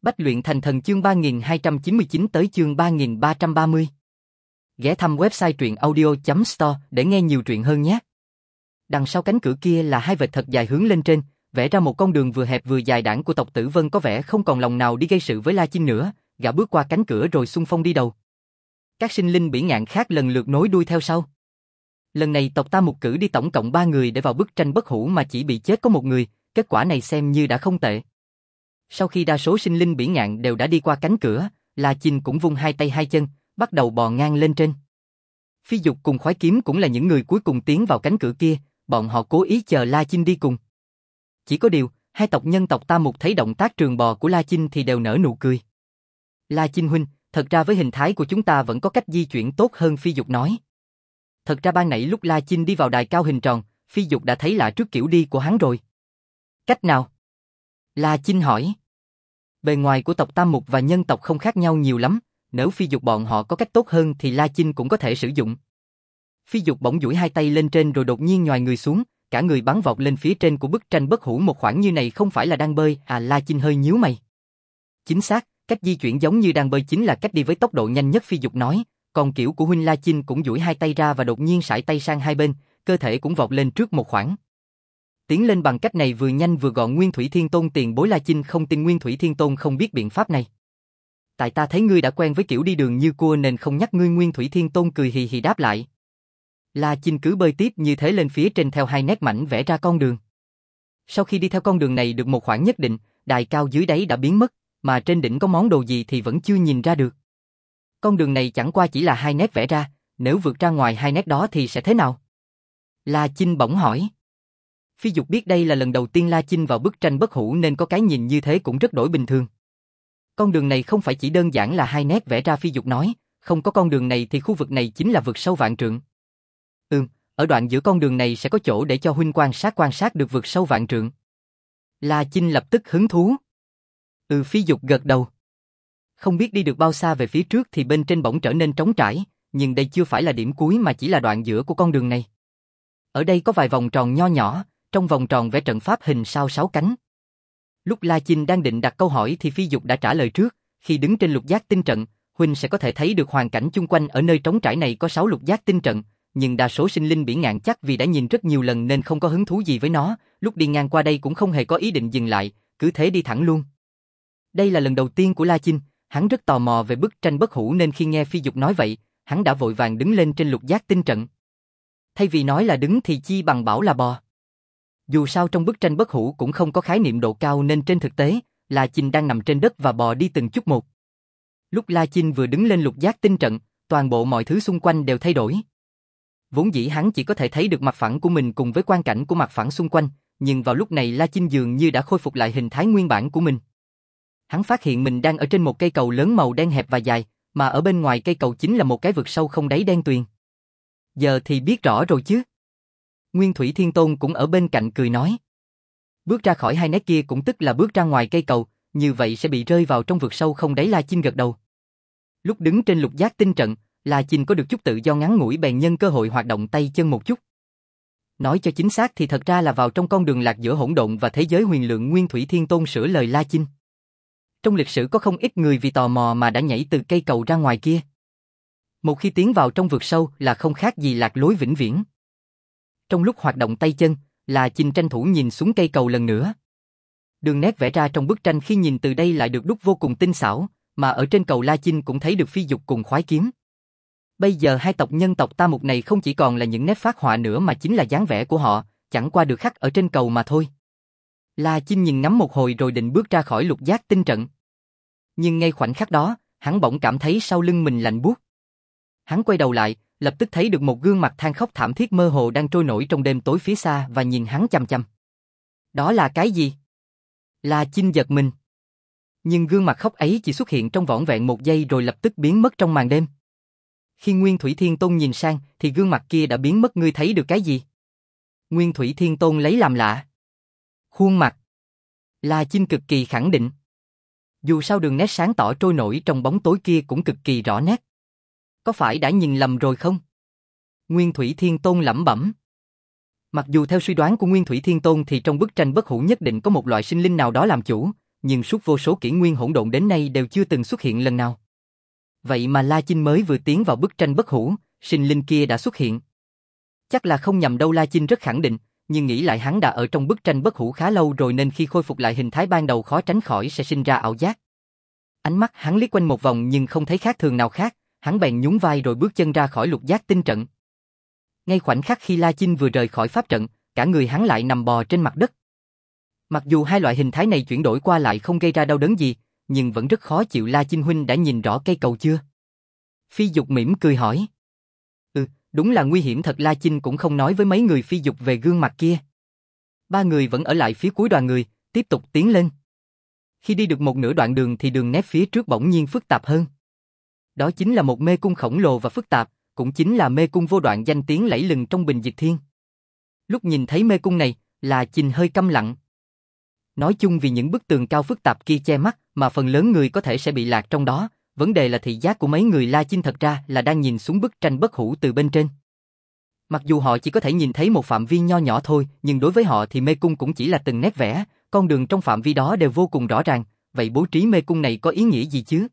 Bách luyện thành thần chương 3299 tới chương 3330. Ghé thăm website truyện audio.store để nghe nhiều truyện hơn nhé. Đằng sau cánh cửa kia là hai vệt thật dài hướng lên trên, vẽ ra một con đường vừa hẹp vừa dài đãng của tộc Tử Vân có vẻ không còn lòng nào đi gây sự với La Chinh nữa, gã bước qua cánh cửa rồi xung phong đi đầu. Các sinh linh bỉ ngạn khác lần lượt nối đuôi theo sau. Lần này tộc ta Mục cử đi tổng cộng 3 người để vào bức tranh bất hủ mà chỉ bị chết có một người, kết quả này xem như đã không tệ. Sau khi đa số sinh linh bỉ ngạn đều đã đi qua cánh cửa, La Chinh cũng vung hai tay hai chân, bắt đầu bò ngang lên trên. Phi Dục cùng Khoái Kiếm cũng là những người cuối cùng tiến vào cánh cửa kia, bọn họ cố ý chờ La Chinh đi cùng. Chỉ có điều, hai tộc nhân tộc ta Mục thấy động tác trường bò của La Chinh thì đều nở nụ cười. La Chinh huynh, thật ra với hình thái của chúng ta vẫn có cách di chuyển tốt hơn, Phi Dục nói. Thật ra ban nãy lúc La Chinh đi vào đài cao hình tròn, Phi Dục đã thấy lạ trước kiểu đi của hắn rồi. Cách nào? La Chinh hỏi. Bề ngoài của tộc Tam Mục và nhân tộc không khác nhau nhiều lắm, nếu Phi Dục bọn họ có cách tốt hơn thì La Chinh cũng có thể sử dụng. Phi Dục bỗng duỗi hai tay lên trên rồi đột nhiên nhoài người xuống, cả người bắn vọt lên phía trên của bức tranh bất hủ một khoảng như này không phải là đang bơi à? La Chinh hơi nhíu mày. Chính xác, cách di chuyển giống như đang bơi chính là cách đi với tốc độ nhanh nhất, Phi Dục nói, còn kiểu của huynh. La Chinh cũng duỗi hai tay ra và đột nhiên sải tay sang hai bên, cơ thể cũng vọt lên trước một khoảng. Tiến lên bằng cách này vừa nhanh vừa gọn. Nguyên Thủy Thiên Tôn tiền bối. La Chinh không tin Nguyên Thủy Thiên Tôn không biết biện pháp này. Tại ta thấy ngươi đã quen với kiểu đi đường như cua nên không nhắc ngươi. Nguyên Thủy Thiên Tôn cười hì hì đáp lại. La Chinh cứ bơi tiếp như thế lên phía trên theo hai nét mảnh vẽ ra con đường. Sau khi đi theo con đường này được một khoảng nhất định, đài cao dưới đáy đã biến mất, mà trên đỉnh có món đồ gì thì vẫn chưa nhìn ra được. Con đường này chẳng qua chỉ là hai nét vẽ ra, nếu vượt ra ngoài hai nét đó thì sẽ thế nào? La Chinh bỗng hỏi. Phi Dục biết đây là lần đầu tiên La Chinh vào bức tranh bất hủ nên có cái nhìn như thế cũng rất đổi bình thường. Con đường này không phải chỉ đơn giản là hai nét vẽ ra, Phi Dục nói, không có con đường này thì khu vực này chính là vực sâu vạn trượng. Ở đoạn giữa con đường này sẽ có chỗ để cho huynh quan sát được vực sâu vạn trượng. La Chinh lập tức hứng thú. Phi Dục gật đầu. Không biết đi được bao xa về phía trước thì bên trên bỗng trở nên trống trải, nhưng đây chưa phải là điểm cuối mà chỉ là đoạn giữa của con đường này. Ở đây có vài vòng tròn nho nhỏ, trong vòng tròn vẽ trận pháp hình sao 6 cánh. Lúc La Chinh đang định đặt câu hỏi thì Phi Dục đã trả lời trước, khi đứng trên lục giác tinh trận, huynh sẽ có thể thấy được hoàn cảnh chung quanh. Ở nơi trống trải này có 6 lục giác tinh trận, nhưng đa số sinh linh bỉ ngạn chắc vì đã nhìn rất nhiều lần nên không có hứng thú gì với nó, lúc đi ngang qua đây cũng không hề có ý định dừng lại, cứ thế đi thẳng luôn. Đây là lần đầu tiên của La Chinh, hắn rất tò mò về bức tranh bất hủ nên khi nghe Phi Dục nói vậy, hắn đã vội vàng đứng lên trên lục giác tinh trận. Thay vì nói là đứng thì chi bằng bảo là bò. Dù sao trong bức tranh bất hủ cũng không có khái niệm độ cao nên trên thực tế, La Chinh đang nằm trên đất và bò đi từng chút một. Lúc La Chinh vừa đứng lên lục giác tinh trận, toàn bộ mọi thứ xung quanh đều thay đổi. Vốn dĩ hắn chỉ có thể thấy được mặt phẳng của mình cùng với quang cảnh của mặt phẳng xung quanh, nhưng vào lúc này La Chinh dường như đã khôi phục lại hình thái nguyên bản của mình. Hắn phát hiện mình đang ở trên một cây cầu lớn màu đen hẹp và dài, mà ở bên ngoài cây cầu chính là một cái vực sâu không đáy đen tuyền. Giờ thì biết rõ rồi chứ. Nguyên Thủy Thiên Tôn cũng ở bên cạnh cười nói. Bước ra khỏi hai nét kia cũng tức là bước ra ngoài cây cầu, như vậy sẽ bị rơi vào trong vực sâu không đáy. La Chinh gật đầu. Lúc đứng trên lục giác tinh trận, La Chinh có được chút tự do ngắn ngủi bèn nhân cơ hội hoạt động tay chân một chút. Nói cho chính xác thì thật ra là vào trong con đường lạc giữa hỗn độn và thế giới huyền lượng. Nguyên Thủy Thiên Tôn sửa lời La Chinh. Trong lịch sử có không ít người vì tò mò mà đã nhảy từ cây cầu ra ngoài kia. Một khi tiến vào trong vực sâu là không khác gì lạc lối vĩnh viễn. Trong lúc hoạt động tay chân, La Chinh tranh thủ nhìn xuống cây cầu lần nữa. Đường nét vẽ ra trong bức tranh khi nhìn từ đây lại được đúc vô cùng tinh xảo, mà ở trên cầu La Chinh cũng thấy được Phi Dục cùng Khoái Kiếm. Bây giờ hai tộc nhân tộc Ta Mục này không chỉ còn là những nét phác họa nữa mà chính là dáng vẻ của họ, chẳng qua được khắc ở trên cầu mà thôi. La Chinh nhìn ngắm một hồi rồi định bước ra khỏi lục giác tinh trận. Nhưng ngay khoảnh khắc đó, hắn bỗng cảm thấy sau lưng mình lạnh buốt. Hắn quay đầu lại, lập tức thấy được một gương mặt than khóc thảm thiết mơ hồ đang trôi nổi trong đêm tối phía xa và nhìn hắn chằm chằm. Đó là cái gì? La Chinh giật mình. Nhưng gương mặt khóc ấy chỉ xuất hiện trong vỏn vẹn một giây rồi lập tức biến mất trong màn đêm. Khi Nguyên Thủy Thiên Tôn nhìn sang thì gương mặt kia đã biến mất. Ngươi thấy được cái gì? Nguyên Thủy Thiên Tôn lấy làm lạ. Khuôn mặt. La Chinh cực kỳ khẳng định. Dù sao đường nét sáng tỏ trôi nổi trong bóng tối kia cũng cực kỳ rõ nét. Có phải đã nhìn lầm rồi không? Nguyên Thủy Thiên Tôn lẩm bẩm. Mặc dù theo suy đoán của Nguyên Thủy Thiên Tôn thì trong bức tranh bất hủ nhất định có một loại sinh linh nào đó làm chủ, nhưng suốt vô số kỷ nguyên hỗn độn đến nay đều chưa từng xuất hiện lần nào. Vậy mà La Chinh mới vừa tiến vào bức tranh bất hủ, sinh linh kia đã xuất hiện. Chắc là không nhầm đâu, La Chinh rất khẳng định, nhưng nghĩ lại hắn đã ở trong bức tranh bất hủ khá lâu rồi nên khi khôi phục lại hình thái ban đầu khó tránh khỏi sẽ sinh ra ảo giác. Ánh mắt hắn liếc quanh một vòng nhưng không thấy khác thường nào khác, hắn bèn nhún vai rồi bước chân ra khỏi lục giác tinh trận. Ngay khoảnh khắc khi La Chinh vừa rời khỏi pháp trận, cả người hắn lại nằm bò trên mặt đất. Mặc dù hai loại hình thái này chuyển đổi qua lại không gây ra đau đớn gì, nhưng vẫn rất khó chịu. La Chinh huynh đã nhìn rõ cây cầu chưa? Phi Dục mỉm cười hỏi. Đúng là nguy hiểm thật. La Chinh cũng không nói với mấy người Phi Dục về gương mặt kia. Ba người vẫn ở lại phía cuối đoàn người, tiếp tục tiến lên. Khi đi được một nửa đoạn đường thì đường nét phía trước bỗng nhiên phức tạp hơn. Đó chính là một mê cung khổng lồ và phức tạp, cũng chính là mê cung vô đoạn danh tiếng lẫy lừng trong Bình Diệt Thiên. Lúc nhìn thấy mê cung này, La Chinh hơi câm lặng. Nói chung vì những bức tường cao phức tạp kia che mắt mà phần lớn người có thể sẽ bị lạc trong đó, vấn đề là thị giác của mấy người La Chinh thật ra là đang nhìn xuống bức tranh bất hủ từ bên trên. Mặc dù họ chỉ có thể nhìn thấy một phạm vi nho nhỏ thôi, nhưng đối với họ thì mê cung cũng chỉ là từng nét vẽ, con đường trong phạm vi đó đều vô cùng rõ ràng, vậy bố trí mê cung này có ý nghĩa gì chứ?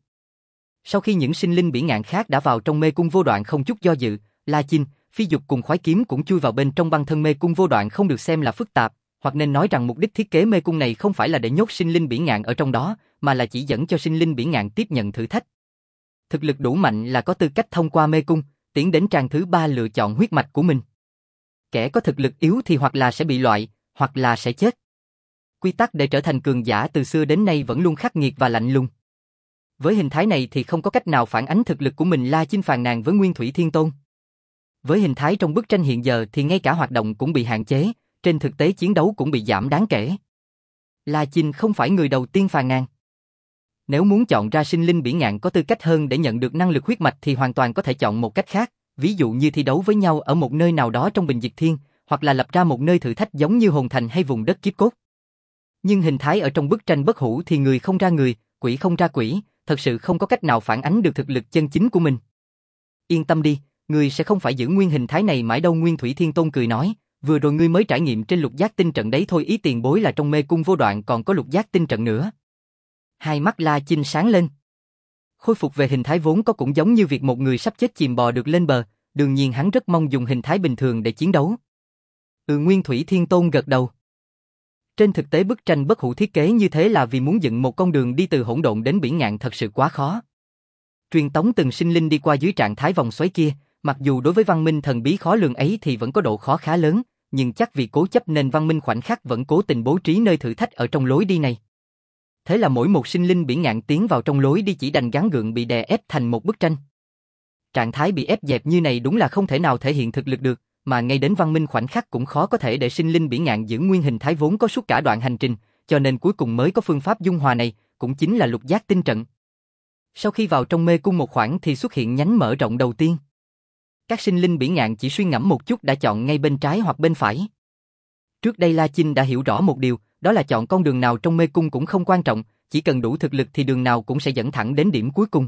Sau khi những sinh linh bỉ ngạn khác đã vào trong mê cung vô đoạn không chút do dự, La Chinh, Phi Dục cùng Khoái Kiếm cũng chui vào bên trong băng thân mê cung vô đoạn không được xem là phức tạp, hoặc nên nói rằng mục đích thiết kế mê cung này không phải là để nhốt sinh linh bỉ ngạn ở trong đó, mà là chỉ dẫn cho sinh linh bỉ ngạn tiếp nhận thử thách. Thực lực đủ mạnh là có tư cách thông qua mê cung, tiến đến trang thứ 3 lựa chọn huyết mạch của mình. Kẻ có thực lực yếu thì hoặc là sẽ bị loại, hoặc là sẽ chết. Quy tắc để trở thành cường giả từ xưa đến nay vẫn luôn khắc nghiệt và lạnh lùng. Với hình thái này thì không có cách nào phản ánh thực lực của mình. La Chinh phàn nàn với Nguyên Thủy Thiên Tôn. Với hình thái trong bức tranh hiện giờ thì ngay cả hoạt động cũng bị hạn chế, trên thực tế chiến đấu cũng bị giảm đáng kể. La Chinh không phải người đầu tiên phàn nàn. Nếu muốn chọn ra sinh linh bỉ ngạn có tư cách hơn để nhận được năng lực huyết mạch thì hoàn toàn có thể chọn một cách khác, ví dụ như thi đấu với nhau ở một nơi nào đó trong Bình Diệt Thiên, hoặc là lập ra một nơi thử thách giống như Hồn Thành hay vùng đất kiếp cốt. Nhưng hình thái ở trong bức tranh bất hủ thì người không ra người, quỷ không ra quỷ, thật sự không có cách nào phản ánh được thực lực chân chính của mình. Yên tâm đi, ngươi sẽ không phải giữ nguyên hình thái này mãi đâu. Nguyên Thủy Thiên Tôn cười nói, vừa rồi ngươi mới trải nghiệm trên lục giác tinh trận đấy thôi, ý tiền bối là trong mê cung vô đoạn còn có lục giác tinh trận nữa. Hai mắt La Chinh sáng lên. Khôi phục về hình thái vốn có cũng giống như việc một người sắp chết chìm bò được lên bờ, đương nhiên hắn rất mong dùng hình thái bình thường để chiến đấu. Nguyên Thủy Thiên Tôn gật đầu. Trên thực tế bức tranh bất hủ thiết kế như thế là vì muốn dựng một con đường đi từ hỗn độn đến bỉ ngạn thật sự quá khó. Truyền tống từng sinh linh đi qua dưới trạng thái vòng xoáy kia, mặc dù đối với văn minh thần bí khó lường ấy thì vẫn có độ khó khá lớn, nhưng chắc vì cố chấp nên văn minh khoảnh khắc vẫn cố tình bố trí nơi thử thách ở trong lối đi này. Thế là mỗi một sinh linh bỉ ngạn tiến vào trong lối đi chỉ đành gắng gượng bị đè ép thành một bức tranh. Trạng thái bị ép dẹp như này đúng là không thể nào thể hiện thực lực được, mà ngay đến văn minh khoảnh khắc cũng khó có thể để sinh linh bỉ ngạn giữ nguyên hình thái vốn có suốt cả đoạn hành trình, cho nên cuối cùng mới có phương pháp dung hòa này, cũng chính là lục giác tinh trận. Sau khi vào trong mê cung một khoảng thì xuất hiện nhánh mở rộng đầu tiên. Các sinh linh bỉ ngạn chỉ suy ngẫm một chút đã chọn ngay bên trái hoặc bên phải. Trước đây La Chinh đã hiểu rõ một điều, đó là chọn con đường nào trong mê cung cũng không quan trọng, chỉ cần đủ thực lực thì đường nào cũng sẽ dẫn thẳng đến điểm cuối cùng.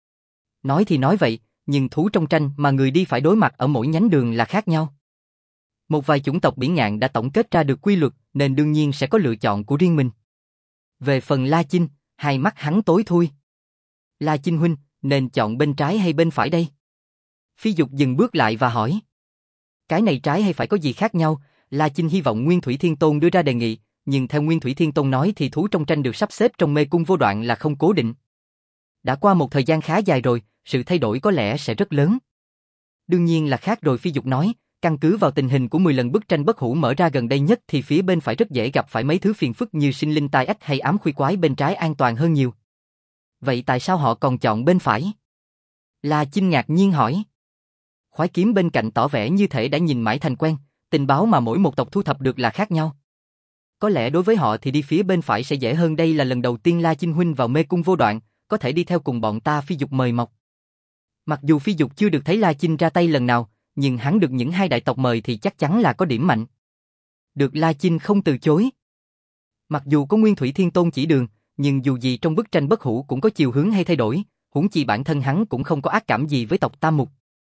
Nói thì nói vậy, nhưng thú trong tranh mà người đi phải đối mặt ở mỗi nhánh đường là khác nhau. Một vài chủng tộc bỉ ngạn đã tổng kết ra được quy luật nên đương nhiên sẽ có lựa chọn của riêng mình. Về phần La Chinh, hai mắt hắn tối thui. La Chinh huynh, nên chọn bên trái hay bên phải đây? Phi Dục dừng bước lại và hỏi. Cái này trái hay phải có gì khác nhau? La Chinh hy vọng Nguyên Thủy Thiên Tôn đưa ra đề nghị, nhưng theo Nguyên Thủy Thiên Tôn nói thì thú trong tranh được sắp xếp trong mê cung vô đoạn là không cố định. Đã qua một thời gian khá dài rồi, sự thay đổi có lẽ sẽ rất lớn. Đương nhiên là khác rồi. Phi Dục nói, căn cứ vào tình hình của 10 lần bức tranh bất hủ mở ra gần đây nhất thì phía bên phải rất dễ gặp phải mấy thứ phiền phức như sinh linh tai ách hay ám khuy quái, bên trái an toàn hơn nhiều. Vậy tại sao họ còn chọn bên phải? La Chinh ngạc nhiên hỏi. Khoái Kiếm bên cạnh tỏ vẻ như thể đã nhìn mãi thành quen, tình báo mà mỗi một tộc thu thập được là khác nhau. Có lẽ đối với họ thì đi phía bên phải sẽ dễ hơn, đây là lần đầu tiên La Chinh huynh vào mê cung vô đoạn, có thể đi theo cùng bọn ta. Phi Dục mời mọc. Mặc dù Phi Dục chưa được thấy La Chinh ra tay lần nào, nhưng hắn được những hai đại tộc mời thì chắc chắn là có điểm mạnh. Được La Chinh không từ chối. Mặc dù có Nguyên Thủy Thiên Tôn chỉ đường, nhưng dù gì trong bức tranh bất hủ cũng có chiều hướng hay thay đổi, huống chi bản thân hắn cũng không có ác cảm gì với tộc Tam Mục.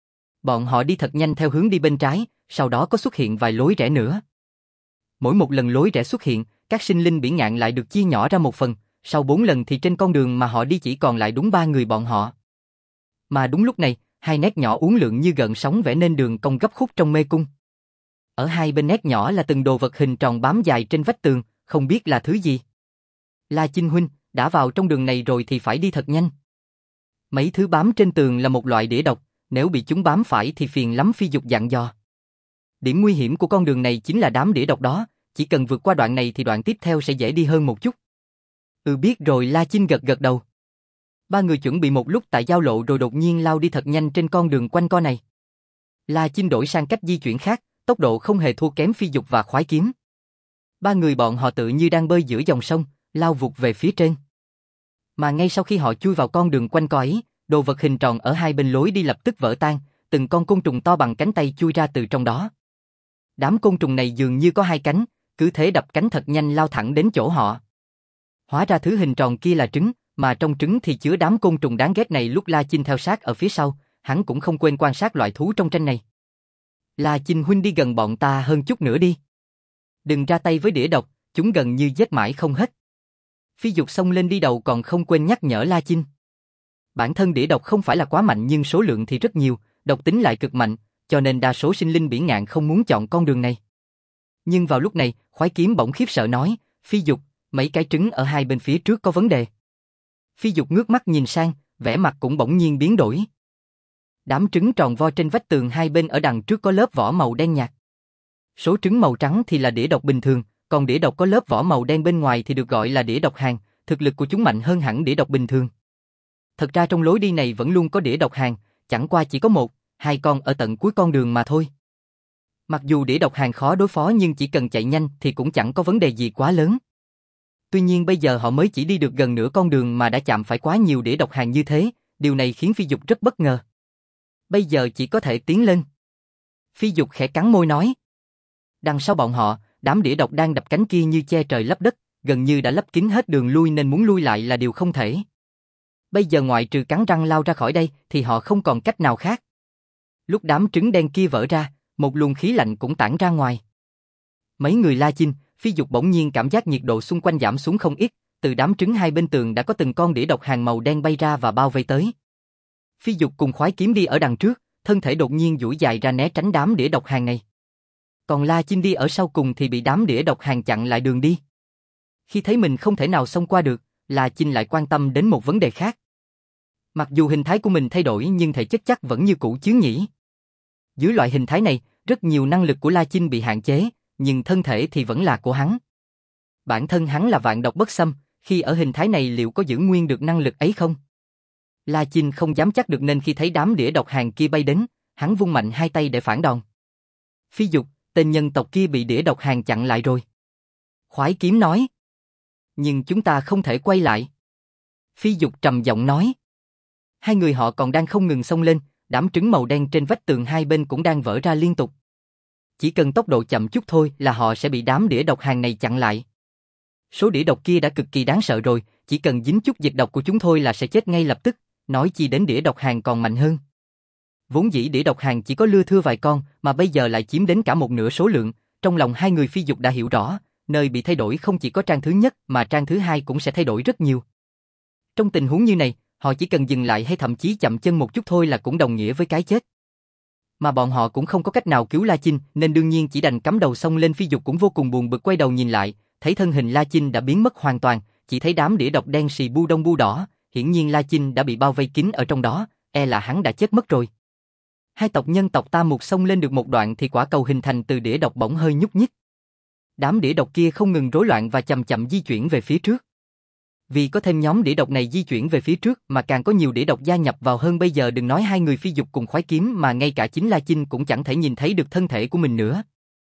Bọn họ đi thật nhanh theo hướng đi bên trái, sau đó có xuất hiện vài lối rẽ nữa. Mỗi một lần lối rẽ xuất hiện, các sinh linh bỉ ngạn lại được chia nhỏ ra một phần, sau 4 lần thì trên con đường mà họ đi chỉ còn lại đúng 3 người bọn họ. Mà đúng lúc này, hai nét nhỏ uốn lượn như gợn sóng vẽ nên đường cong gấp khúc trong mê cung. Ở hai bên nét nhỏ là từng đồ vật hình tròn bám dài trên vách tường, không biết là thứ gì. La Chinh huynh, đã vào trong đường này rồi thì phải đi thật nhanh. Mấy thứ bám trên tường là một loại đĩa độc, nếu bị chúng bám phải thì phiền lắm, Phi Dục dặn dò. Điểm nguy hiểm của con đường này chính là đám đĩa độc đó, chỉ cần vượt qua đoạn này thì đoạn tiếp theo sẽ dễ đi hơn một chút. Biết rồi, La Chinh gật gật đầu. Ba người chuẩn bị một lúc tại giao lộ rồi đột nhiên lao đi thật nhanh trên con đường quanh co này. La Chinh đổi sang cách di chuyển khác, tốc độ không hề thua kém Phi Dục và Khoái Kiếm. Ba người bọn họ tự như đang bơi giữa dòng sông, lao vụt về phía trên. Mà ngay sau khi họ chui vào con đường quanh co ấy, đồ vật hình tròn ở hai bên lối đi lập tức vỡ tan, từng con côn trùng to bằng cánh tay chui ra từ trong đó. Đám côn trùng này dường như có hai cánh, cứ thế đập cánh thật nhanh lao thẳng đến chỗ họ. Hóa ra thứ hình tròn kia là trứng, mà trong trứng thì chứa đám côn trùng đáng ghét này. Lúc La Chinh theo sát ở phía sau, hắn cũng không quên quan sát loại thú trong tranh này. La Chinh huynh đi gần bọn ta hơn chút nữa đi. Đừng ra tay với đĩa độc, chúng gần như giết mãi không hết. Phi Dục xông lên đi đầu còn không quên nhắc nhở La Chinh. Bản thân đĩa độc không phải là quá mạnh nhưng số lượng thì rất nhiều, độc tính lại cực mạnh, cho nên đa số sinh linh biển ngạn không muốn chọn con đường này. Nhưng vào lúc này, Khoái Kiếm bỗng khiếp sợ nói, Phi Dục, mấy cái trứng ở hai bên phía trước có vấn đề. Phi Dục ngước mắt nhìn sang, vẻ mặt cũng bỗng nhiên biến đổi. Đám trứng tròn vo trên vách tường hai bên ở đằng trước có lớp vỏ màu đen nhạt. Số trứng màu trắng thì là đĩa độc bình thường, còn đĩa độc có lớp vỏ màu đen bên ngoài thì được gọi là đĩa độc hàn, thực lực của chúng mạnh hơn hẳn đĩa độc bình thường. Thật ra trong lối đi này vẫn luôn có đĩa độc hàn, chẳng qua chỉ có 1-2 con ở tận cuối con đường mà thôi. Mặc dù đĩa độc hàn khó đối phó nhưng chỉ cần chạy nhanh thì cũng chẳng có vấn đề gì quá lớn. Tuy nhiên bây giờ họ mới chỉ đi được gần nửa con đường mà đã chạm phải quá nhiều đĩa độc hàn như thế, điều này khiến Phi Dục rất bất ngờ. Bây giờ chỉ có thể tiến lên. Phi Dục khẽ cắn môi nói. Đằng sau bọn họ, đám đĩa độc đang đập cánh kia như che trời lấp đất, gần như đã lấp kín hết đường lui nên muốn lui lại là điều không thể. Bây giờ ngoại trừ cắn răng lao ra khỏi đây thì họ không còn cách nào khác. Lúc đám trứng đen kia vỡ ra, một luồng khí lạnh cũng tản ra ngoài. Mấy người La Chinh, Phi Dục bỗng nhiên cảm giác nhiệt độ xung quanh giảm xuống không ít, từ đám trứng hai bên tường đã có từng con đĩa độc hàn màu đen bay ra và bao vây tới. Phi Dục cùng Khoái Kiếm đi ở đằng trước, thân thể đột nhiên duỗi dài ra né tránh đám đĩa độc hàn này. Còn La Chinh đi ở sau cùng thì bị đám đĩa độc hàn chặn lại đường đi. Khi thấy mình không thể nào xông qua được, La Chinh lại quan tâm đến một vấn đề khác. Mặc dù hình thái của mình thay đổi nhưng thể chất chắc vẫn như cũ chứ nhỉ? Dưới loại hình thái này, rất nhiều năng lực của La Chinh bị hạn chế, nhưng thân thể thì vẫn là của hắn. Bản thân hắn là vạn độc bất xâm, khi ở hình thái này liệu có giữ nguyên được năng lực ấy không? La Chinh không dám chắc được nên khi thấy đám đĩa độc hàn kia bay đến, hắn vung mạnh hai tay để phản đòn. Phi Dục, tên nhân tộc kia bị đĩa độc hàn chặn lại rồi. Khoái Kiếm nói. Nhưng chúng ta không thể quay lại. Phi Dục trầm giọng nói. Hai người họ còn đang không ngừng xông lên, đám trứng màu đen trên vách tường hai bên cũng đang vỡ ra liên tục. Chỉ cần tốc độ chậm chút thôi là họ sẽ bị đám đĩa độc hàn này chặn lại. Số đĩa độc kia đã cực kỳ đáng sợ rồi, chỉ cần dính chút dịch độc của chúng thôi là sẽ chết ngay lập tức, nói chi đến đĩa độc hàn còn mạnh hơn. Vốn dĩ đĩa độc hàn chỉ có lưa thưa vài con mà bây giờ lại chiếm đến cả một nửa số lượng, trong lòng hai người Phi Dục đã hiểu rõ, nơi bị thay đổi không chỉ có trang thứ nhất mà trang thứ hai cũng sẽ thay đổi rất nhiều. Trong tình huống như này, họ chỉ cần dừng lại hay thậm chí chậm chân một chút thôi là cũng đồng nghĩa với cái chết. Mà bọn họ cũng không có cách nào cứu La Chinh nên đương nhiên chỉ đành cắm đầu xông lên. Phi Dục cũng vô cùng buồn bực quay đầu nhìn lại, thấy thân hình La Chinh đã biến mất hoàn toàn, chỉ thấy đám đĩa độc đen xì bu đông bu đỏ, hiển nhiên La Chinh đã bị bao vây kín ở trong đó, là hắn đã chết mất rồi. Hai tộc nhân tộc Ta Mục xông lên được một đoạn thì quả cầu hình thành từ đĩa độc bỗng hơi nhúc nhích. Đám đĩa độc kia không ngừng rối loạn và chậm chậm di chuyển về phía trước. Vì có thêm nhóm đĩa độc này di chuyển về phía trước mà càng có nhiều đĩa độc gia nhập vào hơn, bây giờ đừng nói hai người Phi Dục cùng Khoái Kiếm mà ngay cả chính La Chinh cũng chẳng thể nhìn thấy được thân thể của mình nữa.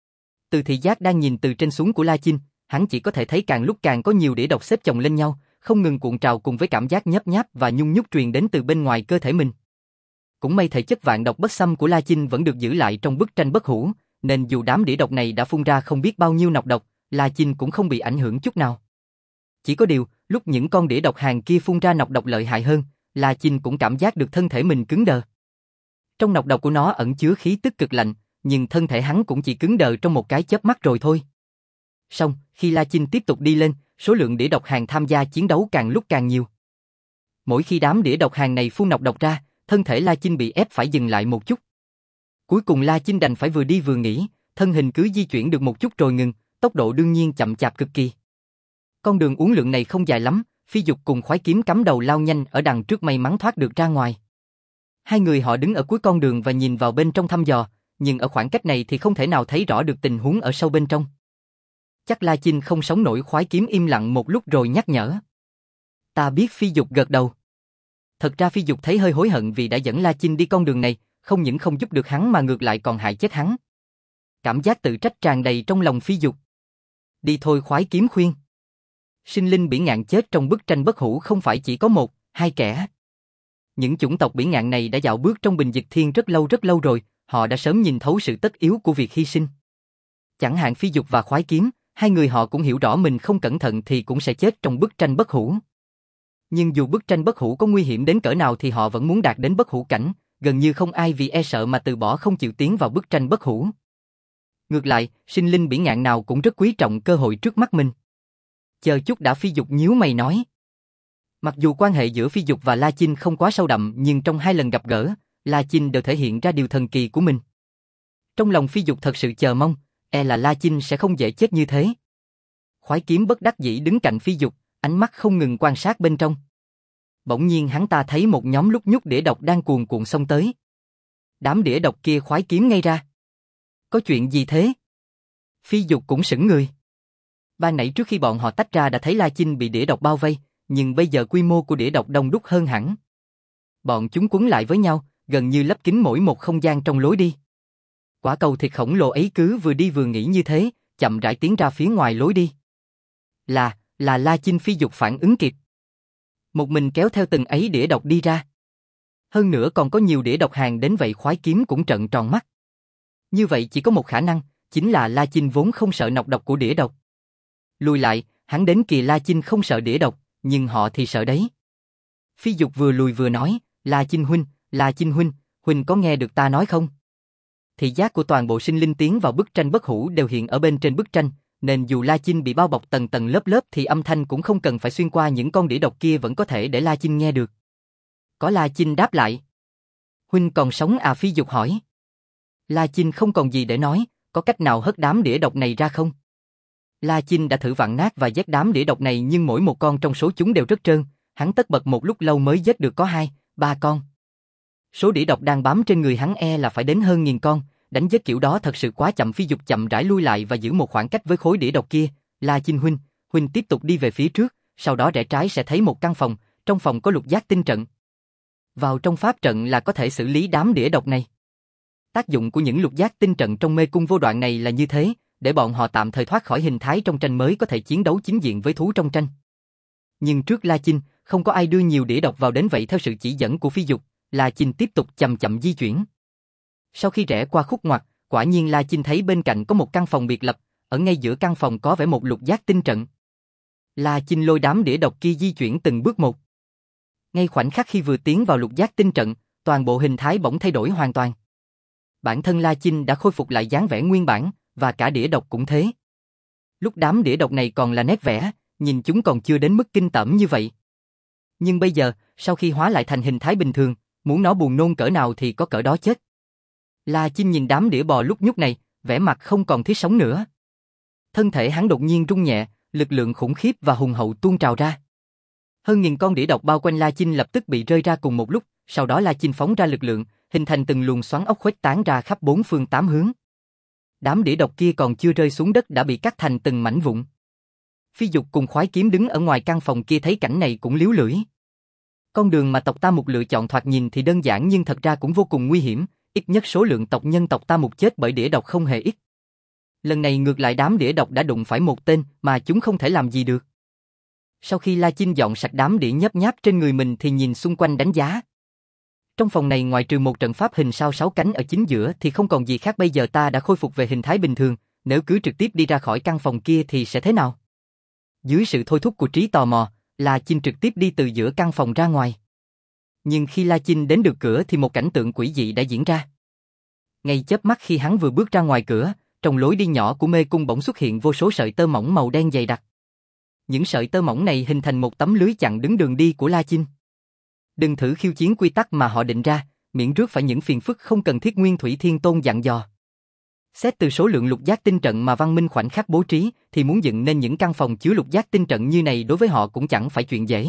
Từ thị giác đang nhìn từ trên xuống của La Chinh, hắn chỉ có thể thấy càng lúc càng có nhiều đĩa độc xếp chồng lên nhau, không ngừng cuộn trào cùng với cảm giác nhấp nháp và nhung nhúc truyền đến từ bên ngoài cơ thể mình. Cũng may thể chất vạn độc bất xâm của La Chinh vẫn được giữ lại trong bức tranh bất hủ, nên dù đám đĩa độc này đã phun ra không biết bao nhiêu nọc độc, La Chinh cũng không bị ảnh hưởng chút nào. Chỉ có điều, lúc những con đĩa độc hàn kia phun ra nọc độc lợi hại hơn, La Chinh cũng cảm giác được thân thể mình cứng đờ. Trong nọc độc của nó ẩn chứa khí tức cực lạnh, nhưng thân thể hắn cũng chỉ cứng đờ trong một cái chớp mắt rồi thôi. Xong, khi La Chinh tiếp tục đi lên, số lượng đĩa độc hàng tham gia chiến đấu càng lúc càng nhiều. Mỗi khi đám đĩa độc hàng này phun nọc độc ra, thân thể La Chinh bị ép phải dừng lại một chút. Cuối cùng La Chinh đành phải vừa đi vừa nghỉ, thân hình cứ di chuyển được một chút rồi ngừng, tốc độ đương nhiên chậm chạp cực kỳ. Con đường uốn lượn này không dài lắm, Phi Dục cùng Khoái Kiếm cắm đầu lao nhanh ở đằng trước may mắn thoát được ra ngoài. Hai người họ đứng ở cuối con đường và nhìn vào bên trong thăm dò, nhưng ở khoảng cách này thì không thể nào thấy rõ được tình huống ở sâu bên trong. Chắc La Chinh không sống nổi. Khoái Kiếm im lặng một lúc rồi nhắc nhở. Ta biết. Phi Dục gật đầu. Thật ra Phi Dục thấy hơi hối hận vì đã dẫn La Chinh đi con đường này, không những không giúp được hắn mà ngược lại còn hại chết hắn. Cảm giác tự trách tràn đầy trong lòng Phi Dục. Đi thôi. Khoái Kiếm khuyên. Sinh linh bỉ ngạn chết trong bức tranh bất hủ không phải chỉ có một, hai kẻ. Những chủng tộc bỉ ngạn này đã dạo bước trong bình dịch thiên rất lâu rồi, họ đã sớm nhìn thấu sự tất yếu của việc hy sinh. Chẳng hạn Phi Dục và Khoái Kiếm, hai người họ cũng hiểu rõ mình không cẩn thận thì cũng sẽ chết trong bức tranh bất hủ. Nhưng dù bức tranh bất hủ có nguy hiểm đến cỡ nào thì họ vẫn muốn đạt đến bất hủ cảnh, gần như không ai vì e sợ mà từ bỏ không chịu tiến vào bức tranh bất hủ. Ngược lại, sinh linh bỉ ngạn nào cũng rất quý trọng cơ hội trước mắt mình. Chờ chút đã. Phi Dục nhíu mày nói. Mặc dù quan hệ giữa Phi Dục và La Chinh không quá sâu đậm nhưng trong hai lần gặp gỡ, La Chinh đều thể hiện ra điều thần kỳ của mình. Trong lòng Phi Dục thật sự chờ mong, e là La Chinh sẽ không dễ chết như thế. Khoái Kiếm bất đắc dĩ đứng cạnh Phi Dục, ánh mắt không ngừng quan sát bên trong. Bỗng nhiên hắn ta thấy một nhóm lúc nhúc đĩa độc đang cuồn cuộn xông tới. Đám đĩa độc kia. Khoái Kiếm ngay ra. Có chuyện gì thế? Phi Dục cũng sững người. Ban nãy trước khi bọn họ tách ra đã thấy La Chinh bị đĩa độc bao vây, nhưng bây giờ quy mô của đĩa độc đông đúc hơn hẳn. Bọn chúng quấn lại với nhau, gần như lấp kín mỗi một không gian trong lối đi. Quả cầu thịt khổng lồ ấy cứ vừa đi vừa nghĩ như thế, chậm rãi tiến ra phía ngoài lối đi. Là La Chinh. Phi Dục phản ứng kịp. Một mình kéo theo từng ấy đĩa độc đi ra. Hơn nữa còn có nhiều đĩa độc hàng đến vậy. Khoái Kiếm cũng trợn tròn mắt. Như vậy chỉ có một khả năng, chính là La Chinh vốn không sợ nọc độc của đĩa độc. Lùi lại, hắn đến kìa. La Chinh không sợ đĩa độc, nhưng họ thì sợ đấy. Phi Dục vừa lùi vừa nói, La Chinh huynh, huynh có nghe được ta nói không? Thị giác của toàn bộ sinh linh tiến vào bức tranh bất hủ đều hiện ở bên trên bức tranh, nên dù La Chinh bị bao bọc tầng tầng lớp lớp thì âm thanh cũng không cần phải xuyên qua những con đĩa độc kia vẫn có thể để La Chinh nghe được. Có. La Chinh đáp lại. Huynh còn sống à? Phi Dục hỏi. La Chinh không còn gì để nói, có cách nào hất đám đĩa độc này ra không? La Chinh đã thử vặn nát và giết đám đĩa độc này nhưng mỗi một con trong số chúng đều rất trơn, hắn tất bật một lúc lâu mới giết được có 2-3 con. Số đĩa độc đang bám trên người hắn e là phải đến hơn 1000 con, đánh giết kiểu đó thật sự quá chậm. Phi Dục chậm rãi lui lại và giữ một khoảng cách với khối đĩa độc kia. La Chinh huynh tiếp tục đi về phía trước, sau đó rẽ trái sẽ thấy một căn phòng, trong phòng có lục giác tinh trận. Vào trong pháp trận là có thể xử lý đám đĩa độc này. Tác dụng của những lục giác tinh trận trong mê cung vô đoạn này là như thế, để bọn họ tạm thời thoát khỏi hình thái trong tranh mới có thể chiến đấu chính diện với thú trong tranh. Nhưng trước La Chinh, không có ai đưa nhiều đĩa độc vào đến vậy. Theo sự chỉ dẫn của Phi Dục, La Chinh tiếp tục chậm chậm di chuyển. Sau khi rẽ qua khúc ngoặt, quả nhiên La Chinh thấy bên cạnh có một căn phòng biệt lập, ở ngay giữa căn phòng có vẻ một lục giác tinh trận. La Chinh lôi đám đĩa độc kia di chuyển từng bước một. Ngay khoảnh khắc khi vừa tiến vào lục giác tinh trận, toàn bộ hình thái bỗng thay đổi hoàn toàn. Bản thân La Chinh đã khôi phục lại dáng vẻ nguyên bản, và cả đĩa độc cũng thế. Lúc đám đĩa độc này còn là nét vẽ, nhìn chúng còn chưa đến mức kinh tởm như vậy. Nhưng bây giờ, sau khi hóa lại thành hình thái bình thường, muốn nó buồn nôn cỡ nào thì có cỡ đó chết. La Chinh nhìn đám đĩa bò lúc nhúc này, vẻ mặt không còn thiết sống nữa. Thân thể hắn đột nhiên rung nhẹ, lực lượng khủng khiếp và hùng hậu tuôn trào ra. Hơn 1000 con đĩa độc bao quanh La Chinh lập tức bị rơi ra cùng một lúc, sau đó La Chinh phóng ra lực lượng, hình thành từng luồng xoắn ốc khuếch tán ra khắp 4 phương 8 hướng. Đám đĩa độc kia còn chưa rơi xuống đất đã bị cắt thành từng mảnh vụn. Phi Dục cùng Khoái Kiếm đứng ở ngoài căn phòng kia thấy cảnh này cũng líu lưỡi. Con đường mà tộc Ta Mục lựa chọn thoạt nhìn thì đơn giản nhưng thật ra cũng vô cùng nguy hiểm, ít nhất số lượng tộc nhân tộc Ta Mục chết bởi đĩa độc không hề ít. Lần này ngược lại đám đĩa độc đã đụng phải một tên mà chúng không thể làm gì được. Sau khi La Chinh dọn sạch đám đĩa nhấp nháp trên người mình thì nhìn xung quanh đánh giá. Trong phòng này ngoài trừ một trận pháp hình sao 6 cánh ở chính giữa thì không còn gì khác. Bây giờ ta đã khôi phục về hình thái bình thường, nếu cứ trực tiếp đi ra khỏi căn phòng kia thì sẽ thế nào? Dưới sự thôi thúc của trí tò mò, La Chinh trực tiếp đi từ giữa căn phòng ra ngoài. Nhưng khi La Chinh đến được cửa thì một cảnh tượng quỷ dị đã diễn ra. Ngay chớp mắt khi hắn vừa bước ra ngoài cửa, trong lối đi nhỏ của mê cung bỗng xuất hiện vô số sợi tơ mỏng màu đen dày đặc. Những sợi tơ mỏng này hình thành một tấm lưới chặn đứng đường đi của La Chinh. Đừng thử khiêu chiến quy tắc mà họ định ra, miễn rước phải những phiền phức không cần thiết, Nguyên Thủy Thiên Tôn dặn dò. Xét từ số lượng lục giác tinh trận mà Văn Minh khoảnh khắc bố trí, thì muốn dựng nên những căn phòng chứa lục giác tinh trận như này đối với họ cũng chẳng phải chuyện dễ.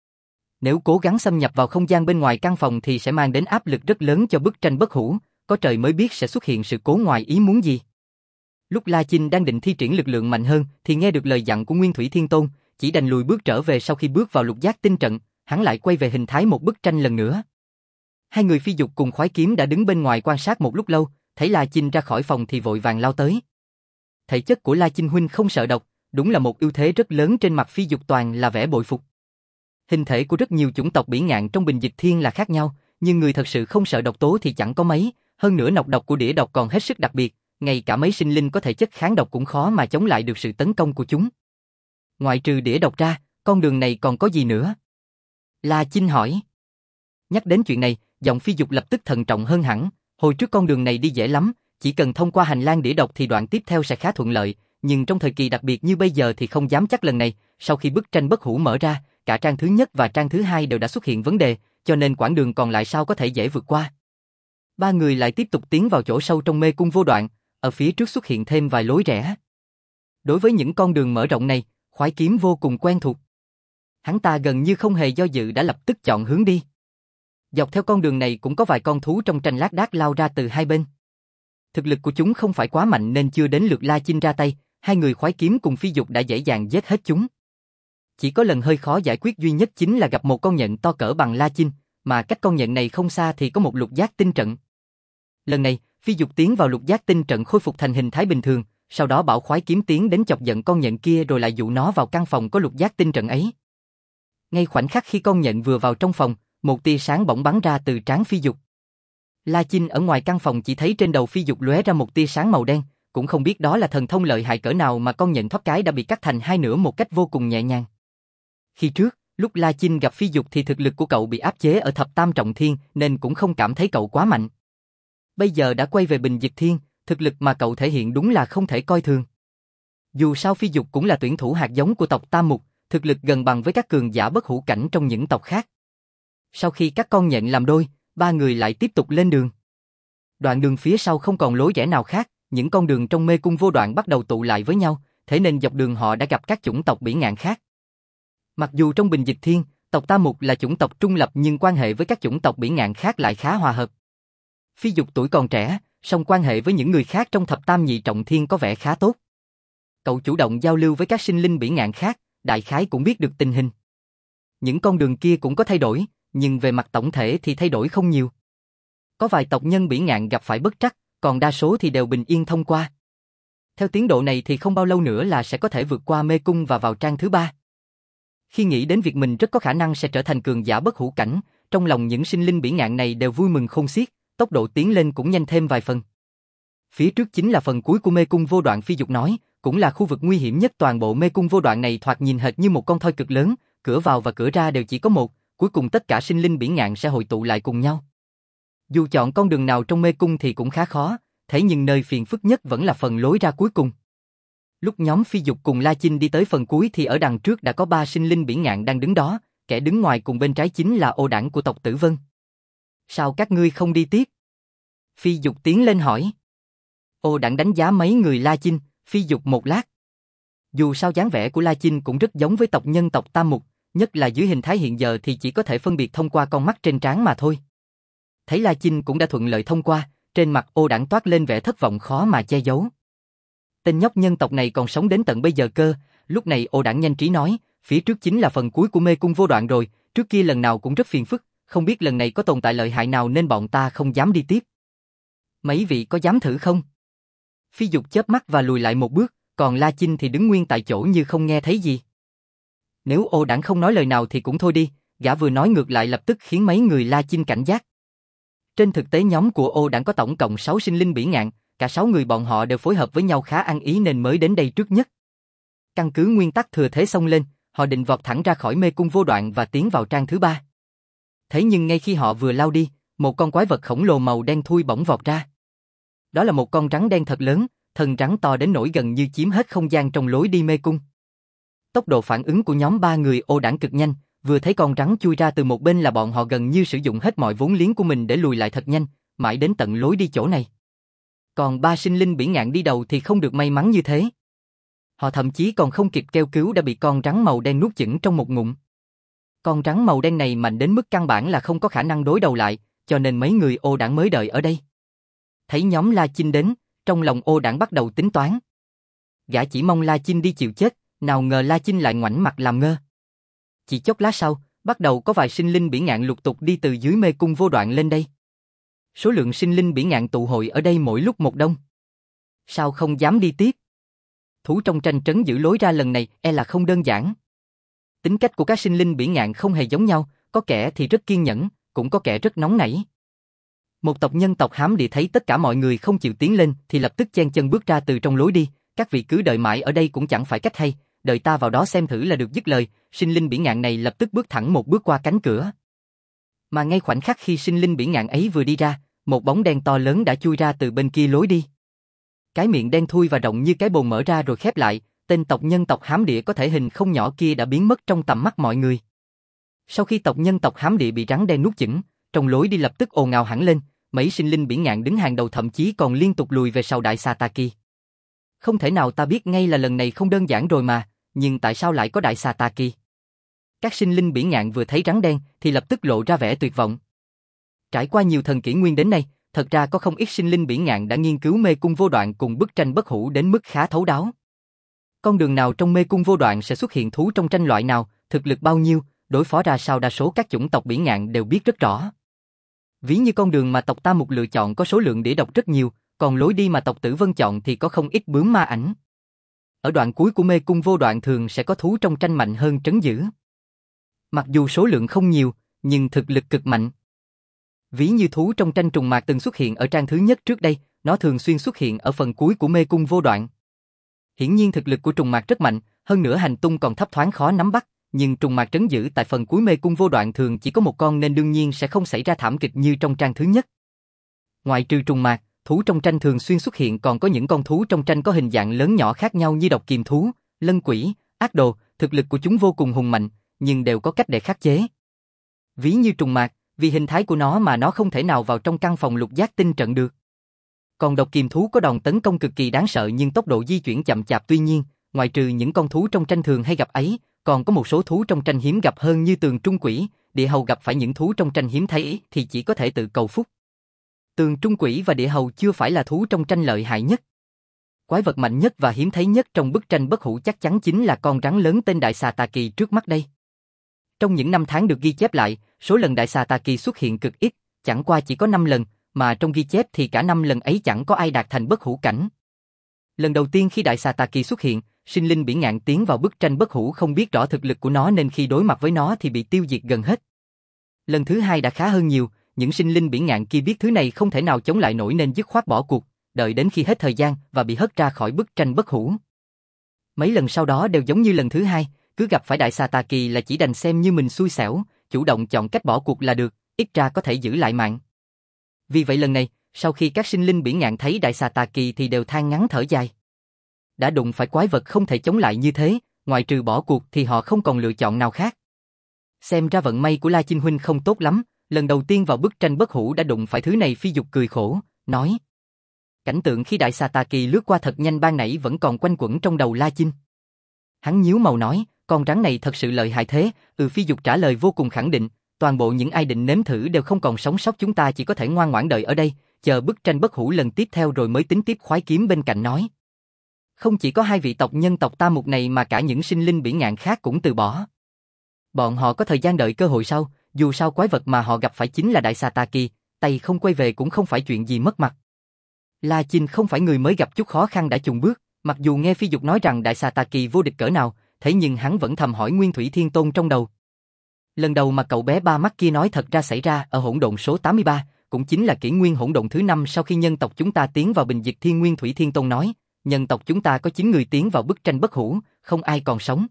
Nếu cố gắng xâm nhập vào không gian bên ngoài căn phòng thì sẽ mang đến áp lực rất lớn cho bức tranh bất hủ, có trời mới biết sẽ xuất hiện sự cố ngoài ý muốn gì. Lúc La Chinh đang định thi triển lực lượng mạnh hơn thì nghe được lời dặn của Nguyên Thủy Thiên Tôn, chỉ đành lùi bước trở về. Sau khi bước vào lục giác tinh trận, hắn lại quay về hình thái một bức tranh lần nữa. Hai người Phi Dục cùng Khoái Kiếm đã đứng bên ngoài quan sát một lúc lâu, thấy La Chinh ra khỏi phòng thì vội vàng lao tới. Thể chất của La Chinh huynh không sợ độc, đúng là một ưu thế rất lớn. Trên mặt Phi Dục toàn là vẻ bội phục. Hình thể của rất nhiều chủng tộc bỉ ngạn trong Bình Dịch Thiên là khác nhau, nhưng người thật sự không sợ độc tố thì chẳng có mấy, hơn nữa nọc độc của đĩa độc còn hết sức đặc biệt, ngay cả mấy sinh linh có thể chất kháng độc cũng khó mà chống lại được sự tấn công của chúng. Ngoại trừ đĩa độc ra, con đường này còn có gì nữa? La Chinh hỏi. Nhắc đến chuyện này, giọng Phi Dục lập tức thận trọng hơn hẳn. Hồi trước con đường này đi dễ lắm, chỉ cần thông qua hành lang đĩa độc thì đoạn tiếp theo sẽ khá thuận lợi, nhưng trong thời kỳ đặc biệt như bây giờ thì không dám chắc lần này. Sau khi bức tranh bất hủ mở ra, cả trang thứ nhất và trang thứ hai đều đã xuất hiện vấn đề, cho nên quãng đường còn lại sao có thể dễ vượt qua. Ba người lại tiếp tục tiến vào chỗ sâu trong mê cung vô đoạn, ở phía trước xuất hiện thêm vài lối rẽ. Đối với những con đường mở rộng này, Khoái Kiếm vô cùng quen thuộc. Hắn ta gần như không hề do dự đã lập tức chọn hướng đi. Dọc theo con đường này cũng có vài con thú trong tranh lác đác lao ra từ hai bên. Thực lực của chúng không phải quá mạnh nên chưa đến lượt La Chinh ra tay, hai người Khoái Kiếm cùng Phi Dục đã dễ dàng giết hết chúng. Chỉ có lần hơi khó giải quyết duy nhất chính là gặp một con nhện to cỡ bằng La Chinh, mà cách con nhện này không xa thì có một lục giác tinh trận. Lần này, Phi Dục tiến vào lục giác tinh trận khôi phục thành hình thái bình thường, sau đó bảo Khoái Kiếm tiến đến chọc giận con nhện kia rồi lại dụ nó vào căn phòng có lục giác tinh trận ấy. Ngay khoảnh khắc khi con nhện vừa vào trong phòng, một tia sáng bỗng bắn ra từ trán Phi Dục. La Chinh ở ngoài căn phòng chỉ thấy trên đầu Phi Dục lóe ra một tia sáng màu đen, cũng không biết đó là thần thông lợi hại cỡ nào mà con nhện thoát cái đã bị cắt thành hai nửa một cách vô cùng nhẹ nhàng. Khi trước, lúc La Chinh gặp Phi Dục thì thực lực của cậu bị áp chế ở thập tam trọng thiên nên cũng không cảm thấy cậu quá mạnh. Bây giờ đã quay về Bình Dịch Thiên, thực lực mà cậu thể hiện đúng là không thể coi thường. Dù sao Phi Dục cũng là tuyển thủ hạt giống của tộc Tam Mục, thực lực gần bằng với các cường giả bất hủ cảnh trong những tộc khác. Sau khi các con nhện làm đôi, ba người lại tiếp tục lên đường. Đoạn đường phía sau không còn lối rẽ nào khác, những con đường trong mê cung vô đoạn bắt đầu tụ lại với nhau, thế nên dọc đường họ đã gặp các chủng tộc bỉ ngạn khác. Mặc dù trong Bình Dịch Thiên, tộc Tam Mục là chủng tộc trung lập nhưng quan hệ với các chủng tộc bỉ ngạn khác lại khá hòa hợp. Phi Dục tuổi còn trẻ, song quan hệ với những người khác trong thập tam nhị trọng thiên có vẻ khá tốt. Cậu chủ động giao lưu với các sinh linh bỉ ngạn khác, đại khái cũng biết được tình hình. Những con đường kia cũng có thay đổi, nhưng về mặt tổng thể thì thay đổi không nhiều. Có vài tộc nhân bỉ ngạn gặp phải bất trắc, còn đa số thì đều bình yên thông qua. Theo tiến độ này thì không bao lâu nữa là sẽ có thể vượt qua mê cung và vào trang thứ 3. Khi nghĩ đến việc mình rất có khả năng sẽ trở thành cường giả bất hủ cảnh, trong lòng những sinh linh bỉ ngạn này đều vui mừng khôn xiết, tốc độ tiến lên cũng nhanh thêm vài phần. Phía trước chính là phần cuối của mê cung vô đoạn, Phi Dục nói, cũng là khu vực nguy hiểm nhất. Toàn bộ mê cung vô đoạn này thoạt nhìn hệt như một con thoi cực lớn, cửa vào và cửa ra đều chỉ có một, cuối cùng tất cả sinh linh bỉ ngạn sẽ hội tụ lại cùng nhau. Dù chọn con đường nào trong mê cung thì cũng khá khó, thế nhưng nơi phiền phức nhất vẫn là phần lối ra cuối cùng. Lúc nhóm Phi Dục cùng La Chinh đi tới phần cuối thì ở đằng trước đã có 3 sinh linh bỉ ngạn đang đứng đó, kẻ đứng ngoài cùng bên trái chính là Ô Đảng của tộc Tử Vân. Sao các ngươi không đi tiếp? Phi Dục tiến lên hỏi. Ô Đảng đánh giá mấy người La Chinh, Phi Dục một lát. Dù sao dáng vẻ của La Chinh cũng rất giống với tộc nhân tộc Tam Mục, nhất là dưới hình thái hiện giờ thì chỉ có thể phân biệt thông qua con mắt trên trán mà thôi. Thấy La Chinh cũng đã thuận lợi thông qua, trên mặt Ô Đảng toát lên vẻ thất vọng khó mà che giấu. Tên nhóc nhân tộc này còn sống đến tận bây giờ cơ. Lúc này Ô Đảng nhanh trí nói, phía trước chính là phần cuối của mê cung vô đoạn rồi, trước kia lần nào cũng rất phiền phức, không biết lần này có tồn tại lợi hại nào nên bọn ta không dám đi tiếp. Mấy vị có dám thử không? Phi Dục chớp mắt và lùi lại một bước, còn La Chinh thì đứng nguyên tại chỗ như không nghe thấy gì. Nếu Ô Đảng không nói lời nào thì cũng thôi đi, gã vừa nói ngược lại lập tức khiến mấy người La Chinh cảnh giác. Trên thực tế nhóm của Ô Đảng có tổng cộng 6 sinh linh bỉ ngạn, cả 6 người bọn họ đều phối hợp với nhau khá ăn ý nên mới đến đây trước nhất. Căn cứ nguyên tắc thừa thế xông lên, họ định vọt thẳng ra khỏi mê cung vô đoạn và tiến vào trang thứ 3. Thế nhưng ngay khi họ vừa lao đi, một con quái vật khổng lồ màu đen thui bỗng vọt ra. Đó là một con rắn đen thật lớn, thân rắn to đến nỗi gần như chiếm hết không gian trong lối đi mê cung. Tốc độ phản ứng của nhóm 3 người ô đảng cực nhanh, vừa thấy con rắn chui ra từ một bên là bọn họ gần như sử dụng hết mọi vốn liếng của mình để lùi lại thật nhanh, mãi đến tận lối đi chỗ này. Còn 3 sinh linh biển ngạn đi đầu thì không được may mắn như thế. Họ thậm chí còn không kịp kêu cứu đã bị con rắn màu đen nuốt chửng trong một ngụm. Con rắn màu đen này mạnh đến mức căn bản là không có khả năng đối đầu lại, cho nên mấy người ô đảng mới đợi ở đây. Thấy nhóm La Chinh đến, trong lòng ô đảng bắt đầu tính toán. Gã chỉ mong La Chinh đi chịu chết, nào ngờ La Chinh lại ngoảnh mặt làm ngơ. Chỉ chốc lát sau, bắt đầu có vài sinh linh biển ngạn lục tục đi từ dưới mê cung vô đoạn lên đây. Số lượng sinh linh biển ngạn tụ hội ở đây mỗi lúc một đông. Sao không dám đi tiếp? Thú trong tranh trấn giữ lối ra lần này là không đơn giản. Tính cách của các sinh linh biển ngạn không hề giống nhau, có kẻ thì rất kiên nhẫn, cũng có kẻ rất nóng nảy. Một tộc nhân tộc Hám Địa thấy tất cả mọi người không chịu tiến lên thì lập tức chen chân bước ra từ trong lối đi, các vị cứ đợi mãi ở đây cũng chẳng phải cách hay, đợi ta vào đó xem thử là được. Dứt lời, sinh linh biển ngạn này lập tức bước thẳng một bước qua cánh cửa. Mà ngay khoảnh khắc khi sinh linh biển ngạn ấy vừa đi ra, một bóng đen to lớn đã chui ra từ bên kia lối đi. Cái miệng đen thui và rộng như cái bồn mở ra rồi khép lại, tên tộc nhân tộc Hám Địa có thể hình không nhỏ kia đã biến mất trong tầm mắt mọi người. Sau khi tộc nhân tộc Hám Địa bị rắn đen nuốt chửng, trong lối đi lập tức ồn ào hẳn lên, mấy sinh linh biển ngạn đứng hàng đầu thậm chí còn liên tục lùi về sau Đại Sataki. Không thể nào, ta biết ngay là lần này không đơn giản rồi mà, nhưng tại sao lại có Đại Sataki? Các sinh linh biển ngạn vừa thấy rắn đen thì lập tức lộ ra vẻ tuyệt vọng. Trải qua nhiều thần kỷ nguyên đến nay, thật ra có không ít sinh linh biển ngạn đã nghiên cứu mê cung vô đoạn cùng bức tranh bất hủ đến mức khá thấu đáo. Con đường nào trong mê cung vô đoạn sẽ xuất hiện thú trong tranh loại nào, thực lực bao nhiêu, đối phó ra sao, đa số các chủng tộc biển ngạn đều biết rất rõ. Ví như con đường mà tộc Ta Mục lựa chọn có số lượng đĩa độc rất nhiều, còn lối đi mà tộc Tử Vân chọn thì có không ít bướm ma ảnh. Ở đoạn cuối của mê cung vô đoạn thường sẽ có thú trong tranh mạnh hơn trấn giữ. Mặc dù số lượng không nhiều, nhưng thực lực cực mạnh. Ví như thú trong tranh trùng mạc từng xuất hiện ở trang thứ nhất trước đây, nó thường xuyên xuất hiện ở phần cuối của mê cung vô đoạn. Hiển nhiên thực lực của trùng mạc rất mạnh, hơn nữa hành tung còn thấp thoáng khó nắm bắt, nhưng trùng mạc trấn giữ tại phần cuối mê cung vô đoạn thường chỉ có một con nên đương nhiên sẽ không xảy ra thảm kịch như trong trang thứ nhất. Ngoại trừ trùng mạc, thú trong tranh thường xuyên xuất hiện còn có những con thú trong tranh có hình dạng lớn nhỏ khác nhau như độc kiềm thú, lân quỷ, ác đồ, thực lực của chúng vô cùng hùng mạnh, nhưng đều có cách để khắc chế. Ví như trùng mạc, vì hình thái của nó mà nó không thể nào vào trong căn phòng lục giác tinh trận được. Còn độc kiềm thú có đòn tấn công cực kỳ đáng sợ nhưng tốc độ di chuyển chậm chạp, tuy nhiên, ngoại trừ những con thú trong tranh thường hay gặp ấy, còn có một số thú trong tranh hiếm gặp hơn như tường trung quỷ, địa hầu gặp phải những thú trong tranh hiếm thấy thì chỉ có thể tự cầu phúc. Tường trung quỷ và địa hầu chưa phải là thú trong tranh lợi hại nhất. Quái vật mạnh nhất và hiếm thấy nhất trong bức tranh bất hủ chắc chắn chính là con rắn lớn tên Đại Sataki trước mắt đây. Trong những năm tháng được ghi chép lại, số lần Đại Sataki xuất hiện cực ít, chẳng qua chỉ có 5 lần, mà trong ghi chép thì cả 5 lần ấy chẳng có ai đạt thành bất hủ cảnh. Lần đầu tiên khi Đại Sataki xuất hiện, sinh linh biển ngạn tiến vào bức tranh bất hủ không biết rõ thực lực của nó nên khi đối mặt với nó thì bị tiêu diệt gần hết. Lần thứ hai đã khá hơn nhiều, những sinh linh biển ngạn kia biết thứ này không thể nào chống lại nổi nên dứt khoát bỏ cuộc, đợi đến khi hết thời gian và bị hất ra khỏi bức tranh bất hủ. Mấy lần sau đó đều giống như lần thứ hai, cứ gặp phải Đại Sataki là chỉ đành xem như mình xui xẻo, chủ động chọn cách bỏ cuộc là được, ít ra có thể giữ lại mạng. Vì vậy lần này, sau khi các sinh linh biển ngạn thấy Đại Sataki thì đều than ngắn thở dài. Đã đụng phải quái vật không thể chống lại như thế, ngoại trừ bỏ cuộc thì họ không còn lựa chọn nào khác. Xem ra vận may của La Chinh huynh không tốt lắm, lần đầu tiên vào bức tranh bất hủ đã đụng phải thứ này. Phi Dục cười khổ, nói. Cảnh tượng khi Đại Sataki lướt qua thật nhanh ban nãy vẫn còn quanh quẩn trong đầu La Chinh. Hắn nhíu màu nói, con rắn này thật sự lợi hại thế? Phi Dục trả lời vô cùng khẳng định, toàn bộ những ai định nếm thử đều không còn sống sót, chúng ta chỉ có thể ngoan ngoãn đợi ở đây, chờ bức tranh bất hủ lần tiếp theo rồi mới tính tiếp. Khoái Kiếm bên cạnh nói. Không chỉ có hai vị tộc nhân tộc Ta Mục này mà cả những sinh linh biển ngạn khác cũng từ bỏ. Bọn họ có thời gian đợi cơ hội sau, dù sao quái vật mà họ gặp phải chính là Đại Sataki, tay không quay về cũng không phải chuyện gì mất mặt. La Chinh không phải người mới gặp chút khó khăn đã chùng bước, mặc dù nghe Phi Dục nói rằng Đại Sataki vô địch cỡ nào, thế nhưng hắn vẫn thầm hỏi Nguyên Thủy Thiên Tôn trong đầu. Lần đầu mà cậu bé ba mắt kia nói thật ra xảy ra ở hỗn độn số 83, cũng chính là kỷ nguyên hỗn độn thứ 5 sau khi nhân tộc chúng ta tiến vào bình diệt thiên. Nguyên Thủy Thiên Tôn nói, nhân tộc chúng ta có 9 người tiến vào bức tranh bất hủ, không ai còn sống.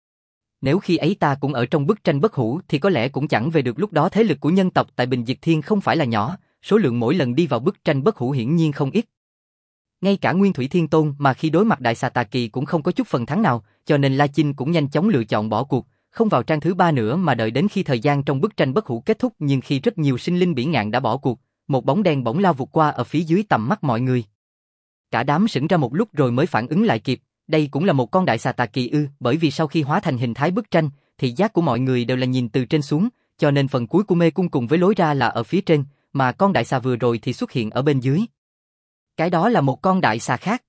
Nếu khi ấy ta cũng ở trong bức tranh bất hủ thì có lẽ cũng chẳng về được. Lúc đó thế lực của nhân tộc tại bình diệt thiên không phải là nhỏ, số lượng mỗi lần đi vào bức tranh bất hủ hiển nhiên không ít. Ngay cả Nguyên Thủy Thiên Tôn mà khi đối mặt Đại Xà Tà Kỳ cũng không có chút phần thắng nào, cho nên La Chinh cũng nhanh chóng lựa chọn bỏ cuộc, không vào trang thứ 3 nữa mà đợi đến khi thời gian trong bức tranh bất hủ kết thúc. Nhưng khi rất nhiều sinh linh bỉ ngạn đã bỏ cuộc, một bóng đen bỗng lao vụt qua ở phía dưới tầm mắt mọi người. Cả đám sững ra một lúc rồi mới phản ứng lại kịp, đây cũng là một con Đại Xà Tà Kỳ ư? Bởi vì sau khi hóa thành hình thái bức tranh, thị giác của mọi người đều là nhìn từ trên xuống, cho nên phần cuối của mê cung cùng với lối ra là ở phía trên, mà con đại xà vừa rồi thì xuất hiện ở bên dưới. Cái đó là một con đại xà khác.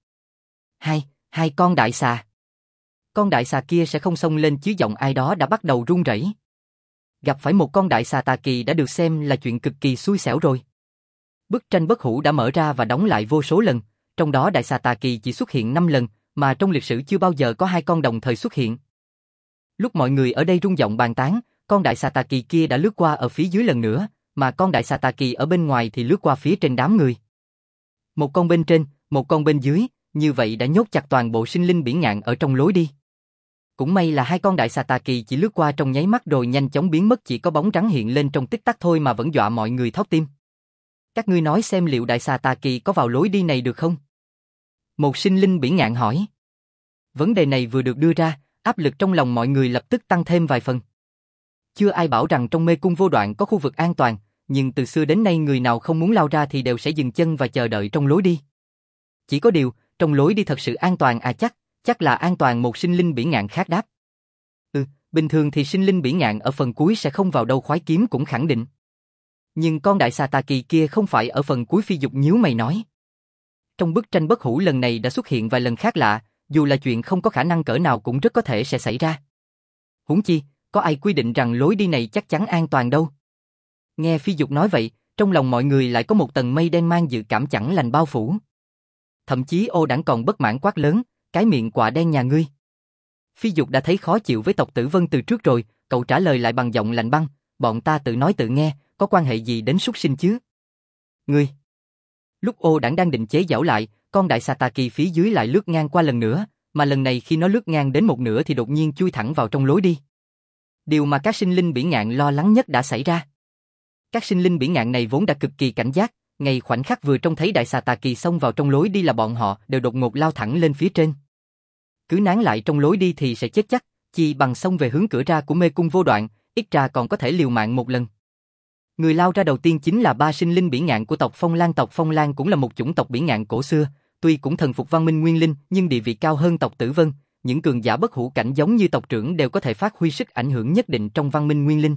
Hai con đại xà. Con đại xà kia sẽ không xông lên chứ? Giọng ai đó đã bắt đầu run rẩy. Gặp phải một con đại xà tà kỳ đã được xem là chuyện cực kỳ xui xẻo rồi. Bức tranh bất hủ đã mở ra và đóng lại vô số lần, trong đó đại xà tà kỳ chỉ xuất hiện 5 lần, mà trong lịch sử chưa bao giờ có 2 con đồng thời xuất hiện. Lúc mọi người ở đây rung giọng bàn tán, con đại xà tà kỳ kia đã lướt qua ở phía dưới lần nữa, mà con đại xà tà kỳ ở bên ngoài thì lướt qua phía trên đám người. Một con bên trên, một con bên dưới, như vậy đã nhốt chặt toàn bộ sinh linh biển ngạn ở trong lối đi. Cũng may là 2 con đại xà tà kỳ chỉ lướt qua trong nháy mắt rồi nhanh chóng biến mất, chỉ có bóng trắng hiện lên trong tích tắc thôi mà vẫn dọa mọi người thót tim. Các ngươi nói xem liệu đại xà tà kỳ có vào lối đi này được không? Một sinh linh biển ngạn hỏi. Vấn đề này vừa được đưa ra, áp lực trong lòng mọi người lập tức tăng thêm vài phần. Chưa ai bảo rằng trong mê cung vô đoạn có khu vực an toàn, nhưng từ xưa đến nay người nào không muốn lao ra thì đều sẽ dừng chân và chờ đợi trong lối đi. Chỉ có điều, trong lối đi thật sự an toàn à? Chắc là an toàn, một sinh linh biển ngạn khác đáp. Bình thường thì sinh linh biển ngạn ở phần cuối sẽ không vào đâu, khoái kiếm cũng khẳng định. Nhưng con đại xà tà kỳ kia không phải ở phần cuối. Phi Dục nhíu mày nói. Trong bức tranh bất hủ lần này đã xuất hiện vài lần khác lạ, dù là chuyện không có khả năng cỡ nào cũng rất có thể sẽ xảy ra. Huống chi, có ai quy định rằng lối đi này chắc chắn an toàn đâu. Nghe Phi Dục nói vậy, trong lòng mọi người lại có một tầng mây đen mang dự cảm chẳng lành bao phủ. Thậm chí Ô Đảng còn bất mãn quát lớn, cái miệng quạ đen nhà ngươi. Phi Dục đã thấy khó chịu với tộc Tử Vân từ trước rồi, cậu trả lời lại bằng giọng lạnh băng, bọn ta tự nói tự nghe, có quan hệ gì đến súc sinh chứ? Ngươi. Lúc Ô Đảng đang định chế giễu lại, con đại xà tà kỳ phía dưới lại lướt ngang qua lần nữa, mà lần này khi nó lướt ngang đến một nửa thì đột nhiên chui thẳng vào trong lối đi. Điều mà các sinh linh biển ngạn lo lắng nhất đã xảy ra. Các sinh linh biển ngạn này vốn đã cực kỳ cảnh giác, ngay khoảnh khắc vừa trông thấy đại xà tà kỳ xông vào trong lối đi là bọn họ đều đột ngột lao thẳng lên phía trên. Cứ nán lại trong lối đi thì sẽ chết chắc, chi bằng xông về hướng cửa ra của mê cung vô đoạn, ít ra còn có thể liều mạng một lần. Người lao ra đầu tiên chính là 3 sinh linh biển ngạn của tộc Phong Lan. Tộc Phong Lan cũng là một chủng tộc biển ngạn cổ xưa, tuy cũng thần phục văn minh nguyên linh nhưng địa vị cao hơn tộc Tử Vân. Những cường giả bất hủ cảnh giống như tộc trưởng đều có thể phát huy sức ảnh hưởng nhất định trong văn minh nguyên linh.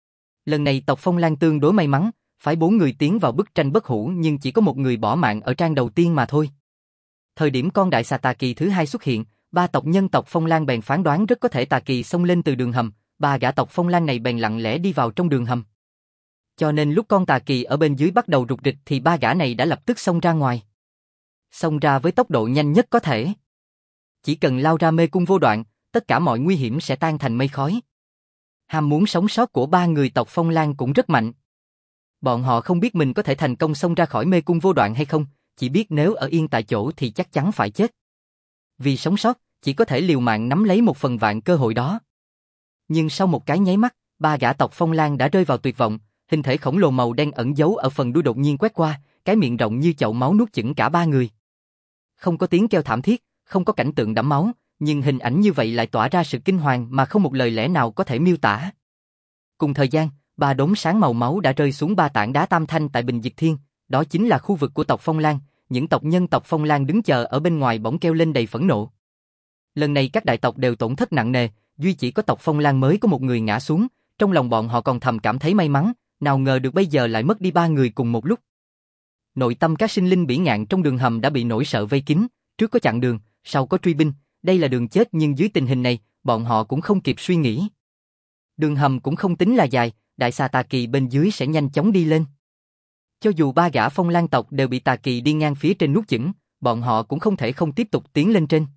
Lần này tộc Phong Lan tương đối may mắn, phái 4 người tiến vào bức tranh bất hủ nhưng chỉ có một người bỏ mạng ở trang đầu tiên mà thôi. Thời điểm con đại xà tà kỳ thứ 2 xuất hiện, 3 tộc nhân tộc Phong Lan bèn phán đoán rất có thể tà kỳ xông lên từ đường hầm, 3 gã tộc Phong Lan này bèn lặng lẽ đi vào trong đường hầm. Cho nên lúc con tà kỳ ở bên dưới bắt đầu rục rịch thì 3 gã này đã lập tức xông ra ngoài. Xông ra với tốc độ nhanh nhất có thể. Chỉ cần lao ra mê cung vô đoạn, tất cả mọi nguy hiểm sẽ tan thành mây khói. Ham muốn sống sót của 3 người tộc Phong Lan cũng rất mạnh. Bọn họ không biết mình có thể thành công xông ra khỏi mê cung vô đoạn hay không, chỉ biết nếu ở yên tại chỗ thì chắc chắn phải chết. Vì sống sót, chỉ có thể liều mạng nắm lấy một phần vạn cơ hội đó. Nhưng sau một cái nháy mắt, 3 gã tộc Phong Lan đã rơi vào tuyệt vọng, hình thể khổng lồ màu đen ẩn giấu ở phần đuôi đột nhiên quét qua, cái miệng rộng như chậu máu nuốt chửng cả 3 người. Không có tiếng kêu thảm thiết, không có cảnh tượng đẫm máu, nhưng hình ảnh như vậy lại tỏa ra sự kinh hoàng mà không một lời lẽ nào có thể miêu tả. Cùng thời gian, 3 đốm sáng màu máu đã rơi xuống 3 tảng đá tam thanh tại Bình Diệt Thiên, đó chính là khu vực của tộc Phong Lan. Những tộc nhân tộc Phong Lan đứng chờ ở bên ngoài bỗng kêu lên đầy phẫn nộ. Lần này các đại tộc đều tổn thất nặng nề, duy chỉ có tộc Phong Lan mới có một người ngã xuống, trong lòng bọn họ còn thầm cảm thấy may mắn, nào ngờ được bây giờ lại mất đi 3 người cùng một lúc. Nội tâm các sinh linh biển ngạn trong đường hầm đã bị nỗi sợ vây kín, trước có chặn đường, sau có truy binh, đây là đường chết nhưng dưới tình hình này, bọn họ cũng không kịp suy nghĩ. Đường hầm cũng không tính là dài, đại xà tà kỳ bên dưới sẽ nhanh chóng đi lên. Cho dù 3 gã Phong Lan tộc đều bị tà kỳ đi ngang phía trên nuốt chửng, bọn họ cũng không thể không tiếp tục tiến lên trên.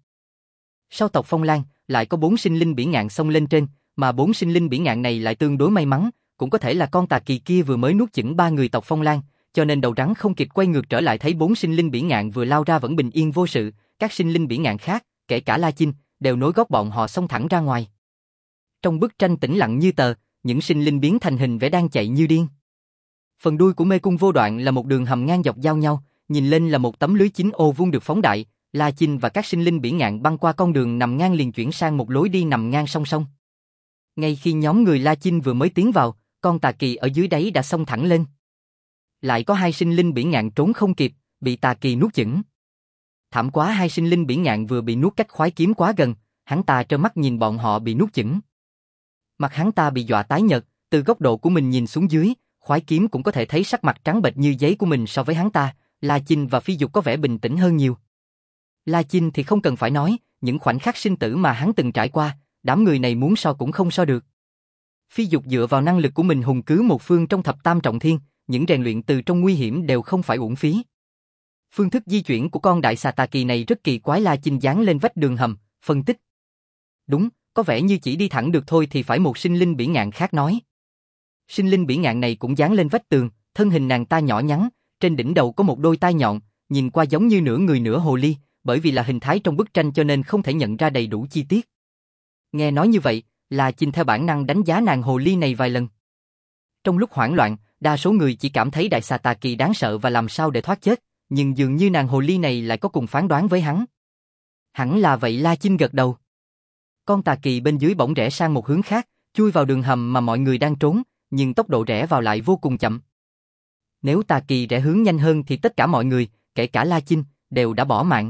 Sau tộc Phong Lan, lại có 4 sinh linh biển ngạn xông lên trên, mà 4 sinh linh biển ngạn này lại tương đối may mắn, cũng có thể là con tà kỳ kia vừa mới nuốt chửng 3 người tộc Phong Lan, cho nên đầu rắn không kịp quay ngược trở lại thấy 4 sinh linh biển ngạn vừa lao ra vẫn bình yên vô sự, các sinh linh biển ngạn khác, kể cả La Chinh, đều nối gót bọn họ xông thẳng ra ngoài. Trong bức tranh tĩnh lặng như tờ, những sinh linh biến thành hình vẽ đang chạy như điên. Phần đuôi của mê cung vô đoạn là một đường hầm ngang dọc giao nhau, nhìn lên là một tấm lưới 9 ô vuông được phóng đại. La Chinh và các sinh linh bỉ ngạn băng qua con đường nằm ngang liền chuyển sang một lối đi nằm ngang song song. Ngay khi nhóm người La Chinh vừa mới tiến vào, con tà kỳ ở dưới đáy đã xông thẳng lên. Lại có hai sinh linh bỉ ngạn trốn không kịp, bị tà kỳ nuốt chửng. Thảm quá, hai sinh linh bỉ ngạn vừa bị nuốt cách khoái kiếm quá gần, hắn ta trơ mắt nhìn bọn họ bị nuốt chửng. Mặt hắn ta bị dọa tái nhợt, từ góc độ của mình nhìn xuống dưới, khoái kiếm cũng có thể thấy sắc mặt trắng bệch như giấy của mình so với hắn ta. La Chinh và Phi Dục có vẻ bình tĩnh hơn nhiều. La Chinh thì không cần phải nói, những khoảnh khắc sinh tử mà hắn từng trải qua, đám người này muốn so cũng không so được. Phi Dục dựa vào năng lực của mình hùng cứ một phương trong thập tam trọng thiên, những rèn luyện từ trong nguy hiểm đều không phải uổng phí. Phương thức di chuyển của con đại xà tà kỳ này rất kỳ quái. La Chinh dán lên vách đường hầm, phân tích. Đúng, có vẻ như chỉ đi thẳng được thôi thì phải, một sinh linh bỉ ngạn khác nói. Sinh linh bỉ ngạn này cũng dán lên vách tường, thân hình nàng ta nhỏ nhắn, trên đỉnh đầu có một đôi tai nhọn, nhìn qua giống như nửa người nửa hồ ly, bởi vì là hình thái trong bức tranh cho nên không thể nhận ra đầy đủ chi tiết. Nghe nói như vậy, La Chinh theo bản năng đánh giá nàng hồ ly này vài lần. Trong lúc hoảng loạn, đa số người chỉ cảm thấy đại xà tà kỳ đáng sợ và làm sao để thoát chết, nhưng dường như nàng hồ ly này lại có cùng phán đoán với hắn. Hẳn là vậy, La Chinh gật đầu. Con tà kỳ bên dưới bỗng rẽ sang một hướng khác, chui vào đường hầm mà mọi người đang trốn, nhưng tốc độ rẽ vào lại vô cùng chậm. Nếu tà kỳ rẽ hướng nhanh hơn thì tất cả mọi người, kể cả La Chinh, đều đã bỏ mạng.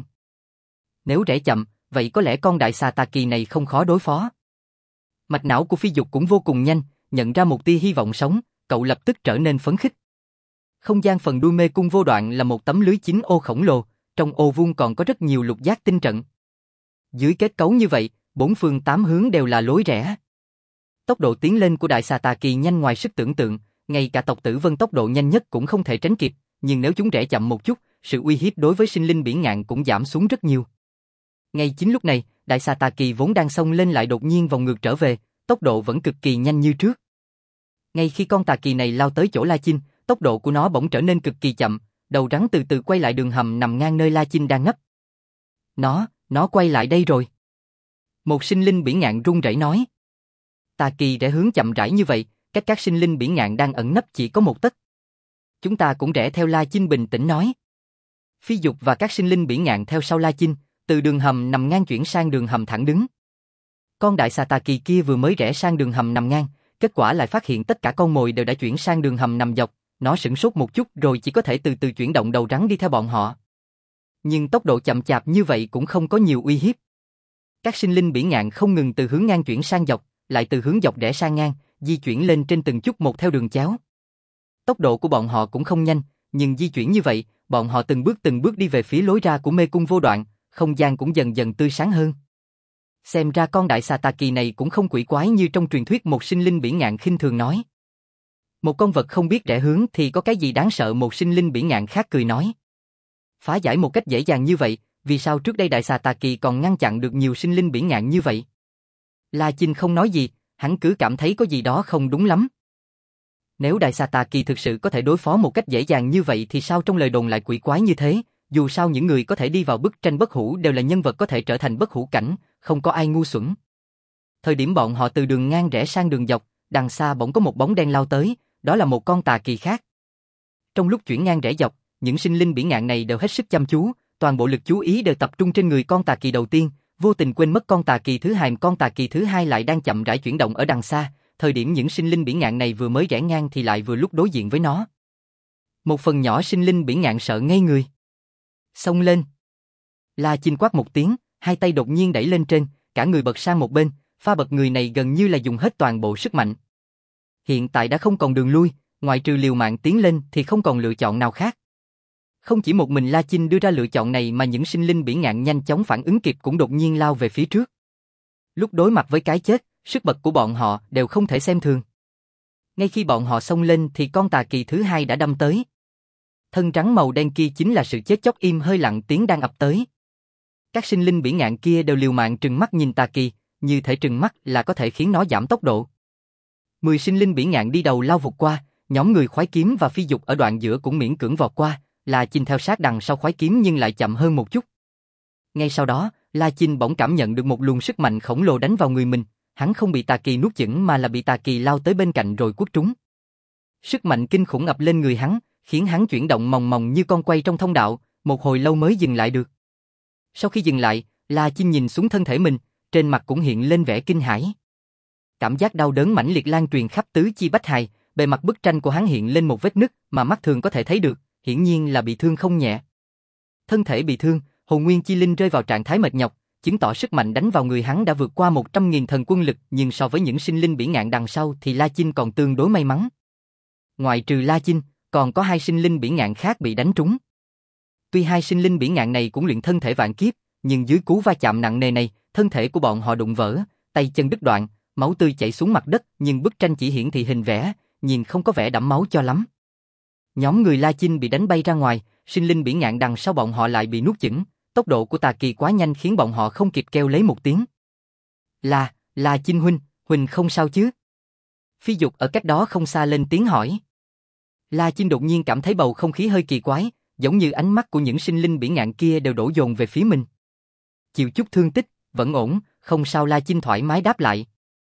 Nếu rẽ chậm, vậy có lẽ con đại xà tà kỳ này không khó đối phó. Mạch não của Phi Dục cũng vô cùng nhanh, nhận ra một tia hy vọng sống, cậu lập tức trở nên phấn khích. Không gian phần đuôi mê cung vô đoạn là một tấm lưới 9 ô khổng lồ, trong ô vuông còn có rất nhiều lục giác tinh trận. Dưới kết cấu như vậy, bốn phương tám hướng đều là lối rẽ. Tốc độ tiến lên của đại xà tà kỳ nhanh ngoài sức tưởng tượng, ngay cả tộc Tử Vân tốc độ nhanh nhất cũng không thể tránh kịp, nhưng nếu chúng rẽ chậm một chút, sự uy hiếp đối với sinh linh bỉ ngạn cũng giảm xuống rất nhiều. Ngay chính lúc này, đại xà tà kỳ vốn đang xông lên lại đột nhiên vòng ngược trở về, tốc độ vẫn cực kỳ nhanh như trước. Ngay khi con tà kỳ này lao tới chỗ La Chinh, tốc độ của nó bỗng trở nên cực kỳ chậm, đầu rắn từ từ quay lại đường hầm nằm ngang nơi La Chinh đang nấp. Nó quay lại đây rồi. Một sinh linh bỉ ngạn run rẩy nói. Tà kỳ rẽ hướng chậm rãi như vậy, cách các sinh linh bỉ ngạn đang ẩn nấp chỉ có một tấc. Chúng ta cũng rẽ theo, La Chinh bình tĩnh nói. Phi Dục và các sinh linh bỉ ngạn theo sau La Chinh, từ đường hầm nằm ngang chuyển sang đường hầm thẳng đứng. Con đại xà tà kỳ kia vừa mới rẽ sang đường hầm nằm ngang, kết quả lại phát hiện tất cả con mồi đều đã chuyển sang đường hầm nằm dọc, nó sửng sốt một chút rồi chỉ có thể từ từ chuyển động đầu rắn đi theo bọn họ. Nhưng tốc độ chậm chạp như vậy cũng không có nhiều uy hiếp. Các sinh linh bỉ ngạn không ngừng từ hướng ngang chuyển sang dọc, lại từ hướng dọc rẽ sang ngang, di chuyển lên trên từng chút một theo đường chéo. Tốc độ của bọn họ cũng không nhanh, nhưng di chuyển như vậy, bọn họ từng bước đi về phía lối ra của mê cung vô đoạn, không gian cũng dần dần tươi sáng hơn. Xem ra con đại xà tà kỳ này cũng không quỷ quái như trong truyền thuyết, một sinh linh bỉ ngạn khinh thường nói. Một con vật không biết rẽ hướng thì có cái gì đáng sợ, một sinh linh bỉ ngạn khác cười nói. Phá giải một cách dễ dàng như vậy, vì sao trước đây đại xà tà kỳ còn ngăn chặn được nhiều sinh linh bỉ ngạn như vậy? La Chinh không nói gì, hắn cứ cảm thấy có gì đó không đúng lắm. Nếu đại xà tà kỳ thực sự có thể đối phó một cách dễ dàng như vậy thì sao trong lời đồn lại quỷ quái như thế? Dù sao những người có thể đi vào bức tranh bất hủ đều là nhân vật có thể trở thành bất hủ cảnh, không có ai ngu xuẩn. Thời điểm bọn họ từ đường ngang rẽ sang đường dọc, đằng xa bỗng có một bóng đen lao tới, đó là một con tà kỳ khác. Trong lúc chuyển ngang rẽ dọc, những sinh linh bỉ ngạn này đều hết sức chăm chú, toàn bộ lực chú ý đều tập trung trên người con tà kỳ đầu tiên, vô tình quên mất con tà kỳ thứ hai. Con tà kỳ thứ hai lại đang chậm rãi chuyển động ở đằng xa, thời điểm những sinh linh bỉ ngạn này vừa mới rẽ ngang thì lại vừa lúc đối diện với nó. Một phần nhỏ sinh linh bỉ ngạn sợ ngây người. Xông lên. La Chinh quát một tiếng, hai tay đột nhiên đẩy lên trên, cả người bật sang một bên, pha bật người này gần như là dùng hết toàn bộ sức mạnh. Hiện tại đã không còn đường lui, ngoại trừ liều mạng tiến lên thì không còn lựa chọn nào khác. Không chỉ một mình La Chinh đưa ra lựa chọn này mà những sinh linh bỉ ngạn nhanh chóng phản ứng kịp cũng đột nhiên lao về phía trước. Lúc đối mặt với cái chết, sức bật của bọn họ đều không thể xem thường. Ngay khi bọn họ xông lên thì con tà kỳ thứ hai đã đâm tới. Thân rắn màu đen kia chính là sự chết chóc im hơi lặng tiếng đang ập tới. Các sinh linh bỉ ngạn kia đều liều mạng trừng mắt nhìn tà kỳ, như thể trừng mắt là có thể khiến nó giảm tốc độ. 10 sinh linh bỉ ngạn đi đầu lao vụt qua, nhóm người khoái kiếm và Phi Dục ở đoạn giữa cũng miễn cưỡng vọt qua, La Chinh theo sát đằng sau khoái kiếm nhưng lại chậm hơn một chút. Ngay sau đó, La Chinh bỗng cảm nhận được một luồng sức mạnh khổng lồ đánh vào người mình, hắn không bị tà kỳ nuốt chửng mà là bị tà kỳ lao tới bên cạnh rồi quất trúng. Sức mạnh kinh khủng ập lên người hắn, khiến hắn chuyển động mòng mòng như con quay trong thông đạo, một hồi lâu mới dừng lại được. Sau khi dừng lại, La Chinh nhìn xuống thân thể mình, trên mặt cũng hiện lên vẻ kinh hãi. Cảm giác đau đớn mãnh liệt lan truyền khắp tứ chi bách hài, bề mặt bức tranh của hắn hiện lên một vết nứt mà mắt thường có thể thấy được, hiển nhiên là bị thương không nhẹ. Thân thể bị thương, hồn nguyên chi linh rơi vào trạng thái mệt nhọc, chứng tỏ sức mạnh đánh vào người hắn đã vượt qua 100.000 thần quân lực, nhưng so với những sinh linh bỉ ngạn đằng sau thì La Chinh còn tương đối may mắn. Ngoài trừ La Chinh, còn có 2 sinh linh bỉ ngạn khác bị đánh trúng. Tuy 2 sinh linh bỉ ngạn này cũng luyện thân thể vạn kiếp, nhưng dưới cú va chạm nặng nề này, thân thể của bọn họ đụng vỡ, tay chân đứt đoạn, máu tươi chảy xuống mặt đất, nhưng bức tranh chỉ hiển thị hình vẽ, nhìn không có vẻ đẫm máu cho lắm. Nhóm người La Chinh bị đánh bay ra ngoài, sinh linh bỉ ngạn đằng sau bọn họ lại bị nuốt chửng, tốc độ của Tà Kỳ quá nhanh khiến bọn họ không kịp kêu lấy một tiếng. La Chinh huynh không sao chứ? Phi Dục ở cách đó không xa lên tiếng hỏi. La Chinh đột nhiên cảm thấy bầu không khí hơi kỳ quái, giống như ánh mắt của những sinh linh bỉ ngạn kia đều đổ dồn về phía mình. Chịu chút thương tích, vẫn ổn, không sao. La Chinh thoải mái đáp lại.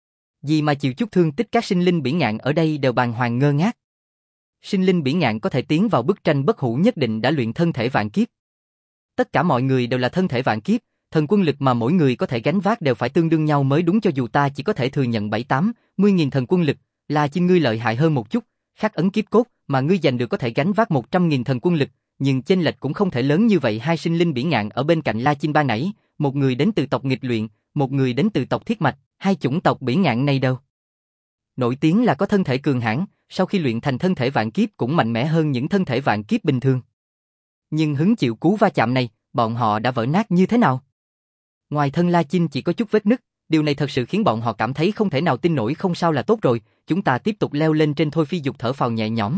Gì mà chịu chút thương tích, các sinh linh bỉ ngạn ở đây đều bàng hoàng ngơ ngác. Sinh linh bỉ ngạn có thể tiến vào bức tranh bất hủ nhất định đã luyện thân thể vạn kiếp. Tất cả mọi người đều là thân thể vạn kiếp, thần quân lực mà mỗi người có thể gánh vác đều phải tương đương nhau mới đúng, cho dù ta chỉ có thể thừa nhận 7-80 nghìn thần quân lực, La Chinh ngươi lợi hại hơn một chút, khắc ấn kiếp cốt mà ngươi giành được có thể gánh vác 100.000 thần quân lực, nhưng chênh lệch cũng không thể lớn như vậy. 2 sinh linh bỉ ngạn ở bên cạnh La Chinh ban nãy, một người đến từ tộc nghịch luyện, một người đến từ tộc thiết mạch, 2 chủng tộc bỉ ngạn này đâu nổi tiếng là có thân thể cường hãn, sau khi luyện thành thân thể vạn kiếp cũng mạnh mẽ hơn những thân thể vạn kiếp bình thường. Nhưng hứng chịu cú va chạm này, bọn họ đã vỡ nát như thế nào? Ngoài thân La Chinh chỉ có chút vết nứt, điều này thật sự khiến bọn họ cảm thấy không thể nào tin nổi. Không sao là tốt rồi, chúng ta tiếp tục leo lên trên thôi. Phi Dục thở phào nhẹ nhõm.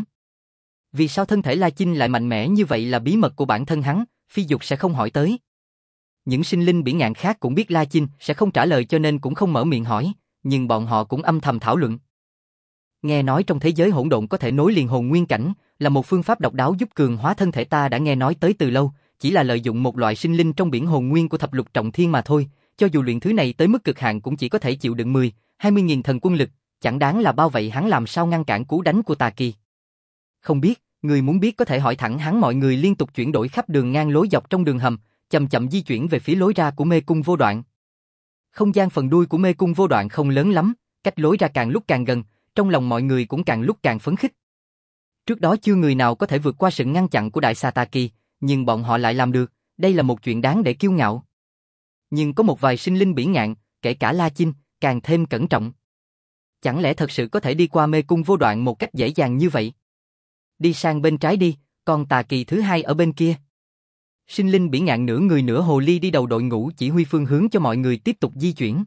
Vì sao thân thể La Chinh lại mạnh mẽ như vậy là bí mật của bản thân hắn, Phi Dục sẽ không hỏi tới. Những sinh linh bỉ ngạn khác cũng biết La Chinh sẽ không trả lời cho nên cũng không mở miệng hỏi, nhưng bọn họ cũng âm thầm thảo luận. Nghe nói trong thế giới hỗn độn có thể nối liền hồn nguyên cảnh, là một phương pháp độc đáo giúp cường hóa thân thể, ta đã nghe nói tới từ lâu, chỉ là lợi dụng một loại sinh linh trong biển hồn nguyên của thập lục trọng thiên mà thôi, cho dù luyện thứ này tới mức cực hạn cũng chỉ có thể chịu đựng 10-20 nghìn thần quân lực, chẳng đáng là bao. Vậy hắn làm sao ngăn cản cú đánh của Tà Kỳ? Không biết, người muốn biết có thể hỏi thẳng hắn. Mọi người liên tục chuyển đổi khắp đường ngang lối dọc trong đường hầm, chậm chậm di chuyển về phía lối ra của mê cung vô đoạn. Không gian phần đuôi của mê cung vô đoạn không lớn lắm, cách lối ra càng lúc càng gần, trong lòng mọi người cũng càng lúc càng phấn khích. Trước đó chưa người nào có thể vượt qua sự ngăn chặn của Đại Xà Tà Kỳ, nhưng bọn họ lại làm được, đây là một chuyện đáng để kiêu ngạo. Nhưng có một vài sinh linh bỉ ngạn, kể cả La Chinh, càng thêm cẩn trọng. Chẳng lẽ thật sự có thể đi qua mê cung vô đoạn một cách dễ dàng như vậy? Đi sang bên trái đi, còn Tà Kỳ thứ 2 ở bên kia. Sinh linh bỉ ngạn nửa người nửa hồ ly đi đầu đội ngũ chỉ huy phương hướng cho mọi người tiếp tục di chuyển.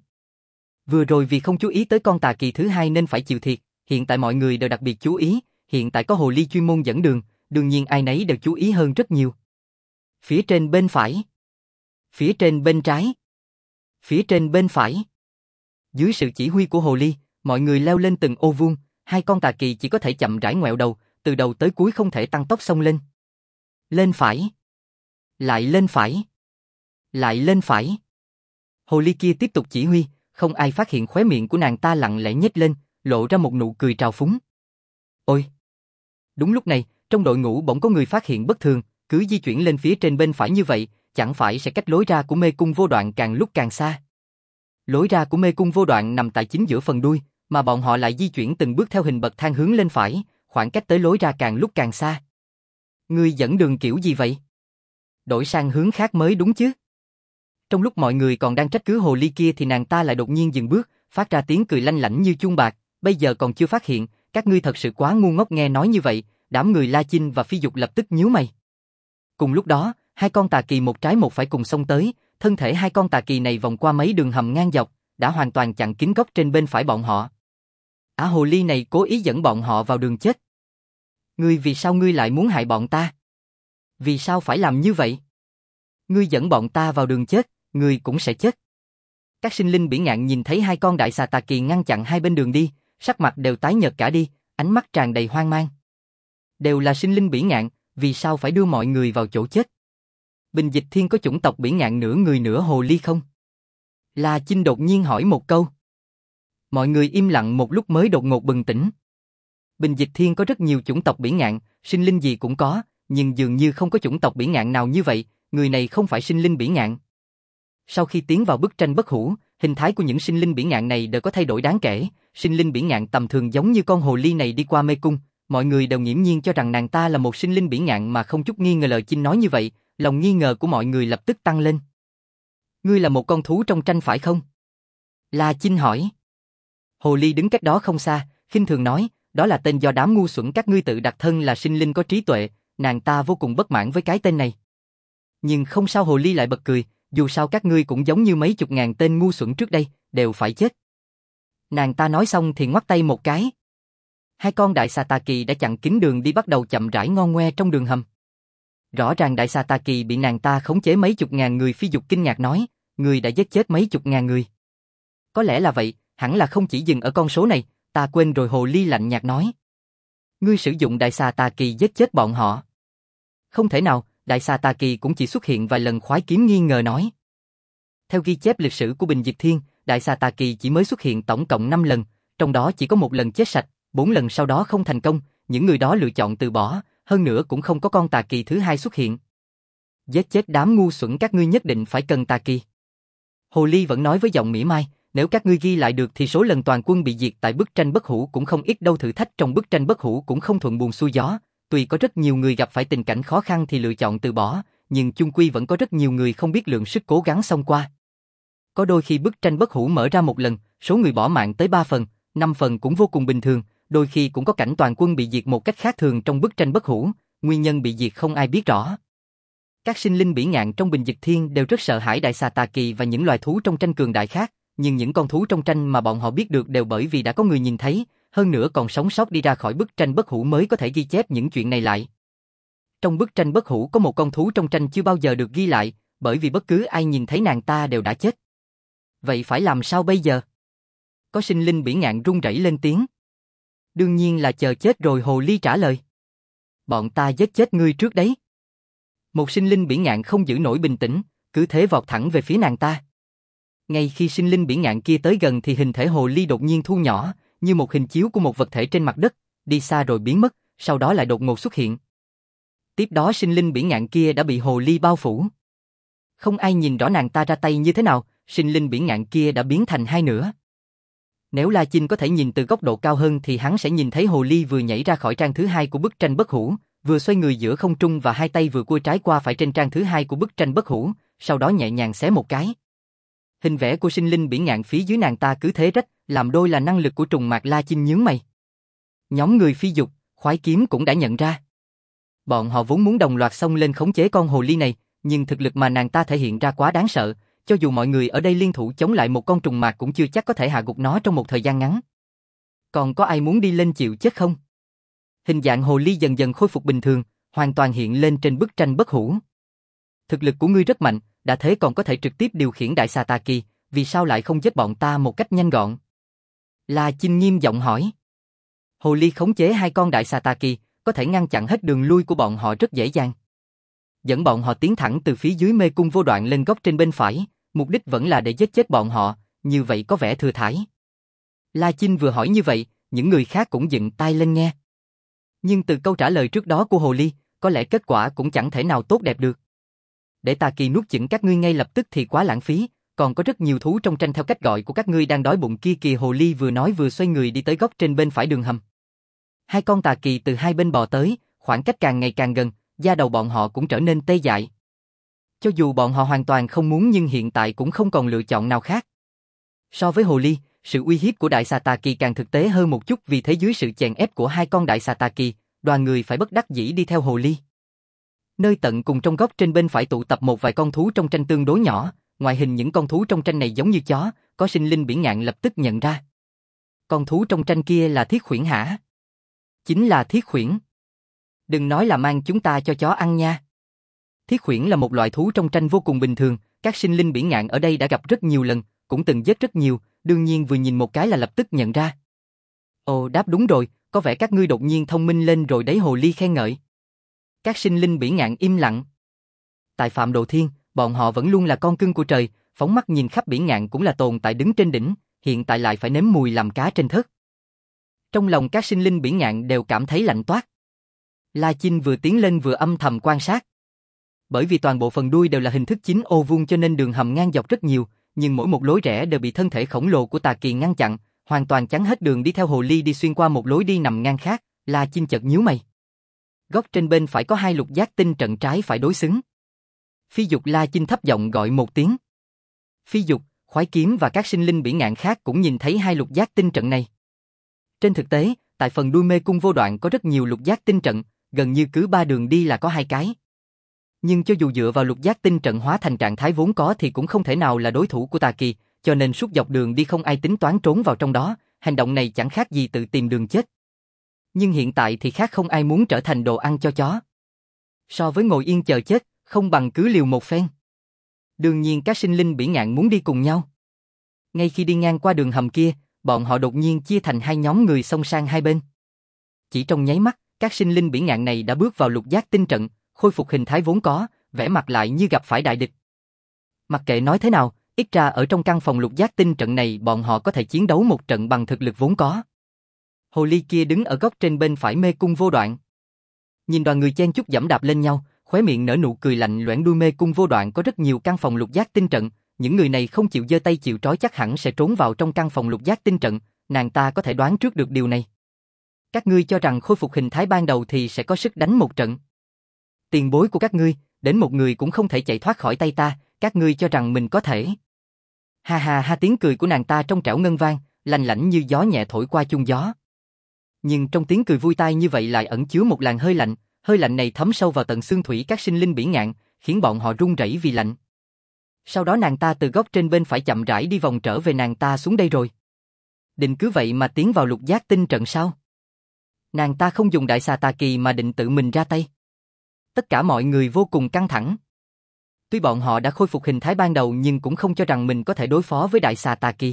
Vừa rồi vì không chú ý tới con Tà Kỳ thứ 2 nên phải chịu thiệt, hiện tại mọi người đều đặc biệt chú ý, hiện tại có hồ ly chuyên môn dẫn đường, đương nhiên ai nấy đều chú ý hơn rất nhiều. Phía trên bên phải, phía trên bên trái, phía trên bên phải. Dưới sự chỉ huy của hồ ly, mọi người leo lên từng ô vuông, 2 con Tà Kỳ chỉ có thể chậm rãi ngoẹo đầu, từ đầu tới cuối không thể tăng tốc xông lên. Lên phải, lại lên phải, lại lên phải. Hồ ly kia tiếp tục chỉ huy, không ai phát hiện khóe miệng của nàng ta lặng lẽ nhếch lên, lộ ra một nụ cười trào phúng. Ôi! Đúng lúc này, trong đội ngũ bỗng có người phát hiện bất thường, cứ di chuyển lên phía trên bên phải như vậy, chẳng phải sẽ cách lối ra của mê cung vô đoạn càng lúc càng xa. Lối ra của mê cung vô đoạn nằm tại chính giữa phần đuôi, mà bọn họ lại di chuyển từng bước theo hình bậc thang hướng lên phải, khoảng cách tới lối ra càng lúc càng xa. Ngươi dẫn đường kiểu gì vậy? Đổi sang hướng khác mới đúng chứ? Trong lúc mọi người còn đang trách cứ hồ ly kia thì nàng ta lại đột nhiên dừng bước, phát ra tiếng cười lanh lảnh như chuông bạc, bây giờ còn chưa phát hiện, các ngươi thật sự quá ngu ngốc. Nghe nói như vậy, đám người La Chinh và Phi Dục lập tức nhíu mày. Cùng lúc đó, 2 con Tà Kỳ một trái một phải cùng xông tới, thân thể 2 con Tà Kỳ này vòng qua mấy đường hầm ngang dọc, đã hoàn toàn chặn kín góc trên bên phải bọn họ. Hồ ly này cố ý dẫn bọn họ vào đường chết. Vì sao ngươi lại muốn hại bọn ta? Vì sao phải làm như vậy? Ngươi dẫn bọn ta vào đường chết, ngươi cũng sẽ chết. Các sinh linh bỉ ngạn nhìn thấy 2 con Đại Xà Tà Kỳ ngăn chặn hai bên đường đi, sắc mặt đều tái nhợt cả đi, ánh mắt tràn đầy hoang mang. Đều là sinh linh bỉ ngạn, vì sao phải đưa mọi người vào chỗ chết? Bình Dịch Thiên có chủng tộc bỉ ngạn nửa người nửa hồ ly không? La Chinh đột nhiên hỏi một câu. Mọi người im lặng một lúc mới đột ngột bừng tỉnh. Bình Dịch Thiên có rất nhiều chủng tộc bỉ ngạn, Sinh linh gì cũng có, nhưng dường như không có chủng tộc bỉ ngạn nào như vậy, người này không phải sinh linh bỉ ngạn. Sau khi tiến vào bức tranh bất hủ, hình thái của những sinh linh bỉ ngạn này đều có thay đổi đáng kể, sinh linh bỉ ngạn tầm thường giống như con hồ ly này đi qua mê cung, mọi người đều nghiễm nhiên cho rằng nàng ta là một sinh linh bỉ ngạn mà không chút nghi ngờ lời Chinh nói như vậy, lòng nghi ngờ của mọi người lập tức tăng lên. Ngươi là một con thú trong tranh phải không? La Chinh hỏi. Hồ ly đứng cách đó không xa, khinh thường nói, đó là tên do đám ngu xuẩn các ngươi tự đặt thân là sinh linh có trí tuệ, nàng ta vô cùng bất mãn với cái tên này. Nhưng không sao, hồ ly lại bật cười, dù sao các ngươi cũng giống như mấy chục ngàn tên ngu xuẩn trước đây, đều phải chết. Nàng ta nói xong thì ngoắc tay một cái. Hai con đại xà tà kỳ đã chặn kín đường đi, bắt đầu chậm rãi ngon ngoe trong đường hầm. Rõ ràng đại xà tà kỳ bị nàng ta khống chế mấy chục ngàn người. Phi Dục kinh ngạc nói, người đã giết chết mấy chục ngàn người. Có lẽ là vậy, hẳn là không chỉ dừng ở con số này, ta quên rồi. Hồ ly lạnh nhạt nói. Ngươi sử dụng đại xà tà kỳ giết chết bọn họ? Không thể nào, đại xà tà kỳ cũng chỉ xuất hiện vài lần. Khoái kiếm nghi ngờ nói. Theo ghi chép lịch sử của Bình Diệt Thiên, đại xà tà kỳ chỉ mới xuất hiện tổng cộng 5 lần, trong đó chỉ có một lần chết sạch, 4 lần sau đó không thành công, những người đó lựa chọn từ bỏ, hơn nữa cũng không có con tà kỳ thứ hai xuất hiện. Giết chết đám ngu xuẩn các ngươi nhất định phải cần tà kỳ. Hồ ly vẫn nói với giọng mỉa mai, nếu các ngươi ghi lại được thì số lần toàn quân bị diệt tại bức tranh bất hủ cũng không ít đâu. Thử thách trong bức tranh bất hủ cũng không thuận buồm xuôi gió, tuy có rất nhiều người gặp phải tình cảnh khó khăn thì lựa chọn từ bỏ, nhưng chung quy vẫn có rất nhiều người không biết lượng sức cố gắng xông qua. Có đôi khi bức tranh bất hủ mở ra một lần, số người bỏ mạng tới 3 phần, 5 phần cũng vô cùng bình thường, đôi khi cũng có cảnh toàn quân bị diệt một cách khác thường trong bức tranh bất hủ, nguyên nhân bị diệt không ai biết rõ. Các sinh linh bỉ ngạn trong Bình Diệt Thiên đều rất sợ hãi đại xà tà kỳ và những loài thú trong tranh cường đại khác, nhưng những con thú trong tranh mà bọn họ biết được đều bởi vì đã có người nhìn thấy, hơn nữa còn sống sót đi ra khỏi bức tranh bất hủ mới có thể ghi chép những chuyện này lại. Trong bức tranh bất hủ có một con thú trong tranh chưa bao giờ được ghi lại, bởi vì bất cứ ai nhìn thấy nàng ta đều đã chết. Vậy phải làm sao bây giờ? Có sinh linh bỉ ngạn run rẩy lên tiếng. Đương nhiên là chờ chết rồi. Hồ ly trả lời. Bọn ta giết chết ngươi trước đấy. Một sinh linh bỉ ngạn không giữ nổi bình tĩnh, cứ thế vọt thẳng về phía nàng ta. Ngay khi sinh linh bỉ ngạn kia tới gần thì hình thể hồ ly đột nhiên thu nhỏ, như một hình chiếu của một vật thể trên mặt đất, đi xa rồi biến mất, sau đó lại đột ngột xuất hiện. Tiếp đó sinh linh bỉ ngạn kia đã bị hồ ly bao phủ. Không ai nhìn rõ nàng ta ra tay như thế nào, sinh linh bỉ ngạn kia đã biến thành hai nửa. Nếu La Chinh có thể nhìn từ góc độ cao hơn thì hắn sẽ nhìn thấy hồ ly vừa nhảy ra khỏi trang thứ hai của bức tranh bất hủ, vừa xoay người giữa không trung và hai tay vừa cua trái qua phải trên trang thứ hai của bức tranh bất hủ, sau đó nhẹ nhàng xé một cái. Hình vẽ của sinh linh bỉ ngạn phía dưới nàng ta cứ thế rách, làm đôi là năng lực của trùng mạc. La Chinh nhướng mày. Nhóm người Phi Dục, Khoái Kiếm cũng đã nhận ra. Bọn họ vốn muốn đồng loạt xông lên khống chế con hồ ly này, nhưng thực lực mà nàng ta thể hiện ra quá đáng sợ, cho dù mọi người ở đây liên thủ chống lại một con trùng mạc cũng chưa chắc có thể hạ gục nó trong một thời gian ngắn. Còn có ai muốn đi lên chịu chết không? Hình dạng hồ ly dần dần khôi phục bình thường, hoàn toàn hiện lên trên bức tranh bất hủ. Thực lực của ngươi rất mạnh, đã thế còn có thể trực tiếp điều khiển đại xà tà kỳ, vì sao lại không giết bọn ta một cách nhanh gọn? La Chinh nghiêm giọng hỏi. Hồ ly khống chế hai con đại xà tà kỳ, có thể ngăn chặn hết đường lui của bọn họ rất dễ dàng. Dẫn bọn họ tiến thẳng từ phía dưới mê cung vô đoạn lên góc trên bên phải, mục đích vẫn là để giết chết bọn họ, như vậy có vẻ thừa thãi. La Chinh vừa hỏi như vậy, những người khác cũng dựng tai lên nghe. Nhưng từ câu trả lời trước đó của hồ ly, có lẽ kết quả cũng chẳng thể nào tốt đẹp được. Để tà kỳ nuốt chửng các ngươi ngay lập tức thì quá lãng phí, còn có rất nhiều thú trong tranh theo cách gọi của các ngươi đang đói bụng kia kìa. Hồ ly vừa nói vừa xoay người đi tới góc trên bên phải đường hầm. Hai con tà kỳ từ hai bên bò tới, khoảng cách càng ngày càng gần, da đầu bọn họ cũng trở nên tê dại. Cho dù bọn họ hoàn toàn không muốn nhưng hiện tại cũng không còn lựa chọn nào khác. So với hồ ly, sự uy hiếp của đại xà tà kỳ càng thực tế hơn một chút, vì thế dưới sự chèn ép của hai con đại xà tà kỳ, đoàn người phải bất đắc dĩ đi theo hồ ly. Nơi tận cùng trong góc trên bên phải tụ tập một vài con thú trong tranh tương đối nhỏ, ngoại hình những con thú trong tranh này giống như chó, có sinh linh bỉ ngạn lập tức nhận ra. Con thú trong tranh kia là thiết khuyển hả? Chính là thiết khuyển. Đừng nói là mang chúng ta cho chó ăn nha. Thiết khuyển là một loại thú trong tranh vô cùng bình thường, các sinh linh bỉ ngạn ở đây đã gặp rất nhiều lần, cũng từng giết rất nhiều, đương nhiên vừa nhìn một cái là lập tức nhận ra. Ồ, đáp đúng rồi, có vẻ các ngươi đột nhiên thông minh lên rồi đấy. Hồ ly khen ngợi. Các sinh linh bỉ ngạn im lặng. Tại Phạm Độ Thiên, bọn họ vẫn luôn là con cưng của trời, phóng mắt nhìn khắp bỉ ngạn cũng là tồn tại đứng trên đỉnh, hiện tại lại phải nếm mùi làm cá trên thớt. Trong lòng các sinh linh bỉ ngạn đều cảm thấy lạnh toát. La Chinh vừa tiến lên vừa âm thầm quan sát. Bởi vì toàn bộ phần đuôi đều là hình thức 9 ô vuông cho nên đường hầm ngang dọc rất nhiều, nhưng mỗi một lối rẽ đều bị thân thể khổng lồ của Tà Kỳ ngăn chặn, hoàn toàn chắn hết đường đi theo hồ ly đi xuyên qua một lối đi nằm ngang khác. La Chinh chợt nhíu mày. Góc trên bên phải có hai lục giác tinh trận trái phải đối xứng. Phi Dục. La Chinh thấp giọng gọi một tiếng. Phi Dục, Khoái Kiếm và các sinh linh bỉ ngạn khác cũng nhìn thấy hai lục giác tinh trận này. Trên thực tế, tại phần đuôi mê cung vô đoạn có rất nhiều lục giác tinh trận, gần như cứ 3 đường đi là có 2 cái. Nhưng cho dù dựa vào lục giác tinh trận hóa thành trạng thái vốn có thì cũng không thể nào là đối thủ của Tà Kỳ, cho nên suốt dọc đường đi không ai tính toán trốn vào trong đó, hành động này chẳng khác gì tự tìm đường chết. Nhưng hiện tại thì khác, không ai muốn trở thành đồ ăn cho chó. So với ngồi yên chờ chết, không bằng cứ liều một phen. Đương nhiên các sinh linh bỉ ngạn muốn đi cùng nhau. Ngay khi đi ngang qua đường hầm kia, bọn họ đột nhiên chia thành hai nhóm người xông sang hai bên. Chỉ trong nháy mắt, các sinh linh bỉ ngạn này đã bước vào lục giác tinh trận, khôi phục hình thái vốn có, vẻ mặt lại như gặp phải đại địch. Mặc kệ nói thế nào, ít ra ở trong căn phòng lục giác tinh trận này bọn họ có thể chiến đấu một trận bằng thực lực vốn có. Hồ ly kia đứng ở góc trên bên phải mê cung vô đoạn. Nhìn đoàn người chen chúc giẫm đạp lên nhau, khóe miệng nở nụ cười lạnh loẻo. Đuôi mê cung vô đoạn có rất nhiều căn phòng lục giác tinh trận, những người này không chịu giơ tay chịu trói chắc hẳn sẽ trốn vào trong căn phòng lục giác tinh trận, nàng ta có thể đoán trước được điều này. Các ngươi cho rằng khôi phục hình thái ban đầu thì sẽ có sức đánh một trận. Tiền bối của các ngươi, đến một người cũng không thể chạy thoát khỏi tay ta, các ngươi cho rằng mình có thể. Ha ha ha, tiếng cười của nàng ta trong trẻo ngân vang, lanh lảnh như gió nhẹ thổi qua chung gió. Nhưng trong tiếng cười vui tai như vậy lại ẩn chứa một làn hơi lạnh này thấm sâu vào tận xương thủy các sinh linh bỉ ngạn, khiến bọn họ run rẩy vì lạnh. Sau đó nàng ta từ góc trên bên phải chậm rãi đi vòng trở về. Nàng ta xuống đây rồi. Định cứ vậy mà tiến vào lục giác tinh trận sao? Nàng ta không dùng đại xà Tà Kỳ mà định tự mình ra tay. Tất cả mọi người vô cùng căng thẳng. Tuy bọn họ đã khôi phục hình thái ban đầu nhưng cũng không cho rằng mình có thể đối phó với đại xà Tà Kỳ.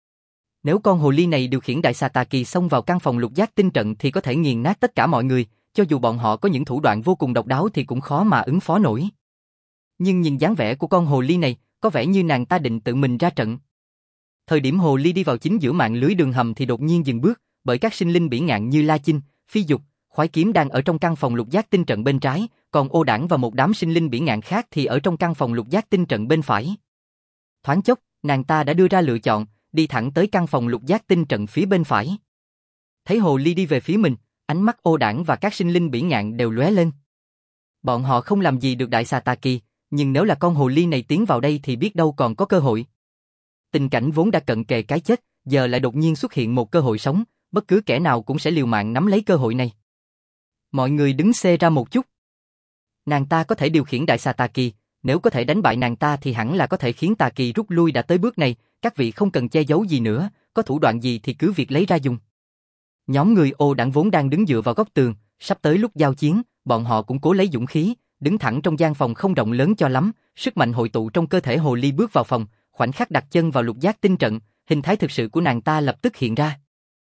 Nếu con hồ ly này điều khiển đại xà Tà Kỳ xông vào căn phòng lục giác tinh trận thì có thể nghiền nát tất cả mọi người, cho dù bọn họ có những thủ đoạn vô cùng độc đáo thì cũng khó mà ứng phó nổi. Nhưng nhìn dáng vẻ của con hồ ly này, có vẻ như nàng ta định tự mình ra trận. Thời điểm hồ ly đi vào chính giữa mạng lưới đường hầm thì đột nhiên dừng bước, bởi các sinh linh bỉ ngạn như La Chinh, Phi Dục, Khoái Kiếm đang ở trong căn phòng lục giác tinh trận bên trái, còn Ô Đảng và một đám sinh linh bỉ ngạn khác thì ở trong căn phòng lục giác tinh trận bên phải. Thoáng chốc, nàng ta đã đưa ra lựa chọn, đi thẳng tới căn phòng lục giác tinh trận phía bên phải. Thấy hồ ly đi về phía mình, ánh mắt Ô Đảng và các sinh linh bỉ ngạn đều lóe lên. Bọn họ không làm gì được đại xà Tà Kỳ, nhưng nếu là con hồ ly này tiến vào đây thì biết đâu còn có cơ hội. Tình cảnh vốn đã cận kề cái chết, giờ lại đột nhiên xuất hiện một cơ hội sống, bất cứ kẻ nào cũng sẽ liều mạng nắm lấy cơ hội này. Mọi người đứng xê ra một chút. Nàng ta có thể điều khiển đại xà Tà Kỳ, nếu có thể đánh bại nàng ta thì hẳn là có thể khiến Tà Kỳ rút lui. Đã tới bước này, các vị không cần che giấu gì nữa, có thủ đoạn gì thì cứ việc lấy ra dùng. Nhóm người Ô Đảng vốn đang đứng dựa vào góc tường, sắp tới lúc giao chiến, bọn họ cũng cố lấy dũng khí, đứng thẳng trong gian phòng không rộng lớn cho lắm, sức mạnh hội tụ trong cơ thể hồ ly bước vào phòng, khoảnh khắc đặt chân vào lục giác tinh trận, hình thái thực sự của nàng ta lập tức hiện ra.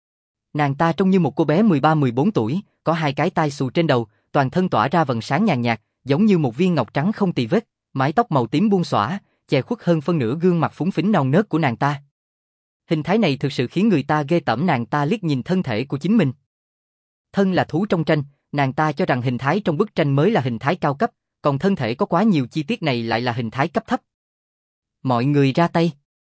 Nàng ta trông như một cô bé 13-14 tuổi, có hai cái tai xù trên đầu, toàn thân tỏa ra vầng sáng nhàn nhạt, giống như một viên ngọc trắng không tì vết, mái tóc màu tím buông xõa, che khuất hơn phân nửa gương mặt phúng phính non nớt của nàng ta. Hình thái này thực sự khiến người ta ghê tởm. Nàng ta liếc nhìn thân thể của chính mình. Thân là thú trong tranh, nàng ta cho rằng hình thái trong bức tranh mới là hình thái cao cấp, còn thân thể có quá nhiều chi tiết này lại là hình thái cấp thấp. Mọi người ra tay.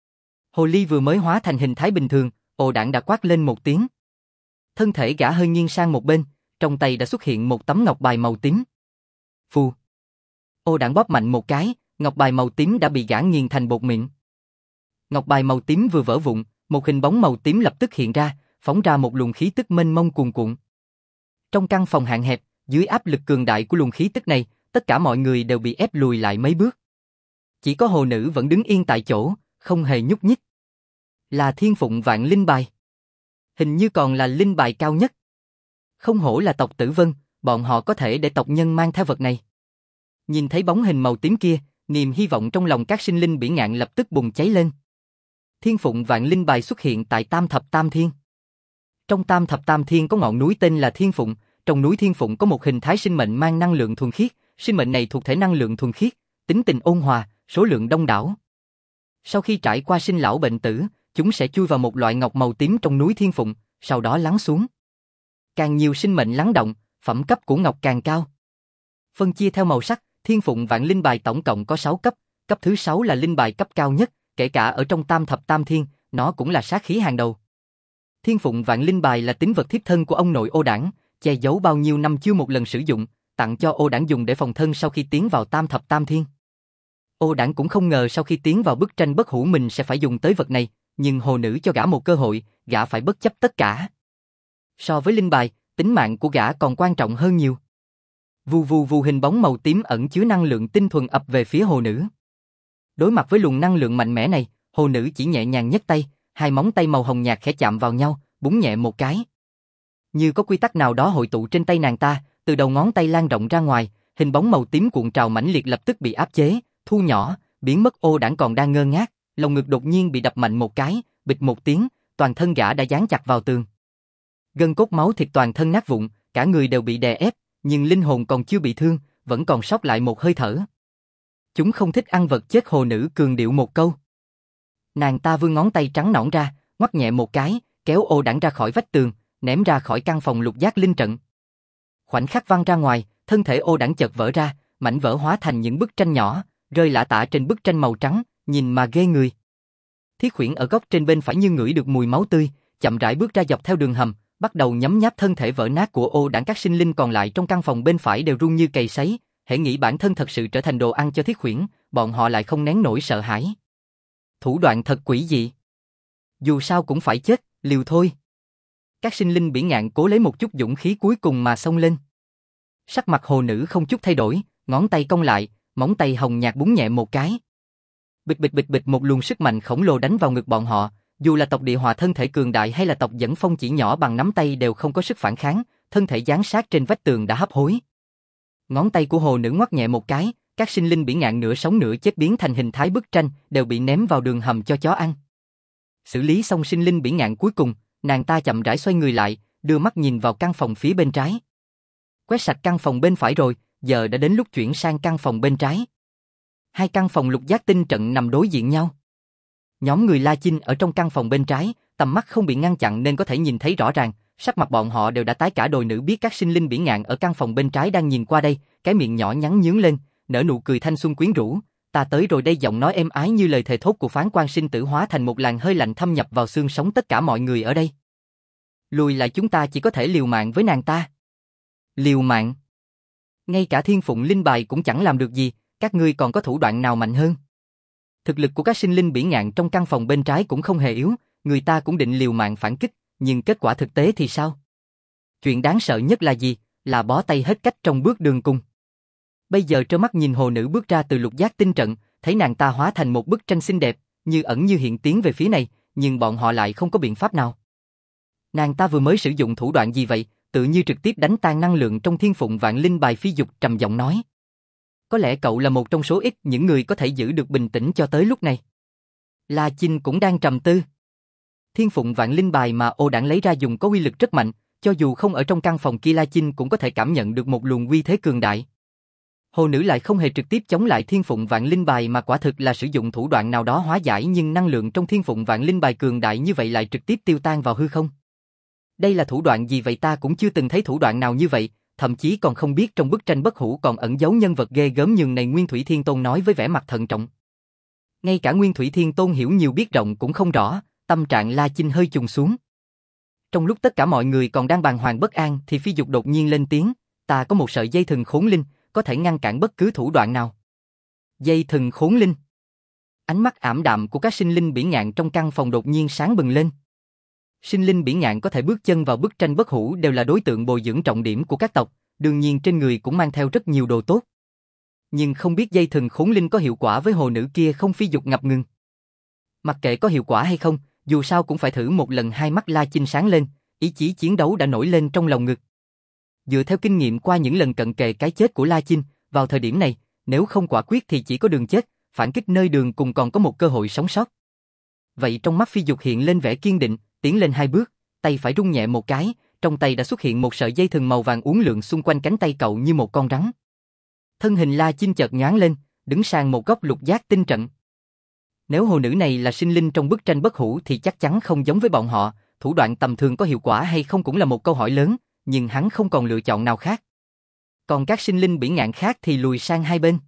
Hồ ly vừa mới hóa thành hình thái bình thường, Ồ Đảng đã quát lên một tiếng. Thân thể gã hơi nghiêng sang một bên, trong tay đã xuất hiện một tấm ngọc bài màu tím. Phù. Ồ Đảng bóp mạnh một cái, ngọc bài màu tím đã bị gã nghiền thành bột mịn. Ngọc bài màu tím vừa vỡ vụn, một hình bóng màu tím lập tức hiện ra, phóng ra một luồng khí tức mênh mông cuồn cuộn. Trong căn phòng hạn hẹp, dưới áp lực cường đại của luồng khí tức này, tất cả mọi người đều bị ép lùi lại mấy bước. Chỉ có hồ nữ vẫn đứng yên tại chỗ, không hề nhúc nhích. Là Thiên Phụng Vạn Linh Bài. Hình như còn là linh bài cao nhất. Không hổ là tộc Tử Vân, bọn họ có thể để tộc nhân mang theo vật này. Nhìn thấy bóng hình màu tím kia, niềm hy vọng trong lòng các sinh linh bỉ ngạn lập tức bùng cháy lên. Thiên Phụng Vạn Linh Bài xuất hiện tại Tam Thập Tam Thiên. Trong Tam Thập Tam Thiên có ngọn núi tên là Thiên Phụng, trong núi Thiên Phụng có một hình thái sinh mệnh mang năng lượng thuần khiết, sinh mệnh này thuộc thể năng lượng thuần khiết, tính tình ôn hòa, số lượng đông đảo. Sau khi trải qua sinh lão bệnh tử, chúng sẽ chui vào một loại ngọc màu tím trong núi Thiên Phụng, sau đó lắng xuống. Càng nhiều sinh mệnh lắng động, phẩm cấp của ngọc càng cao. Phân chia theo màu sắc, Thiên Phụng Vạn Linh Bài tổng cộng có 6 cấp, cấp thứ 6 là linh bài cấp cao nhất, kể cả ở trong Tam Thập Tam Thiên, nó cũng là sát khí hàng đầu. Thiên Phụng Vạn Linh Bài là tín vật thiếp thân của ông nội Ô Đảng, che giấu bao nhiêu năm chưa một lần sử dụng, tặng cho Ô Đảng dùng để phòng thân sau khi tiến vào Tam Thập Tam Thiên. Ô Đảng cũng không ngờ sau khi tiến vào bức tranh bất hủ mình sẽ phải dùng tới vật này, nhưng hồ nữ cho gã một cơ hội, gã phải bất chấp tất cả. So với linh bài, tính mạng của gã còn quan trọng hơn nhiều. Vù vù vù, hình bóng màu tím ẩn chứa năng lượng tinh thuần ập về phía hồ nữ. Đối mặt với luồng năng lượng mạnh mẽ này, hồ nữ chỉ nhẹ nhàng nhấc tay, hai móng tay màu hồng nhạt khẽ chạm vào nhau, búng nhẹ một cái. Như có quy tắc nào đó hội tụ trên tay nàng ta, từ đầu ngón tay lan rộng ra ngoài, hình bóng màu tím cuộn trào mãnh liệt lập tức bị áp chế, thu nhỏ, biến mất. Ô Đảng còn đang ngơ ngác, lồng ngực đột nhiên bị đập mạnh một cái, bịch một tiếng, toàn thân gã đã dán chặt vào tường. Gân cốt máu thịt toàn thân nát vụn, cả người đều bị đè ép, nhưng linh hồn còn chưa bị thương, vẫn còn sót lại một hơi thở. Chúng không thích ăn vật chết, hồ nữ cường điệu một câu. Nàng ta vươn ngón tay trắng nõn ra, ngoắc nhẹ một cái, kéo Ô Đảng ra khỏi vách tường, ném ra khỏi căn phòng lục giác linh trận. Khoảnh khắc văng ra ngoài, thân thể Ô Đảng chợt vỡ ra, mảnh vỡ hóa thành những bức tranh nhỏ, rơi lả tả trên bức tranh màu trắng, nhìn mà ghê người. Thiết Khuyển ở góc trên bên phải như ngửi được mùi máu tươi, chậm rãi bước ra dọc theo đường hầm, bắt đầu nhấm nháp thân thể vỡ nát của Ô Đảng. Các sinh linh còn lại trong căn phòng bên phải đều run như cầy sấy, hễ nghĩ bản thân thật sự trở thành đồ ăn cho Thiết Khuyển, bọn họ lại không nén nổi sợ hãi. Thủ đoạn thật quỷ dị. Dù sao cũng phải chết, liều thôi. Các sinh linh Bỉ Ngạn cố lấy một chút dũng khí cuối cùng mà xông lên. Sắc mặt hồ nữ không chút thay đổi, ngón tay cong lại, móng tay hồng nhạt búng nhẹ một cái. Bịch bịch bịch bịch, một luồng sức mạnh khổng lồ đánh vào ngực bọn họ, dù là tộc Địa Hòa thân thể cường đại hay là tộc Dẫn Phong chỉ nhỏ bằng nắm tay đều không có sức phản kháng, thân thể dán sát trên vách tường đã hấp hối. Ngón tay của hồ nữ ngoắc nhẹ một cái, các sinh linh Bỉ Ngạn nửa sống nửa chết biến thành hình thái bức tranh, đều bị ném vào đường hầm cho chó ăn. Xử lý xong sinh linh Bỉ Ngạn cuối cùng, nàng ta chậm rãi xoay người lại, đưa mắt nhìn vào căn phòng phía bên trái. Quét sạch căn phòng bên phải rồi, giờ đã đến lúc chuyển sang căn phòng bên trái. Hai căn phòng lục giác tinh trận nằm đối diện nhau. Nhóm người La Chinh ở trong căn phòng bên trái, tầm mắt không bị ngăn chặn nên có thể nhìn thấy rõ ràng, sắc mặt bọn họ đều đã tái cả. Đồi nữ biết các sinh linh Bỉ Ngạn ở căn phòng bên trái đang nhìn qua đây, cái miệng nhỏ nhắn nhướng lên, nở nụ cười thanh xuân quyến rũ. Ta tới rồi đây, giọng nói êm ái như lời thề thốt của Phán Quan Sinh Tử hóa thành một làn hơi lạnh thâm nhập vào xương sống tất cả mọi người ở đây. Lùi lại, chúng ta chỉ có thể liều mạng với nàng ta. Liều mạng? Ngay cả Thiên Phụng Linh Bài cũng chẳng làm được gì, các ngươi còn có thủ đoạn nào mạnh hơn? Thực lực của các sinh linh Bỉ Ngạn trong căn phòng bên trái cũng không hề yếu, người ta cũng định liều mạng phản kích, nhưng kết quả thực tế thì sao? Chuyện đáng sợ nhất là gì? Là bó tay hết cách trong bước đường cùng. Bây giờ trơ mắt nhìn hồ nữ bước ra từ lục giác tinh trận, thấy nàng ta hóa thành một bức tranh xinh đẹp, như ẩn như hiện tiến về phía này, nhưng bọn họ lại không có biện pháp nào. Nàng ta vừa mới sử dụng thủ đoạn gì vậy? Tự như trực tiếp đánh tan năng lượng trong Thiên Phụng Vạn Linh Bài. Phi Dục trầm giọng nói. Có lẽ cậu là một trong số ít những người có thể giữ được bình tĩnh cho tới lúc này. La Chinh cũng đang trầm tư. Thiên Phụng Vạn Linh Bài mà Ô Đảng lấy ra dùng có uy lực rất mạnh, cho dù không ở trong căn phòng kia La Chinh cũng có thể cảm nhận được một luồng uy thế cường đại. Hồ nữ lại không hề trực tiếp chống lại Thiên Phụng Vạn Linh Bài mà quả thực là sử dụng thủ đoạn nào đó hóa giải, nhưng năng lượng trong Thiên Phụng Vạn Linh Bài cường đại như vậy lại trực tiếp tiêu tan vào hư không. Đây là thủ đoạn gì vậy? Ta cũng chưa từng thấy thủ đoạn nào như vậy, thậm chí còn không biết trong bức tranh bất hủ còn ẩn giấu nhân vật ghê gớm nhường này. Nguyên Thủy Thiên Tôn nói với vẻ mặt thận trọng. Ngay cả Nguyên Thủy Thiên Tôn hiểu nhiều biết rộng cũng không rõ, tâm trạng La Chinh hơi trùng xuống. Trong lúc tất cả mọi người còn đang bàng hoàng bất an thì Phi Dục đột nhiên lên tiếng, ta có một sợi dây thừng khốn linh, có thể ngăn cản bất cứ thủ đoạn nào. Dây thừng khốn linh? Ánh mắt ảm đạm của các sinh linh Bỉ Ngạn trong căn phòng đột nhiên sáng bừng lên. Sinh linh Bỉ Ngạn có thể bước chân vào bức tranh bất hủ đều là đối tượng bồi dưỡng trọng điểm của các tộc, đương nhiên trên người cũng mang theo rất nhiều đồ tốt. Nhưng không biết dây thừng khốn linh có hiệu quả với hồ nữ kia không? Phi Dục ngập ngừng. Mặc kệ có hiệu quả hay không, dù sao cũng phải thử một lần. Hai mắt La Chinh sáng lên, ý chí chiến đấu đã nổi lên trong lòng ngực. Dựa theo kinh nghiệm qua những lần cận kề cái chết của La Chinh, vào thời điểm này, nếu không quả quyết thì chỉ có đường chết, phản kích nơi đường cùng còn có một cơ hội sống sót. Vậy trong mắt Phi Dục hiện lên vẻ kiên định, tiến lên hai bước, tay phải rung nhẹ một cái, trong tay đã xuất hiện một sợi dây thừng màu vàng uốn lượn xung quanh cánh tay cậu như một con rắn. Thân hình La Chinh chợt nhoáng lên, đứng sang một góc lục giác tinh trận. Nếu hồ nữ này là sinh linh trong bức tranh bất hủ thì chắc chắn không giống với bọn họ, thủ đoạn tầm thường có hiệu quả hay không cũng là một câu hỏi lớn, nhưng hắn không còn lựa chọn nào khác. Còn các sinh linh bỉ ngạn khác thì lùi sang hai bên.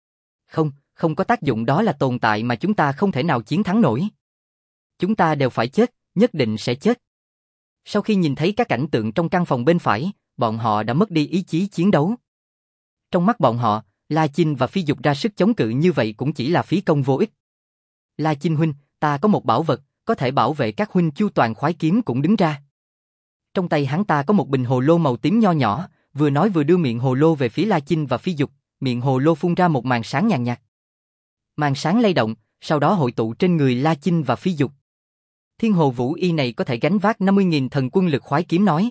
Không có tác dụng, đó là tồn tại mà chúng ta không thể nào chiến thắng nổi. Chúng ta đều phải chết, nhất định sẽ chết. Sau khi nhìn thấy các cảnh tượng trong căn phòng bên phải, bọn họ đã mất đi ý chí chiến đấu. Trong mắt bọn họ, La Chinh và Phi Dục ra sức chống cự như vậy cũng chỉ là phí công vô ích. La Chinh huynh, ta có một bảo vật, có thể bảo vệ các huynh. Chu Toàn khoái kiếm cũng đứng ra. Trong tay hắn ta có một bình hồ lô màu tím nho nhỏ, vừa nói vừa đưa miệng hồ lô về phía La Chinh và Phi Dục, miệng hồ lô phun ra một màn sáng nhàn nhạt. Màn sáng lay động, sau đó hội tụ trên người La Chinh và Phi Dục. Thiên Hồ Vũ Y này có thể gánh vác 50.000 thần quân lực. khoái kiếm nói.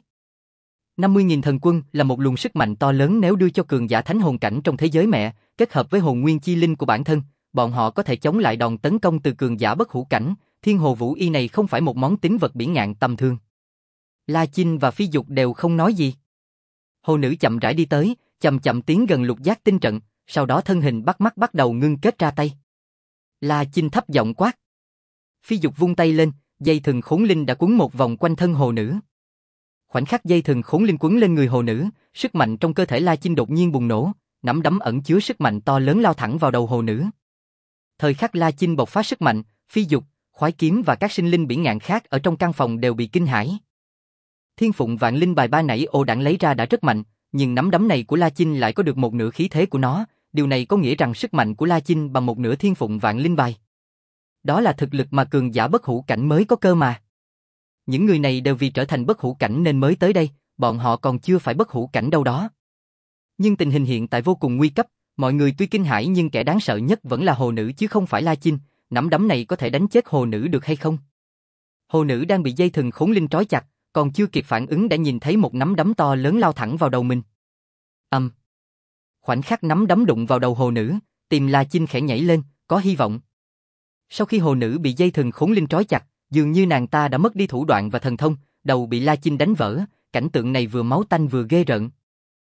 50.000 thần quân là một luồng sức mạnh to lớn, nếu đưa cho cường giả thánh hồn cảnh trong thế giới mẹ, kết hợp với hồn nguyên chi linh của bản thân, bọn họ có thể chống lại đòn tấn công từ cường giả bất hủ cảnh. Thiên Hồ Vũ Y này không phải một món tín vật bỉ ngạn tầm thường. La Chinh và Phi Dục đều không nói gì. Hồ nữ chậm rãi đi tới, chậm chậm tiến gần lục giác tinh trận, sau đó thân hình bắt mắt bắt đầu ngưng kết ra tay. La Chinh thấp giọng quát. Phi Dục vung tay lên, dây thừng khốn linh đã quấn một vòng quanh thân hồ nữ. Khoảnh khắc dây thừng khốn linh quấn lên người hồ nữ, sức mạnh trong cơ thể La Chinh đột nhiên bùng nổ, nắm đấm ẩn chứa sức mạnh to lớn lao thẳng vào đầu hồ nữ. Thời khắc La Chinh bộc phát sức mạnh, Phi Dục, khoái kiếm và các sinh linh bỉ ngạn khác ở trong căn phòng đều bị kinh hãi. Thiên Phụng Vạn Linh bài ba nãy ồ đản lấy ra đã rất mạnh, nhưng nắm đấm này của La Chinh lại có được một nửa khí thế của nó, điều này có nghĩa rằng sức mạnh của La Chinh bằng một nửa Thiên Phụng Vạn Linh bài. Đó là thực lực mà cường giả bất hủ cảnh mới có cơ mà. Những người này đều vì trở thành bất hủ cảnh nên mới tới đây, bọn họ còn chưa phải bất hủ cảnh đâu đó. Nhưng tình hình hiện tại vô cùng nguy cấp, mọi người tuy kinh hãi nhưng kẻ đáng sợ nhất vẫn là hồ nữ chứ không phải La Chinh. Nắm đấm này có thể đánh chết hồ nữ được hay không? Hồ nữ đang bị dây thừng khốn linh trói chặt, còn chưa kịp phản ứng đã nhìn thấy một nắm đấm to lớn lao thẳng vào đầu mình. Khoảnh khắc nắm đấm đụng vào đầu hồ nữ, tim La Chinh khẽ nhảy lên, có hy vọng. Sau khi hồ nữ bị dây thừng khốn linh trói chặt, dường như nàng ta đã mất đi thủ đoạn và thần thông, đầu bị La Chinh đánh vỡ, cảnh tượng này vừa máu tanh vừa ghê rợn.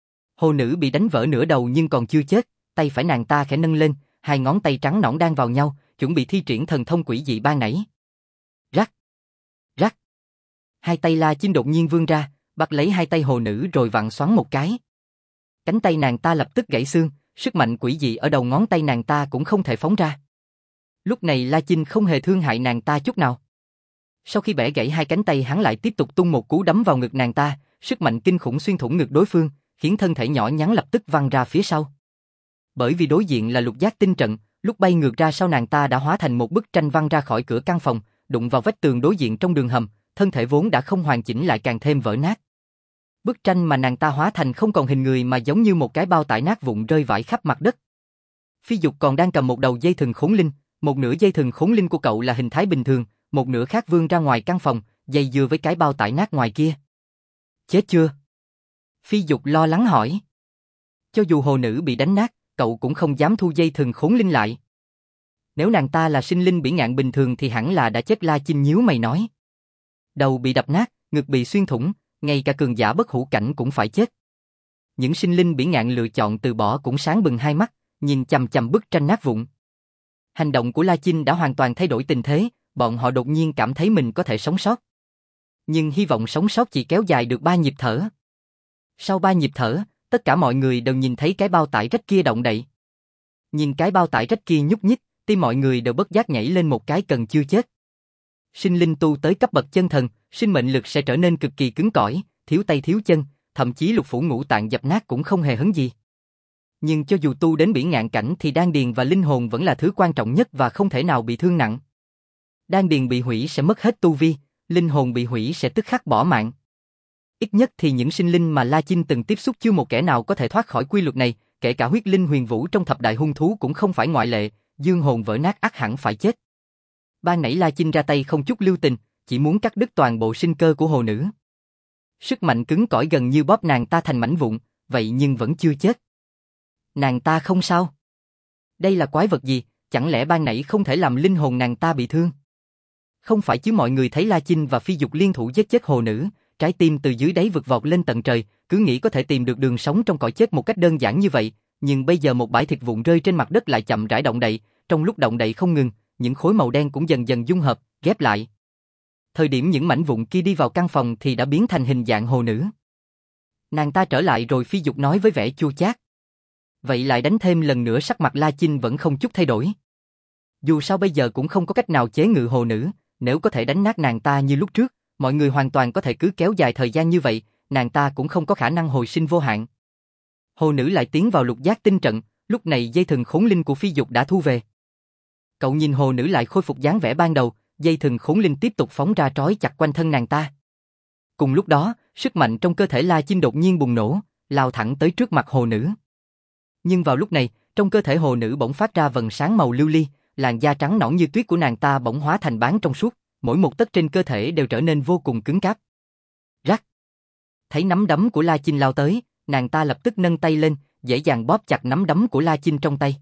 Hồ nữ bị đánh vỡ nửa đầu nhưng còn chưa chết, tay phải nàng ta khẽ nâng lên, hai ngón tay trắng nõn đan vào nhau, chuẩn bị thi triển thần thông quỷ dị ban nãy. Rắc, rắc. Hai tay La Chinh đột nhiên vươn ra, bắt lấy hai tay hồ nữ rồi vặn xoắn một cái. Cánh tay nàng ta lập tức gãy xương, sức mạnh quỷ dị ở đầu ngón tay nàng ta cũng không thể phóng ra. Lúc này La Chinh không hề thương hại nàng ta chút nào. Sau khi bẻ gãy hai cánh tay, hắn lại tiếp tục tung một cú đấm vào ngực nàng ta, sức mạnh kinh khủng xuyên thủng ngực đối phương, khiến thân thể nhỏ nhắn lập tức văng ra phía sau. Bởi vì đối diện là lục giác tinh trận, lúc bay ngược ra sau nàng ta đã hóa thành một bức tranh văng ra khỏi cửa căn phòng, đụng vào vách tường đối diện trong đường hầm, thân thể vốn đã không hoàn chỉnh lại càng thêm vỡ nát. Bức tranh mà nàng ta hóa thành không còn hình người mà giống như một cái bao tải nát vụn rơi vãi khắp mặt đất. Phi Dục còn đang cầm một đầu dây thừng khốn linh, một nửa dây thừng khốn linh của cậu là hình thái bình thường, một nửa khác vươn ra ngoài căn phòng, dây dưa với cái bao tải nát ngoài kia. Chết chưa? Phi Dục lo lắng hỏi. Cho dù hồ nữ bị đánh nát, cậu cũng không dám thu dây thừng khốn linh lại. Nếu nàng ta là sinh linh bỉ ngạn bình thường thì hẳn là đã chết. La Chinh nhíu mày nói. Đầu bị đập nát, ngực bị xuyên thủng, ngay cả cường giả bất hủ cảnh cũng phải chết. Những sinh linh bỉ ngạn lựa chọn từ bỏ cũng sáng bừng hai mắt, nhìn chằm chằm bức tranh nát vụn. Hành động của La Chinh đã hoàn toàn thay đổi tình thế, bọn họ đột nhiên cảm thấy mình có thể sống sót. Nhưng hy vọng sống sót chỉ kéo dài được 3 nhịp thở. Sau 3 nhịp thở, tất cả mọi người đều nhìn thấy cái bao tải rách kia động đậy. Nhìn cái bao tải rách kia nhúc nhích, tim mọi người đều bất giác nhảy lên một cái, cần chưa chết. Sinh linh tu tới cấp bậc chân thần, sinh mệnh lực sẽ trở nên cực kỳ cứng cỏi, thiếu tay thiếu chân, thậm chí lục phủ ngũ tạng dập nát cũng không hề hấn gì. Nhưng cho dù tu đến bỉ ngạn cảnh thì đan điền và linh hồn vẫn là thứ quan trọng nhất và không thể nào bị thương nặng. Đan điền bị hủy sẽ mất hết tu vi, linh hồn bị hủy sẽ tức khắc bỏ mạng. Ít nhất thì những sinh linh mà La Chinh từng tiếp xúc chưa một kẻ nào có thể thoát khỏi quy luật này, kể cả huyết linh huyền vũ trong thập đại hung thú cũng không phải ngoại lệ, dương hồn vỡ nát ắt hẳn phải chết. Ban nãy La Chinh ra tay không chút lưu tình, chỉ muốn cắt đứt toàn bộ sinh cơ của hồ nữ. Sức mạnh cứng cỏi gần như bóp nàng ta thành mảnh vụn, vậy nhưng vẫn chưa chết. Nàng ta không sao. Đây là quái vật gì, chẳng lẽ ban nãy không thể làm linh hồn nàng ta bị thương? Không phải chứ, mọi người thấy La Chinh và Phi Dục liên thủ giết chết hồ nữ, trái tim từ dưới đáy vực vọt lên tận trời, cứ nghĩ có thể tìm được đường sống trong cõi chết một cách đơn giản như vậy, nhưng bây giờ một bãi thịt vụn rơi trên mặt đất lại chậm rãi động đậy, trong lúc động đậy không ngừng, những khối màu đen cũng dần dần dung hợp, ghép lại. Thời điểm những mảnh vụn kia đi vào căn phòng thì đã biến thành hình dạng hồ nữ. Nàng ta trở lại rồi Phi Dục nói với vẻ chua chát. Vậy lại đánh thêm lần nữa, sắc mặt La Chinh vẫn không chút thay đổi. Dù sao bây giờ cũng không có cách nào chế ngự hồ nữ, nếu có thể đánh nát nàng ta như lúc trước, mọi người hoàn toàn có thể cứ kéo dài thời gian như vậy, nàng ta cũng không có khả năng hồi sinh vô hạn. Hồ nữ lại tiến vào lục giác tinh trận, lúc này dây thừng khốn linh của Phi Dục đã thu về. Cậu nhìn hồ nữ lại khôi phục dáng vẻ ban đầu, dây thừng khốn linh tiếp tục phóng ra trói chặt quanh thân nàng ta. Cùng lúc đó, sức mạnh trong cơ thể La Chinh đột nhiên bùng nổ, lao thẳng tới trước mặt hồ nữ. Nhưng vào lúc này, trong cơ thể hồ nữ bỗng phát ra vầng sáng màu lưu ly, làn da trắng nõn như tuyết của nàng ta bỗng hóa thành bán trong suốt, mỗi một tấc trên cơ thể đều trở nên vô cùng cứng cáp. Rắc. Thấy nắm đấm của La Chinh lao tới, nàng ta lập tức nâng tay lên, dễ dàng bóp chặt nắm đấm của La Chinh trong tay.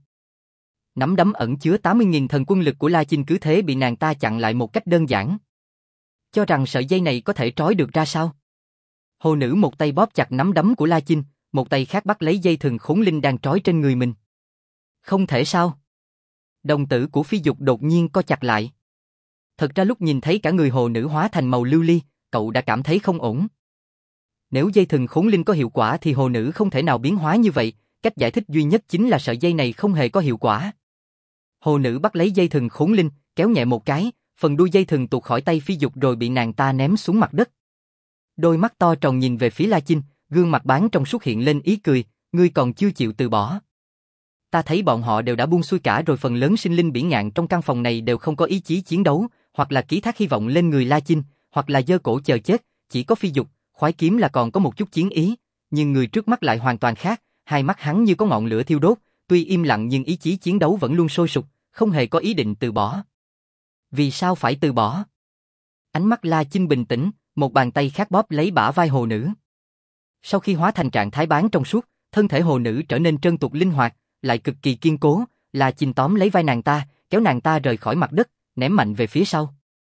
Nắm đấm ẩn chứa 80.000 thần quân lực của La Chinh cứ thế bị nàng ta chặn lại một cách đơn giản. Cho rằng sợi dây này có thể trói được ra sao? Hồ nữ một tay bóp chặt nắm đấm của La Chinh, một tay khác bắt lấy dây thừng khốn linh đang trói trên người mình. Không thể sao? Đồng tử của Phi Dục đột nhiên co chặt lại. Thật ra lúc nhìn thấy cả người hồ nữ hóa thành màu lưu ly, cậu đã cảm thấy không ổn. Nếu dây thừng khốn linh có hiệu quả thì hồ nữ không thể nào biến hóa như vậy, cách giải thích duy nhất chính là sợi dây này không hề có hiệu quả. Hồ nữ bắt lấy dây thừng khốn linh, kéo nhẹ một cái, phần đuôi dây thừng tuột khỏi tay Phi Dục rồi bị nàng ta ném xuống mặt đất. Đôi mắt to tròn nhìn về phía La Chinh, gương mặt bán trong suốt hiện lên ý cười, ngươi còn chưa chịu từ bỏ. Ta thấy bọn họ đều đã buông xuôi cả rồi, phần lớn sinh linh biển ngạn trong căn phòng này đều không có ý chí chiến đấu, hoặc là ký thác hy vọng lên người La Chinh, hoặc là giơ cổ chờ chết, chỉ có Phi Dục, khoái kiếm là còn có một chút chiến ý, nhưng người trước mắt lại hoàn toàn khác, hai mắt hắn như có ngọn lửa thiêu đốt, tuy im lặng nhưng ý chí chiến đấu vẫn luôn sôi sục, không hề có ý định từ bỏ. Vì sao phải từ bỏ? Ánh mắt La Chinh bình tĩnh, một bàn tay khác bóp lấy bả vai hồ nữ. Sau khi hóa thành trạng thái bán trong suốt, thân thể hồ nữ trở nên trơn tuột linh hoạt, lại cực kỳ kiên cố, La Chinh tóm lấy vai nàng ta, kéo nàng ta rời khỏi mặt đất, ném mạnh về phía sau.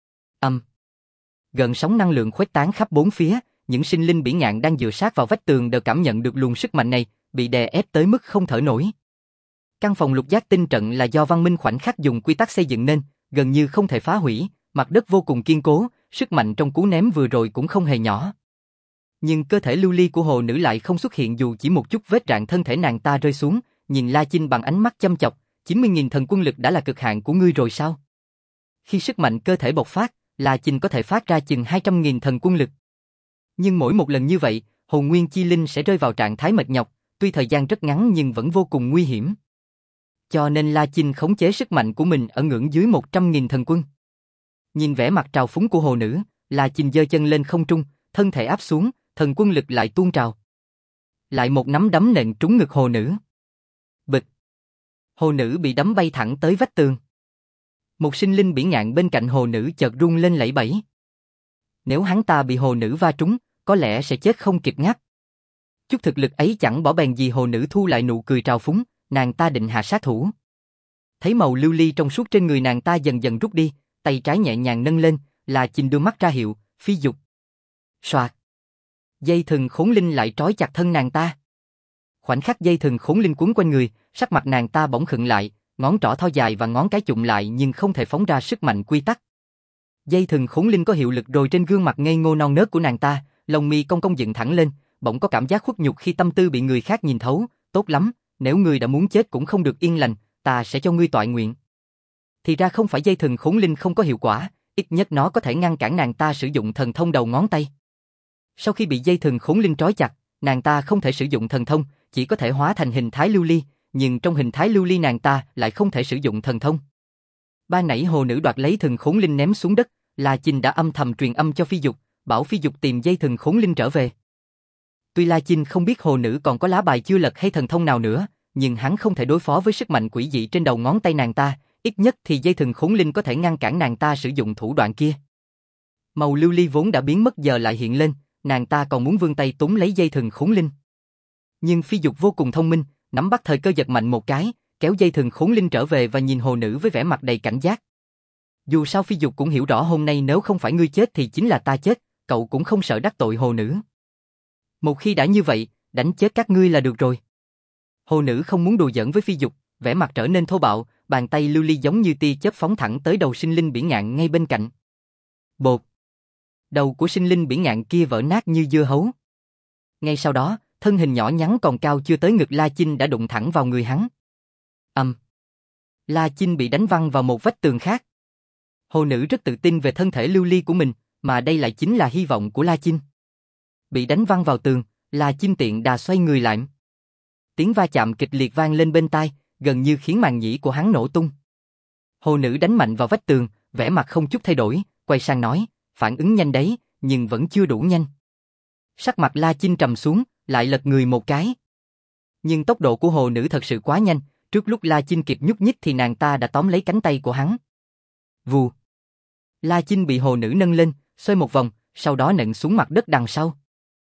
Gợn sóng năng lượng khuếch tán khắp bốn phía, những sinh linh biển ngạn đang dựa sát vào vách tường đều cảm nhận được luồng sức mạnh này, bị đè ép tới mức không thở nổi. Căn phòng lục giác tinh trận là do Văn Minh khoảnh khắc dùng quy tắc xây dựng nên, gần như không thể phá hủy, mặt đất vô cùng kiên cố, sức mạnh trong cú ném vừa rồi cũng không hề nhỏ. Nhưng cơ thể lưu ly của hồ nữ lại không xuất hiện dù chỉ một chút vết rạn, thân thể nàng ta rơi xuống, nhìn La Chinh bằng ánh mắt chăm chọc, 90.000 thần quân lực đã là cực hạn của ngươi rồi sao? Khi sức mạnh cơ thể bộc phát, La Chinh có thể phát ra chừng 200.000 thần quân lực. Nhưng mỗi một lần như vậy, hồn nguyên chi linh sẽ rơi vào trạng thái mệt nhọc, tuy thời gian rất ngắn nhưng vẫn vô cùng nguy hiểm. Cho nên La Chinh khống chế sức mạnh của mình ở ngưỡng dưới 100.000 thần quân. Nhìn vẻ mặt trào phúng của hồ nữ, La Chinh giơ chân lên không trung, thân thể áp xuống, thần quân lực lại tuôn trào. Lại một nắm đấm nện trúng ngực hồ nữ. Bịch. Hồ nữ bị đấm bay thẳng tới vách tường. Một sinh linh biển ngạn bên cạnh hồ nữ chợt run lên lẩy bẩy. Nếu hắn ta bị hồ nữ va trúng, có lẽ sẽ chết không kịp ngáp. Chút thực lực ấy chẳng bỏ bèn gì, hồ nữ thu lại nụ cười trào phúng, nàng ta định hạ sát thủ. Thấy màu lưu ly trong suốt trên người nàng ta dần dần rút đi, tay trái nhẹ nhàng nâng lên, La Chinh đưa mắt ra hiệu, Phi Dục. Soạt. Dây thừng khốn linh lại trói chặt thân nàng ta. Khoảnh khắc dây thừng khốn linh quấn quanh người, sắc mặt nàng ta bỗng khựng lại, ngón trỏ thon dài và ngón cái chụm lại nhưng không thể phóng ra sức mạnh quy tắc. Dây thừng khốn linh có hiệu lực rồi, trên gương mặt ngây ngô non nớt của nàng ta, lông mi cong cong dựng thẳng lên, bỗng có cảm giác khuất nhục khi tâm tư bị người khác nhìn thấu. Tốt lắm, nếu ngươi đã muốn chết cũng không được yên lành, ta sẽ cho ngươi toại nguyện. Thì ra không phải dây thừng khốn linh không có hiệu quả, ít nhất nó có thể ngăn cản nàng ta sử dụng thần thông đầu ngón tay. Sau khi bị dây thừng khốn linh trói chặt, nàng ta không thể sử dụng thần thông, chỉ có thể hóa thành hình thái lưu ly, nhưng trong hình thái lưu ly nàng ta lại không thể sử dụng thần thông. Ban nãy hồ nữ đoạt lấy thừng khốn linh ném xuống đất, La Chinh đã âm thầm truyền âm cho Phi Dục, bảo Phi Dục tìm dây thừng khốn linh trở về. Tuy La Chinh không biết hồ nữ còn có lá bài chưa lật hay thần thông nào nữa, nhưng hắn không thể đối phó với sức mạnh quỷ dị trên đầu ngón tay nàng ta, ít nhất thì dây thừng khốn linh có thể ngăn cản nàng ta sử dụng thủ đoạn kia. Màu lưu ly vốn đã biến mất giờ lại hiện lên, nàng ta còn muốn vươn tay túm lấy dây thừng khốn linh. Nhưng Phi Dục vô cùng thông minh, nắm bắt thời cơ giật mạnh một cái, kéo dây thừng khốn linh trở về và nhìn hồ nữ với vẻ mặt đầy cảnh giác. Dù sao Phi Dục cũng hiểu rõ hôm nay nếu không phải ngươi chết thì chính là ta chết, cậu cũng không sợ đắc tội hồ nữ. Một khi đã như vậy, đánh chết các ngươi là được rồi. Hồ nữ không muốn đùa giỡn với Phi Dục, vẻ mặt trở nên thô bạo, bàn tay lưu ly giống như tia chớp phóng thẳng tới đầu sinh linh biển ngạn ngay bên cạnh. Bột. Đầu của sinh linh biển ngạn kia vỡ nát như dưa hấu. Ngay sau đó, thân hình nhỏ nhắn còn cao chưa tới ngực La Chinh đã đụng thẳng vào người hắn. La Chinh bị đánh văng vào một vách tường khác. Hồ nữ rất tự tin về thân thể lưu ly của mình, mà đây lại chính là hy vọng của La Chinh. Bị đánh văng vào tường, La Chinh tiện đà xoay người lại. Tiếng va chạm kịch liệt vang lên bên tai, gần như khiến màng nhĩ của hắn nổ tung. Hồ nữ đánh mạnh vào vách tường, vẻ mặt không chút thay đổi, quay sang nói, phản ứng nhanh đấy, nhưng vẫn chưa đủ nhanh. Sắc mặt La Chinh trầm xuống, lại lật người một cái. Nhưng tốc độ của hồ nữ thật sự quá nhanh, trước lúc La Chinh kịp nhúc nhích thì nàng ta đã tóm lấy cánh tay của hắn. Vù. La Chinh bị hồ nữ nâng lên, xoay một vòng, sau đó nện xuống mặt đất đằng sau.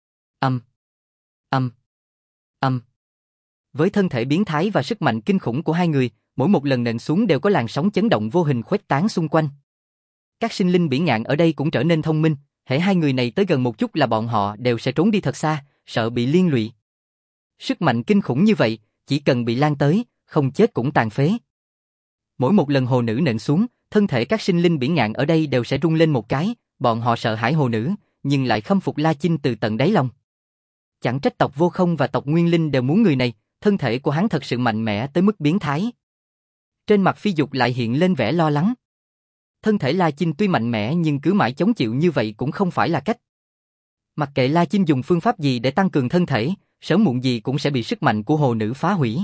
Với thân thể biến thái và sức mạnh kinh khủng của hai người, mỗi một lần nện xuống đều có làn sóng chấn động vô hình khuếch tán xung quanh. Các sinh linh bỉ ngạn ở đây cũng trở nên thông minh, hễ hai người này tới gần một chút là bọn họ đều sẽ trốn đi thật xa, sợ bị liên lụy. Sức mạnh kinh khủng như vậy, chỉ cần bị lan tới, không chết cũng tàn phế. Mỗi một lần hồ nữ nện xuống, thân thể các sinh linh bỉ ngạn ở đây đều sẽ rung lên một cái, bọn họ sợ hãi hồ nữ, nhưng lại khâm phục La Chinh từ tận đáy lòng. Chẳng trách tộc Vô Không và tộc Nguyên Linh đều muốn người này, thân thể của hắn thật sự mạnh mẽ tới mức biến thái. Trên mặt Phi Dục lại hiện lên vẻ lo lắng. Thân thể La Chinh tuy mạnh mẽ nhưng cứ mãi chống chịu như vậy cũng không phải là cách. Mặc kệ La Chinh dùng phương pháp gì để tăng cường thân thể, sớm muộn gì cũng sẽ bị sức mạnh của hồ nữ phá hủy.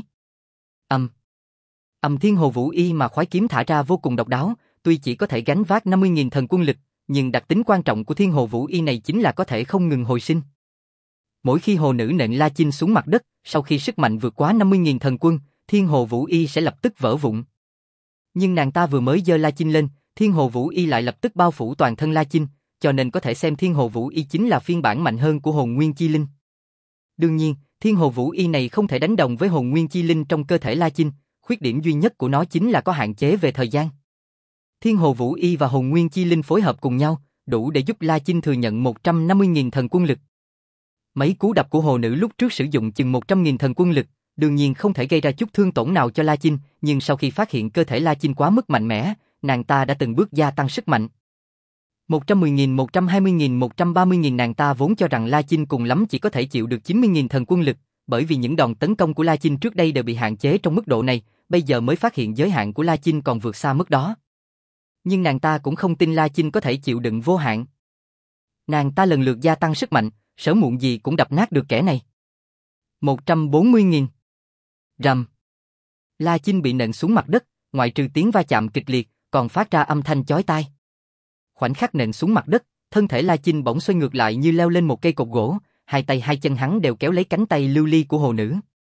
Thiên Hồ Vũ Y mà khoái kiếm thả ra vô cùng độc đáo, tuy chỉ có thể gánh vác 50.000 thần quân lực, nhưng đặc tính quan trọng của Thiên Hồ Vũ Y này chính là có thể không ngừng hồi sinh. Mỗi khi hồ nữ nện La Chinh xuống mặt đất, sau khi sức mạnh vượt quá 50.000 thần quân, Thiên Hồ Vũ Y sẽ lập tức vỡ vụn. Nhưng nàng ta vừa mới giơ La Chinh lên, Thiên Hồ Vũ Y lại lập tức bao phủ toàn thân La Chinh, cho nên có thể xem Thiên Hồ Vũ Y chính là phiên bản mạnh hơn của Hồn Nguyên Chi Linh. Đương nhiên, Thiên Hồ Vũ Y này không thể đánh đồng với Hồn Nguyên Chi Linh trong cơ thể La Chinh, khuyết điểm duy nhất của nó chính là có hạn chế về thời gian. Thiên Hồ Vũ Y và Hồn Nguyên Chi Linh phối hợp cùng nhau, đủ để giúp La Chinh thừa nhận 150.000 thần quân lực. Mấy cú đập của hồ nữ lúc trước sử dụng chừng 100.000 thần quân lực, đương nhiên không thể gây ra chút thương tổn nào cho La Chinh, nhưng sau khi phát hiện cơ thể La Chinh quá mức mạnh mẽ, nàng ta đã từng bước gia tăng sức mạnh. 110.000, 120.000, 130.000 nàng ta vốn cho rằng La Chinh cùng lắm chỉ có thể chịu được 90.000 thần quân lực, bởi vì những đòn tấn công của La Chinh trước đây đều bị hạn chế trong mức độ này, bây giờ mới phát hiện giới hạn của La Chinh còn vượt xa mức đó. Nhưng nàng ta cũng không tin La Chinh có thể chịu đựng vô hạn. Nàng ta lần lượt gia tăng sức mạnh, sớm muộn gì cũng đập nát được kẻ này. 140.000. Rầm. La Chinh bị nện xuống mặt đất, ngoại trừ tiếng va chạm kịch liệt, còn phát ra âm thanh chói tai. Khoảnh khắc nện xuống mặt đất, thân thể La Chinh bỗng xoay ngược lại như leo lên một cây cột gỗ, hai tay hai chân hắn đều kéo lấy cánh tay lưu ly của hồ nữ.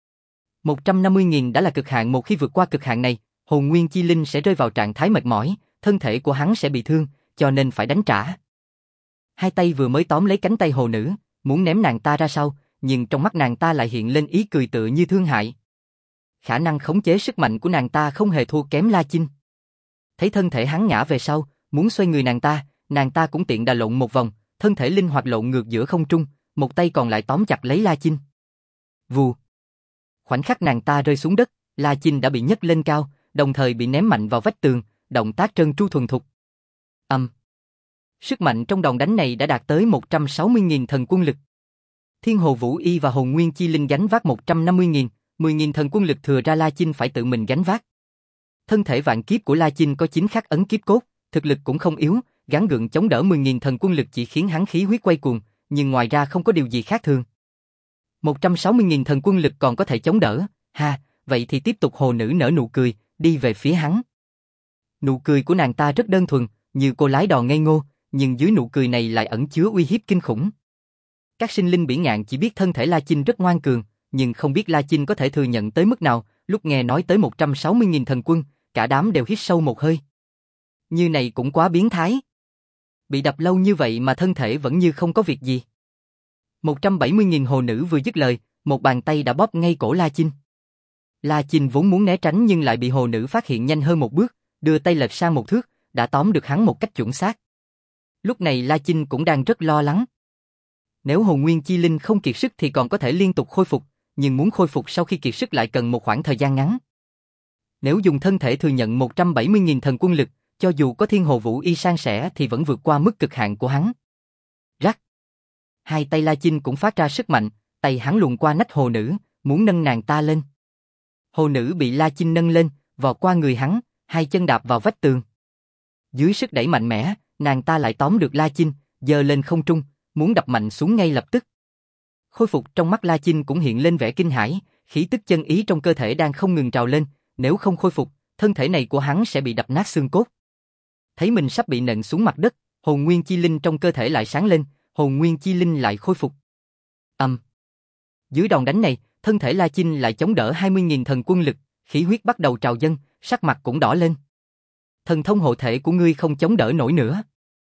150.000 đã là cực hạn, một khi vượt qua cực hạn này, Hồn Nguyên Chi Linh sẽ rơi vào trạng thái mệt mỏi, thân thể của hắn sẽ bị thương, cho nên phải đánh trả. Hai tay vừa mới tóm lấy cánh tay hồ nữ, muốn ném nàng ta ra sau, nhưng trong mắt nàng ta lại hiện lên ý cười tựa như thương hại. Khả năng khống chế sức mạnh của nàng ta không hề thua kém La Chinh. Thấy thân thể hắn ngã về sau, muốn xoay người nàng ta cũng tiện đà lộn một vòng, thân thể linh hoạt lộn ngược giữa không trung, một tay còn lại tóm chặt lấy La Chinh. Vù. Khoảnh khắc nàng ta rơi xuống đất, La Chinh đã bị nhấc lên cao, đồng thời bị ném mạnh vào vách tường, động tác trơn tru thuần thục. Sức mạnh trong đòn đánh này đã đạt tới 160.000 thần quân lực. Thiên Hồ Vũ Y và Hồn Nguyên Chi Linh gánh vác 150.000, 10.000 thần quân lực thừa ra La Chinh phải tự mình gánh vác. Thân thể vạn kiếp của La Chinh có 9 khắc ấn kiếp cốt, thực lực cũng không yếu, gắng gượng chống đỡ 10.000 thần quân lực chỉ khiến hắn khí huyết quay cuồng, nhưng ngoài ra không có điều gì khác thường. 160.000 thần quân lực còn có thể chống đỡ, vậy thì tiếp tục hồ nữ nở nụ cười, đi về phía hắn. Nụ cười của nàng ta rất đơn thuần, như cô lái đò ngây ngô, nhưng dưới nụ cười này lại ẩn chứa uy hiếp kinh khủng. Các sinh linh bỉ ngạn chỉ biết thân thể La Chinh rất ngoan cường, nhưng không biết La Chinh có thể thừa nhận tới mức nào, lúc nghe nói tới 160.000 thần quân, cả đám đều hít sâu một hơi. Như này cũng quá biến thái. Bị đập lâu như vậy mà thân thể vẫn như không có việc gì. 170.000 hồ nữ vừa dứt lời, một bàn tay đã bóp ngay cổ La Chinh. La Chinh vốn muốn né tránh nhưng lại bị hồ nữ phát hiện nhanh hơn một bước, đưa tay lệch sang một thước, đã tóm được hắn một cách chuẩn xác. Lúc này La Chinh cũng đang rất lo lắng. Nếu Hồn Nguyên Chi Linh không kiệt sức thì còn có thể liên tục khôi phục, nhưng muốn khôi phục sau khi kiệt sức lại cần một khoảng thời gian ngắn. Nếu dùng thân thể thừa nhận 170.000 thần quân lực, cho dù có Thiên Hồ Vũ Y san sẻ thì vẫn vượt qua mức cực hạn của hắn. Rắc. Hai tay La Chinh cũng phát ra sức mạnh, tay hắn luồn qua nách hồ nữ, muốn nâng nàng ta lên. Hồ nữ bị La Chinh nâng lên, vọt qua người hắn, hai chân đạp vào vách tường. Dưới sức đẩy mạnh mẽ, nàng ta lại tóm được La Chinh, giơ lên không trung, muốn đập mạnh xuống ngay lập tức. Khôi phục trong mắt La Chinh cũng hiện lên vẻ kinh hãi, khí tức chân ý trong cơ thể đang không ngừng trào lên, nếu không khôi phục, thân thể này của hắn sẽ bị đập nát xương cốt. Thấy mình sắp bị nện xuống mặt đất, hồn nguyên chi linh trong cơ thể lại sáng lên, hồn nguyên chi linh lại khôi phục. Dưới đòn đánh này, thân thể La Chinh lại chống đỡ 20.000 thần quân lực, khí huyết bắt đầu trào dâng, sắc mặt cũng đỏ lên. Thần thông hộ thể của ngươi không chống đỡ nổi nữa.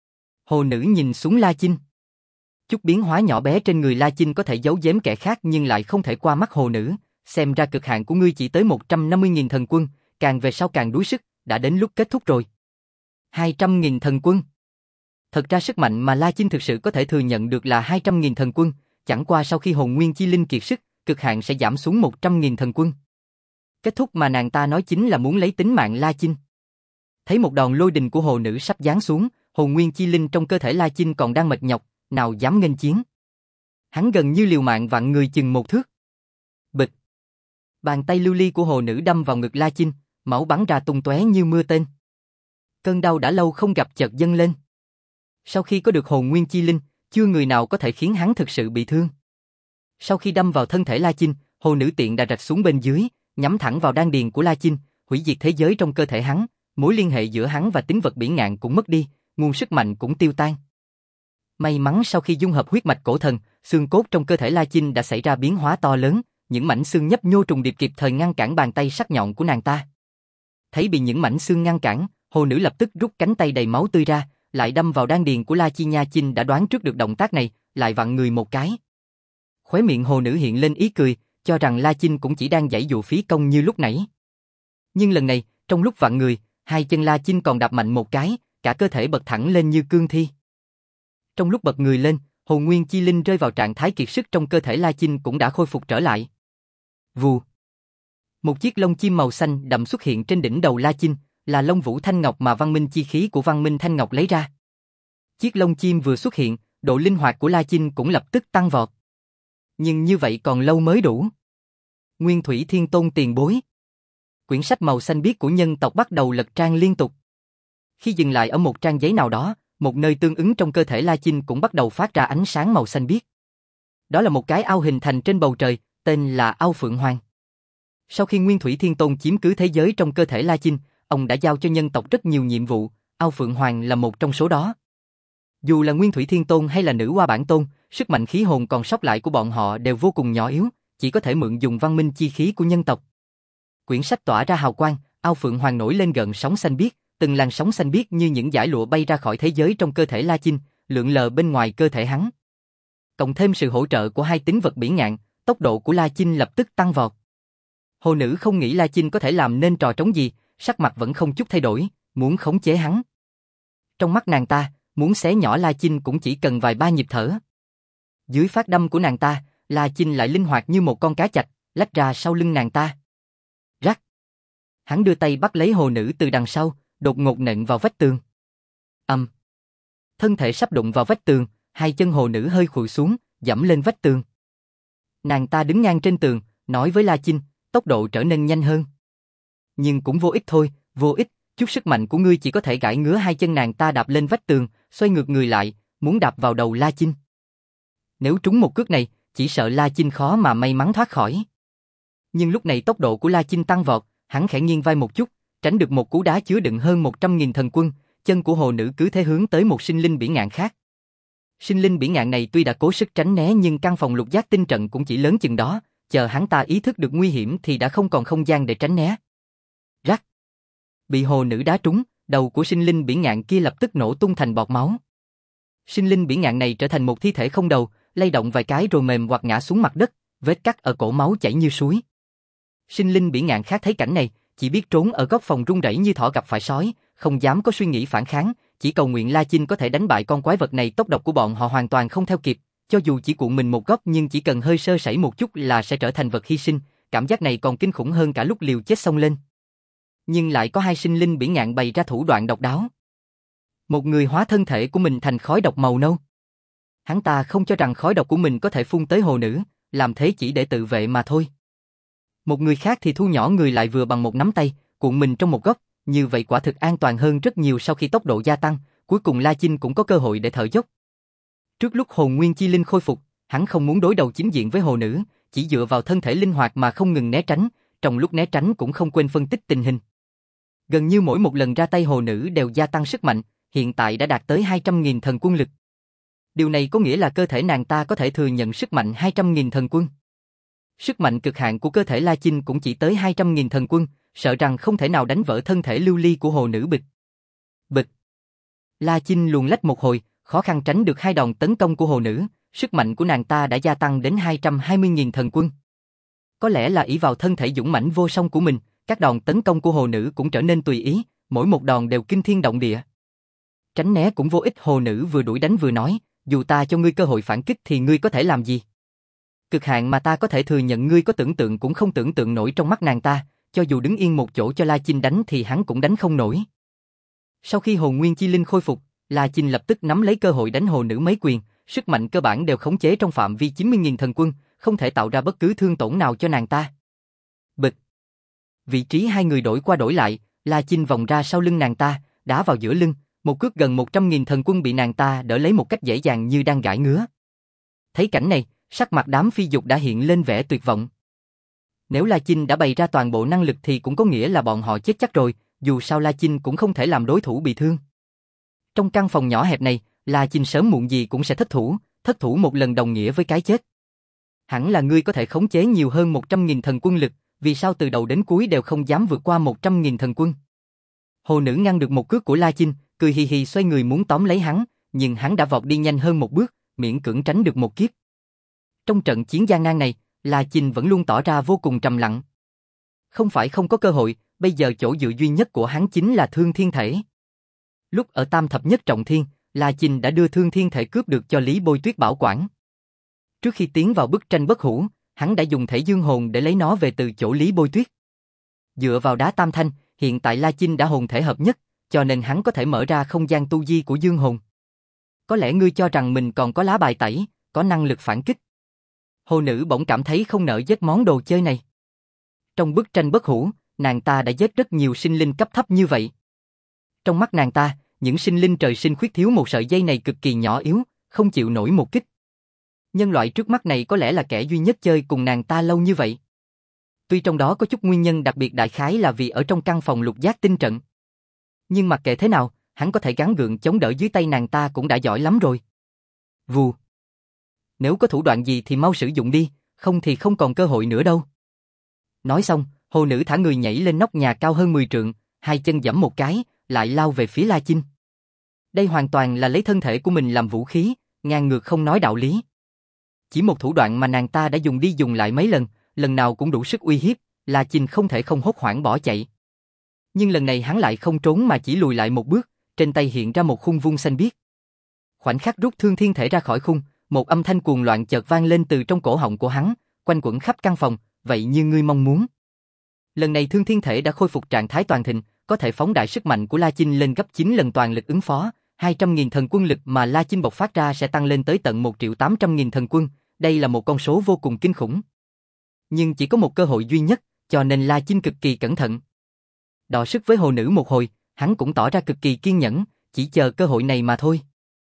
Hồ nữ nhìn xuống La Chinh. Chút biến hóa nhỏ bé trên người La Chinh có thể giấu giếm kẻ khác nhưng lại không thể qua mắt hồ nữ, xem ra cực hạn của ngươi chỉ tới 150.000 thần quân, càng về sau càng đuối sức, đã đến lúc kết thúc rồi. 200.000 thần quân. Thật ra sức mạnh mà La Chinh thực sự có thể thừa nhận được là 200.000 thần quân, chẳng qua sau khi hồn nguyên chi linh kiệt sức, cực hạn sẽ giảm xuống 100.000 thần quân. Kết thúc mà nàng ta nói chính là muốn lấy tính mạng La Chinh. Thấy một đòn lôi đình của hồ nữ sắp giáng xuống, hồn nguyên chi linh trong cơ thể La Chinh còn đang mệt nhọc, nào dám nghênh chiến. Hắn gần như liều mạng vặn người chừng một thước. Bịch. Bàn tay lưu ly của hồ nữ đâm vào ngực La Chinh, máu bắn ra tung tóe như mưa tên. Cơn đau đã lâu không gặp chợt dâng lên. Sau khi có được hồn nguyên chi linh, chưa người nào có thể khiến hắn thực sự bị thương. Sau khi đâm vào thân thể La Chinh, hồ nữ tiện đã rạch xuống bên dưới, nhắm thẳng vào đan điền của La Chinh, hủy diệt thế giới trong cơ thể hắn, mối liên hệ giữa hắn và tính vật bỉ ngạn cũng mất đi, nguồn sức mạnh cũng tiêu tan. May mắn sau khi dung hợp huyết mạch cổ thần, xương cốt trong cơ thể La Chinh đã xảy ra biến hóa to lớn, những mảnh xương nhấp nhô trùng điệp kịp thời ngăn cản bàn tay sắc nhọn của nàng ta. Thấy bị những mảnh xương ngăn cản, hồ nữ lập tức rút cánh tay đầy máu tươi ra, lại đâm vào đan điền của La Chi Nha Chinh đã đoán trước được động tác này, lại vặn người một cái. Khóe miệng hồ nữ hiện lên ý cười, cho rằng La Chinh cũng chỉ đang giãy dụ phí công như lúc nãy. Nhưng lần này, trong lúc vặn người, hai chân La Chinh còn đạp mạnh một cái, cả cơ thể bật thẳng lên như cương thi. Trong lúc bật người lên, hồn nguyên chi linh rơi vào trạng thái kiệt sức trong cơ thể La Chinh cũng đã khôi phục trở lại. Vù. Một chiếc lông chim màu xanh đậm xuất hiện trên đỉnh đầu La Chinh, là lông vũ thanh ngọc mà văn minh chi khí của văn minh thanh ngọc lấy ra. Chiếc lông chim vừa xuất hiện, độ linh hoạt của La Chinh cũng lập tức tăng vọt. Nhưng như vậy còn lâu mới đủ. Nguyên Thủy Thiên Tôn tiền bối. Quyển sách màu xanh biếc của nhân tộc bắt đầu lật trang liên tục. Khi dừng lại ở một trang giấy nào đó, một nơi tương ứng trong cơ thể La Chinh cũng bắt đầu phát ra ánh sáng màu xanh biếc. Đó là một cái ao hình thành trên bầu trời, tên là ao Phượng Hoàng. Sau khi Nguyên Thủy Thiên Tôn chiếm cứ thế giới trong cơ thể La Chinh, ông đã giao cho nhân tộc rất nhiều nhiệm vụ, ao Phượng Hoàng là một trong số đó. Dù là Nguyên Thủy Thiên Tôn hay là Nữ Hoa Bản Tôn, sức mạnh khí hồn còn sót lại của bọn họ đều vô cùng nhỏ yếu, chỉ có thể mượn dùng văn minh chi khí của nhân tộc. Quyển sách tỏa ra hào quang, ao Phượng Hoàng nổi lên gợn sóng xanh biếc, từng làn sóng xanh biếc như những dải lụa bay ra khỏi thế giới trong cơ thể La Chinh, lượn lờ bên ngoài cơ thể hắn. Cộng thêm sự hỗ trợ của hai tính vật bỉ ngạn, tốc độ của La Chinh lập tức tăng vọt. Hồ nữ không nghĩ La Chinh có thể làm nên trò trống gì, sắc mặt vẫn không chút thay đổi, muốn khống chế hắn. Trong mắt nàng ta, muốn xé nhỏ La Chinh cũng chỉ cần vài ba nhịp thở. Dưới phát đâm của nàng ta, La Chinh lại linh hoạt như một con cá chạch, lách ra sau lưng nàng ta. Rắc. Hắn đưa tay bắt lấy hồ nữ từ đằng sau, đột ngột nện vào vách tường. Thân thể sắp đụng vào vách tường, hai chân hồ nữ hơi khuỵu xuống, giẫm lên vách tường. Nàng ta đứng ngang trên tường, nói với La Chinh, tốc độ trở nên nhanh hơn. Nhưng cũng vô ích thôi, vô ích, chút sức mạnh của ngươi chỉ có thể gãi ngứa hai chân nàng ta đạp lên vách tường, xoay ngược người lại, muốn đạp vào đầu La Chinh. Nếu trúng một cước này, chỉ sợ La Chinh khó mà may mắn thoát khỏi. Nhưng lúc này tốc độ của La Chinh tăng vọt, hắn khẽ nghiêng vai một chút, tránh được một cú đá chứa đựng hơn 100.000 thần quân, chân của hồ nữ cứ thế hướng tới một sinh linh bỉ ngạn khác. Sinh linh bỉ ngạn này tuy đã cố sức tránh né nhưng căn phòng lục giác tinh trận cũng chỉ lớn chừng đó, chờ hắn ta ý thức được nguy hiểm thì đã không còn không gian để tránh né. Rắc. Bị hồ nữ đá trúng, đầu của sinh linh bỉ ngạn kia lập tức nổ tung thành bọt máu. Sinh linh bỉ ngạn này trở thành một thi thể không đầu, lay động vài cái rồi mềm hoặc ngã xuống mặt đất, vết cắt ở cổ máu chảy như suối. Sinh linh bỉ ngạn khác thấy cảnh này, chỉ biết trốn ở góc phòng run rẩy như thỏ gặp phải sói, không dám có suy nghĩ phản kháng, chỉ cầu nguyện La Chinh có thể đánh bại con quái vật này. Tốc độ của bọn họ hoàn toàn không theo kịp, cho dù chỉ cuộn mình một góc nhưng chỉ cần hơi sơ sẩy một chút là sẽ trở thành vật hy sinh, cảm giác này còn kinh khủng hơn cả lúc liều chết xông lên. Nhưng lại có hai sinh linh bỉ ngạn bày ra thủ đoạn độc đáo. Một người hóa thân thể của mình thành khói độc màu nâu. Hắn ta không cho rằng khói độc của mình có thể phun tới hồ nữ, làm thế chỉ để tự vệ mà thôi. Một người khác thì thu nhỏ người lại vừa bằng một nắm tay, cuộn mình trong một góc, như vậy quả thực an toàn hơn rất nhiều. Sau khi tốc độ gia tăng, cuối cùng La Chinh cũng có cơ hội để thở dốc. Trước lúc hồn nguyên chi linh khôi phục, hắn không muốn đối đầu chính diện với hồ nữ, chỉ dựa vào thân thể linh hoạt mà không ngừng né tránh, trong lúc né tránh cũng không quên phân tích tình hình. Gần như mỗi một lần ra tay hồ nữ đều gia tăng sức mạnh, hiện tại đã đạt tới 200.000 thần quân lực. Điều này có nghĩa là cơ thể nàng ta có thể thừa nhận sức mạnh 200.000 thần quân. Sức mạnh cực hạn của cơ thể La Chinh cũng chỉ tới 200.000 thần quân, sợ rằng không thể nào đánh vỡ thân thể lưu ly của hồ nữ bịch. Bịch. La Chinh luồn lách một hồi, khó khăn tránh được hai đòn tấn công của hồ nữ, sức mạnh của nàng ta đã gia tăng đến 220.000 thần quân. Có lẽ là ỷ vào thân thể dũng mãnh vô song của mình, các đòn tấn công của hồ nữ cũng trở nên tùy ý, mỗi một đòn đều kinh thiên động địa. Tránh né cũng vô ích, hồ nữ vừa đuổi đánh vừa nói, dù ta cho ngươi cơ hội phản kích thì ngươi có thể làm gì? Cực hạn mà ta có thể thừa nhận ngươi có tưởng tượng cũng không tưởng tượng nổi. Trong mắt nàng ta, cho dù đứng yên một chỗ cho La Chinh đánh thì hắn cũng đánh không nổi. Sau khi hồn nguyên chi linh khôi phục, La Chinh lập tức nắm lấy cơ hội đánh hồ nữ mấy quyền, sức mạnh cơ bản đều khống chế trong phạm vi 90.000 thần quân, không thể tạo ra bất cứ thương tổn nào cho nàng ta. Bịch. Vị trí hai người đổi qua đổi lại, La Chinh vòng ra sau lưng nàng ta, đá vào giữa lưng, một cước gần 100.000 thần quân bị nàng ta đỡ lấy một cách dễ dàng như đang gãi ngứa. Thấy cảnh này, sắc mặt đám phi dục đã hiện lên vẻ tuyệt vọng. Nếu La Chinh đã bày ra toàn bộ năng lực thì cũng có nghĩa là bọn họ chết chắc rồi, dù sao La Chinh cũng không thể làm đối thủ bị thương. Trong căn phòng nhỏ hẹp này, La Chinh sớm muộn gì cũng sẽ thất thủ một lần đồng nghĩa với cái chết. Hẳn là ngươi có thể khống chế nhiều hơn 100.000 thần quân lực, vì sao từ đầu đến cuối đều không dám vượt qua 100.000 thần quân? Hồ nữ ngăn được một cước của La Chinh, cười hì hì xoay người muốn tóm lấy hắn, nhưng hắn đã vọt đi nhanh hơn một bước, miễn cưỡng tránh được một kiếp. Trong trận chiến gian nan này, La Chinh vẫn luôn tỏ ra vô cùng trầm lặng. Không phải không có cơ hội, bây giờ chỗ dựa duy nhất của hắn chính là thương thiên thể. Lúc ở tam thập nhất trọng thiên, La Chinh đã đưa thương thiên thể cướp được cho Lý Bôi Tuyết bảo quản. Trước khi tiến vào bức tranh bất hủ, hắn đã dùng thể dương hồn để lấy nó về từ chỗ Lý Bôi Tuyết. Dựa vào đá tam thanh, hiện tại La Chinh đã hồn thể hợp nhất, cho nên hắn có thể mở ra không gian tu di của dương hồn. Có lẽ ngươi cho rằng mình còn có lá bài tẩy, có năng lực phản kích. Hồ nữ bỗng cảm thấy không nỡ giết món đồ chơi này. Trong bức tranh bất hủ, nàng ta đã giết rất nhiều sinh linh cấp thấp như vậy. Trong mắt nàng ta, những sinh linh trời sinh khuyết thiếu một sợi dây này cực kỳ nhỏ yếu, không chịu nổi một kích. Nhân loại trước mắt này có lẽ là kẻ duy nhất chơi cùng nàng ta lâu như vậy. Tuy trong đó có chút nguyên nhân đặc biệt, đại khái là vì ở trong căn phòng lục giác tinh trận. Nhưng mặc kệ thế nào, hắn có thể gắng gượng chống đỡ dưới tay nàng ta cũng đã giỏi lắm rồi. Vù. Nếu có thủ đoạn gì thì mau sử dụng đi, không thì không còn cơ hội nữa đâu. Nói xong, hồ nữ thả người nhảy lên nóc nhà cao hơn 10 trượng, hai chân giẫm một cái, lại lao về phía La Chinh. Đây hoàn toàn là lấy thân thể của mình làm vũ khí, ngang ngược không nói đạo lý. Chỉ một thủ đoạn mà nàng ta đã dùng đi dùng lại mấy lần, lần nào cũng đủ sức uy hiếp, La Chinh không thể không hốt hoảng bỏ chạy. Nhưng lần này hắn lại không trốn mà chỉ lùi lại một bước, trên tay hiện ra một khung vuông xanh biếc. Khoảnh khắc rút thương thiên thể ra khỏi khung, một âm thanh cuồng loạn chợt vang lên từ trong cổ họng của hắn, quanh quẩn khắp căn phòng, vậy như ngươi mong muốn. Lần này thương thiên thể đã khôi phục trạng thái toàn thịnh, có thể phóng đại sức mạnh của La Chinh lên gấp 9 lần toàn lực ứng phó, 200.000 thần quân lực mà La Chinh bộc phát ra sẽ tăng lên tới tận 1.800.000 thần quân, đây là một con số vô cùng kinh khủng. Nhưng chỉ có một cơ hội duy nhất, cho nên La Chinh cực kỳ cẩn thận. Đọ sức với hồ nữ một hồi, hắn cũng tỏ ra cực kỳ kiên nhẫn, chỉ chờ cơ hội này mà thôi.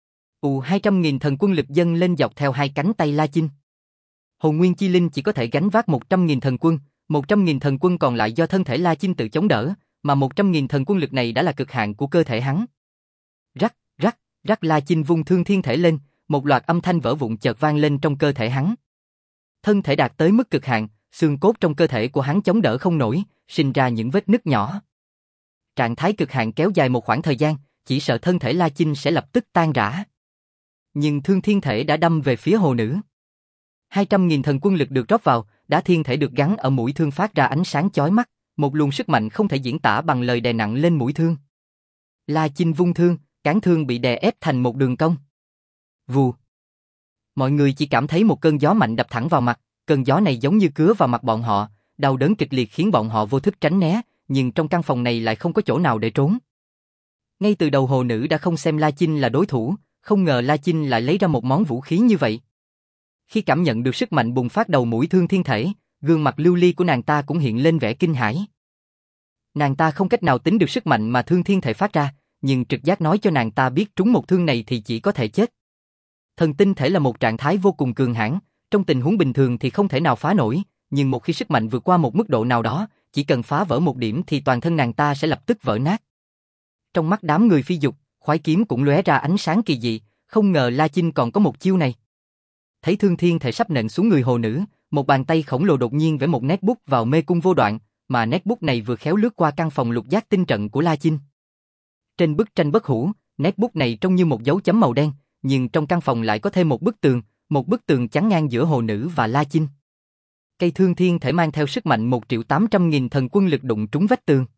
200.000 thần quân lực dâng lên dọc theo hai cánh tay La Chinh. Hồn Nguyên Chi Linh chỉ có thể gánh vác 100.000 thần quân, 100.000 thần quân còn lại do thân thể La Chinh tự chống đỡ, mà 100.000 thần quân lực này đã là cực hạn của cơ thể hắn. Rắc, rắc, rắc, La Chinh vung thương thiên thể lên, một loạt âm thanh vỡ vụn chợt vang lên trong cơ thể hắn. Thân thể đạt tới mức cực hạn, xương cốt trong cơ thể của hắn chống đỡ không nổi, sinh ra những vết nứt nhỏ. Trạng thái cực hạn kéo dài một khoảng thời gian, chỉ sợ thân thể La Chinh sẽ lập tức tan rã. Nhưng thương thiên thể đã đâm về phía hồ nữ. 200.000 thần quân lực được rót vào, đá thiên thể được gắn ở mũi thương phát ra ánh sáng chói mắt, một luồng sức mạnh không thể diễn tả bằng lời đè nặng lên mũi thương. La Chinh vung thương, cán thương bị đè ép thành một đường cong. Vù. Mọi người chỉ cảm thấy một cơn gió mạnh đập thẳng vào mặt, cơn gió này giống như cứa vào mặt bọn họ, đau đớn kịch liệt khiến bọn họ vô thức tránh né, nhưng trong căn phòng này lại không có chỗ nào để trốn. Ngay từ đầu hồ nữ đã không xem La Chinh là đối thủ, không ngờ La Chinh lại lấy ra một món vũ khí như vậy. Khi cảm nhận được sức mạnh bùng phát đầu mũi Thương Thiên Thể, gương mặt lưu ly của nàng ta cũng hiện lên vẻ kinh hãi. Nàng ta không cách nào tính được sức mạnh mà Thương Thiên Thể phát ra, nhưng trực giác nói cho nàng ta biết trúng một thương này thì chỉ có thể chết. Thần tinh thể là một trạng thái vô cùng cường hãn, trong tình huống bình thường thì không thể nào phá nổi, nhưng một khi sức mạnh vượt qua một mức độ nào đó, chỉ cần phá vỡ một điểm thì toàn thân nàng ta sẽ lập tức vỡ nát. Trong mắt đám người phi dục, khoái kiếm cũng lóe ra ánh sáng kỳ dị, không ngờ La Chinh còn có một chiêu này. Thấy Thương Thiên Thể sắp nện xuống người hồ nữ, một bàn tay khổng lồ đột nhiên vẽ một nét bút vào mê cung vô đoạn, mà nét bút này vừa khéo lướt qua căn phòng lục giác tinh trận của La Chinh. Trên bức tranh bất hủ, nét bút này trông như một dấu chấm màu đen, nhưng trong căn phòng lại có thêm một bức tường chắn ngang giữa hồ nữ và La Chinh. Cây Thương Thiên Thể mang theo sức mạnh 1.800.000 thần quân lực đụng trúng vách tường.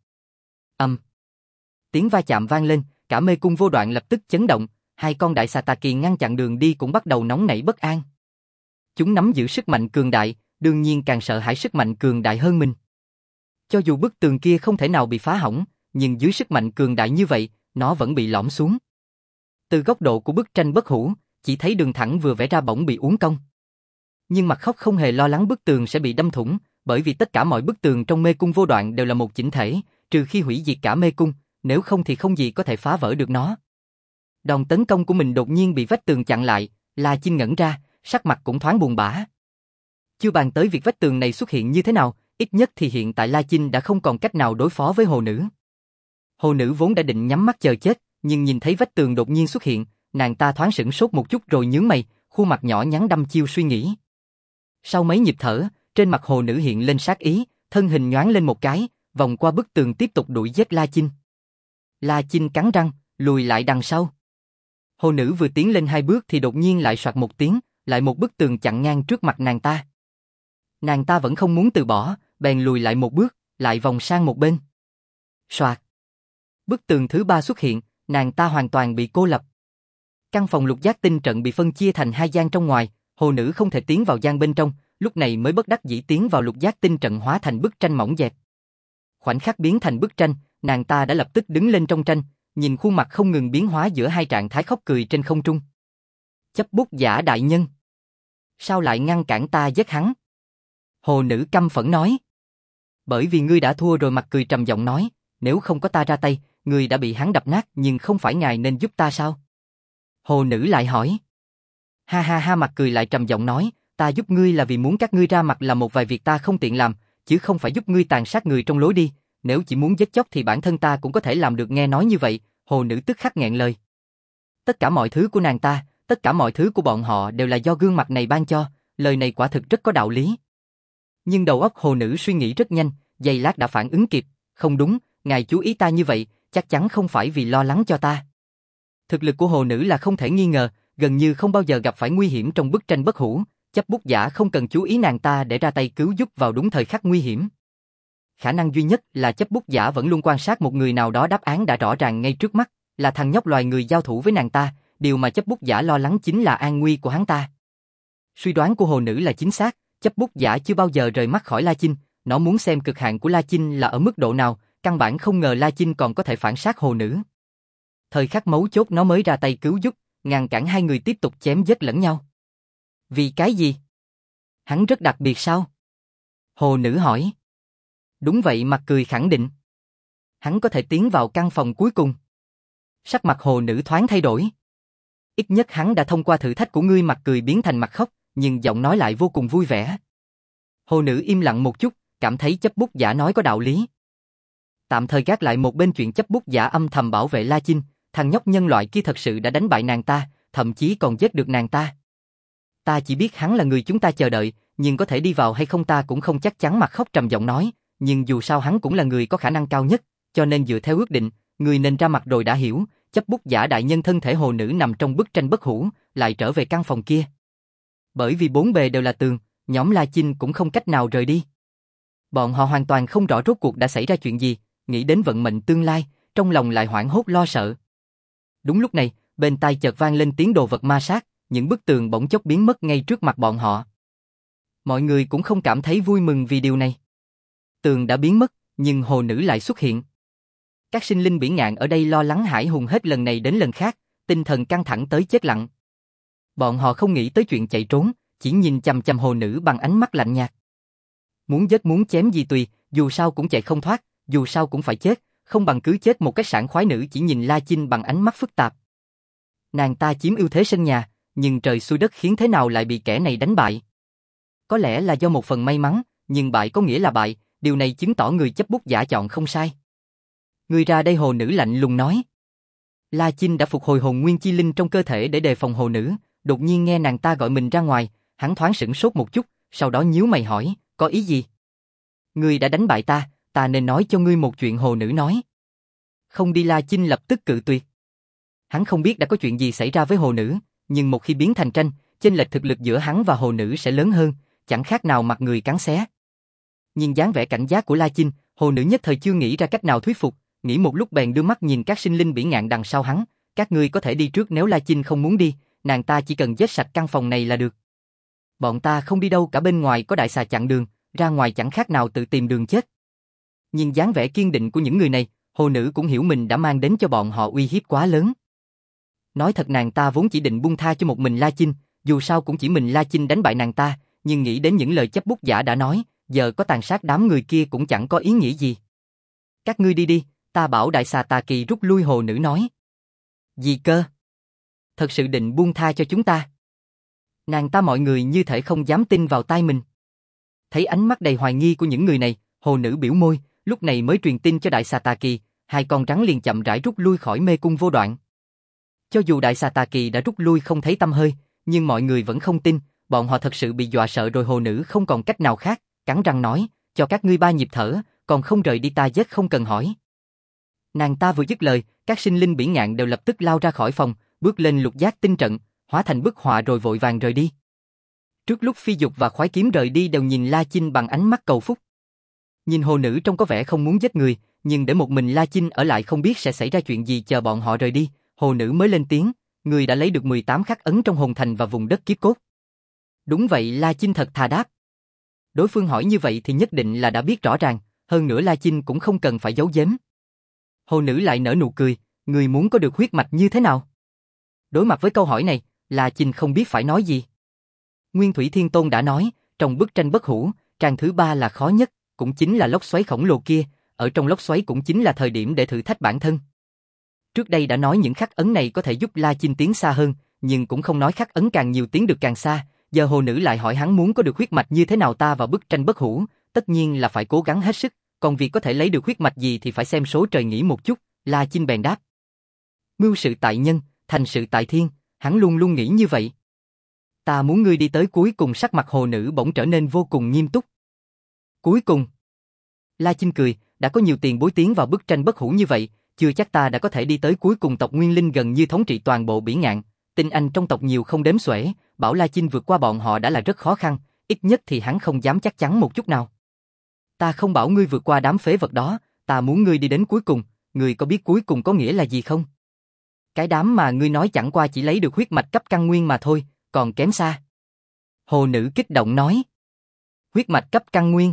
Tiếng va chạm vang lên, cả mê cung vô đoạn lập tức chấn động, hai con đại xà tà kỳ ngăn chặn đường đi cũng bắt đầu nóng nảy bất an. Chúng nắm giữ sức mạnh cường đại, đương nhiên càng sợ hãi sức mạnh cường đại hơn mình. Cho dù bức tường kia không thể nào bị phá hỏng, nhưng dưới sức mạnh cường đại như vậy, nó vẫn bị lõm xuống. Từ góc độ của bức tranh bất hủ, chỉ thấy đường thẳng vừa vẽ ra bỗng bị uốn cong. Nhưng Mặt Khốc không hề lo lắng bức tường sẽ bị đâm thủng, bởi vì tất cả mọi bức tường trong mê cung vô đoạn đều là một chỉnh thể, trừ khi hủy diệt cả mê cung, nếu không thì không gì có thể phá vỡ được nó. Đòn tấn công của mình đột nhiên bị vách tường chặn lại, La Chinh ngẩn ra, sắc mặt cũng thoáng buồn bã. Chưa bàn tới việc vách tường này xuất hiện như thế nào, ít nhất thì hiện tại La Chinh đã không còn cách nào đối phó với hồ nữ. Hồ nữ vốn đã định nhắm mắt chờ chết, nhưng nhìn thấy vách tường đột nhiên xuất hiện, nàng ta thoáng sửng sốt một chút rồi nhướng mày, khuôn mặt nhỏ nhắn đăm chiêu suy nghĩ. Sau mấy nhịp thở, trên mặt hồ nữ hiện lên sát ý, thân hình nhoáng lên một cái, vòng qua bức tường tiếp tục đuổi giết La Chinh. La Chinh cắn răng, lùi lại đằng sau. Hồ nữ vừa tiến lên 2 bước thì đột nhiên lại soạt một tiếng, lại một bức tường chặn ngang trước mặt nàng ta. Nàng ta vẫn không muốn từ bỏ, bèn lùi lại một bước, lại vòng sang một bên. Soạt. Bức tường thứ 3 xuất hiện, nàng ta hoàn toàn bị cô lập. Căn phòng lục giác tinh trận bị phân chia thành 2 gian trong ngoài, hồ nữ không thể tiến vào gian bên trong, lúc này mới bất đắc dĩ tiến vào lục giác tinh trận hóa thành bức tranh mỏng dẹt. Khoảnh khắc biến thành bức tranh, nàng ta đã lập tức đứng lên trong tranh, nhìn khuôn mặt không ngừng biến hóa giữa hai trạng thái khóc cười trên không trung. Chấp bút giả đại nhân, sao lại ngăn cản ta giết hắn? Hồ nữ căm phẫn nói. Bởi vì ngươi đã thua rồi. Mặt cười trầm giọng nói, nếu không có ta ra tay, ngươi đã bị hắn đập nát, nhưng không phải ngài nên giúp ta sao? Hồ nữ lại hỏi. Ha ha ha, Mặt cười lại trầm giọng nói, ta giúp ngươi là vì muốn các ngươi ra mặt làm một vài việc ta không tiện làm, chứ không phải giúp ngươi tàn sát người trong lối đi, nếu chỉ muốn giết chóc thì bản thân ta cũng có thể làm được. Nghe nói như vậy, hồ nữ tức khắc nghẹn lời. Tất cả mọi thứ của nàng ta, tất cả mọi thứ của bọn họ đều là do gương mặt này ban cho, lời này quả thực rất có đạo lý. Nhưng đầu óc hồ nữ suy nghĩ rất nhanh, giây lát đã phản ứng kịp, không đúng, ngài chú ý ta như vậy, chắc chắn không phải vì lo lắng cho ta. Thực lực của hồ nữ là không thể nghi ngờ, gần như không bao giờ gặp phải nguy hiểm trong bức tranh bất hủ, chấp bút giả không cần chú ý nàng ta để ra tay cứu giúp vào đúng thời khắc nguy hiểm. Khả năng duy nhất là chấp bút giả vẫn luôn quan sát một người nào đó, đáp án đã rõ ràng ngay trước mắt, là thằng nhóc loài người giao thủ với nàng ta, điều mà chấp bút giả lo lắng chính là an nguy của hắn ta. Suy đoán của hồ nữ là chính xác, chấp bút giả chưa bao giờ rời mắt khỏi La Chinh, nó muốn xem cực hạn của La Chinh là ở mức độ nào, căn bản không ngờ La Chinh còn có thể phản sát hồ nữ. Thời khắc mấu chốt nó mới ra tay cứu giúp, ngăn cản hai người tiếp tục chém giết lẫn nhau. Vì cái gì? Hắn rất đặc biệt sao? Hồ nữ hỏi. Đúng vậy, Mặt cười khẳng định. Hắn có thể tiến vào căn phòng cuối cùng. Sắc mặt hồ nữ thoáng thay đổi. Ít nhất hắn đã thông qua thử thách của ngươi. Mặt cười biến thành mặt khóc, nhưng giọng nói lại vô cùng vui vẻ. Hồ nữ im lặng một chút, cảm thấy chấp bút giả nói có đạo lý. Tạm thời gác lại một bên chuyện chấp bút giả âm thầm bảo vệ La Chinh, thằng nhóc nhân loại kia thật sự đã đánh bại nàng ta, thậm chí còn giết được nàng ta. Ta chỉ biết hắn là người chúng ta chờ đợi, nhưng có thể đi vào hay không ta cũng không chắc chắn. Mặt khóc trầm giọng nói, nhưng dù sao hắn cũng là người có khả năng cao nhất, cho nên dựa theo ước định, người nên ra mặt rồi đã hiểu. Chấp bút giả đại nhân thân thể hồ nữ nằm trong bức tranh bất hủ, lại trở về căn phòng kia. Bởi vì bốn bề đều là tường, nhóm La Chinh cũng không cách nào rời đi. Bọn họ hoàn toàn không rõ rốt cuộc đã xảy ra chuyện gì, nghĩ đến vận mệnh tương lai, trong lòng lại hoảng hốt lo sợ. Đúng lúc này, bên tai chợt vang lên tiếng đồ vật ma sát, những bức tường bỗng chốc biến mất ngay trước mặt bọn họ. Mọi người cũng không cảm thấy vui mừng vì điều này. Tường đã biến mất, nhưng hồ nữ lại xuất hiện. Các sinh linh biển ngạn ở đây lo lắng hãi hùng hết lần này đến lần khác, tinh thần căng thẳng tới chết lặng. Bọn họ không nghĩ tới chuyện chạy trốn, chỉ nhìn chằm chằm hồ nữ bằng ánh mắt lạnh nhạt. Muốn giết muốn chém gì tùy, dù sao cũng chạy không thoát, dù sao cũng phải chết, không bằng cứ chết một cách sảng khoái. Nữ chỉ nhìn La Chinh bằng ánh mắt phức tạp. Nàng ta chiếm ưu thế sân nhà, nhưng trời xui đất khiến thế nào lại bị kẻ này đánh bại. Có lẽ là do một phần may mắn, nhưng bại có nghĩa là bại, điều này chứng tỏ người chấp bút giả chọn không sai. Người ra đây, hồ nữ lạnh lùng nói. La Chinh đã phục hồi hồn nguyên chi linh trong cơ thể để đề phòng hồ nữ, đột nhiên nghe nàng ta gọi mình ra ngoài, hắn thoáng sửng sốt một chút, sau đó nhíu mày hỏi, có ý gì? Ngươi đã đánh bại ta nên nói cho ngươi một chuyện, hồ nữ nói. Không đi. La Chinh lập tức cự tuyệt. Hắn không biết đã có chuyện gì xảy ra với hồ nữ, nhưng một khi biến thành tranh, chênh lệch thực lực giữa hắn và hồ nữ sẽ lớn hơn, chẳng khác nào mặt người cắn xé. Nhìn dáng vẻ cảnh giác của La Chinh, hồ nữ nhất thời chưa nghĩ ra cách nào thuyết phục, nghĩ một lúc bèn đưa mắt nhìn các sinh linh bỉ ngạn đằng sau hắn, các ngươi có thể đi trước nếu La Chinh không muốn đi, nàng ta chỉ cần giết sạch căn phòng này là được. Bọn ta không đi đâu cả, bên ngoài có đại xà chặn đường, ra ngoài chẳng khác nào tự tìm đường chết. Nhìn dáng vẻ kiên định của những người này, hồ nữ cũng hiểu mình đã mang đến cho bọn họ uy hiếp quá lớn. Nói thật, nàng ta vốn chỉ định buông tha cho một mình La Chinh, dù sao cũng chỉ mình La Chinh đánh bại nàng ta, nhưng nghĩ đến những lời chấp bút giả đã nói, giờ có tàn sát đám người kia cũng chẳng có ý nghĩa gì. Các ngươi đi đi, ta bảo đại xà tà kỳ rút lui, hồ nữ nói. Gì cơ? Thật sự định buông tha cho chúng ta? Nàng ta mọi người như thể không dám tin vào tai mình. Thấy ánh mắt đầy hoài nghi của những người này, hồ nữ biểu môi, lúc này mới truyền tin cho đại xà tà kỳ, hai con rắn liền chậm rãi rút lui khỏi mê cung vô đoạn. Cho dù đại xà tà kỳ đã rút lui không thấy tăm hơi, nhưng mọi người vẫn không tin, bọn họ thật sự bị dọa sợ rồi. Hồ nữ không còn cách nào khác, cắn răng nói, cho các ngươi 3 nhịp thở, còn không rời đi ta giết không cần hỏi. Nàng ta vừa dứt lời, các sinh linh bỉ ngạn đều lập tức lao ra khỏi phòng, bước lên lục giác tinh trận, hóa thành bức họa rồi vội vàng rời đi. Trước lúc Phi Dục và Khoái Kiếm rời đi đều nhìn La Chinh bằng ánh mắt cầu phúc. Nhìn hồ nữ trông có vẻ không muốn giết người, nhưng để một mình La Chinh ở lại không biết sẽ xảy ra chuyện gì. Chờ bọn họ rời đi, hồ nữ mới lên tiếng, người đã lấy được 18 khắc ấn trong hồn thành và vùng đất kiếp cốt. Đúng vậy, La Chinh thật thà đáp. Đối phương hỏi như vậy thì nhất định là đã biết rõ ràng, hơn nữa La Chinh cũng không cần phải giấu giếm. Hồ nữ lại nở nụ cười, người muốn có được huyết mạch như thế nào? Đối mặt với câu hỏi này, La Chinh không biết phải nói gì. Nguyên Thủy Thiên Tôn đã nói, trong bức tranh bất hủ, trang thứ 3 là khó nhất, cũng chính là lốc xoáy khổng lồ kia, ở trong lốc xoáy cũng chính là thời điểm để thử thách bản thân. Trước đây đã nói những khắc ấn này có thể giúp La Chinh tiến xa hơn, nhưng cũng không nói khắc ấn càng nhiều tiến được càng xa. Giờ hồ nữ lại hỏi hắn muốn có được huyết mạch như thế nào. Ta vào bức tranh bất hủ, tất nhiên là phải cố gắng hết sức, còn việc có thể lấy được huyết mạch gì thì phải xem số trời nghĩ một chút. La Chinh bèn đáp. Mưu sự tại nhân, thành sự tại thiên, hắn luôn luôn nghĩ như vậy. Ta muốn ngươi đi tới cuối cùng. Sắc mặt hồ nữ bỗng trở nên vô cùng nghiêm túc. Cuối cùng? La Chinh cười, đã có nhiều tiền bối tiến vào bức tranh bất hủ như vậy, chưa chắc ta đã có thể đi tới cuối cùng. Tộc Nguyên Linh gần như thống trị toàn bộ bỉ ngạn, tinh anh trong tộc nhiều không đếm xuể, bảo La Chinh vượt qua bọn họ đã là rất khó khăn, ít nhất thì hắn không dám chắc chắn một chút nào. Ta không bảo ngươi vượt qua đám phế vật đó, ta muốn ngươi đi đến cuối cùng. Ngươi có biết cuối cùng có nghĩa là gì không? Cái đám mà ngươi nói chẳng qua chỉ lấy được huyết mạch cấp căn nguyên mà thôi, còn kém xa. Hồ nữ kích động nói. Huyết mạch cấp căn nguyên.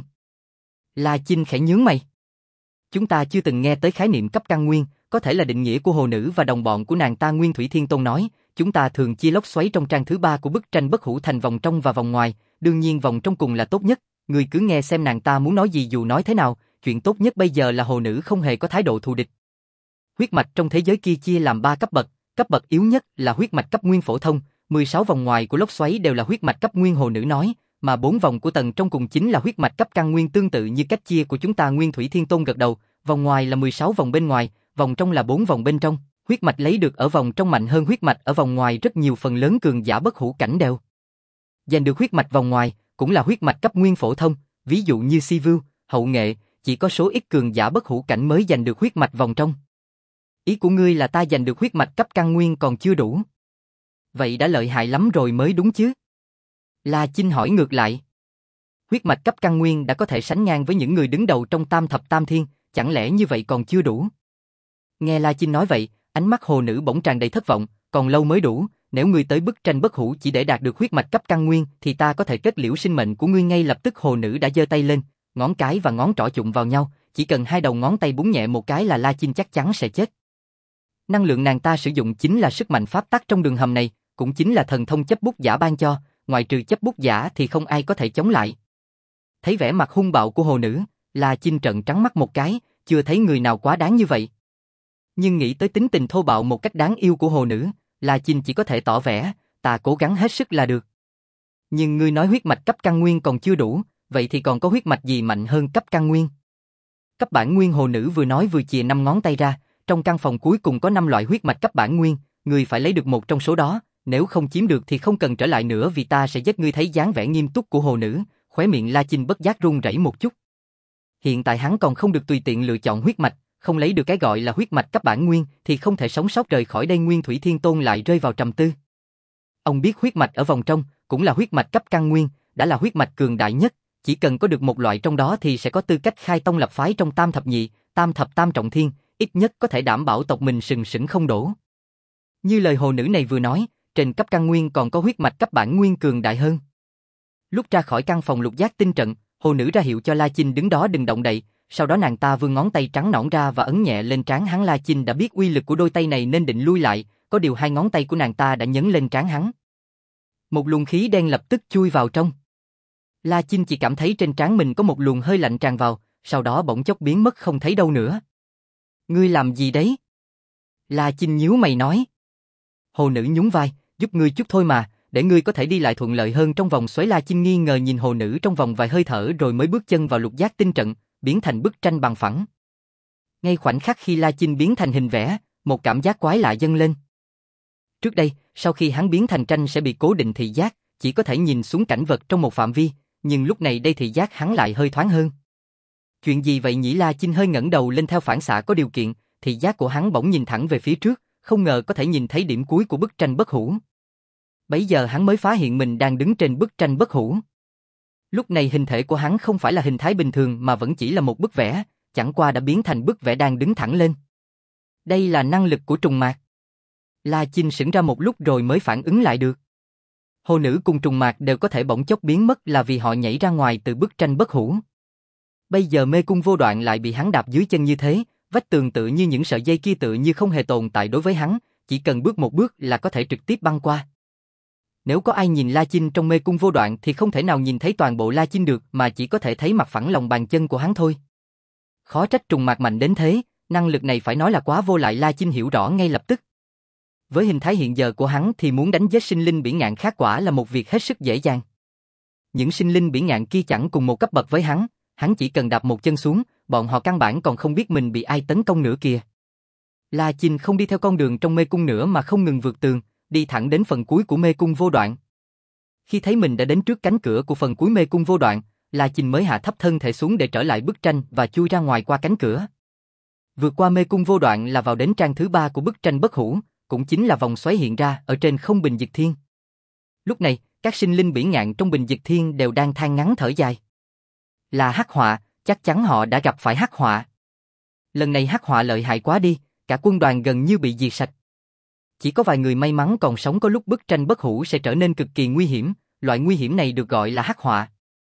La Chinh khẽ nhướng mày. Chúng ta chưa từng nghe tới khái niệm cấp căn nguyên, có thể là định nghĩa của hồ nữ và đồng bọn của nàng ta. Nguyên Thủy Thiên Tôn nói, chúng ta thường chia lốc xoáy trong trang thứ 3 của bức tranh bất hủ thành vòng trong và vòng ngoài, đương nhiên vòng trong cùng là tốt nhất. Người cứ nghe xem nàng ta muốn nói gì. Dù nói thế nào, chuyện tốt nhất bây giờ là hồ nữ không hề có thái độ thù địch. Huyết mạch trong thế giới kia chia làm 3 cấp bậc yếu nhất là huyết mạch cấp nguyên phổ thông, 16 vòng ngoài của lốc xoáy đều là huyết mạch cấp nguyên, hồ nữ nói, mà 4 vòng của tầng trong cùng chính là huyết mạch cấp căn nguyên, tương tự như cách chia của chúng ta. Nguyên Thủy Thiên Tôn gật đầu, vòng ngoài là 16 vòng bên ngoài, vòng trong là 4 vòng bên trong, huyết mạch lấy được ở vòng trong mạnh hơn huyết mạch ở vòng ngoài rất nhiều, phần lớn cường giả bất hủ cảnh đều giành được huyết mạch vòng ngoài, cũng là huyết mạch cấp nguyên phổ thông, ví dụ như Si Vưu, Hậu Nghệ, chỉ có số ít cường giả bất hủ cảnh mới giành được huyết mạch vòng trong. Ý của ngươi là ta giành được huyết mạch cấp căn nguyên còn chưa đủ? Vậy đã lợi hại lắm rồi mới đúng chứ? La Chinh hỏi ngược lại. Huyết mạch cấp căn nguyên đã có thể sánh ngang với những người đứng đầu trong tam thập tam thiên, chẳng lẽ như vậy còn chưa đủ? Nghe La Chinh nói vậy, ánh mắt hồ nữ bỗng tràn đầy thất vọng, còn lâu mới đủ, nếu ngươi tới bức tranh bất hủ chỉ để đạt được huyết mạch cấp căn nguyên thì ta có thể kết liễu sinh mệnh của ngươi ngay lập tức. Hồ nữ đã giơ tay lên, ngón cái và ngón trỏ chụm vào nhau, chỉ cần hai đầu ngón tay búng nhẹ một cái là La Chinh chắc chắn sẽ chết. Năng lượng nàng ta sử dụng chính là sức mạnh pháp tắc trong đường hầm này, cũng chính là thần thông chấp bút giả ban cho, ngoại trừ chấp bút giả thì không ai có thể chống lại. Thấy vẻ mặt hung bạo của hồ nữ, La Chinh trợn trắng mắt một cái, chưa thấy người nào quá đáng như vậy. Nhưng nghĩ tới tính tình thô bạo một cách đáng yêu của hồ nữ, La Chinh chỉ có thể tỏ vẻ, ta cố gắng hết sức là được. Nhưng ngươi nói huyết mạch cấp căn nguyên còn chưa đủ, vậy thì còn có huyết mạch gì mạnh hơn cấp căn nguyên? Cấp bản nguyên hồ nữ vừa nói vừa chìa 5 ngón tay ra, trong căn phòng cuối cùng có 5 loại huyết mạch cấp bản nguyên, ngươi phải lấy được một trong số đó, nếu không chiếm được thì không cần trở lại nữa vì ta sẽ giết ngươi. Thấy dáng vẻ nghiêm túc của hồ nữ, khóe miệng La Chinh bất giác run rẩy một chút. Hiện tại hắn còn không được tùy tiện lựa chọn huyết mạch, không lấy được cái gọi là huyết mạch cấp bản nguyên thì không thể sống sót rời khỏi đây. Nguyên Thủy Thiên Tôn lại rơi vào trầm tư. Ông biết huyết mạch ở vòng trong cũng là huyết mạch cấp căn nguyên, đã là huyết mạch cường đại nhất, chỉ cần có được một loại trong đó thì sẽ có tư cách khai tông lập phái trong Tam thập nhị, Tam thập tam trọng thiên, ít nhất có thể đảm bảo tộc mình sừng sững không đổ. Như lời hồ nữ này vừa nói, trên cấp căn nguyên còn có huyết mạch cấp bản nguyên cường đại hơn. Lúc ra khỏi căn phòng lục giác tinh trận, hồ nữ ra hiệu cho La Chinh đứng đó đừng động đậy, sau đó nàng ta vươn ngón tay trắng nõn ra và ấn nhẹ lên trán hắn. La Chinh đã biết uy lực của đôi tay này nên định lui lại, có điều hai ngón tay của nàng ta đã nhấn lên trán hắn. Một luồng khí đen lập tức chui vào trong. La Chinh chỉ cảm thấy trên trán mình có một luồng hơi lạnh tràn vào, sau đó bỗng chốc biến mất không thấy đâu nữa. Ngươi làm gì đấy? La Chinh nhíu mày nói. Hồ nữ nhún vai, giúp ngươi chút thôi mà, để ngươi có thể đi lại thuận lợi hơn trong vòng xoáy. La Chinh nghi ngờ nhìn hồ nữ trong vòng vài hơi thở rồi mới bước chân vào lục giác tinh trận, biến thành bức tranh bằng phẳng. Ngay khoảnh khắc khi La Chinh biến thành hình vẽ, một cảm giác quái lạ dâng lên. Trước đây, sau khi hắn biến thành tranh sẽ bị cố định thị giác, chỉ có thể nhìn xuống cảnh vật trong một phạm vi, nhưng lúc này đây thị giác hắn lại hơi thoáng hơn. Chuyện gì vậy nhỉ? La Chinh hơi ngẩng đầu lên theo phản xạ có điều kiện, thị giác của hắn bỗng nhìn thẳng về phía trước, không ngờ có thể nhìn thấy điểm cuối của bức tranh bất hủ. Bấy giờ hắn mới phát hiện mình đang đứng trên bức tranh bất hủ. Lúc này hình thể của hắn không phải là hình thái bình thường mà vẫn chỉ là một bức vẽ, chẳng qua đã biến thành bức vẽ đang đứng thẳng lên. Đây là năng lực của trùng mạc. La Chinh sững ra một lúc rồi mới phản ứng lại được. Hồ nữ cùng trùng mạc đều có thể bỗng chốc biến mất là vì họ nhảy ra ngoài từ bức tranh bất hủ. Bây giờ mê cung vô đoạn lại bị hắn đạp dưới chân như thế, vách tường tự như những sợi dây kia tự như không hề tồn tại đối với hắn, chỉ cần bước một bước là có thể trực tiếp băng qua. Nếu có ai nhìn La Chinh trong mê cung vô đoạn thì không thể nào nhìn thấy toàn bộ La Chinh được mà chỉ có thể thấy mặt phẳng lòng bàn chân của hắn thôi. Khó trách trùng mạc mạnh đến thế, năng lực này phải nói là quá vô lại. La Chinh hiểu rõ ngay lập tức. Với hình thái hiện giờ của hắn thì muốn đánh giết sinh linh biển ngạn khác quả là một việc hết sức dễ dàng. Những sinh linh biển ngạn kia chẳng cùng một cấp bậc với hắn chỉ cần đạp một chân xuống, bọn họ căn bản còn không biết mình bị ai tấn công nữa kìa. La Chinh không đi theo con đường trong mê cung nữa mà không ngừng vượt tường, đi thẳng đến phần cuối của mê cung vô đoạn. Khi thấy mình đã đến trước cánh cửa của phần cuối mê cung vô đoạn, La Chinh mới hạ thấp thân thể xuống để trở lại bức tranh và chui ra ngoài qua cánh cửa. Vượt qua mê cung vô đoạn là vào đến trang thứ 3 của bức tranh bất hủ, cũng chính là vòng xoáy hiện ra ở trên không bình diệt thiên. Lúc này, các sinh linh biển ngạn trong bình diệt thiên đều đang than ngắn thở dài. Là hắc họa, chắc chắn họ đã gặp phải hắc họa. Lần này hắc họa lợi hại quá đi, cả quân đoàn gần như bị diệt sạch. Chỉ có vài người may mắn còn sống. Có lúc bức tranh bất hủ sẽ trở nên cực kỳ nguy hiểm, loại nguy hiểm này được gọi là hắc họa.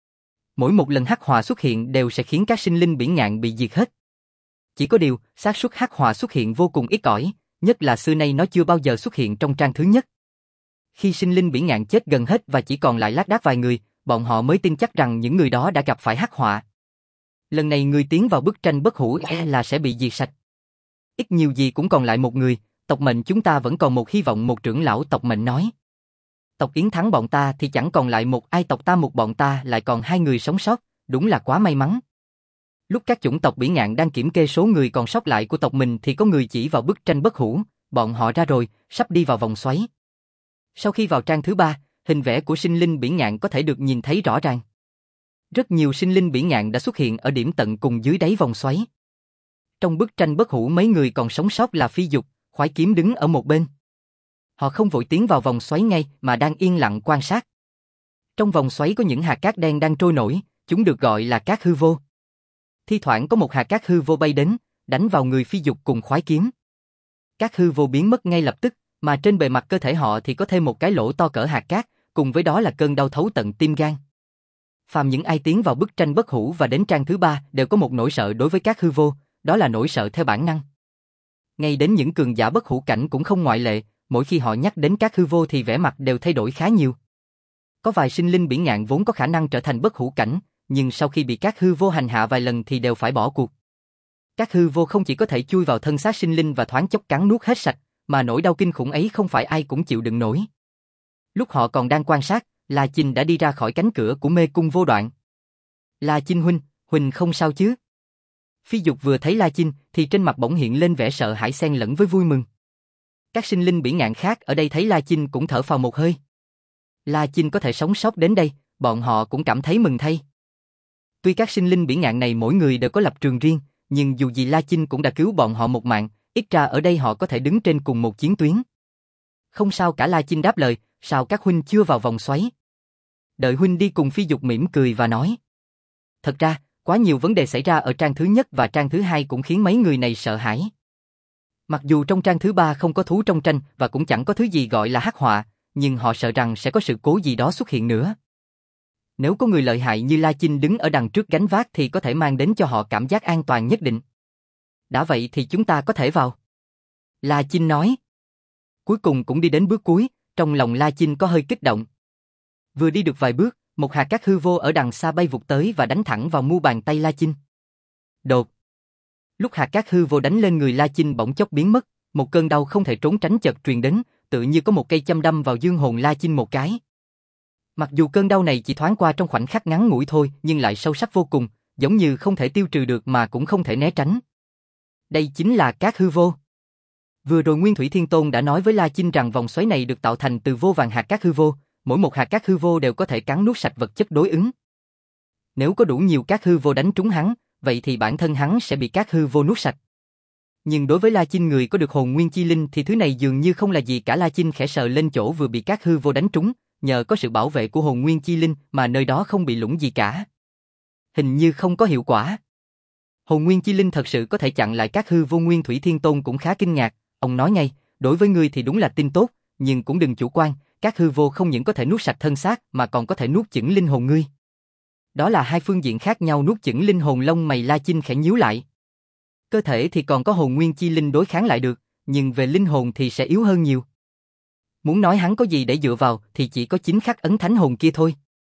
Mỗi một lần hắc họa xuất hiện đều sẽ khiến các sinh linh biển ngạn bị diệt hết. Chỉ có điều, xác suất hắc họa xuất hiện vô cùng ít ỏi, nhất là xưa nay nó chưa bao giờ xuất hiện trong trang thứ nhất. Khi sinh linh biển ngạn chết gần hết và chỉ còn lại lác đác vài người, bọn họ mới tin chắc rằng những người đó đã gặp phải hắc họa. Lần này người tiến vào bức tranh bất hủ là sẽ bị diệt sạch. Ít nhiều gì cũng còn lại một người, tộc mệnh chúng ta vẫn còn một hy vọng. Một trưởng lão tộc mệnh nói. Tộc Yến thắng bọn ta thì chẳng còn lại một ai, tộc ta một bọn ta lại còn 2 người sống sót, đúng là quá may mắn. Lúc các chủng tộc biển ngạn đang kiểm kê số người còn sót lại của tộc mình thì có người chỉ vào bức tranh bất hủ, bọn họ ra rồi, sắp đi vào vòng xoáy. Sau khi vào trang thứ 3, hình vẽ của sinh linh biển ngạn có thể được nhìn thấy rõ ràng. Rất nhiều sinh linh biển ngạn đã xuất hiện ở điểm tận cùng dưới đáy vòng xoáy. Trong bức tranh bất hủ mấy người còn sống sót là Phi Dục, Khoái Kiếm đứng ở một bên. Họ không vội tiến vào vòng xoáy ngay mà đang yên lặng quan sát. Trong vòng xoáy có những hạt cát đen đang trôi nổi, chúng được gọi là cát hư vô. Thi thoảng có một hạt cát hư vô bay đến, đánh vào người Phi Dục cùng Khoái Kiếm. Cát hư vô biến mất ngay lập tức, mà trên bề mặt cơ thể họ thì có thêm một cái lỗ to cỡ hạt cát, cùng với đó là cơn đau thấu tận tim gan. Phàm những ai tiến vào bức tranh bất hủ và đến trang thứ 3 đều có một nỗi sợ đối với cát hư vô, đó là nỗi sợ theo bản năng. Ngay đến những cường giả bất hủ cảnh cũng không ngoại lệ, mỗi khi họ nhắc đến cát hư vô thì vẻ mặt đều thay đổi khá nhiều. Có vài sinh linh bỉ ngạn vốn có khả năng trở thành bất hủ cảnh, nhưng sau khi bị các hư vô hành hạ vài lần thì đều phải bỏ cuộc. Các hư vô không chỉ có thể chui vào thân xác sinh linh và thoáng chốc cắn nuốt hết sạch, mà nỗi đau kinh khủng ấy không phải ai cũng chịu đựng nổi. Lúc họ còn đang quan sát, La Chinh đã đi ra khỏi cánh cửa của mê cung vô đoạn. La Chinh huynh không sao chứ? Phi Dục vừa thấy La Chinh thì trên mặt bỗng hiện lên vẻ sợ hãi xen lẫn với vui mừng. Các sinh linh bỉ ngạn khác ở đây thấy La Chinh cũng thở phào một hơi. La Chinh có thể sống sót đến đây, bọn họ cũng cảm thấy mừng thay. Tuy các sinh linh bỉ ngạn này mỗi người đều có lập trường riêng, nhưng dù gì La Chinh cũng đã cứu bọn họ một mạng, ít ra ở đây họ có thể đứng trên cùng một chiến tuyến. Không sao cả, La Chinh đáp lời, sao các huynh chưa vào vòng xoáy? Đợi huynh đi cùng. Phi Dục mỉm cười và nói. Thật ra, quá nhiều vấn đề xảy ra ở trang thứ nhất và trang thứ hai cũng khiến mấy người này sợ hãi. Mặc dù trong trang thứ ba không có thú trong tranh và cũng chẳng có thứ gì gọi là hắc họa, nhưng họ sợ rằng sẽ có sự cố gì đó xuất hiện nữa. Nếu có người lợi hại như La Chinh đứng ở đằng trước gánh vác thì có thể mang đến cho họ cảm giác an toàn nhất định. Đã vậy thì chúng ta có thể vào. La Chinh nói. Cuối cùng cũng đi đến bước cuối, trong lòng La Chinh có hơi kích động. Vừa đi được vài bước, một hạt cát hư vô ở đằng xa bay vụt tới và đánh thẳng vào mu bàn tay La Chinh. Đột. Lúc hạt cát hư vô đánh lên người La Chinh bỗng chốc biến mất, một cơn đau không thể trốn tránh chợt truyền đến, tự như có một cây châm đâm vào dương hồn La Chinh một cái. Mặc dù cơn đau này chỉ thoáng qua trong khoảnh khắc ngắn ngủi thôi, nhưng lại sâu sắc vô cùng, giống như không thể tiêu trừ được mà cũng không thể né tránh. Đây chính là cát hư vô. Vừa rồi Nguyên Thủy Thiên Tôn đã nói với La Chinh rằng vòng xoáy này được tạo thành từ vô vàn hạt cát hư vô, mỗi một hạt cát hư vô đều có thể cắn nuốt sạch vật chất đối ứng. Nếu có đủ nhiều cát hư vô đánh trúng hắn, vậy thì bản thân hắn sẽ bị cát hư vô nuốt sạch. Nhưng đối với La Chinh, người có được hồn nguyên chi linh, thì thứ này dường như không là gì cả. La Chinh khẽ sờ lên chỗ vừa bị cát hư vô đánh trúng, nhờ có sự bảo vệ của hồn nguyên chi linh mà nơi đó không bị lủng gì cả. Hình như không có hiệu quả. Hồn nguyên chi linh thật sự có thể chặn lại cát hư vô. Nguyên Thủy Thiên Tôn cũng khá kinh ngạc, ông nói ngay, đối với ngươi thì đúng là tin tốt, nhưng cũng đừng chủ quan, cát hư vô không những có thể nuốt sạch thân xác mà còn có thể nuốt chửng linh hồn ngươi. Đó là hai phương diện khác nhau. Nuốt chửng linh hồn, lông mày La Chinh khẽ nhíu lại. Cơ thể thì còn có hồn nguyên chi linh đối kháng lại được, nhưng về linh hồn thì sẽ yếu hơn nhiều. Muốn nói hắn có gì để dựa vào thì chỉ có chính khắc ấn thánh hồn kia thôi.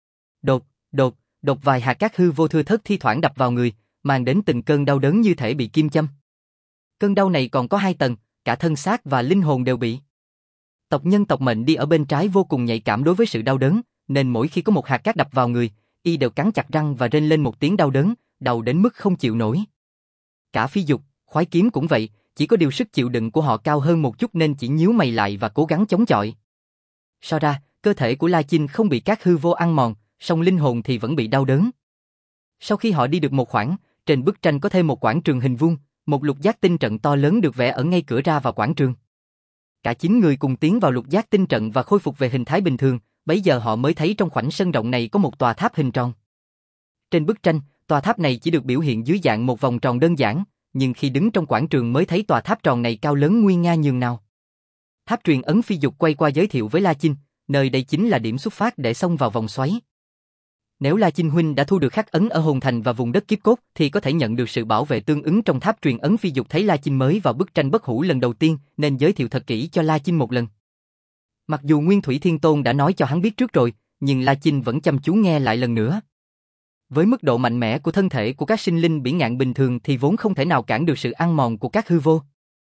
Đột vài hạt cát hư vô thưa thớt thi thoảng đập vào người, mang đến từng cơn đau đớn như thể bị kim châm. Cơn đau này còn có hai tầng, cả thân xác và linh hồn đều bị. Tộc nhân tộc mệnh đi ở bên trái vô cùng nhạy cảm đối với sự đau đớn, nên mỗi khi có một hạt cát đập vào người, y đều cắn chặt răng và rên lên một tiếng đau đớn, đau đến mức không chịu nổi. Cả Phi Dục, Khoái Kiếm cũng vậy, chỉ có điều sức chịu đựng của họ cao hơn một chút nên chỉ nhíu mày lại và cố gắng chống chọi. So ra, cơ thể của La Chinh không bị cát hư vô ăn mòn, song linh hồn thì vẫn bị đau đớn. Sau khi họ đi được một khoảng, trên bức tranh có thêm một quảng trường hình vuông, một lục giác tinh trận to lớn được vẽ ở ngay cửa ra vào quảng trường. Cả 9 người cùng tiến vào lục giác tinh trận và khôi phục về hình thái bình thường, bấy giờ họ mới thấy trong khoảnh sân rộng này có một tòa tháp hình tròn. Trên bức tranh, tòa tháp này chỉ được biểu hiện dưới dạng một vòng tròn đơn giản, nhưng khi đứng trong quảng trường mới thấy tòa tháp tròn này cao lớn nguy nga nhường nào. Tháp truyền ấn. Phi Dục quay qua giới thiệu với La Chinh, nơi đây chính là điểm xuất phát để xông vào vòng xoáy. Nếu La Chinh huynh đã thu được khắc ấn ở hồn thành và vùng đất kiếp cốt thì có thể nhận được sự bảo vệ tương ứng trong tháp truyền ấn. Phi Dục thấy La Chinh mới vào bức tranh bất hủ lần đầu tiên nên giới thiệu thật kỹ cho La Chinh một lần. Mặc dù Nguyên Thủy Thiên Tôn đã nói cho hắn biết trước rồi, nhưng La Chinh vẫn chăm chú nghe lại lần nữa. Với mức độ mạnh mẽ của thân thể của các sinh linh bỉ ngạn bình thường thì vốn không thể nào cản được sự ăn mòn của các hư vô.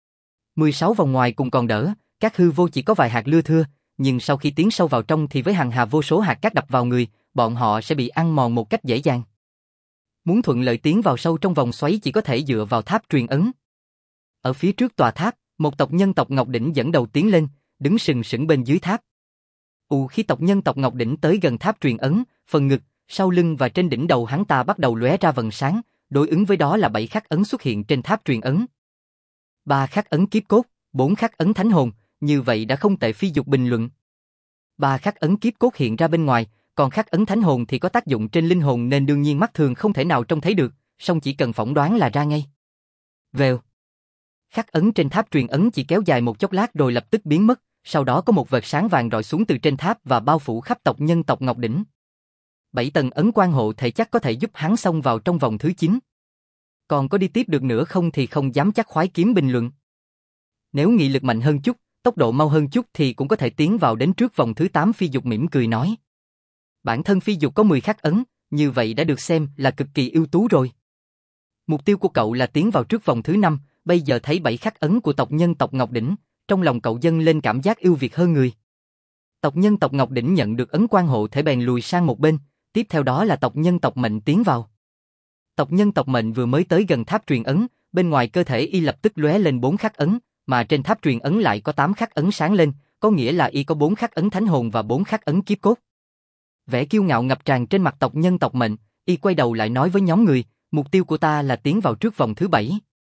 16 vòng ngoài cùng còn đỡ, các hư vô chỉ có vài hạt lưa thưa, nhưng sau khi tiến sâu vào trong thì với hàng hà vô số hạt cát đập vào người, bọn họ sẽ bị ăn mòn một cách dễ dàng. Muốn thuận lợi tiến vào sâu trong vòng xoáy chỉ có thể dựa vào tháp truyền ấn. Ở phía trước tòa tháp, một tộc nhân tộc Ngọc Đỉnh dẫn đầu tiến lên, đứng sừng sững bên dưới tháp. Khi tộc nhân tộc Ngọc Đỉnh tới gần tháp truyền ấn, phần ngực, sau lưng và trên đỉnh đầu hắn ta bắt đầu lóe ra vầng sáng, đối ứng với đó là 7 khắc ấn xuất hiện trên tháp truyền ấn. 3 khắc ấn kiếp cốt, 4 khắc ấn thánh hồn, như vậy đã không tệ. Phi Dục bình luận. 3 khắc ấn kiếp cốt hiện ra bên ngoài, còn khắc ấn thánh hồn thì có tác dụng trên linh hồn nên đương nhiên mắt thường không thể nào trông thấy được, song chỉ cần phỏng đoán là ra ngay. Vèo. Khắc ấn trên tháp truyền ấn chỉ kéo dài một chốc lát rồi lập tức biến mất, sau đó có một vệt sáng vàng rọi xuống từ trên tháp và bao phủ khắp tộc nhân tộc Ngọc Đỉnh. 7 tầng ấn quan hộ thể chắc có thể giúp hắn xông vào trong vòng thứ 9. Còn có đi tiếp được nữa không thì không dám chắc. Khoái Kiếm bình luận. Nếu nghị lực mạnh hơn chút, tốc độ mau hơn chút thì cũng có thể tiến vào đến trước vòng thứ 8. Phi Dục mỉm cười nói. Bản thân Phi Dục có 10 khắc ấn, như vậy đã được xem là cực kỳ ưu tú rồi. Mục tiêu của cậu là tiến vào trước vòng thứ 5, bây giờ thấy 7 khắc ấn của tộc nhân tộc Ngọc Đỉnh, trong lòng cậu dâng lên cảm giác ưu việt hơn người. Tộc nhân tộc Ngọc Đỉnh nhận được ấn quan hộ thể bèn lùi sang một bên, tiếp theo đó là tộc nhân tộc Mệnh tiến vào. Tộc nhân tộc Mệnh vừa mới tới gần tháp truyền ấn, bên ngoài cơ thể y lập tức lóe lên 4 khắc ấn, mà trên tháp truyền ấn lại có 8 khắc ấn sáng lên, có nghĩa là y có 4 khắc ấn thánh hồn và 4 khắc ấn kiếp cốt. Vẻ kiêu ngạo ngập tràn trên mặt tộc nhân tộc Mệnh, y quay đầu lại nói với nhóm người, mục tiêu của ta là tiến vào trước vòng thứ 7.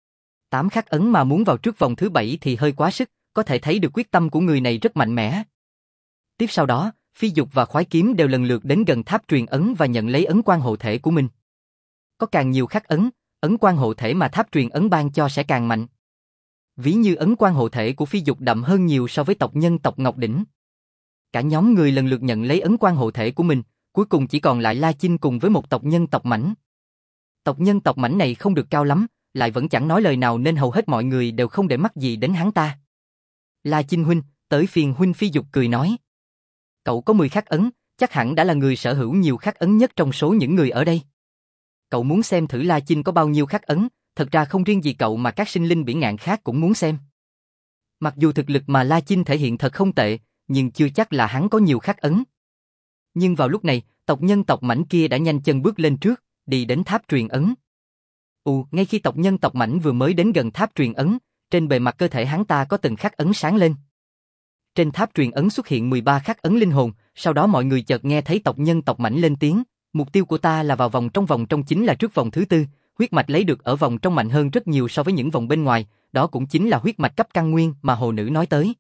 8 khắc ấn mà muốn vào trước vòng thứ 7 thì hơi quá sức, có thể thấy được quyết tâm của người này rất mạnh mẽ. Tiếp sau đó, Phi Dục và Khoái Kiếm đều lần lượt đến gần tháp truyền ấn và nhận lấy ấn quan hộ thể của mình. Có càng nhiều khắc ấn, ấn quan hộ thể mà tháp truyền ấn ban cho sẽ càng mạnh. Ví như ấn quan hộ thể của Phi Dục đậm hơn nhiều so với tộc nhân tộc Ngọc Đỉnh. Cả nhóm người lần lượt nhận lấy ấn quan hộ thể của mình, cuối cùng chỉ còn lại La Chinh cùng với một tộc nhân tộc Mãnh. Tộc nhân tộc Mãnh này không được cao lắm, lại vẫn chẳng nói lời nào nên hầu hết mọi người đều không để mắt gì đến hắn ta. La Chinh huynh, tới phiền huynh. Phi Dục cười nói. Cậu có 10 khắc ấn, chắc hẳn đã là người sở hữu nhiều khắc ấn nhất trong số những người ở đây. Cậu muốn xem thử La Chinh có bao nhiêu khắc ấn, thật ra không riêng gì cậu mà các sinh linh biển ngạn khác cũng muốn xem. Mặc dù thực lực mà La Chinh thể hiện thật không tệ, nhưng chưa chắc là hắn có nhiều khắc ấn. Nhưng vào lúc này, tộc nhân tộc Mãnh kia đã nhanh chân bước lên trước, đi đến tháp truyền ấn. Ngay khi tộc nhân tộc Mãnh vừa mới đến gần tháp truyền ấn, trên bề mặt cơ thể hắn ta có từng khắc ấn sáng lên. Trên tháp truyền ấn xuất hiện 13 khắc ấn linh hồn, sau đó mọi người chợt nghe thấy tộc nhân tộc Mãnh lên tiếng, mục tiêu của ta là vào vòng trong chính là trước vòng thứ 4, huyết mạch lấy được ở vòng trong mạnh hơn rất nhiều so với những vòng bên ngoài, đó cũng chính là huyết mạch cấp căn nguyên mà hồ nữ nói tới.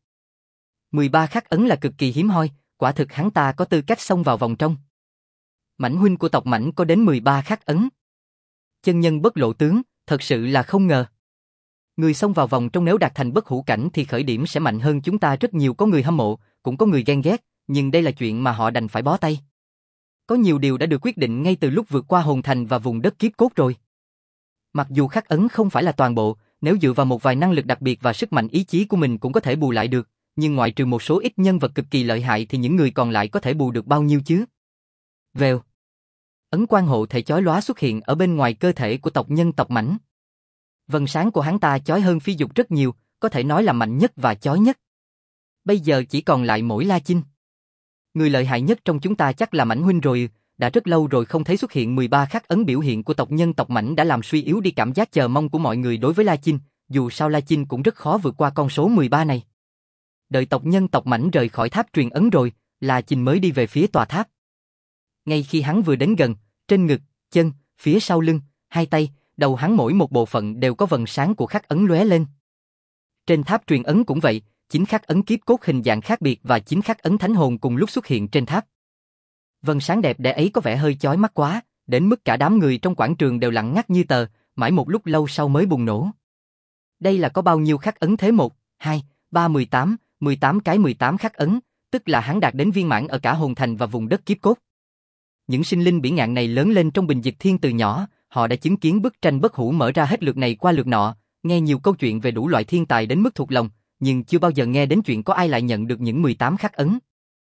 13 khắc ấn là cực kỳ hiếm hoi, quả thực hắn ta có tư cách xông vào vòng trong. Mãnh huynh của tộc Mãnh có đến 13 khắc ấn. Chân nhân bất lộ tướng, thật sự là không ngờ. Người xông vào vòng trong nếu đạt thành bất hủ cảnh thì khởi điểm sẽ mạnh hơn chúng ta rất nhiều, có người hâm mộ, cũng có người ghen ghét, nhưng đây là chuyện mà họ đành phải bó tay. Có nhiều điều đã được quyết định ngay từ lúc vượt qua hồn thành và vùng đất kiếp cốt rồi. Mặc dù khắc ấn không phải là toàn bộ, nếu dựa vào một vài năng lực đặc biệt và sức mạnh ý chí của mình cũng có thể bù lại được, nhưng ngoại trừ một số ít nhân vật cực kỳ lợi hại thì những người còn lại có thể bù được bao nhiêu chứ? Vèo. Ấn quan hộ thể chói lóa xuất hiện ở bên ngoài cơ thể của tộc nhân tộc Mãnh. Vầng sáng của hắn ta chói hơn Phi Dục rất nhiều, có thể nói là mạnh nhất và chói nhất. Bây giờ chỉ còn lại mỗi La Chinh. Người lợi hại nhất trong chúng ta chắc là Mãnh huynh rồi, đã rất lâu rồi không thấy xuất hiện 13 khắc ấn. Biểu hiện của tộc nhân tộc Mãnh đã làm suy yếu đi cảm giác chờ mong của mọi người đối với La Chinh, dù sao La Chinh cũng rất khó vượt qua con số 13 này. Đợi tộc nhân tộc Mãnh rời khỏi tháp truyền ấn rồi, La Chinh mới đi về phía tòa tháp. Ngay khi hắn vừa đến gần, trên ngực, chân, phía sau lưng, hai tay, đầu hắn mỗi một bộ phận đều có vầng sáng của khắc ấn lóe lên. Trên tháp truyền ấn cũng vậy, 9 khắc ấn kiếp cốt hình dạng khác biệt và 9 khắc ấn thánh hồn cùng lúc xuất hiện trên tháp. Vầng sáng đẹp đẽ ấy có vẻ hơi chói mắt quá, đến mức cả đám người trong quảng trường đều lặng ngắt như tờ, mãi một lúc lâu sau mới bùng nổ. Đây là có bao nhiêu khắc ấn thế? 1, 2, 3, 18, 18 cái 18 khắc ấn, tức là hắn đạt đến viên mãn ở cả hồn thành và vùng đất kiếp cốt. Những sinh linh biển ngạn này lớn lên trong bình dịch thiên từ nhỏ, họ đã chứng kiến bức tranh bất hủ mở ra hết lượt này qua lượt nọ, nghe nhiều câu chuyện về đủ loại thiên tài đến mức thuộc lòng, nhưng chưa bao giờ nghe đến chuyện có ai lại nhận được những 18 khắc ấn.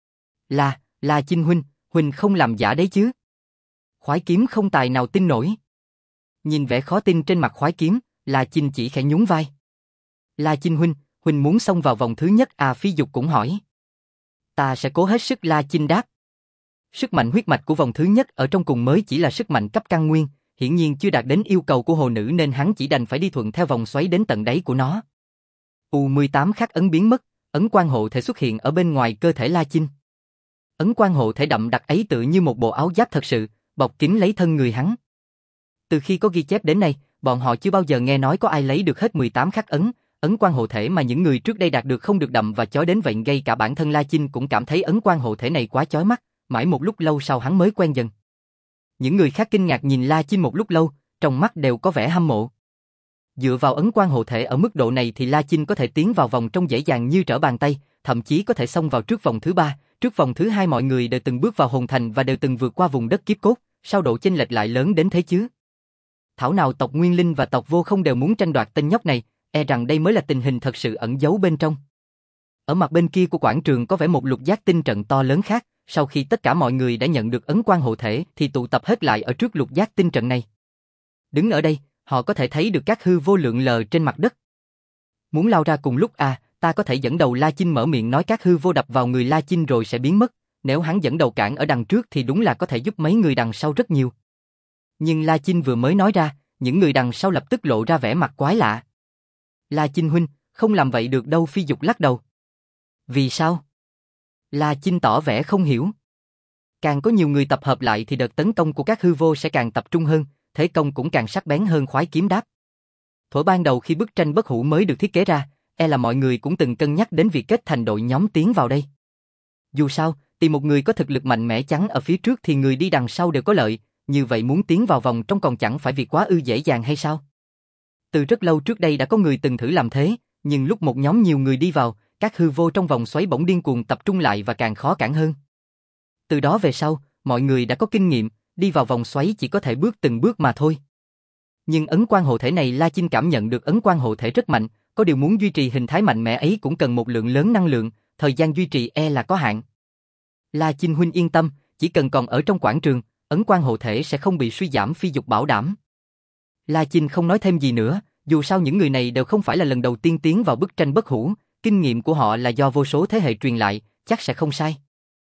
La Chinh huynh không làm giả đấy chứ? Khoái Kiếm không tài nào tin nổi. Nhìn vẻ khó tin trên mặt Khoái Kiếm, La Chinh chỉ khẽ nhún vai. La Chinh huynh muốn xông vào vòng thứ nhất à? Phi Dục cũng hỏi. Ta sẽ cố hết sức. La Chinh đáp. Sức mạnh huyết mạch của vòng thứ nhất ở trong cùng mới chỉ là sức mạnh cấp căn nguyên, hiển nhiên chưa đạt đến yêu cầu của hồ nữ nên hắn chỉ đành phải đi thuận theo vòng xoáy đến tận đáy của nó. 18 khắc ấn biến mất, ấn quan hộ thể xuất hiện ở bên ngoài cơ thể La Chinh. Ấn quan hộ thể đậm đặc ấy tự như một bộ áo giáp thật sự, bọc kín lấy thân người hắn. Từ khi có ghi chép đến nay, bọn họ chưa bao giờ nghe nói có ai lấy được hết 18 khắc ấn, ấn quan hộ thể mà những người trước đây đạt được không được đậm và chói đến vậy, ngay cả bản thân La Chinh cũng cảm thấy ấn quan hộ thể này quá chói mắt, mãi một lúc lâu sau hắn mới quen dần. Những người khác kinh ngạc nhìn La Chinh một lúc lâu, trong mắt đều có vẻ hâm mộ. Dựa vào ấn quan hộ thể ở mức độ này thì La Chinh có thể tiến vào vòng trong dễ dàng như trở bàn tay, thậm chí có thể xông vào trước vòng thứ 3, trước vòng thứ 2 mọi người đều từng bước vào hồn thành và đều từng vượt qua vùng đất kiếp cốt, sao độ chênh lệch lại lớn đến thế chứ? Thảo nào tộc Nguyên Linh và tộc Vô Không đều muốn tranh đoạt tên nhóc này, e rằng đây mới là tình hình thật sự ẩn giấu bên trong. Ở mặt bên kia của quảng trường có vẻ một lục giác tinh trận to lớn khác, Sau khi tất cả mọi người đã nhận được ấn quan hộ thể thì tụ tập hết lại ở trước lục giác tinh trận này. Đứng ở đây, họ có thể thấy được các hư vô lượn lờ trên mặt đất. Muốn lao ra cùng lúc à, ta có thể dẫn đầu La Chinh mở miệng nói các hư vô đập vào người La Chinh rồi sẽ biến mất, nếu hắn dẫn đầu cản ở đằng trước thì đúng là có thể giúp mấy người đằng sau rất nhiều. Nhưng La Chinh vừa mới nói ra, những người đằng sau lập tức lộ ra vẻ mặt quái lạ. La Chinh huynh, không làm vậy được đâu, Phi Dục lắc đầu. Vì sao? La Chinh tỏ vẻ không hiểu. Càng có nhiều người tập hợp lại thì đợt tấn công của các hư vô sẽ càng tập trung hơn, thế công cũng càng sắc bén hơn, khoái kiếm đáp. Thuở ban đầu khi bức tranh bất hủ mới được thiết kế ra, là mọi người cũng từng cân nhắc đến việc kết thành đội nhóm tiến vào đây. Dù sao, tìm một người có thực lực mạnh mẽ chắn ở phía trước thì người đi đằng sau đều có lợi, như vậy muốn tiến vào vòng trong còn chẳng phải việc quá ư dễ dàng hay sao? Từ rất lâu trước đây đã có người từng thử làm thế, nhưng lúc một nhóm nhiều người đi vào, các hư vô trong vòng xoáy bỗng điên cuồng tập trung lại và càng khó cản hơn. Từ đó về sau, mọi người đã có kinh nghiệm, đi vào vòng xoáy chỉ có thể bước từng bước mà thôi. Nhưng ấn quan hộ thể này La Chinh cảm nhận được ấn quan hộ thể rất mạnh, có điều muốn duy trì hình thái mạnh mẽ ấy cũng cần một lượng lớn năng lượng, thời gian duy trì là có hạn. La Chinh huynh yên tâm, chỉ cần còn ở trong quảng trường, ấn quan hộ thể sẽ không bị suy giảm, Phi Dục bảo đảm. La Chinh không nói thêm gì nữa, dù sao những người này đều không phải là lần đầu tiên tiến vào bức tranh bất hủ, kinh nghiệm của họ là do vô số thế hệ truyền lại, chắc sẽ không sai.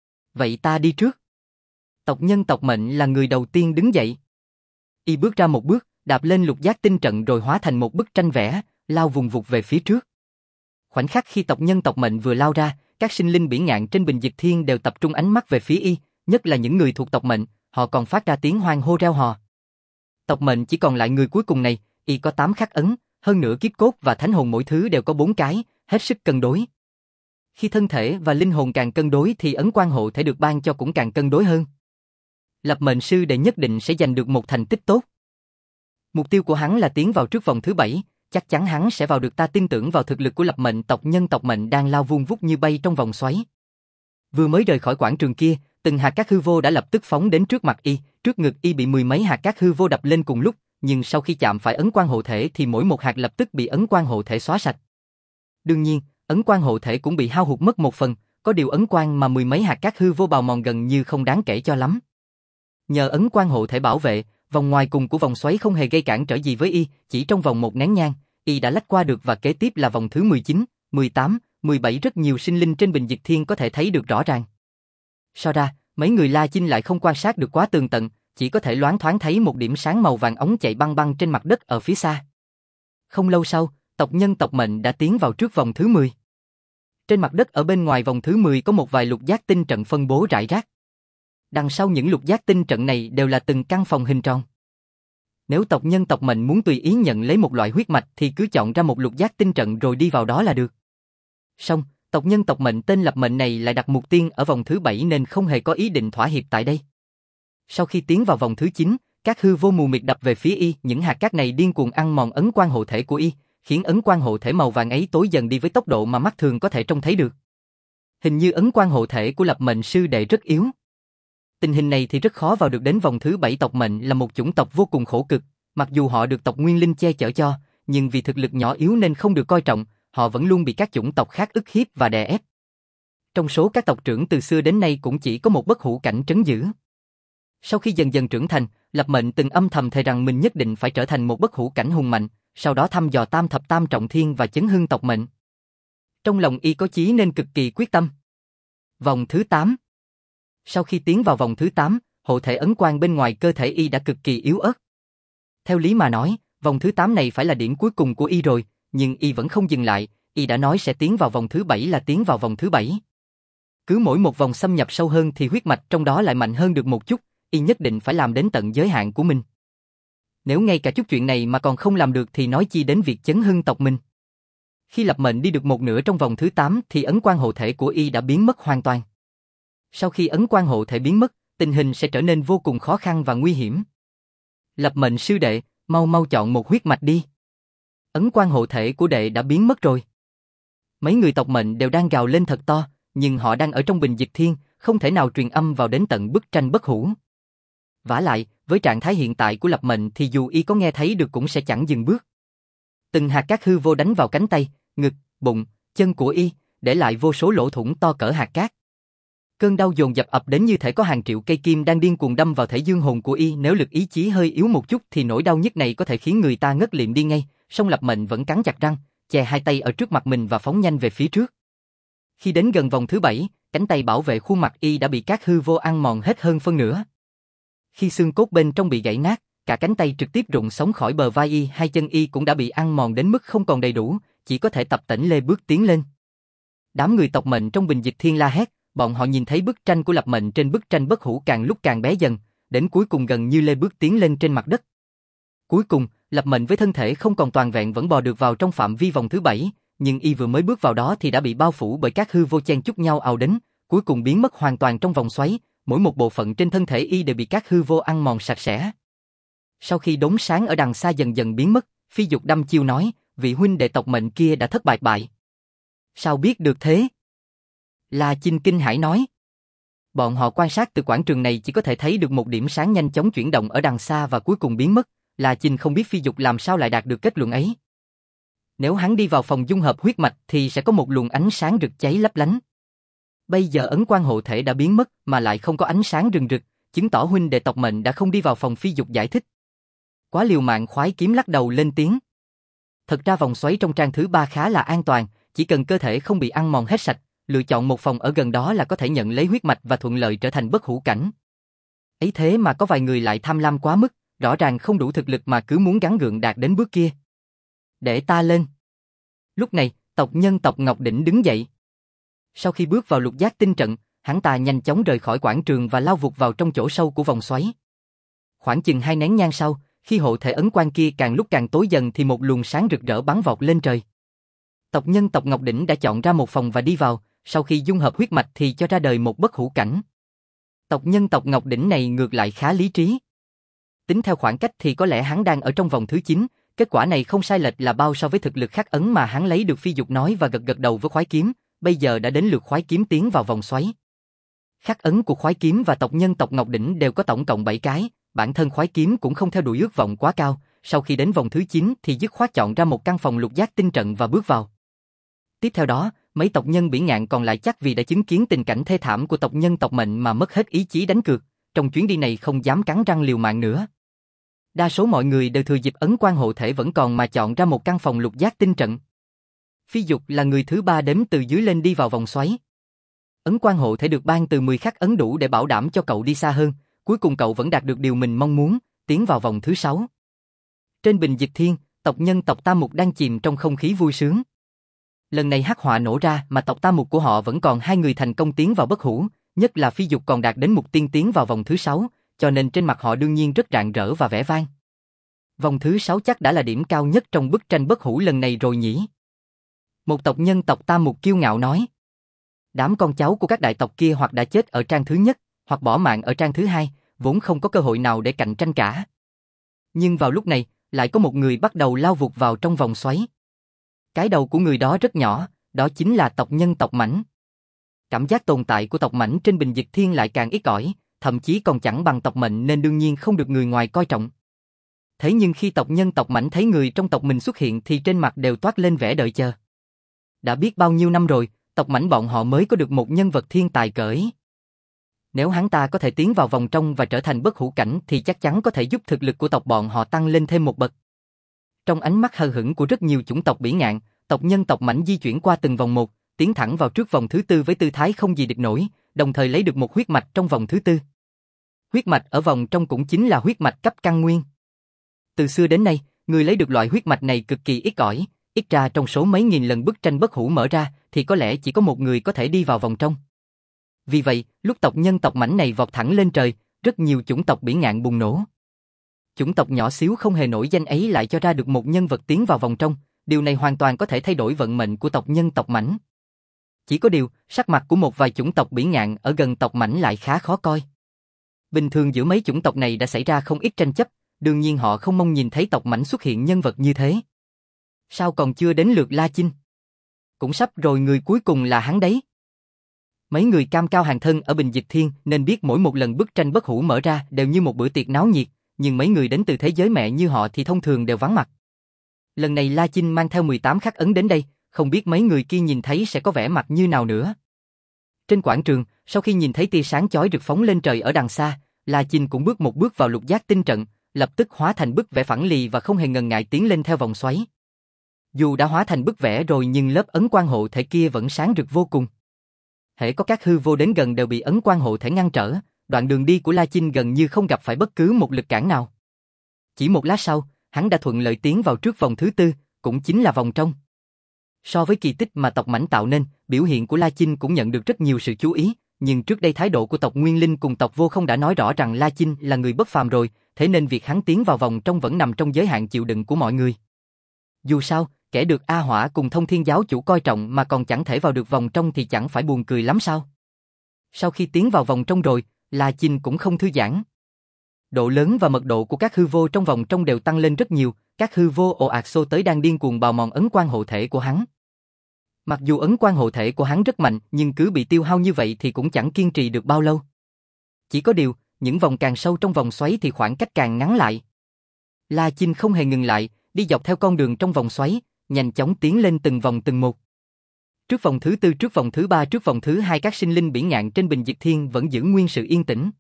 Vậy ta đi trước. Tộc nhân tộc mệnh là người đầu tiên đứng dậy. Y bước ra một bước, đạp lên lục giác tinh trận rồi hóa thành một bức tranh vẽ, lao vùng vụt về phía trước. Khoảnh khắc khi tộc nhân tộc mệnh vừa lao ra, các sinh linh bỉ ngạn trên bình dịch thiên đều tập trung ánh mắt về phía Y, nhất là những người thuộc tộc mệnh, họ còn phát ra tiếng hoan hô reo hò. Tộc mệnh chỉ còn lại người cuối cùng này, Y có 8 khắc ấn, hơn nữa kiếp cốt và thánh hồn mỗi thứ đều có 4 cái, hết sức cân đối. Khi thân thể và linh hồn càng cân đối thì ấn quan hộ thể được ban cho cũng càng cân đối hơn. Lập mệnh sư đệ nhất định sẽ giành được một thành tích tốt. Mục tiêu của hắn là tiến vào trước vòng thứ 7, chắc chắn hắn sẽ vào được, ta tin tưởng vào thực lực của lập mệnh. Tộc nhân tộc mệnh đang lao vun vút như bay trong vòng xoáy. Vừa mới rời khỏi quảng trường kia, từng hạt cát hư vô đã lập tức phóng đến trước mặt Y, trước ngực Y bị mười mấy hạt cát hư vô đập lên cùng lúc, nhưng sau khi chạm phải ấn quan hộ thể thì mỗi một hạt lập tức bị ấn quan hộ thể xóa sạch. Đương nhiên, ấn quan hộ thể cũng bị hao hụt mất một phần, có điều ấn quan mà mười mấy hạt cát hư vô bào mòn gần như không đáng kể cho lắm. Nhờ ấn quan hộ thể bảo vệ, vòng ngoài cùng của vòng xoáy không hề gây cản trở gì với Y, chỉ trong vòng một nén nhang, Y đã lách qua được và kế tiếp là vòng thứ 19, 18, 17 rất nhiều sinh linh trên bình dịch thiên có thể thấy được rõ ràng. So ra, mấy người La Chinh lại không quan sát được quá tường tận, chỉ có thể loáng thoáng thấy một điểm sáng màu vàng óng chạy băng băng trên mặt đất ở phía xa. Không lâu sau, tộc nhân tộc mệnh đã tiến vào trước vòng thứ 10. Trên mặt đất ở bên ngoài vòng thứ 10 có một vài lục giác tinh trận phân bố rải rác. Đằng sau những lục giác tinh trận này đều là từng căn phòng hình tròn. Nếu tộc nhân tộc mệnh muốn tùy ý nhận lấy một loại huyết mạch thì cứ chọn ra một lục giác tinh trận rồi đi vào đó là được. Song, tộc nhân tộc mệnh tên Lập Mệnh này lại đặt mục tiêu ở vòng thứ 7 nên không hề có ý định thỏa hiệp tại đây. Sau khi tiến vào vòng thứ 9, các hư vô mù mịt đập về phía Y, những hạt cát này điên cuồng ăn mòn ấn quan hộ thể của Y, khiến ấn quan hộ thể màu vàng ấy tối dần đi với tốc độ mà mắt thường có thể trông thấy được. Hình như ấn quan hộ thể của Lập Mệnh sư đệ rất yếu. Tình hình này thì rất khó vào được đến vòng thứ 7. Tộc mệnh là một chủng tộc vô cùng khổ cực, mặc dù họ được tộc Nguyên Linh che chở cho, nhưng vì thực lực nhỏ yếu nên không được coi trọng, họ vẫn luôn bị các chủng tộc khác ức hiếp và đè ép. Trong số các tộc trưởng từ xưa đến nay cũng chỉ có một bất hủ cảnh trấn giữ. Sau khi dần dần trưởng thành, Lập Mệnh từng âm thầm thề rằng mình nhất định phải trở thành một bất hủ cảnh hùng mạnh, sau đó thăm dò tam thập tam trọng thiên và chấn hưng tộc mệnh. Trong lòng Y có chí nên cực kỳ quyết tâm. Vòng thứ 8. Sau khi tiến vào vòng thứ 8, hộ thể ấn quan bên ngoài cơ thể Y đã cực kỳ yếu ớt. Theo lý mà nói, vòng thứ 8 này phải là điểm cuối cùng của Y rồi, nhưng Y vẫn không dừng lại, Y đã nói sẽ tiến vào vòng thứ 7 là tiến vào vòng thứ 7. Cứ mỗi một vòng xâm nhập sâu hơn thì huyết mạch trong đó lại mạnh hơn được một chút, Y nhất định phải làm đến tận giới hạn của mình. Nếu ngay cả chút chuyện này mà còn không làm được thì nói chi đến việc chấn hưng tộc mình. Khi Lập Mệnh đi được một nửa trong vòng thứ 8 thì ấn quan hộ thể của Y đã biến mất hoàn toàn. Sau khi ấn quan hộ thể biến mất, tình hình sẽ trở nên vô cùng khó khăn và nguy hiểm. Lập Mệnh sư đệ, mau mau chọn một huyết mạch đi. Ấn quan hộ thể của đệ đã biến mất rồi. Mấy người tộc Mệnh đều đang gào lên thật to, nhưng họ đang ở trong bình dịch thiên, không thể nào truyền âm vào đến tận bức tranh bất hủ. Vả lại, với trạng thái hiện tại của Lập Mệnh thì dù Y có nghe thấy được cũng sẽ chẳng dừng bước. Từng hạt cát hư vô đánh vào cánh tay, ngực, bụng, chân của Y, để lại vô số lỗ thủng to cỡ hạt cát. Cơn đau dồn dập ập đến như thể có hàng triệu cây kim đang điên cuồng đâm vào thể dương hồn của y, nếu lực ý chí hơi yếu một chút thì nỗi đau nhức này có thể khiến người ta ngất liệm đi ngay, song Lập Mệnh vẫn cắn chặt răng, chè hai tay ở trước mặt mình và phóng nhanh về phía trước. Khi đến gần vòng thứ 7, cánh tay bảo vệ khuôn mặt y đã bị các hư vô ăn mòn hết hơn phân nửa. Khi xương cốt bên trong bị gãy nát, cả cánh tay trực tiếp rụng sống khỏi bờ vai y, hai chân y cũng đã bị ăn mòn đến mức không còn đầy đủ, chỉ có thể tập tễnh lê bước tiến lên. Đám người tộc Mệnh trong Bình Dịch Thiên la hét, bọn họ nhìn thấy bức tranh của Lập Mệnh trên bức tranh bất hủ càng lúc càng bé dần, đến cuối cùng gần như lê bước tiến lên trên mặt đất. Cuối cùng, Lập Mệnh với thân thể không còn toàn vẹn vẫn bò được vào trong phạm vi vòng thứ 7, nhưng y vừa mới bước vào đó thì đã bị bao phủ bởi các hư vô chen chúc nhau ào đến, cuối cùng biến mất hoàn toàn trong vòng xoáy, mỗi một bộ phận trên thân thể y đều bị các hư vô ăn mòn sạch sẽ. Sau khi đốm sáng ở đằng xa dần dần biến mất, Phi Dục đăm chiêu nói, vị huynh đệ tộc Mệnh kia đã thất bại. Sao biết được thế? La Chinh kinh hãi nói. Bọn họ quan sát từ quảng trường này chỉ có thể thấy được một điểm sáng nhanh chóng chuyển động ở đằng xa và cuối cùng biến mất. La Chinh không biết Phi Dục làm sao lại đạt được kết luận ấy. Nếu hắn đi vào phòng dung hợp huyết mạch thì sẽ có một luồng ánh sáng rực cháy lấp lánh. Bây giờ ấn quan hộ thể đã biến mất mà lại không có ánh sáng rừng rực, chứng tỏ huynh đệ tộc Mệnh đã không đi vào phòng. Phi Dục giải thích. Quá liều mạng. Khoái Kiếm lắc đầu lên tiếng. Thật ra vòng xoáy trong trang thứ 3 khá là an toàn, chỉ cần cơ thể không bị ăn mòn hết sạch, lựa chọn một phòng ở gần đó là có thể nhận lấy huyết mạch và thuận lợi trở thành bất hủ cảnh. Ấy thế mà có vài người lại tham lam quá mức, rõ ràng không đủ thực lực mà cứ muốn gắng gượng đạt đến bước kia. Để ta lên. Lúc này, tộc nhân tộc Ngọc Đỉnh đứng dậy. Sau khi bước vào lục giác tinh trận, hắn ta nhanh chóng rời khỏi quảng trường và lao vụt vào trong chỗ sâu của vòng xoáy. Khoảng chừng 2 nén nhang sau, khi hộ thể ấn quan kia càng lúc càng tối dần thì một luồng sáng rực rỡ bắn vọt lên trời. Tộc nhân tộc Ngọc Đỉnh đã chọn ra một phòng và đi vào, sau khi dung hợp huyết mạch thì cho ra đời một bất hủ cảnh. Tộc nhân tộc Ngọc Đỉnh này ngược lại khá lý trí. Tính theo khoảng cách thì có lẽ hắn đang ở trong vòng thứ 9, kết quả này không sai lệch là bao so với thực lực khắc ấn mà hắn lấy được. Phi Dục nói và gật gật đầu với Khoái Kiếm, bây giờ đã đến lượt Khoái Kiếm tiến vào vòng xoáy. Khắc ấn của Khoái Kiếm và tộc nhân tộc Ngọc Đỉnh đều có tổng cộng 7 cái, bản thân Khoái Kiếm cũng không theo đuổi ước vọng quá cao, sau khi đến vòng thứ 9 thì dứt khoát chọn ra một căn phòng lục giác tinh trận và bước vào. Tiếp theo đó, mấy tộc nhân Bỉ Ngạn còn lại chắc vì đã chứng kiến tình cảnh thê thảm của tộc nhân tộc Mệnh mà mất hết ý chí đánh cược, trong chuyến đi này không dám cắn răng liều mạng nữa. Đa số mọi người đều thừa dịp ấn quan hộ thể vẫn còn mà chọn ra một căn phòng lục giác tinh trận. Phi Dục là người thứ 3 đếm từ dưới lên đi vào vòng xoáy. Ấn quan hộ thể được ban từ 10 khắc ấn đủ để bảo đảm cho cậu đi xa hơn, cuối cùng cậu vẫn đạt được điều mình mong muốn, tiến vào vòng thứ 6. Trên Bình Dịch Thiên, tộc nhân tộc Tam Mục đang chìm trong không khí vui sướng. Lần này hắc họa nổ ra mà tộc Tam Mục của họ vẫn còn 2 người thành công tiến vào bất hủ, nhất là Phi Dục còn đạt đến mục tiên tiến vào vòng thứ 6, cho nên trên mặt họ đương nhiên rất rạng rỡ và vẻ vang. Vòng thứ 6 chắc đã là điểm cao nhất trong bức tranh bất hủ lần này rồi nhỉ? Một tộc nhân tộc Tam Mục kiêu ngạo nói. Đám con cháu của các đại tộc kia hoặc đã chết ở trang thứ nhất, hoặc bỏ mạng ở trang thứ 2, vốn không có cơ hội nào để cạnh tranh cả. Nhưng vào lúc này, lại có một người bắt đầu lao vụt vào trong vòng xoáy. Cái đầu của người đó rất nhỏ, đó chính là tộc nhân tộc Mãnh. Cảm giác tồn tại của tộc Mãnh trên Bình Dịch Thiên lại càng ít ỏi, thậm chí còn chẳng bằng tộc Mệnh nên đương nhiên không được người ngoài coi trọng. Thế nhưng khi tộc nhân tộc Mãnh thấy người trong tộc mình xuất hiện thì trên mặt đều toát lên vẻ đợi chờ. Đã biết bao nhiêu năm rồi, tộc Mãnh bọn họ mới có được một nhân vật thiên tài cỡ ấy. Nếu hắn ta có thể tiến vào vòng trong và trở thành bất hủ cảnh thì chắc chắn có thể giúp thực lực của tộc bọn họ tăng lên thêm một bậc. Trong ánh mắt hờ hững của rất nhiều chủng tộc Bỉ Ngạn, tộc nhân tộc Mãnh di chuyển qua từng vòng một, tiến thẳng vào trước vòng thứ 4 với tư thái không gì địch nổi, đồng thời lấy được một huyết mạch trong vòng thứ 4. Huyết mạch ở vòng trong cũng chính là huyết mạch cấp căn nguyên. Từ xưa đến nay, người lấy được loại huyết mạch này cực kỳ ít ỏi, ít ra trong số mấy nghìn lần bức tranh bất hủ mở ra thì có lẽ chỉ có một người có thể đi vào vòng trong. Vì vậy, lúc tộc nhân tộc Mãnh này vọt thẳng lên trời, rất nhiều chủng tộc Bỉ Ngạn bùng nổ. Chủng tộc nhỏ xíu không hề nổi danh ấy lại cho ra được một nhân vật tiến vào vòng trong, điều này hoàn toàn có thể thay đổi vận mệnh của tộc nhân tộc Mãnh. Chỉ có điều, sắc mặt của một vài chủng tộc Bỉ Ngạn ở gần tộc Mãnh lại khá khó coi. Bình thường giữa mấy chủng tộc này đã xảy ra không ít tranh chấp, đương nhiên họ không mong nhìn thấy tộc Mãnh xuất hiện nhân vật như thế. Sao còn chưa đến lượt La Chinh? Cũng sắp rồi, người cuối cùng là hắn đấy. Mấy người cam cao hàng thân ở Bình Dịch Thiên nên biết mỗi một lần bức tranh bất hủ mở ra đều như một bữa tiệc náo nhiệt, nhưng mấy người đến từ thế giới mẹ như họ thì thông thường đều vắng mặt. Lần này La Chinh mang theo 18 khắc ấn đến đây, không biết mấy người kia nhìn thấy sẽ có vẻ mặt như nào nữa. Trên quảng trường, sau khi nhìn thấy tia sáng chói rực phóng lên trời ở đằng xa, La Chinh cũng bước một bước vào lục giác tinh trận, lập tức hóa thành bức vẽ phẳng lì và không hề ngần ngại tiến lên theo vòng xoáy. Dù đã hóa thành bức vẽ rồi nhưng lớp ấn quan hộ thể kia vẫn sáng rực vô cùng. Hễ có các hư vô đến gần đều bị ấn quan hộ thể ngăn trở, đoạn đường đi của La Chinh gần như không gặp phải bất cứ một lực cản nào. Chỉ một lát sau, hắn đã thuận lợi tiến vào trước vòng thứ tư, cũng chính là vòng trong. So với kỳ tích mà tộc Mãnh tạo nên, biểu hiện của La Chinh cũng nhận được rất nhiều sự chú ý, nhưng trước đây thái độ của tộc Nguyên Linh cùng tộc Vô Không đã nói rõ rằng La Chinh là người bất phàm rồi, thế nên việc hắn tiến vào vòng trong vẫn nằm trong giới hạn chịu đựng của mọi người. Dù sao, kẻ được A Hỏa cùng Thông Thiên giáo chủ coi trọng mà còn chẳng thể vào được vòng trong thì chẳng phải buồn cười lắm sao? Sau khi tiến vào vòng trong rồi, La Chinh cũng không thư giãn. Độ lớn và mật độ của các hư vô trong vòng trong đều tăng lên rất nhiều, các hư vô ồ ạt xô tới đang điên cuồng bào mòn ấn quan hộ thể của hắn. Mặc dù ấn quan hộ thể của hắn rất mạnh, nhưng cứ bị tiêu hao như vậy thì cũng chẳng kiên trì được bao lâu. Chỉ có điều, những vòng càng sâu trong vòng xoáy thì khoảng cách càng ngắn lại. La Chinh không hề ngừng lại, đi dọc theo con đường trong vòng xoáy, nhanh chóng tiến lên từng vòng từng một. Trước vòng thứ tư, trước vòng thứ ba, trước vòng thứ hai, các sinh linh biển ngạn trên Bình Diệt Thiên vẫn giữ nguyên sự yên tĩnh.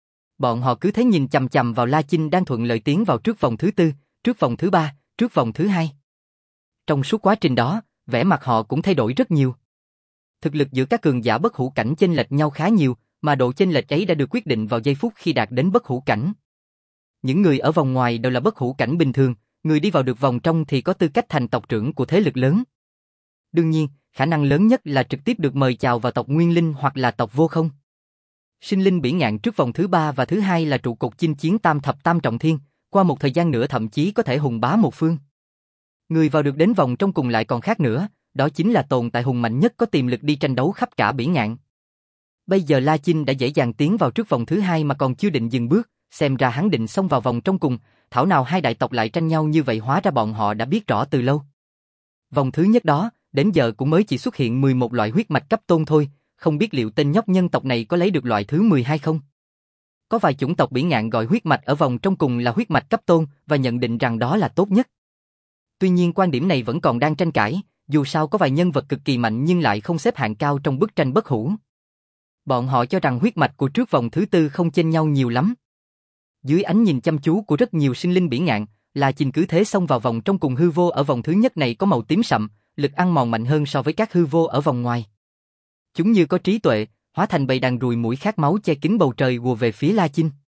Bọn họ cứ thế nhìn chằm chằm vào La Chinh đang thuận lợi tiến vào trước vòng thứ tư, trước vòng thứ ba, trước vòng thứ hai. Trong suốt quá trình đó, vẻ mặt họ cũng thay đổi rất nhiều. Thực lực giữa các cường giả bất hủ cảnh chênh lệch nhau khá nhiều, mà độ chênh lệch ấy đã được quyết định vào giây phút khi đạt đến bất hủ cảnh. Những người ở vòng ngoài đều là bất hủ cảnh bình thường, người đi vào được vòng trong thì có tư cách thành tộc trưởng của thế lực lớn. Đương nhiên, khả năng lớn nhất là trực tiếp được mời chào vào tộc Nguyên Linh hoặc là tộc Vô Không. Sinh linh biển ngạn trước vòng thứ ba và thứ hai là trụ cột chinh chiến tam thập tam trọng thiên, qua một thời gian nữa thậm chí có thể hùng bá một phương. Người vào được đến vòng trong cùng lại còn khác nữa, đó chính là tồn tại hùng mạnh nhất có tiềm lực đi tranh đấu khắp cả biển ngạn. Bây giờ La Chinh đã dễ dàng tiến vào trước vòng thứ hai mà còn chưa định dừng bước, xem ra hắn định xông vào vòng trong cùng, thảo nào hai đại tộc lại tranh nhau như vậy, hóa ra bọn họ đã biết rõ từ lâu. Vòng thứ nhất đó, đến giờ cũng mới chỉ xuất hiện 11 loại huyết mạch cấp tôn thôi, không biết liệu tên nhóc nhân tộc này có lấy được loại thứ 12 không? Có vài chủng tộc biển ngạn gọi huyết mạch ở vòng trong cùng là huyết mạch cấp tôn và nhận định rằng đó là tốt nhất. Tuy nhiên quan điểm này vẫn còn đang tranh cãi, dù sao có vài nhân vật cực kỳ mạnh nhưng lại không xếp hạng cao trong bức tranh bất hủ. Bọn họ cho rằng huyết mạch của trước vòng thứ tư không chênh nhau nhiều lắm. Dưới ánh nhìn chăm chú của rất nhiều sinh linh biển ngạn, La Chinh cứ thế xông vào vòng trong cùng hư vô ở vòng thứ nhất này có màu tím sậm, lực ăn mòn mạnh hơn so với các hư vô ở vòng ngoài. Chúng như có trí tuệ, hóa thành bầy đàn ruồi muỗi khát máu che kín bầu trời ùa về phía La Chinh.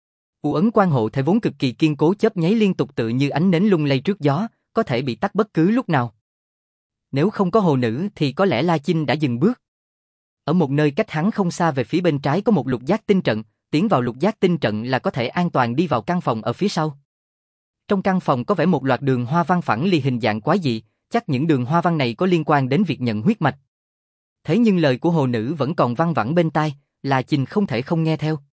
U ấn quan hộ thể vốn cực kỳ kiên cố chớp nháy liên tục tự như ánh nến lung lay trước gió, có thể bị tắt bất cứ lúc nào. Nếu không có hồ nữ thì có lẽ La Chinh đã dừng bước. Ở một nơi cách hắn không xa về phía bên trái có một lục giác tinh trận, tiến vào lục giác tinh trận là có thể an toàn đi vào căn phòng ở phía sau. Trong căn phòng có vẽ một loạt đường hoa văn phẳng lì hình dạng quái dị, chắc những đường hoa văn này có liên quan đến việc nhận huyết mạch. Thế nhưng lời của hồ nữ vẫn còn văng vẳng bên tai, La Chinh không thể không nghe theo.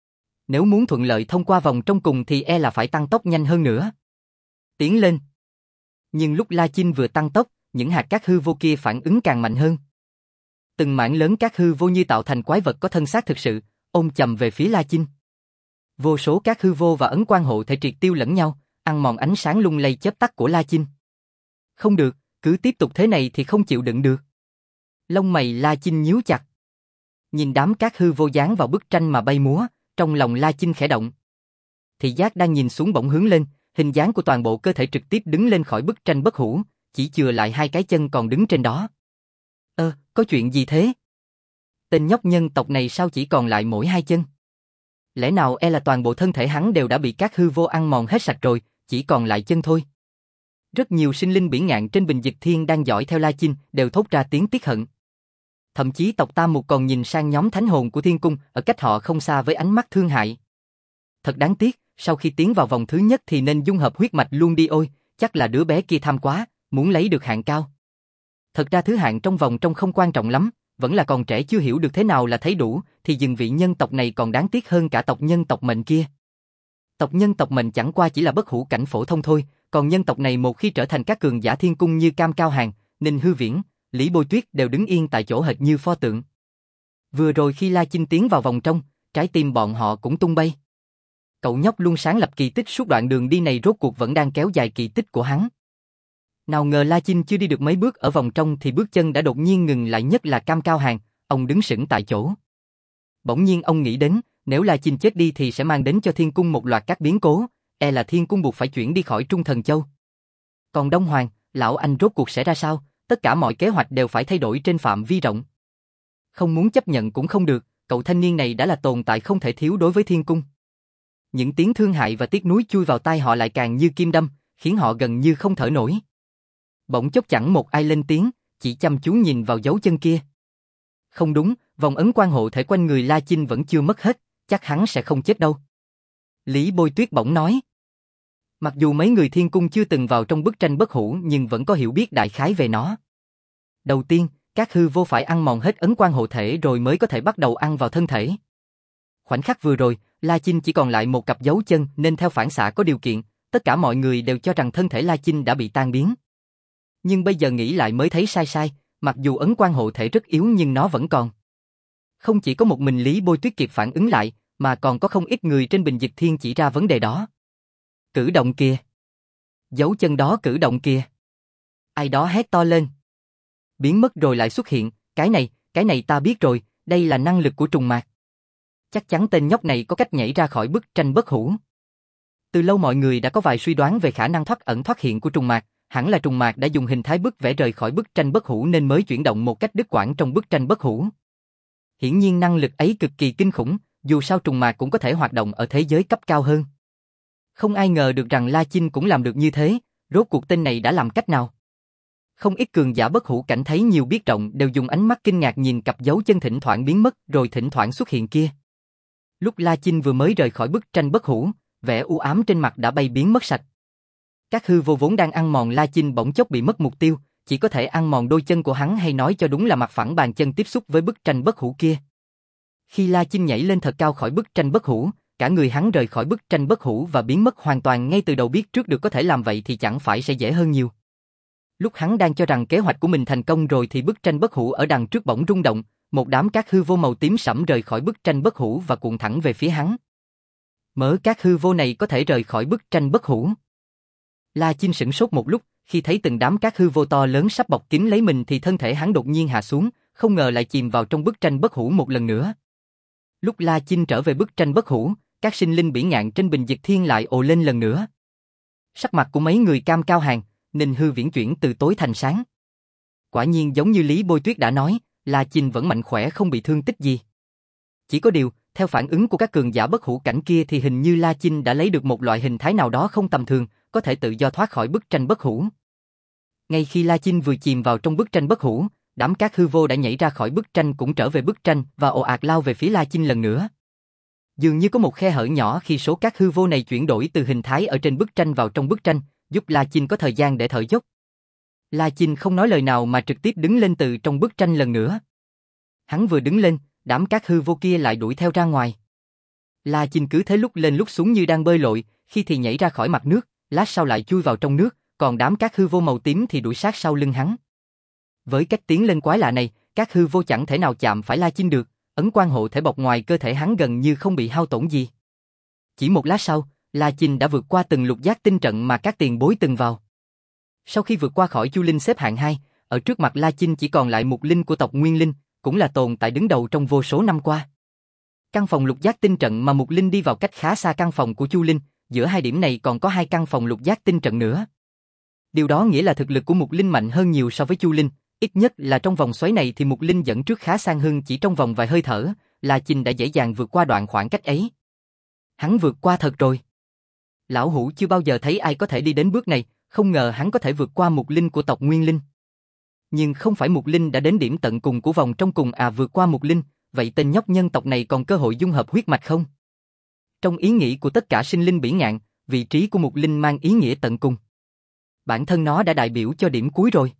Nếu muốn thuận lợi thông qua vòng trong cùng thì e là phải tăng tốc nhanh hơn nữa. Tiến lên. Nhưng lúc La Chinh vừa tăng tốc, những hạt cát hư vô kia phản ứng càng mạnh hơn. Từng mảng lớn cát hư vô như tạo thành quái vật có thân xác thực sự, ôm chầm về phía La Chinh. Vô số cát hư vô và ấn quan hộ thể triệt tiêu lẫn nhau, ăn mòn ánh sáng lung lay chớp tắt của La Chinh. Không được, cứ tiếp tục thế này thì không chịu đựng được. Lông mày La Chinh nhíu chặt. Nhìn đám cát hư vô dán vào bức tranh mà bay múa, trong lòng La Chinh khẽ động. Thị giác đang nhìn xuống bỗng hướng lên, hình dáng của toàn bộ cơ thể trực tiếp đứng lên khỏi bức tranh bất hủ, chỉ chừa lại hai cái chân còn đứng trên đó. Có chuyện gì thế? Tên nhóc nhân tộc này sao chỉ còn lại mỗi hai chân? Lẽ nào e là toàn bộ thân thể hắn đều đã bị các hư vô ăn mòn hết sạch rồi, chỉ còn lại chân thôi. Rất nhiều sinh linh biển ngạn trên Bình Diệt Thiên đang dõi theo La Chinh đều thốt ra tiếng tiếc hận. Thậm chí tộc Tam Mục còn nhìn sang nhóm thánh hồn của Thiên Cung ở cách họ không xa với ánh mắt thương hại. Thật đáng tiếc, sau khi tiến vào vòng thứ nhất thì nên dung hợp huyết mạch luôn đi ôi, chắc là đứa bé kia tham quá, muốn lấy được hạng cao. Thật ra thứ hạng trong vòng trong không quan trọng lắm, vẫn là còn trẻ chưa hiểu được thế nào là thấy đủ, thì dừng vị nhân tộc này còn đáng tiếc hơn cả tộc nhân tộc Mệnh kia. Tộc nhân tộc Mệnh chẳng qua chỉ là bất hủ cảnh phổ thông thôi, còn nhân tộc này một khi trở thành các cường giả Thiên Cung như Cam Cao Hàng, Ninh Hư Viễn, Lý Bôi Tuyết đều đứng yên tại chỗ hệt như pho tượng. Vừa rồi khi La Chinh tiến vào vòng trong, trái tim bọn họ cũng tung bay. Cậu nhóc luôn sáng lập kỳ tích suốt đoạn đường đi này rốt cuộc vẫn đang kéo dài kỳ tích của hắn. Nào ngờ La Chinh chưa đi được mấy bước ở vòng trong thì bước chân đã đột nhiên ngừng lại, nhất là Cam Cao Hàng, ông đứng sững tại chỗ. Bỗng nhiên ông nghĩ đến, nếu La Chinh chết đi thì sẽ mang đến cho Thiên Cung một loạt các biến cố, e là Thiên Cung buộc phải chuyển đi khỏi Trung Thần Châu. Còn Đông Hoàng, lão anh rốt cuộc sẽ ra sao? Tất cả mọi kế hoạch đều phải thay đổi trên phạm vi rộng. Không muốn chấp nhận cũng không được, cậu thanh niên này đã là tồn tại không thể thiếu đối với Thiên Cung. Những tiếng thương hại và tiếc nuối chui vào tai họ lại càng như kim đâm, khiến họ gần như không thở nổi. Bỗng chốc chẳng một ai lên tiếng, chỉ chăm chú nhìn vào dấu chân kia. Không đúng, vòng ấn quan hộ thể quanh người La Chinh vẫn chưa mất hết, chắc hắn sẽ không chết đâu. Lý Bôi Tuyết bỗng nói. Mặc dù mấy người Thiên Cung chưa từng vào trong bức tranh bất hủ nhưng vẫn có hiểu biết đại khái về nó. Đầu tiên, các hư vô phải ăn mòn hết ấn quan hộ thể rồi mới có thể bắt đầu ăn vào thân thể. Khoảnh khắc vừa rồi, La Chinh chỉ còn lại một cặp dấu chân nên theo phản xạ có điều kiện, tất cả mọi người đều cho rằng thân thể La Chinh đã bị tan biến. Nhưng bây giờ nghĩ lại mới thấy sai, mặc dù ấn quan hộ thể rất yếu nhưng nó vẫn còn. Không chỉ có một mình Lý Bôi Tuyết kịp phản ứng lại, mà còn có không ít người trên Bình Dịch Thiên chỉ ra vấn đề đó. Cử động kìa! Dấu chân đó cử động kìa! Ai đó hét to lên. Biến mất rồi lại xuất hiện, cái này ta biết rồi, đây là năng lực của trùng mạc. Chắc chắn tên nhóc này có cách nhảy ra khỏi bức tranh bất hủ. Từ lâu mọi người đã có vài suy đoán về khả năng thoát ẩn thoát hiện của trùng mạc, hẳn là trùng mạc đã dùng hình thái bức vẽ rời khỏi bức tranh bất hủ nên mới chuyển động một cách đứt quãng trong bức tranh bất hủ. Hiển nhiên năng lực ấy cực kỳ kinh khủng, dù sao trùng mạc cũng có thể hoạt động ở thế giới cấp cao hơn. Không ai ngờ được rằng La Chinh cũng làm được như thế, rốt cuộc tên này đã làm cách nào? Không ít cường giả bất hủ cảnh thấy nhiều biết rộng đều dùng ánh mắt kinh ngạc nhìn cặp dấu chân thỉnh thoảng biến mất rồi thỉnh thoảng xuất hiện kia. Lúc La Chinh vừa mới rời khỏi bức tranh bất hủ, vẻ u ám trên mặt đã bay biến mất sạch. Các hư vô vốn đang ăn mòn La Chinh bỗng chốc bị mất mục tiêu, chỉ có thể ăn mòn đôi chân của hắn hay nói cho đúng là mặt phẳng bàn chân tiếp xúc với bức tranh bất hủ kia. Khi La Chinh nhảy lên thật cao khỏi bức tranh bất hủ, cả người hắn rời khỏi bức tranh bất hủ và biến mất hoàn toàn ngay từ đầu biết trước được có thể làm vậy thì chẳng phải sẽ dễ hơn nhiều. Lúc hắn đang cho rằng kế hoạch của mình thành công rồi thì bức tranh bất hủ ở đằng trước bỗng rung động, một đám cát hư vô màu tím sẫm rời khỏi bức tranh bất hủ và cuộn thẳng về phía hắn. Mớ cát hư vô này có thể rời khỏi bức tranh bất hủ. La Chinh sửng sốt một lúc, khi thấy từng đám cát hư vô to lớn sắp bọc kín lấy mình thì thân thể hắn đột nhiên hạ xuống, không ngờ lại chìm vào trong bức tranh bất hủ một lần nữa. Lúc La Chinh trở về bức tranh bất hủ, các sinh linh bỉ ngạn trên Bình Dịch Thiên lại ồ lên lần nữa. Sắc mặt của mấy người cam cao hàng, Ninh Hư Viễn chuyển từ tối thành sáng. Quả nhiên giống như Lý Bôi Tuyết đã nói, La Chinh vẫn mạnh khỏe không bị thương tích gì. Chỉ có điều, theo phản ứng của các cường giả bất hủ cảnh kia thì hình như La Chinh đã lấy được một loại hình thái nào đó không tầm thường, có thể tự do thoát khỏi bức tranh bất hủ. Ngay khi La Chinh vừa chìm vào trong bức tranh bất hủ, đám cát hư vô đã nhảy ra khỏi bức tranh cũng trở về bức tranh và ồ ạt lao về phía La Chinh lần nữa. Dường như có một khe hở nhỏ khi số cát hư vô này chuyển đổi từ hình thái ở trên bức tranh vào trong bức tranh, giúp La Chinh có thời gian để thở dốc. La Chinh không nói lời nào mà trực tiếp đứng lên từ trong bức tranh lần nữa. Hắn vừa đứng lên, đám cát hư vô kia lại đuổi theo ra ngoài. La Chinh cứ thế lúc lên lúc xuống như đang bơi lội, khi thì nhảy ra khỏi mặt nước, lát sau lại chui vào trong nước, còn đám cát hư vô màu tím thì đuổi sát sau lưng hắn. Với cách tiến lên quái lạ này, cát hư vô chẳng thể nào chạm phải La Chinh được, ấn quan hộ thể bọc ngoài cơ thể hắn gần như không bị hao tổn gì. Chỉ một lát sau, La Chinh đã vượt qua từng lục giác tinh trận mà các tiền bối từng vào. Sau khi vượt qua khỏi Chu Linh xếp hạng 2, ở trước mặt La Chinh chỉ còn lại Mục Linh của tộc Nguyên Linh, cũng là tồn tại đứng đầu trong vô số năm qua. Căn phòng lục giác tinh trận mà Mục Linh đi vào cách khá xa căn phòng của Chu Linh, giữa hai điểm này còn có 2 căn phòng lục giác tinh trận nữa. Điều đó nghĩa là thực lực của Mục Linh mạnh hơn nhiều so với Chu Linh, ít nhất là trong vòng xoáy này thì Mục Linh dẫn trước khá sang hơn chỉ trong vòng vài hơi thở, La Chinh đã dễ dàng vượt qua đoạn khoảng cách ấy. Hắn vượt qua thật rồi. Lão Hủ chưa bao giờ thấy ai có thể đi đến bước này, không ngờ hắn có thể vượt qua Mục Linh của tộc Nguyên Linh. Nhưng không phải Mục Linh đã đến điểm tận cùng của vòng trong cùng vượt qua Mục Linh, vậy tên nhóc nhân tộc này còn cơ hội dung hợp huyết mạch không? Trong ý nghĩ của tất cả sinh linh bỉ ngạn, vị trí của Mục Linh mang ý nghĩa tận cùng. Bản thân nó đã đại biểu cho điểm cuối rồi.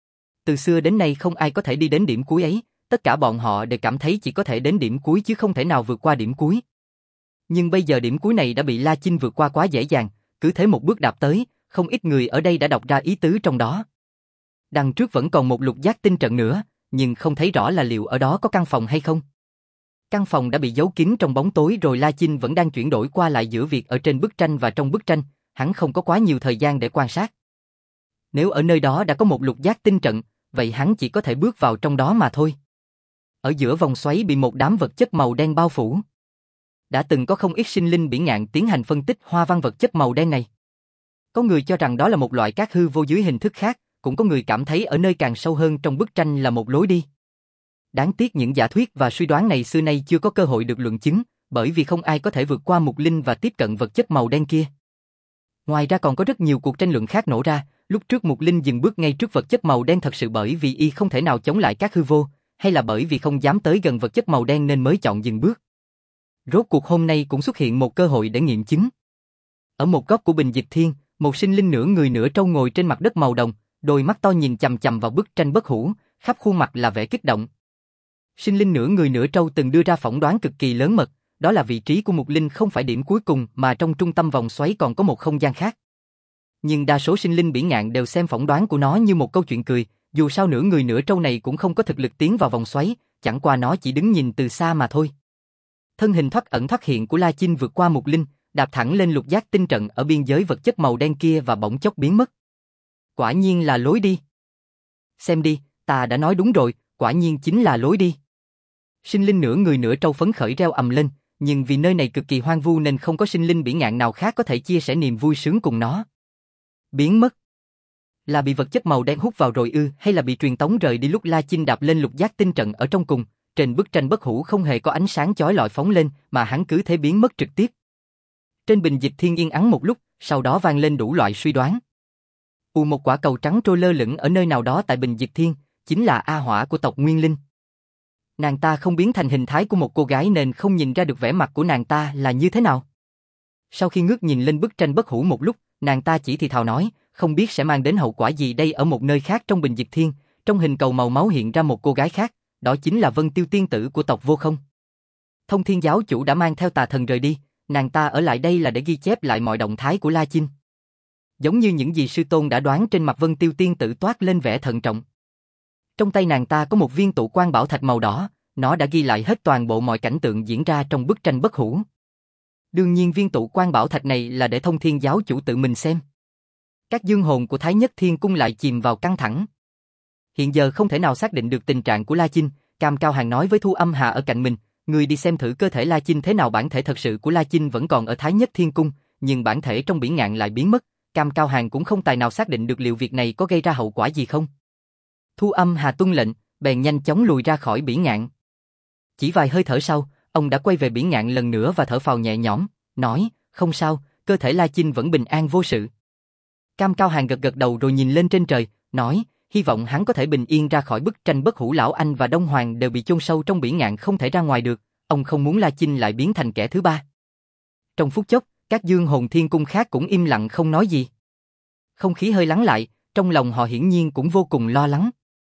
Từ xưa đến nay không ai có thể đi đến điểm cuối ấy, tất cả bọn họ đều cảm thấy chỉ có thể đến điểm cuối chứ không thể nào vượt qua điểm cuối. Nhưng bây giờ điểm cuối này đã bị La Chinh vượt qua quá dễ dàng, cứ thế một bước đạp tới, không ít người ở đây đã đọc ra ý tứ trong đó. Đằng trước vẫn còn một lục giác tinh trận nữa, nhưng không thấy rõ là liệu ở đó có căn phòng hay không. Căn phòng đã bị giấu kín trong bóng tối rồi La Chinh vẫn đang chuyển đổi qua lại giữa việc ở trên bức tranh và trong bức tranh, hắn không có quá nhiều thời gian để quan sát. Nếu ở nơi đó đã có một lục giác tinh trận, vậy hắn chỉ có thể bước vào trong đó mà thôi. Ở giữa vòng xoáy bị một đám vật chất màu đen bao phủ. Đã từng có không ít sinh linh bỉ ngạn tiến hành phân tích hoa văn vật chất màu đen này. Có người cho rằng đó là một loại cát hư vô dưới hình thức khác, cũng có người cảm thấy ở nơi càng sâu hơn trong bức tranh là một lối đi. Đáng tiếc những giả thuyết và suy đoán này xưa nay chưa có cơ hội được luận chứng, bởi vì không ai có thể vượt qua mục linh và tiếp cận vật chất màu đen kia. Ngoài ra còn có rất nhiều cuộc tranh luận khác nổ ra, lúc trước mục linh dừng bước ngay trước vật chất màu đen thật sự bởi vì y không thể nào chống lại các hư vô, hay là bởi vì không dám tới gần vật chất màu đen nên mới chọn dừng bước. Rốt cuộc hôm nay cũng xuất hiện một cơ hội để nghiệm chứng. Ở một góc của bình dịch thiên, một sinh linh nửa người nửa trâu ngồi trên mặt đất màu đồng, đôi mắt to nhìn chằm chằm vào bức tranh bất hủ, khắp khuôn mặt là vẻ kích động. Sinh linh nửa người nửa trâu từng đưa ra phỏng đoán cực kỳ lớn mật, đó là vị trí của mục linh không phải điểm cuối cùng mà trong trung tâm vòng xoáy còn có một không gian khác. Nhưng đa số sinh linh bỉ ngạn đều xem phỏng đoán của nó như một câu chuyện cười, dù sao nửa người nửa trâu này cũng không có thực lực tiến vào vòng xoáy, chẳng qua nó chỉ đứng nhìn từ xa mà thôi. Thân hình thoát ẩn thoát hiện của La Chinh vượt qua mục linh, đạp thẳng lên lục giác tinh trận ở biên giới vật chất màu đen kia và bỗng chốc biến mất. Quả nhiên là lối đi. Xem đi, ta đã nói đúng rồi, quả nhiên chính là lối đi. Sinh linh nửa người nửa trâu phấn khởi reo ầm lên, nhưng vì nơi này cực kỳ hoang vu nên không có sinh linh bỉ ngạn nào khác có thể chia sẻ niềm vui sướng cùng nó. Biến mất. Là bị vật chất màu đen hút vào rồi ư, hay là bị truyền tống rời đi lúc La Chinh đạp lên lục giác tinh trận ở trong cùng, trên bức tranh bất hủ không hề có ánh sáng chói lọi phóng lên mà hắn cứ thế biến mất trực tiếp. Trên bình dịch thiên yên ắng một lúc, sau đó vang lên đủ loại suy đoán. Một quả cầu trắng trôi lơ lửng ở nơi nào đó tại bình dịch thiên, chính là A Hỏa của tộc Nguyên Linh. Nàng ta không biến thành hình thái của một cô gái nên không nhìn ra được vẻ mặt của nàng ta là như thế nào. Sau khi ngước nhìn lên bức tranh bất hủ một lúc, nàng ta chỉ thì thào nói, không biết sẽ mang đến hậu quả gì đây. Ở một nơi khác trong bình dịch thiên, trong hình cầu màu máu hiện ra một cô gái khác, đó chính là Vân Tiêu tiên tử của tộc Vô Không. Thông Thiên giáo chủ đã mang theo tà thần rời đi, nàng ta ở lại đây là để ghi chép lại mọi động thái của La Chinh. Giống như những gì sư tôn đã đoán, trên mặt Vân Tiêu tiên tử toát lên vẻ thận trọng. Trong tay nàng ta có một viên tụ quan bảo thạch màu đỏ, nó đã ghi lại hết toàn bộ mọi cảnh tượng diễn ra trong bức tranh bất hủ. Đương nhiên viên tụ quan bảo thạch này là để Thông Thiên giáo chủ tự mình xem. Các dương hồn của Thái Nhất Thiên Cung lại chìm vào căng thẳng. Hiện giờ không thể nào xác định được tình trạng của La Chinh, Cam Cao Hàng nói với Thu Âm Hà ở cạnh mình, người đi xem thử cơ thể La Chinh thế nào. Bản thể thật sự của La Chinh vẫn còn ở Thái Nhất Thiên Cung, nhưng bản thể trong biển ngạn lại biến mất. Cam Cao Hàng cũng không tài nào xác định được liệu việc này có gây ra hậu quả gì không. Thu Âm Hà tuân lệnh, bèn nhanh chóng lùi ra khỏi biển ngạn. Chỉ vài hơi thở sau, ông đã quay về biển ngạn lần nữa và thở phào nhẹ nhõm, nói, không sao, cơ thể La Chinh vẫn bình an vô sự. Cam Cao Hàng gật gật đầu rồi nhìn lên trên trời, nói, hy vọng hắn có thể bình yên ra khỏi bức tranh bất hủ. Lão Anh và Đông Hoàng đều bị chôn sâu trong biển ngạn không thể ra ngoài được, ông không muốn La Chinh lại biến thành kẻ thứ ba. Trong phút chốc, các dương hồn thiên cung khác cũng im lặng không nói gì. Không khí hơi lắng lại, trong lòng họ hiển nhiên cũng vô cùng lo lắng.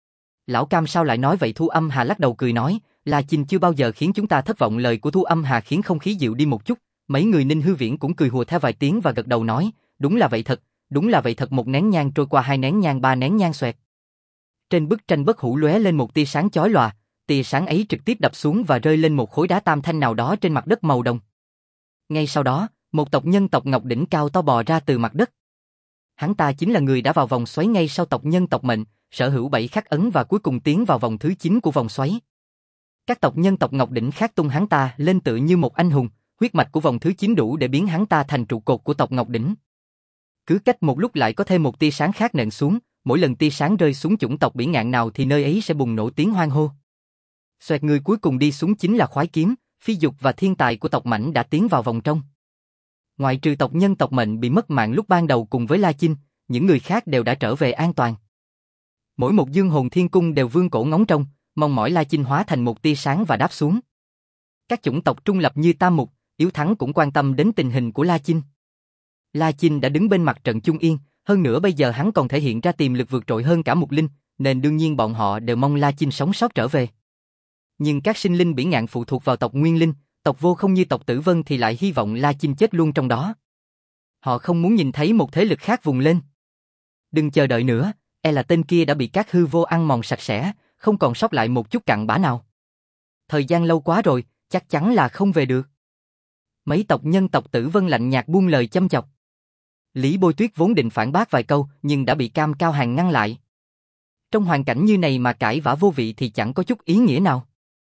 Lão Cam sao lại nói vậy? Thu Âm Hà lắc đầu cười nói, La Chinh chưa bao giờ khiến chúng ta thất vọng. Lời của Thu Âm Hà khiến không khí dịu đi một chút, mấy người Ninh Hư Viễn cũng cười hùa theo vài tiếng và gật đầu nói, đúng là vậy thật, đúng là vậy thật. Một nén nhang trôi qua, hai nén nhang, ba nén nhang xoẹt. Trên bức tranh bất hủ lóe lên một tia sáng chói lòa, tia sáng ấy trực tiếp đập xuống và rơi lên một khối đá tam thanh nào đó trên mặt đất màu đồng. Ngay sau đó, một tộc nhân tộc Ngọc đỉnh cao to bò ra từ mặt đất. Hắn ta chính là người đã vào vòng xoáy ngay sau tộc nhân tộc Mệnh, sở hữu 7 khắc ấn và cuối cùng tiến vào vòng thứ 9 của vòng xoáy. Các tộc nhân tộc Ngọc đỉnh khác tung hắn ta lên tựa như một anh hùng, huyết mạch của vòng thứ 9 đủ để biến hắn ta thành trụ cột của tộc Ngọc đỉnh. Cứ cách một lúc lại có thêm một tia sáng khác nện xuống, mỗi lần tia sáng rơi xuống chủng tộc biển ngạn nào thì nơi ấy sẽ bùng nổ tiếng hoan hô. Xoẹt, người cuối cùng đi xuống chính là Khoái Kiếm, Phi Dục và Thiên Tài của tộc Mãnh đã tiến vào vòng trong. Ngoại trừ tộc nhân tộc Mệnh bị mất mạng lúc ban đầu cùng với La Chinh, những người khác đều đã trở về an toàn. Mỗi một dương hồn thiên cung đều vươn cổ ngóng trông, mong mỏi La Chinh hóa thành một tia sáng và đáp xuống. Các chủng tộc trung lập như Tam Mục, Yếu Thắng cũng quan tâm đến tình hình của La Chinh. La Chinh đã đứng bên mặt trận chung yên, hơn nữa bây giờ hắn còn thể hiện ra tiềm lực vượt trội hơn cả Mục Linh, nên đương nhiên bọn họ đều mong La Chinh sống sót trở về. Nhưng các sinh linh bỉ ngạn phụ thuộc vào tộc Nguyên Linh, tộc Vô Không như tộc Tử Vân thì lại hy vọng La Chinh chết luôn trong đó. Họ không muốn nhìn thấy một thế lực khác vùng lên. Đừng chờ đợi nữa, e là tên kia đã bị các hư vô ăn mòn sạch sẽ, không còn sót lại một chút cặn bã nào. Thời gian lâu quá rồi, chắc chắn là không về được. Mấy tộc nhân tộc Tử Vân lạnh nhạt buông lời châm chọc. Lý Bôi Tuyết vốn định phản bác vài câu nhưng đã bị Cam Cao Hàng ngăn lại. Trong hoàn cảnh như này mà cãi vã vô vị thì chẳng có chút ý nghĩa nào.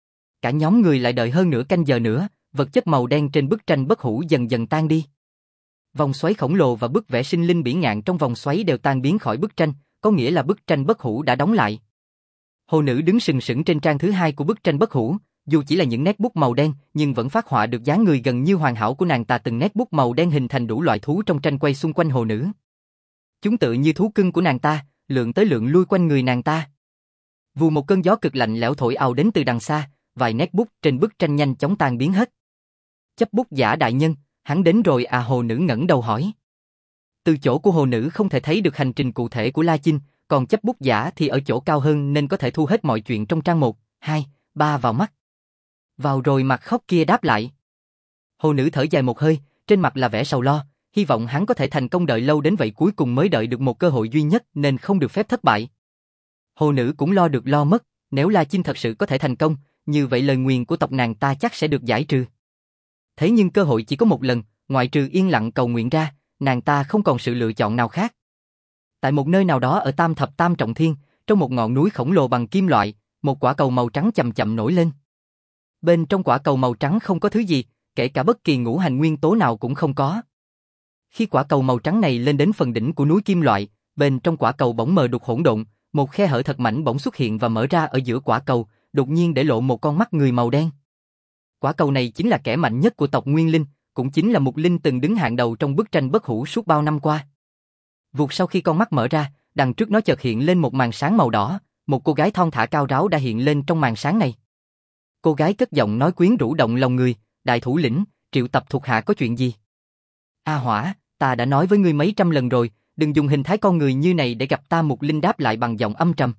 cả nhóm người lại đợi hơn nửa canh giờ nữa, vật chất màu đen trên bức tranh bất hủ dần dần tan đi. Vòng xoáy khổng lồ và bức vẽ sinh linh bỉ ngạn trong vòng xoáy đều tan biến khỏi bức tranh, có nghĩa là bức tranh bất hủ đã đóng lại. Hồ nữ đứng sừng sững trên trang thứ 2 của bức tranh bất hủ, dù chỉ là những nét bút màu đen, nhưng vẫn phác họa được dáng người gần như hoàn hảo của nàng ta. Từng nét bút màu đen hình thành đủ loại thú trong tranh quay xung quanh hồ nữ. Chúng tự như thú cưng của nàng ta, lượn tới lượn lui quanh người nàng ta. Vù một cơn gió cực lạnh lẽo thổi ào đến từ đằng xa, vài nét bút trên bức tranh nhanh chóng tan biến hết. Chấp bút giả đại nhân, hắn đến rồi à? Hồ nữ ngẩng đầu hỏi. Từ chỗ của hồ nữ không thể thấy được hành trình cụ thể của La Chinh, còn chấp bút giả thì ở chỗ cao hơn nên có thể thu hết mọi chuyện trong trang 1, 2, 3 vào mắt. Vào rồi. Mặt khóc kia đáp lại. Hồ nữ thở dài một hơi, trên mặt là vẻ sầu lo, hy vọng hắn có thể thành công. Đợi lâu đến vậy cuối cùng mới đợi được một cơ hội duy nhất nên không được phép thất bại. Hồ nữ cũng lo được lo mất, nếu La Chinh thật sự có thể thành công, như vậy lời nguyền của tộc nàng ta chắc sẽ được giải trừ. Thế nhưng cơ hội chỉ có một lần, ngoại trừ yên lặng cầu nguyện ra, nàng ta không còn sự lựa chọn nào khác. Tại một nơi nào đó ở Tam Thập Tam Trọng Thiên, trong một ngọn núi khổng lồ bằng kim loại, một quả cầu màu trắng chậm chậm nổi lên. Bên trong quả cầu màu trắng không có thứ gì, kể cả bất kỳ ngũ hành nguyên tố nào cũng không có. Khi quả cầu màu trắng này lên đến phần đỉnh của núi kim loại, bên trong quả cầu bỗng mờ đục hỗn độn, một khe hở thật mảnh bỗng xuất hiện và mở ra ở giữa quả cầu, đột nhiên để lộ một con mắt người màu đen. Quả cầu này chính là kẻ mạnh nhất của tộc Nguyên Linh, cũng chính là Mục Linh từng đứng hàng đầu trong bức tranh bất hủ suốt bao năm qua. Vụt sau khi con mắt mở ra, đằng trước nó chợt hiện lên một màn sáng màu đỏ, một cô gái thon thả cao ráo đã hiện lên trong màn sáng này. Cô gái cất giọng nói quyến rũ động lòng người, đại thủ lĩnh, triệu tập thuộc hạ có chuyện gì? A Hỏa, ta đã nói với ngươi mấy trăm lần rồi, đừng dùng hình thái con người như này để gặp ta. Mục Linh đáp lại bằng giọng âm trầm.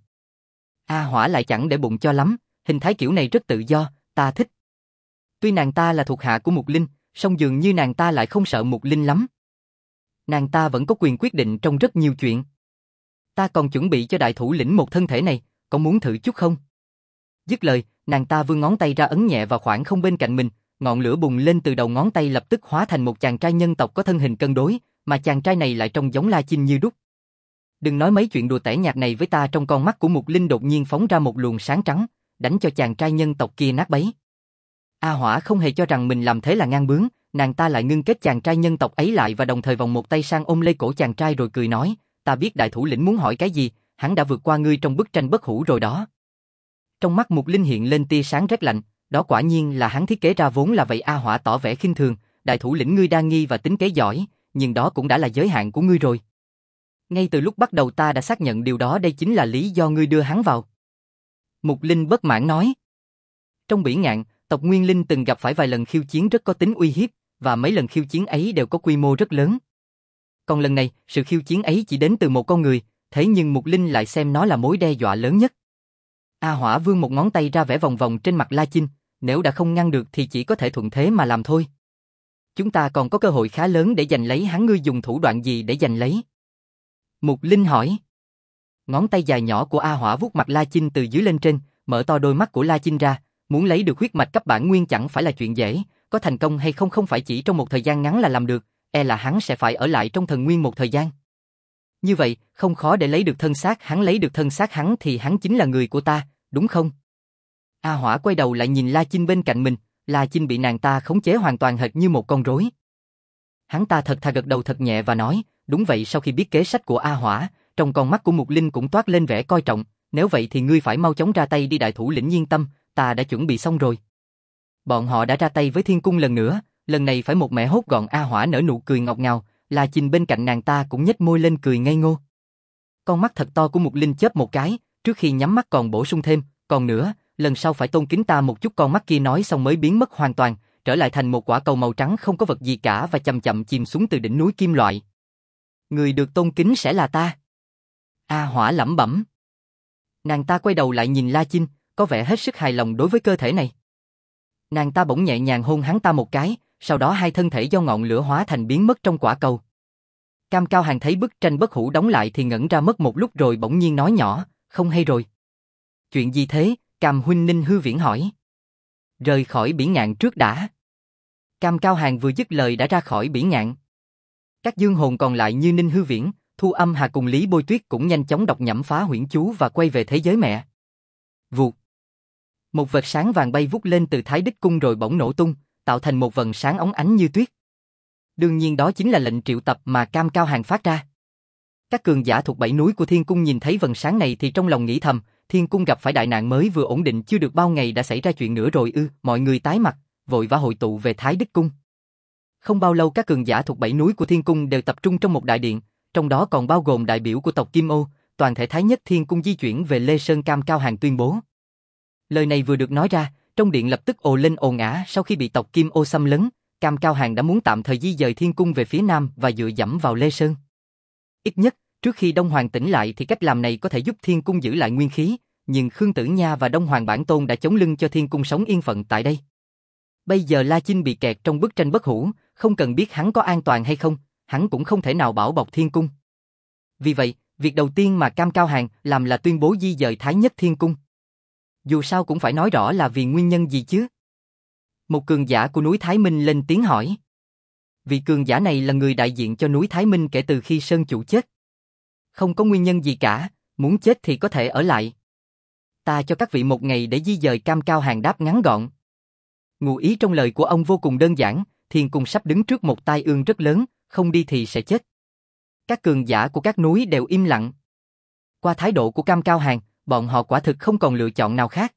A Hỏa lại chẳng để bụng cho lắm, hình thái kiểu này rất tự do, ta thích. Tuy nàng ta là thuộc hạ của Mục Linh, song dường như nàng ta lại không sợ Mục Linh lắm. Nàng ta vẫn có quyền quyết định trong rất nhiều chuyện. Ta còn chuẩn bị cho đại thủ lĩnh một thân thể này, có muốn thử chút không? Dứt lời, nàng ta vươn ngón tay ra ấn nhẹ vào khoảng không bên cạnh mình, ngọn lửa bùng lên từ đầu ngón tay lập tức hóa thành một chàng trai nhân tộc có thân hình cân đối, mà chàng trai này lại trông giống La Chinh như đúc. Đừng nói mấy chuyện đùa tẻ nhạt này với ta. Trong con mắt của Mục Linh đột nhiên phóng ra một luồng sáng trắng, đánh cho chàng trai nhân tộc kia nát bấy. A Hỏa không hề cho rằng mình làm thế là ngang bướng, nàng ta lại ngưng kết chàng trai nhân tộc ấy lại và đồng thời vòng một tay sang ôm lấy cổ chàng trai rồi cười nói, ta biết đại thủ lĩnh muốn hỏi cái gì, hắn đã vượt qua ngươi trong bức tranh bất hủ rồi đó. Trong mắt Mục Linh hiện lên tia sáng rét lạnh, đó quả nhiên là hắn thiết kế ra vốn là vậy. A Hỏa tỏ vẻ khinh thường, đại thủ lĩnh ngươi đa nghi và tính kế giỏi, nhưng đó cũng đã là giới hạn của ngươi rồi. Ngay từ lúc bắt đầu ta đã xác nhận điều đó, đây chính là lý do ngươi đưa hắn vào. Mục Linh bất mãn nói. Trong Bỉ Ngạn, tộc Nguyên Linh từng gặp phải vài lần khiêu chiến rất có tính uy hiếp, và mấy lần khiêu chiến ấy đều có quy mô rất lớn. Còn lần này, sự khiêu chiến ấy chỉ đến từ một con người, thế nhưng Mục Linh lại xem nó là mối đe dọa lớn nhất. A Hỏa vươn một ngón tay ra vẽ vòng vòng trên mặt La Chinh, nếu đã không ngăn được thì chỉ có thể thuận thế mà làm thôi. Chúng ta còn có cơ hội khá lớn để giành lấy hắn, ngươi dùng thủ đoạn gì để giành lấy? Mục Linh hỏi. Ngón tay dài nhỏ của A Hỏa vuốt mặt La Chinh từ dưới lên trên, mở to đôi mắt của La Chinh ra, muốn lấy được huyết mạch cấp bản nguyên chẳng phải là chuyện dễ, có thành công hay không không phải chỉ trong một thời gian ngắn là làm được, e là hắn sẽ phải ở lại trong thần nguyên một thời gian. Như vậy, không khó để lấy được thân xác hắn, lấy được thân xác hắn thì hắn chính là người của ta, đúng không? A Hỏa quay đầu lại nhìn La Chinh bên cạnh mình, La Chinh bị nàng ta khống chế hoàn toàn hệt như một con rối. Hắn ta thật thà gật đầu thật nhẹ và nói, đúng vậy. Sau khi biết kế sách của A Hỏa, trong con mắt của Mục Linh cũng toát lên vẻ coi trọng, nếu vậy thì ngươi phải mau chóng ra tay đi. Đại thủ lĩnh yên tâm, ta đã chuẩn bị xong rồi. Bọn họ đã ra tay với Thiên Cung lần nữa, lần này phải một mẻ hốt gọn. A Hỏa nở nụ cười ngọt ngào, La Chinh bên cạnh nàng ta cũng nhếch môi lên cười ngây ngô. Con mắt thật to của Mục Linh chớp một cái, trước khi nhắm mắt còn bổ sung thêm, còn nữa, lần sau phải tôn kính ta một chút. Con mắt kia nói xong mới biến mất hoàn toàn, trở lại thành một quả cầu màu trắng không có vật gì cả và chậm chậm chìm xuống từ đỉnh núi kim loại. Người được tôn kính sẽ là ta. A Hỏa lẩm bẩm. Nàng ta quay đầu lại nhìn La Chinh, có vẻ hết sức hài lòng đối với cơ thể này. Nàng ta bỗng nhẹ nhàng hôn hắn ta một cái, sau đó hai thân thể do ngọn lửa hóa thành biến mất trong quả cầu. Cam Cao Hàng thấy bức tranh bất hủ đóng lại thì ngẩn ra mất một lúc rồi bỗng nhiên nói nhỏ, không hay rồi. Chuyện gì thế? Cam huynh Ninh Hư Viễn hỏi. Rời khỏi Bỉ Ngạn trước đã. Cam Cao Hàng vừa dứt lời đã ra khỏi Bỉ Ngạn. Các dương hồn còn lại như Ninh Hư Viễn, Thu Âm Hà cùng Lý Bôi Tuyết cũng nhanh chóng đọc nhẩm phá huyễn chú và quay về thế giới mẹ. Vụt. Một vệt sáng vàng bay vút lên từ Thái Đích Cung rồi bỗng nổ tung, tạo thành một vầng sáng óng ánh như tuyết. Đương nhiên đó chính là lệnh triệu tập mà Cam Cao Hàng phát ra. Các cường giả thuộc 7 núi của Thiên Cung nhìn thấy vầng sáng này thì trong lòng nghĩ thầm, Thiên Cung gặp phải đại nạn mới vừa ổn định chưa được bao ngày đã xảy ra chuyện nữa rồi ư, mọi người tái mặt, vội vã hội tụ về Thái Đích Cung. Không bao lâu các cường giả thuộc 7 núi của Thiên Cung đều tập trung trong một đại điện, trong đó còn bao gồm đại biểu của tộc Kim Ô, toàn thể Thái Nhất Thiên Cung di chuyển về Lê Sơn. Cam Cao Hàng tuyên bố. Lời này vừa được nói ra, trong điện lập tức ồ lên ồn ào. Sau khi bị tộc Kim Ô xâm lấn, Cam Cao Hàng đã muốn tạm thời di dời Thiên Cung về phía nam và dựa dẫm vào Lê Sơn. Ít nhất, trước khi Đông Hoàng tỉnh lại thì cách làm này có thể giúp Thiên Cung giữ lại nguyên khí, nhưng Khương Tử Nha và Đông Hoàng Bản Tôn đã chống lưng cho Thiên Cung sống yên phận tại đây. Bây giờ La Chinh bị kẹt trong bức tranh bất hủ, không cần biết hắn có an toàn hay không, hắn cũng không thể nào bảo bọc Thiên Cung. Vì vậy, việc đầu tiên mà Cam Cao Hàng làm là tuyên bố di dời Thái Nhất Thiên Cung. Dù sao cũng phải nói rõ là vì nguyên nhân gì chứ. Một cường giả của núi Thái Minh lên tiếng hỏi. Vị cường giả này là người đại diện cho núi Thái Minh kể từ khi Sơn Chủ chết. Không có nguyên nhân gì cả, muốn chết thì có thể ở lại. Ta cho các vị một ngày để di dời. Cam Cao Hàng đáp ngắn gọn. Ngụ ý trong lời của ông vô cùng đơn giản, Thiên Cung sắp đứng trước một tai ương rất lớn, không đi thì sẽ chết. Các cường giả của các núi đều im lặng. Qua thái độ của Cam Cao Hàng, bọn họ quả thực không còn lựa chọn nào khác.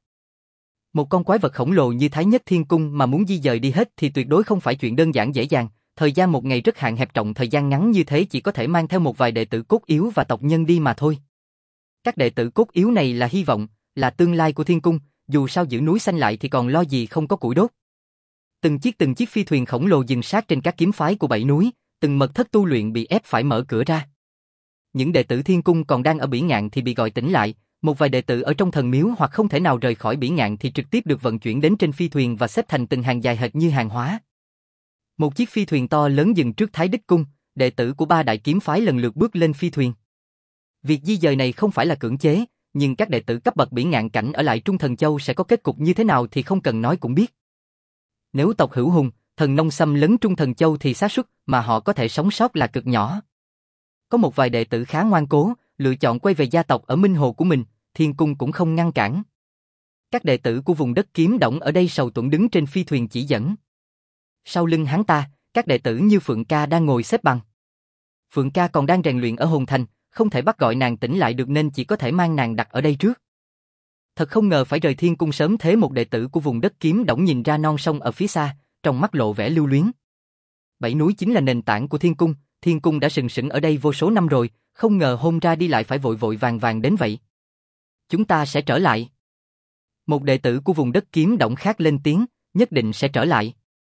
Một con quái vật khổng lồ như Thái Nhất Thiên Cung mà muốn di dời đi hết thì tuyệt đối không phải chuyện đơn giản dễ dàng, thời gian một ngày rất hạn hẹp, trọng thời gian ngắn như thế chỉ có thể mang theo một vài đệ tử cốt yếu và tộc nhân đi mà thôi. Các đệ tử cốt yếu này là hy vọng, là tương lai của Thiên Cung, dù sao giữ núi xanh lại thì còn lo gì không có củi đốt. Từng chiếc phi thuyền khổng lồ dừng sát trên các kiếm phái của 7 núi, từng mật thất tu luyện bị ép phải mở cửa ra. Những đệ tử Thiên Cung còn đang ở Bỉ Ngạn thì bị gọi tỉnh lại, một vài đệ tử ở trong thần miếu hoặc không thể nào rời khỏi Bỉ Ngạn thì trực tiếp được vận chuyển đến trên phi thuyền và xếp thành từng hàng dài hệt như hàng hóa. Một chiếc phi thuyền to lớn dừng trước Thái Đích Cung, đệ tử của 3 đại kiếm phái lần lượt bước lên phi thuyền. Việc di dời này không phải là cưỡng chế, nhưng các đệ tử cấp bậc Bỉ Ngạn cảnh ở lại Trung Thần Châu sẽ có kết cục như thế nào thì không cần nói cũng biết. Nếu tộc Hữu Hùng, thần nông xâm lấn Trung Thần Châu thì xác suất mà họ có thể sống sót là cực nhỏ. Có một vài đệ tử khá ngoan cố, lựa chọn quay về gia tộc ở Minh Hồ của mình, Thiên Cung cũng không ngăn cản. Các đệ tử của vùng đất Kiếm Đổng ở đây sầu tuẫn đứng trên phi thuyền chỉ dẫn. Sau lưng hắn ta, các đệ tử như Phượng Ca đang ngồi xếp bằng. Phượng Ca còn đang rèn luyện ở Hồn Thành, không thể bắt gọi nàng tỉnh lại được nên chỉ có thể mang nàng đặt ở đây trước. Thật không ngờ phải rời Thiên Cung sớm thế. Một đệ tử của vùng đất Kiếm Đổng nhìn ra non sông ở phía xa, trong mắt lộ vẻ lưu luyến. 7 núi chính là nền tảng của Thiên Cung đã sừng sững ở đây vô số năm rồi, không ngờ hôm ra đi lại phải vội vội vàng đến vậy. Chúng ta sẽ trở lại. Một đệ tử của vùng đất Kiếm Đổng khác lên tiếng, nhất định sẽ trở lại.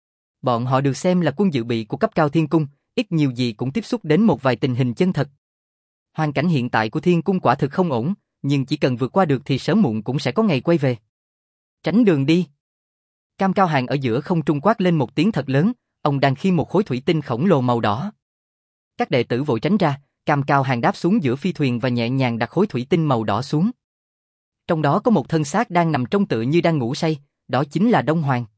Bọn họ được xem là quân dự bị của cấp cao Thiên Cung, ít nhiều gì cũng tiếp xúc đến một vài tình hình chân thật. Hoàn cảnh hiện tại của Thiên Cung quả thực không ổn, nhưng chỉ cần vượt qua được thì sớm muộn cũng sẽ có ngày quay về. Tránh đường đi. Cam Cao Hàng ở giữa không trung quát lên một tiếng thật lớn, ông đang khiêng một khối thủy tinh khổng lồ màu đỏ. Các đệ tử vội tránh ra, Cam Cao Hàng đáp xuống giữa phi thuyền và nhẹ nhàng đặt khối thủy tinh màu đỏ xuống. Trong đó có một thân xác đang nằm trông tựa như đang ngủ say, đó chính là Đông Hoàng.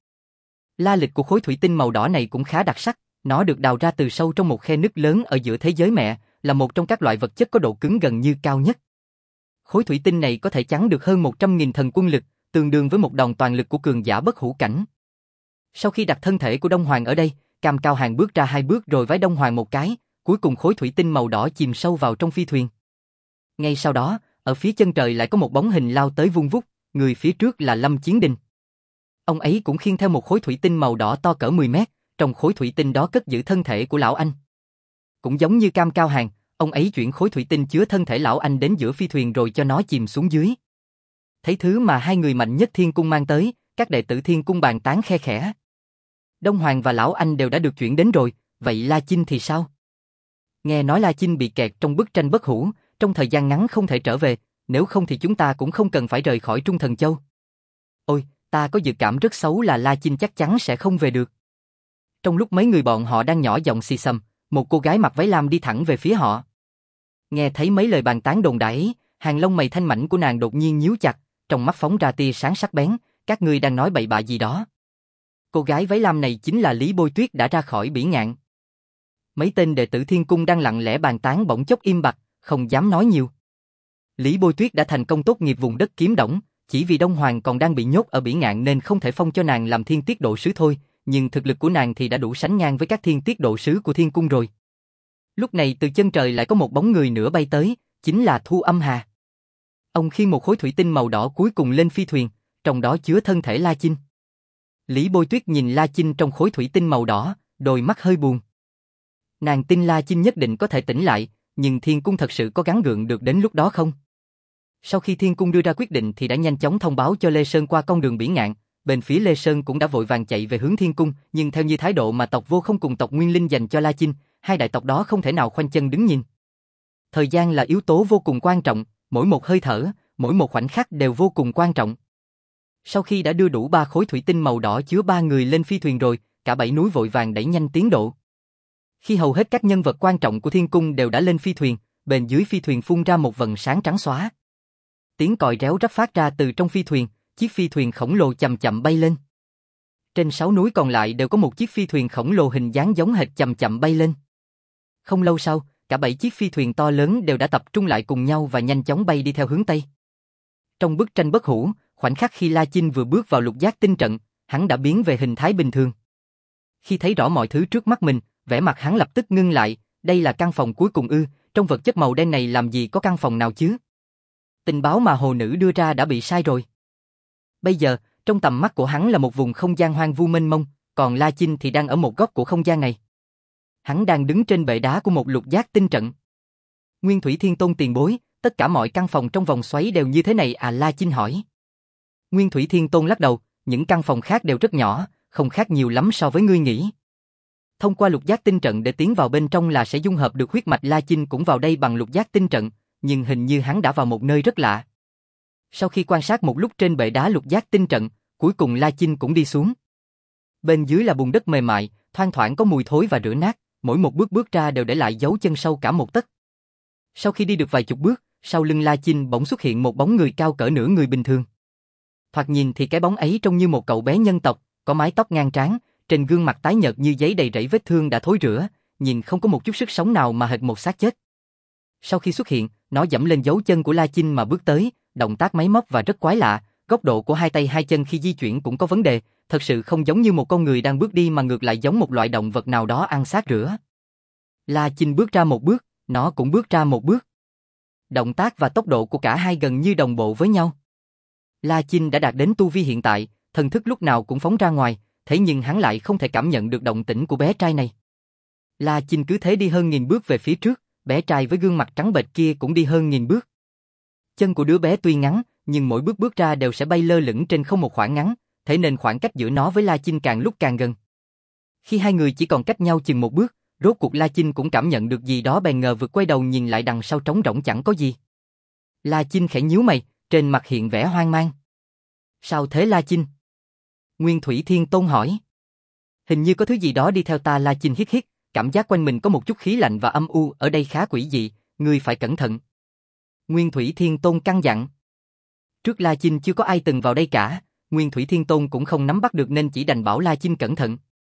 La lịch của khối thủy tinh màu đỏ này cũng khá đặc sắc, nó được đào ra từ sâu trong một khe nứt lớn ở giữa thế giới mẹ, là một trong các loại vật chất có độ cứng gần như cao nhất. Khối thủy tinh này có thể chắn được hơn 100.000 thần quân lực, tương đương với một đòn toàn lực của cường giả bất hủ cảnh. Sau khi đặt thân thể của Đông Hoàng ở đây, Cam Cao Hàng bước ra 2 bước rồi vái Đông Hoàng một cái, cuối cùng khối thủy tinh màu đỏ chìm sâu vào trong phi thuyền. Ngay sau đó, ở phía chân trời lại có một bóng hình lao tới vung vút, người phía trước là Lâm Chiến Đình. Ông ấy cũng khiêng theo một khối thủy tinh màu đỏ to cỡ 10 mét, trong khối thủy tinh đó cất giữ thân thể của lão anh. Cũng giống như Cam Cao Hàng, ông ấy chuyển khối thủy tinh chứa thân thể lão anh đến giữa phi thuyền rồi cho nó chìm xuống dưới. Thấy thứ mà hai người mạnh nhất Thiên Cung mang tới, các đệ tử Thiên Cung bàn tán khe khẽ. Đông Hoàng và lão anh đều đã được chuyển đến rồi, vậy La Chinh thì sao? Nghe nói La Chinh bị kẹt trong bức tranh bất hủ, trong thời gian ngắn không thể trở về, nếu không thì chúng ta cũng không cần phải rời khỏi Trung Thần Châu. Ôi, ta có dự cảm rất xấu là La Chinh chắc chắn sẽ không về được. Trong lúc mấy người bọn họ đang nhỏ giọng xì xầm, một cô gái mặc váy lam đi thẳng về phía họ. Nghe thấy mấy lời bàn tán đồn đại, hàng lông mày thanh mảnh của nàng đột nhiên nhíu chặt, trong mắt phóng ra tia sáng sắc bén, các ngươi đang nói bậy bạ gì đó. Cô gái váy lam này chính là Lý Bôi Tuyết đã ra khỏi Bỉ Ngạn. Mấy tên đệ tử Thiên Cung đang lặng lẽ bàn tán bỗng chốc im bặt, không dám nói nhiều. Lý Bôi Tuyết đã thành công tốt nghiệp vùng đất Kiếm Đổng, Chỉ vì Đông Hoàng còn đang bị nhốt ở Bỉ Ngạn nên không thể phong cho nàng làm thiên tiết độ sứ thôi, nhưng thực lực của nàng thì đã đủ sánh ngang với các thiên tiết độ sứ của thiên cung rồi. Lúc này từ chân trời lại có một bóng người nữa bay tới, chính là Thu Âm Hà. Ông khiêng một khối thủy tinh màu đỏ cuối cùng lên phi thuyền, trong đó chứa thân thể La Chinh. Lý Bôi Tuyết nhìn La Chinh trong khối thủy tinh màu đỏ, đôi mắt hơi buồn. Nàng tin La Chinh nhất định có thể tỉnh lại, nhưng thiên cung thật sự có gắng gượng được đến lúc đó không? Sau khi thiên cung đưa ra quyết định thì đã nhanh chóng thông báo cho Lê Sơn qua con đường Bỉ Ngạn, bên phía Lê Sơn cũng đã vội vàng chạy về hướng thiên cung, nhưng theo như thái độ mà tộc Vô Không cùng tộc Nguyên Linh dành cho La Chinh, hai đại tộc đó không thể nào khoanh chân đứng nhìn. Thời gian là yếu tố vô cùng quan trọng, mỗi một hơi thở, mỗi một khoảnh khắc đều vô cùng quan trọng. Sau khi đã đưa đủ 3 khối thủy tinh màu đỏ chứa 3 người lên phi thuyền rồi, cả 7 núi vội vàng đẩy nhanh tiến độ. Khi hầu hết các nhân vật quan trọng của thiên cung đều đã lên phi thuyền, bên dưới phi thuyền phun ra một vầng sáng trắng xóa. Tiếng còi réo rắt phát ra từ trong phi thuyền, chiếc phi thuyền khổng lồ chậm chậm bay lên. Trên 6 núi còn lại đều có một chiếc phi thuyền khổng lồ hình dáng giống hệt chậm chậm bay lên. Không lâu sau, cả 7 chiếc phi thuyền to lớn đều đã tập trung lại cùng nhau và nhanh chóng bay đi theo hướng Tây. Trong bức tranh bất hủ, khoảnh khắc khi La Chinh vừa bước vào lục giác tinh trận, hắn đã biến về hình thái bình thường. Khi thấy rõ mọi thứ trước mắt mình, vẻ mặt hắn lập tức ngưng lại, đây là căn phòng cuối cùng ư, trong vật chất màu đen này làm gì có căn phòng nào chứ? Tình báo mà hồ nữ đưa ra đã bị sai rồi. Bây giờ, trong tầm mắt của hắn là một vùng không gian hoang vu mênh mông, còn La Chinh thì đang ở một góc của không gian này. Hắn đang đứng trên bệ đá của một lục giác tinh trận. Nguyên Thủy Thiên Tôn tiền bối, tất cả mọi căn phòng trong vòng xoáy đều như thế này à? La Chinh hỏi. Nguyên Thủy Thiên Tôn lắc đầu, những căn phòng khác đều rất nhỏ, không khác nhiều lắm so với ngươi nghĩ. Thông qua lục giác tinh trận để tiến vào bên trong là sẽ dung hợp được huyết mạch. La Chinh cũng vào đây bằng lục giác tinh trận, nhưng hình như hắn đã vào một nơi rất lạ. Sau khi quan sát một lúc trên bệ đá lục giác tinh trận, cuối cùng La Chinh cũng đi xuống. Bên dưới là bùn đất mềm mại, thoang thoảng có mùi thối và rữa nát, mỗi một bước bước ra đều để lại dấu chân sâu cả một tấc. Sau khi đi được vài chục bước, sau lưng La Chinh bỗng xuất hiện một bóng người cao cỡ nửa người bình thường. Thoạt nhìn thì cái bóng ấy trông như một cậu bé nhân tộc, có mái tóc ngang trán, trên gương mặt tái nhợt như giấy đầy rẫy vết thương đã thối rữa, nhìn không có một chút sức sống nào mà hệt một xác chết. Sau khi xuất hiện, nó dẫm lên dấu chân của La Chinh mà bước tới, động tác máy móc và rất quái lạ, góc độ của hai tay hai chân khi di chuyển cũng có vấn đề, thật sự không giống như một con người đang bước đi mà ngược lại giống một loại động vật nào đó ăn xác rửa. La Chinh bước ra một bước, nó cũng bước ra một bước. Động tác và tốc độ của cả hai gần như đồng bộ với nhau. La Chinh đã đạt đến tu vi hiện tại, thần thức lúc nào cũng phóng ra ngoài, thế nhưng hắn lại không thể cảm nhận được động tĩnh của bé trai này. La Chinh cứ thế đi hơn 1000 bước về phía trước, bé trai với gương mặt trắng bệch kia cũng đi hơn 1000 bước. Chân của đứa bé tuy ngắn, nhưng mỗi bước bước ra đều sẽ bay lơ lửng trên không một khoảng ngắn, thế nên khoảng cách giữa nó với La Chinh càng lúc càng gần. Khi hai người chỉ còn cách nhau chừng một bước, rốt cuộc La Chinh cũng cảm nhận được gì đó bèn ngờ vực quay đầu nhìn lại đằng sau trống rỗng chẳng có gì. La Chinh khẽ nhíu mày, trên mặt hiện vẻ hoang mang. Sao thế La Chinh? Nguyên Thủy Thiên Tôn hỏi. Hình như có thứ gì đó đi theo ta. La Chinh hít hít, cảm giác quanh mình có một chút khí lạnh và âm u, ở đây khá quỷ dị, ngươi phải cẩn thận. Nguyên Thủy Thiên Tôn căn dặn. Trước La Chinh chưa có ai từng vào đây cả, Nguyên Thủy Thiên Tôn cũng không nắm bắt được nên chỉ đành bảo La Chinh cẩn thận.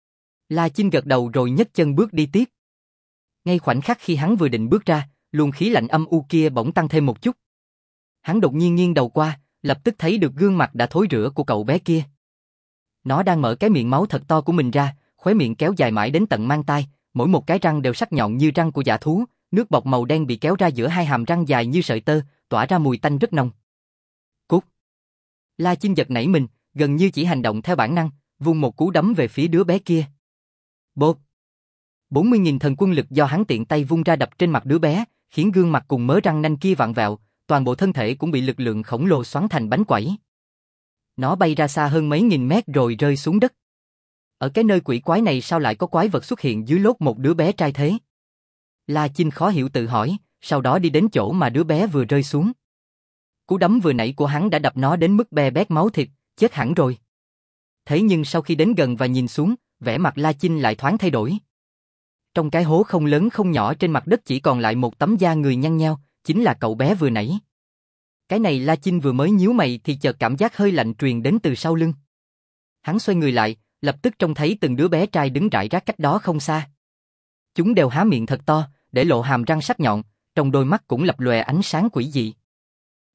La Chinh gật đầu rồi nhấc chân bước đi tiếp. Ngay khoảnh khắc khi hắn vừa định bước ra, luồng khí lạnh âm u kia bỗng tăng thêm một chút. Hắn đột nhiên nghiêng đầu qua, lập tức thấy được gương mặt đã thối rữa của cậu bé kia. Nó đang mở cái miệng máu thật to của mình ra, khóe miệng kéo dài mãi đến tận mang tai, mỗi một cái răng đều sắc nhọn như răng của dã thú, nước bọt màu đen bị kéo ra giữa hai hàm răng dài như sợi tơ, tỏa ra mùi tanh rất nồng. Cút! La Chinh giật nảy mình, gần như chỉ hành động theo bản năng, vung một cú đấm về phía đứa bé kia. Bộp! 40.000 thần quân lực do hắn tiện tay vung ra đập trên mặt đứa bé, khiến gương mặt cùng mớ răng nanh kia vặn vẹo, toàn bộ thân thể cũng bị lực lượng khổng lồ xoắn thành bánh quẩy. Nó bay ra xa hơn mấy nghìn mét rồi rơi xuống đất. Ở cái nơi quỷ quái này sao lại có quái vật xuất hiện dưới lốt một đứa bé trai thế? La Chinh khó hiểu tự hỏi, sau đó đi đến chỗ mà đứa bé vừa rơi xuống. Cú đấm vừa nãy của hắn đã đập nó đến mức be bét máu thịt, chết hẳn rồi. Thế nhưng sau khi đến gần và nhìn xuống, vẻ mặt La Chinh lại thoáng thay đổi. Trong cái hố không lớn không nhỏ trên mặt đất chỉ còn lại một tấm da người nhăn nheo, chính là cậu bé vừa nãy. Cái này La Chinh vừa mới nhíu mày thì chợt cảm giác hơi lạnh truyền đến từ sau lưng. Hắn xoay người lại, lập tức trông thấy từng đứa bé trai đứng rải rác cách đó không xa. Chúng đều há miệng thật to, để lộ hàm răng sắc nhọn, trong đôi mắt cũng lập lòe ánh sáng quỷ dị.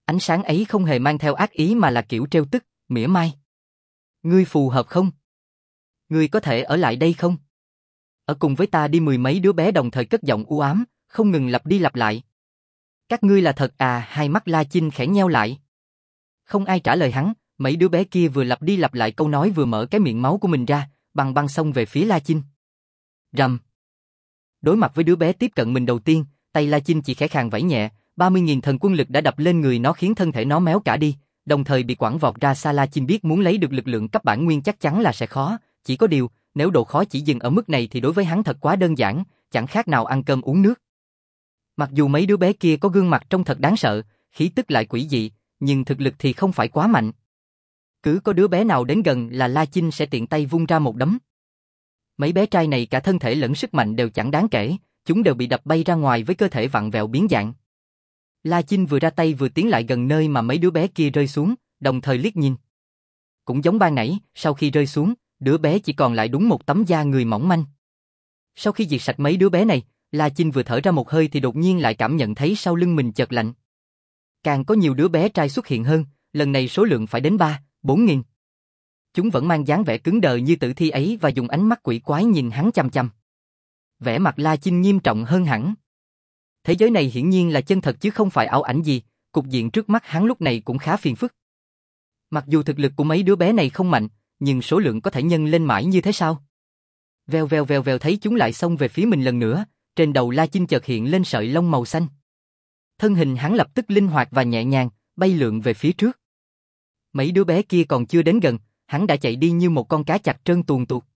Ánh sáng ấy không hề mang theo ác ý mà là kiểu trêu tức, mỉa mai. Ngươi phù hợp không? Ngươi có thể ở lại đây không? Ở cùng với ta đi. Mười mấy đứa bé đồng thời cất giọng u ám, không ngừng lặp đi lặp lại. Các ngươi là thật à? Hai mắt La Chinh khẽ nheo lại. Không ai trả lời hắn, mấy đứa bé kia vừa lặp đi lặp lại câu nói vừa mở cái miệng máu của mình ra, băng băng xông về phía La Chinh. Rầm. Đối mặt với đứa bé tiếp cận mình đầu tiên, tay La Chinh chỉ khẽ khàng vẫy nhẹ, 30.000 thần quân lực đã đập lên người nó khiến thân thể nó méo cả đi, đồng thời bị quẳng vọt ra xa. La Chinh biết muốn lấy được lực lượng cấp bản nguyên chắc chắn là sẽ khó, chỉ có điều, nếu độ khó chỉ dừng ở mức này thì đối với hắn thật quá đơn giản, chẳng khác nào ăn cơm uống nước. Mặc dù mấy đứa bé kia có gương mặt trông thật đáng sợ, khí tức lại quỷ dị, nhưng thực lực thì không phải quá mạnh. Cứ có đứa bé nào đến gần là La Chinh sẽ tiện tay vung ra một đấm. Mấy bé trai này cả thân thể lẫn sức mạnh đều chẳng đáng kể, chúng đều bị đập bay ra ngoài với cơ thể vặn vẹo biến dạng. La Chinh vừa ra tay vừa tiến lại gần nơi mà mấy đứa bé kia rơi xuống, đồng thời liếc nhìn. Cũng giống ban nãy, sau khi rơi xuống, đứa bé chỉ còn lại đúng một tấm da người mỏng manh. Sau khi diệt sạch mấy đứa bé này, La Chinh vừa thở ra một hơi thì đột nhiên lại cảm nhận thấy sau lưng mình chợt lạnh. Càng có nhiều đứa bé trai xuất hiện hơn, lần này số lượng phải đến 3-4 nghìn. Chúng vẫn mang dáng vẻ cứng đờ như tử thi ấy và dùng ánh mắt quỷ quái nhìn hắn chằm chằm. Vẻ mặt La Chinh nghiêm trọng hơn hẳn. Thế giới này hiển nhiên là chân thật chứ không phải ảo ảnh gì, cục diện trước mắt hắn lúc này cũng khá phiền phức. Mặc dù thực lực của mấy đứa bé này không mạnh, nhưng số lượng có thể nhân lên mãi như thế sao? Vèo vèo vèo vèo, thấy chúng lại xông về phía mình lần nữa, trên đầu La Chinh chợt hiện lên sợi lông màu xanh. Thân hình hắn lập tức linh hoạt và nhẹ nhàng, bay lượn về phía trước. Mấy đứa bé kia còn chưa đến gần, hắn đã chạy đi như một con cá chạch trơn tuồn tuột.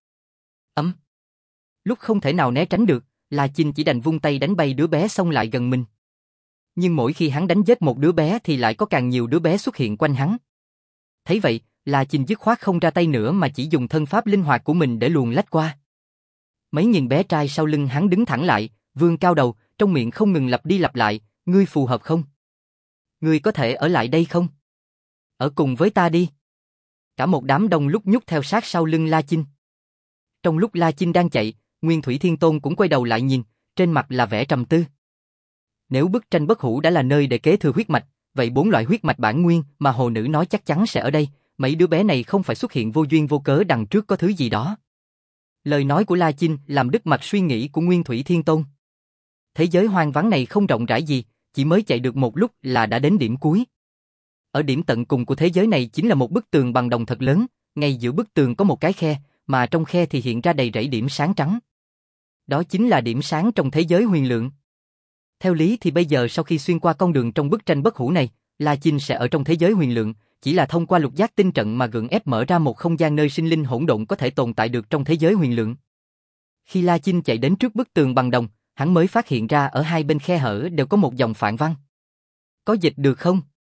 Lúc không thể nào né tránh được, La Chinh chỉ đành vung tay đánh bay đứa bé xông lại gần mình. Nhưng mỗi khi hắn đánh giết một đứa bé thì lại có càng nhiều đứa bé xuất hiện quanh hắn. Thấy vậy, La Chinh dứt khoát không ra tay nữa mà chỉ dùng thân pháp linh hoạt của mình để luồn lách qua. Mấy nghìn bé trai sau lưng hắn đứng thẳng lại, vươn cao đầu, trong miệng không ngừng lặp đi lặp lại, ngươi phù hợp không? Ngươi có thể ở lại đây không? Ở cùng với ta đi. Cả một đám đông lúc nhúc theo sát sau lưng La Chinh. Trong lúc La Chinh đang chạy, Nguyên Thủy Thiên Tôn cũng quay đầu lại nhìn, trên mặt là vẻ trầm tư. Nếu bức tranh bất hủ đã là nơi để kế thừa huyết mạch, vậy 4 loại huyết mạch bản nguyên mà hồ nữ nói chắc chắn sẽ ở đây, mấy đứa bé này không phải xuất hiện vô duyên vô cớ, đằng trước có thứ gì đó. Lời nói của La Chinh làm đứt mạch suy nghĩ của Nguyên Thủy Thiên Tôn. Thế giới hoang vắng này không rộng rãi gì, chỉ mới chạy được một lúc là đã đến điểm cuối. Ở điểm tận cùng của thế giới này chính là một bức tường bằng đồng thật lớn, ngay giữa bức tường có một cái khe, mà trong khe thì hiện ra đầy rẫy điểm sáng trắng. Đó chính là điểm sáng trong thế giới huyền lượng. Theo lý thì bây giờ sau khi xuyên qua con đường trong bức tranh bất hủ này, La Chinh sẽ ở trong thế giới huyền lượng, chỉ là thông qua lục giác tinh trận mà gượng ép mở ra một không gian nơi sinh linh hỗn độn có thể tồn tại được trong thế giới huyền lượng. Khi La Chinh chạy đến trước bức tường bằng đồng, hắn mới phát hiện ra ở hai bên khe hở đều có một dòng phạn văn. Có dịch được không?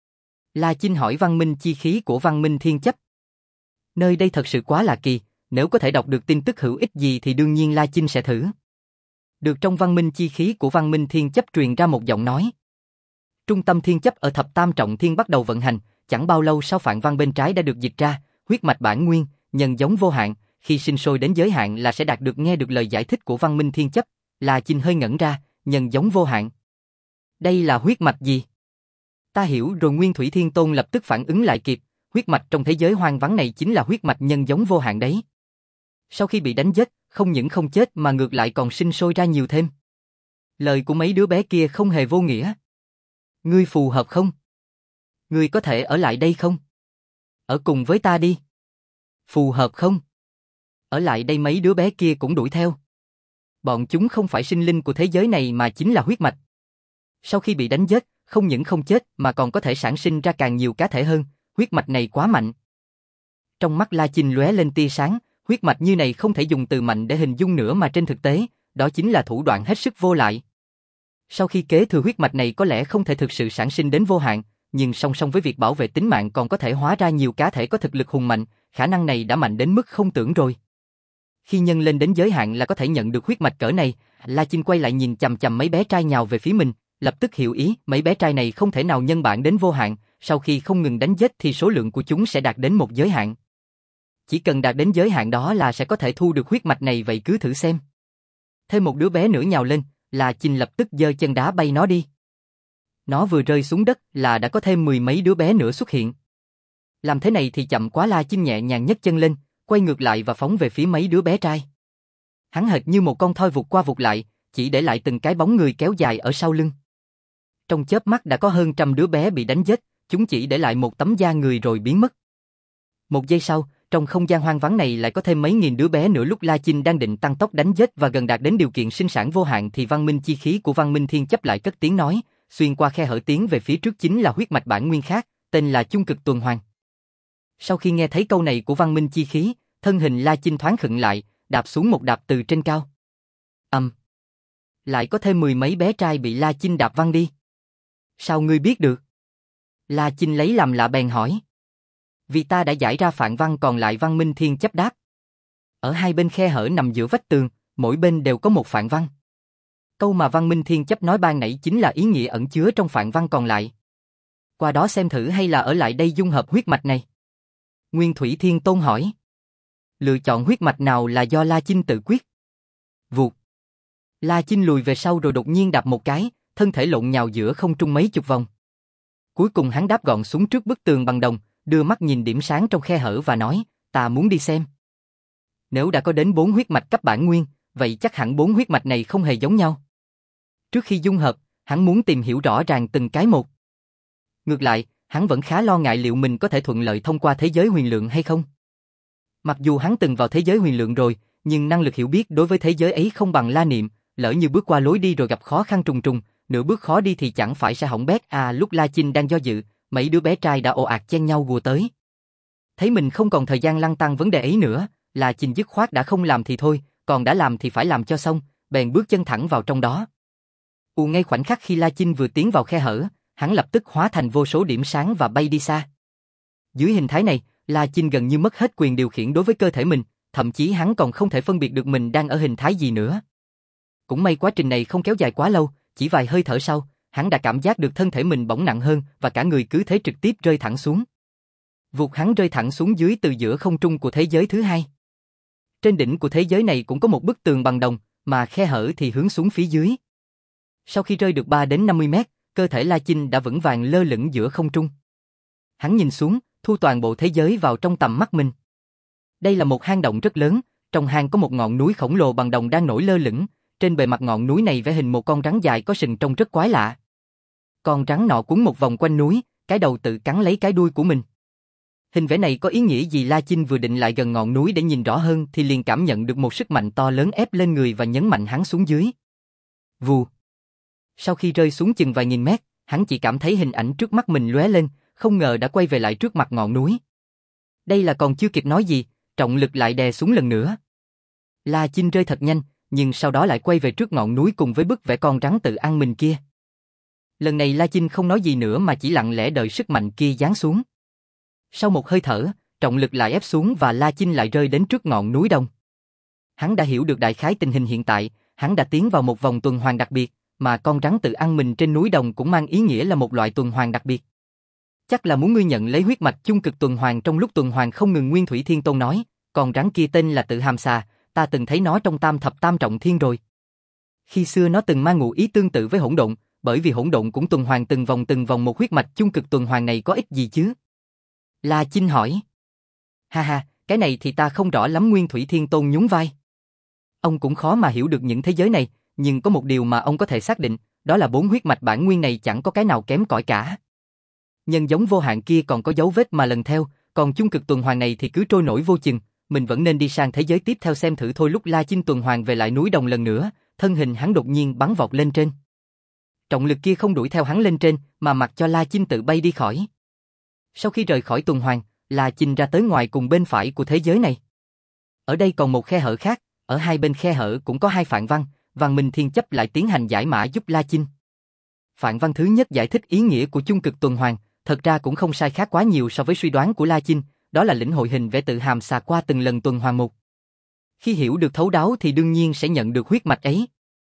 La Chinh hỏi văn minh chi khí của văn minh thiên chấp. Nơi đây thật sự quá lạ kỳ, nếu có thể đọc được tin tức hữu ích gì thì đương nhiên La Chinh sẽ thử. Được trong văn minh chi khí của văn minh thiên chấp truyền ra một giọng nói. Trung tâm thiên chấp ở thập tam trọng thiên bắt đầu vận hành, chẳng bao lâu sau phạn văn bên trái đã được dịch ra, huyết mạch bản nguyên, nhân giống vô hạn, khi sinh sôi đến giới hạn là sẽ đạt được nghe được lời giải thích của văn minh thiên chấp. La Chinh hơi ngẩn ra, nhân giống vô hạn. Đây là huyết mạch gì? Ta hiểu rồi. Nguyên Thủy Thiên Tôn lập tức phản ứng lại kịp, huyết mạch trong thế giới hoang vắng này chính là huyết mạch nhân giống vô hạn đấy. Sau khi bị đánh giết, không những không chết mà ngược lại còn sinh sôi ra nhiều thêm. Lời của mấy đứa bé kia không hề vô nghĩa. Ngươi phù hợp không? Ngươi có thể ở lại đây không? Ở cùng với ta đi. Phù hợp không? Ở lại đây. Mấy đứa bé kia cũng đuổi theo. Bọn chúng không phải sinh linh của thế giới này mà chính là huyết mạch. Sau khi bị đánh giết, không những không chết mà còn có thể sản sinh ra càng nhiều cá thể hơn, huyết mạch này quá mạnh. Trong mắt La Chinh lóe lên tia sáng, huyết mạch như này không thể dùng từ mạnh để hình dung nữa mà trên thực tế, đó chính là thủ đoạn hết sức vô lại. Sau khi kế thừa huyết mạch này có lẽ không thể thực sự sản sinh đến vô hạn, nhưng song song với việc bảo vệ tính mạng còn có thể hóa ra nhiều cá thể có thực lực hùng mạnh, khả năng này đã mạnh đến mức không tưởng rồi. Khi nhân lên đến giới hạn là có thể nhận được huyết mạch cỡ này, La Chinh quay lại nhìn chằm chằm mấy bé trai nhào về phía mình, lập tức hiểu ý, mấy bé trai này không thể nào nhân bản đến vô hạn, sau khi không ngừng đánh giết thì số lượng của chúng sẽ đạt đến một giới hạn. Chỉ cần đạt đến giới hạn đó là sẽ có thể thu được huyết mạch này, vậy cứ thử xem. Thêm một đứa bé nữa nhào lên, La Chinh lập tức giơ chân đá bay nó đi. Nó vừa rơi xuống đất là đã có thêm mười mấy đứa bé nữa xuất hiện. Làm thế này thì chậm quá, La Chinh nhẹ nhàng nhấc chân lên, quay ngược lại và phóng về phía mấy đứa bé trai. Hắn hệt như một con thoi vụt qua vụt lại, chỉ để lại từng cái bóng người kéo dài ở sau lưng. Trong chớp mắt đã có hơn trăm đứa bé bị đánh chết, chúng chỉ để lại một tấm da người rồi biến mất. Một giây sau, trong không gian hoang vắng này lại có thêm mấy nghìn đứa bé nữa. Lúc La Chinh đang định tăng tốc đánh giết và gần đạt đến điều kiện sinh sản vô hạn thì văn minh chi khí của Văn Minh Thiên Chấp lại cất tiếng nói, xuyên qua khe hở tiến về phía trước chính là huyết mạch bản nguyên khác, tên là Chung Cực Tuần Hoàn. Sau khi nghe thấy câu này của Văn Minh chi khí, thân hình La Chinh thoáng khựng lại, đạp xuống một đạp từ trên cao. Lại có thêm mười mấy bé trai bị La Chinh đạp văng đi. Sao ngươi biết được? La Chinh lấy làm lạ bèn hỏi. Vì ta đã giải ra phạn văn còn lại. Văn Minh Thiên Chấp đáp. Ở hai bên khe hở nằm giữa vách tường, mỗi bên đều có một phạn văn. Câu mà Văn Minh Thiên Chấp nói ban nãy chính là ý nghĩa ẩn chứa trong phạn văn còn lại. Qua đó xem thử hay là ở lại đây dung hợp huyết mạch này. Nguyên Thủy Thiên Tôn hỏi. Lựa chọn huyết mạch nào là do La Chinh tự quyết. Vụt. La Chinh lùi về sau rồi đột nhiên đạp một cái, thân thể lộn nhào giữa không trung mấy chục vòng. Cuối cùng hắn đáp gọn xuống trước bức tường bằng đồng, đưa mắt nhìn điểm sáng trong khe hở và nói, ta muốn đi xem. Nếu đã có đến 4 huyết mạch cấp bản nguyên, vậy chắc hẳn 4 huyết mạch này không hề giống nhau. Trước khi dung hợp, hắn muốn tìm hiểu rõ ràng từng cái một. Ngược lại, hắn vẫn khá lo ngại liệu mình có thể thuận lợi thông qua thế giới huyền lượng hay không. Mặc dù hắn từng vào thế giới huyền lượng rồi, nhưng năng lực hiểu biết đối với thế giới ấy không bằng La Niệm, lỡ như bước qua lối đi rồi gặp khó khăn trùng trùng, nửa bước khó đi thì chẳng phải sẽ hỏng bét. Lúc La Chinh đang do dự, mấy đứa bé trai đã ồ ạt chen nhau hùa tới. Thấy mình không còn thời gian lăn tăn vấn đề ấy nữa, La Chinh dứt khoát đã không làm thì thôi, còn đã làm thì phải làm cho xong, bèn bước chân thẳng vào trong đó. Ngay khoảnh khắc khi La Chinh vừa tiến vào khe hở, hắn lập tức hóa thành vô số điểm sáng và bay đi xa. Dưới hình thái này, La Chinh gần như mất hết quyền điều khiển đối với cơ thể mình, thậm chí hắn còn không thể phân biệt được mình đang ở hình thái gì nữa. Cũng may quá trình này không kéo dài quá lâu, chỉ vài hơi thở sau, hắn đã cảm giác được thân thể mình bỗng nặng hơn và cả người cứ thế trực tiếp rơi thẳng xuống. Vụt, hắn rơi thẳng xuống dưới từ giữa không trung của thế giới thứ hai. Trên đỉnh của thế giới này cũng có một bức tường bằng đồng, mà khe hở thì hướng xuống phía dưới. Sau khi rơi được 3 đến 50 mét, cơ thể La Chinh đã vững vàng lơ lửng giữa không trung. Hắn nhìn xuống, thu toàn bộ thế giới vào trong tầm mắt mình. Đây là một hang động rất lớn, trong hang có một ngọn núi khổng lồ bằng đồng đang nổi lơ lửng, trên bề mặt ngọn núi này vẽ hình một con rắn dài có sừng trông rất quái lạ. Con rắn nọ cuốn một vòng quanh núi, cái đầu tự cắn lấy cái đuôi của mình. Hình vẽ này có ý nghĩa gì? La Chinh vừa định lại gần ngọn núi để nhìn rõ hơn thì liền cảm nhận được một sức mạnh to lớn ép lên người và nhấn mạnh hắn xuống dưới. Vù. Sau khi rơi xuống chừng vài nghìn mét, hắn chỉ cảm thấy hình ảnh trước mắt mình lóe lên, không ngờ đã quay về lại trước mặt ngọn núi. Đây là còn chưa kịp nói gì, trọng lực lại đè xuống lần nữa. La Chinh rơi thật nhanh, nhưng sau đó lại quay về trước ngọn núi cùng với bức vẽ con rắn tự ăn mình kia. Lần này La Chinh không nói gì nữa mà chỉ lặng lẽ đợi sức mạnh kia giáng xuống. Sau một hơi thở, trọng lực lại ép xuống và La Chinh lại rơi đến trước ngọn núi đông. Hắn đã hiểu được đại khái tình hình hiện tại, hắn đã tiến vào một vòng tuần hoàn đặc biệt, mà con rắn tự ăn mình trên núi đồng cũng mang ý nghĩa là một loại tuần hoàn đặc biệt. Chắc là muốn ngươi nhận lấy huyết mạch chung cực tuần hoàn. Trong lúc tuần hoàn không ngừng, Nguyên Thủy Thiên Tôn nói, con rắn kia tên là Tự Hàm Xà, ta từng thấy nó trong Tam Thập Tam Trọng Thiên rồi. Khi xưa nó từng mang ngụ ý tương tự với hỗn độn, bởi vì hỗn độn cũng tuần hoàn từng vòng một. Huyết mạch chung cực tuần hoàn này có ích gì chứ? La Chinh hỏi. Ha ha, cái này thì ta không rõ lắm. Nguyên Thủy Thiên Tôn nhún vai. Ông cũng khó mà hiểu được những thế giới này, nhưng có một điều mà ông có thể xác định, đó là 4 huyết mạch bản nguyên này chẳng có cái nào kém cỏi cả. Nhân giống vô hạn kia còn có dấu vết mà lần theo, còn chung cực tuần hoàn này thì cứ trôi nổi vô chừng, mình vẫn nên đi sang thế giới tiếp theo xem thử thôi. Lúc La Chinh tuần hoàn về lại núi đồng lần nữa, thân hình hắn đột nhiên bắn vọt lên trên. Trọng lực kia không đuổi theo hắn lên trên, mà mặc cho La Chinh tự bay đi khỏi. Sau khi rời khỏi tuần hoàn, La Chinh ra tới ngoài cùng bên phải của thế giới này. Ở đây còn một khe hở khác, ở hai bên khe hở cũng có hai phạn văn, Văn Minh Thiên Chấp lại tiến hành giải mã giúp La Chinh. Phạn văn thứ nhất giải thích ý nghĩa của chung cực tuần hoàn, thật ra cũng không sai khác quá nhiều so với suy đoán của La Chinh, đó là lĩnh hội hình vẽ Tự Hàm Xà qua từng lần tuần hoàn một. Khi hiểu được thấu đáo thì đương nhiên sẽ nhận được huyết mạch ấy.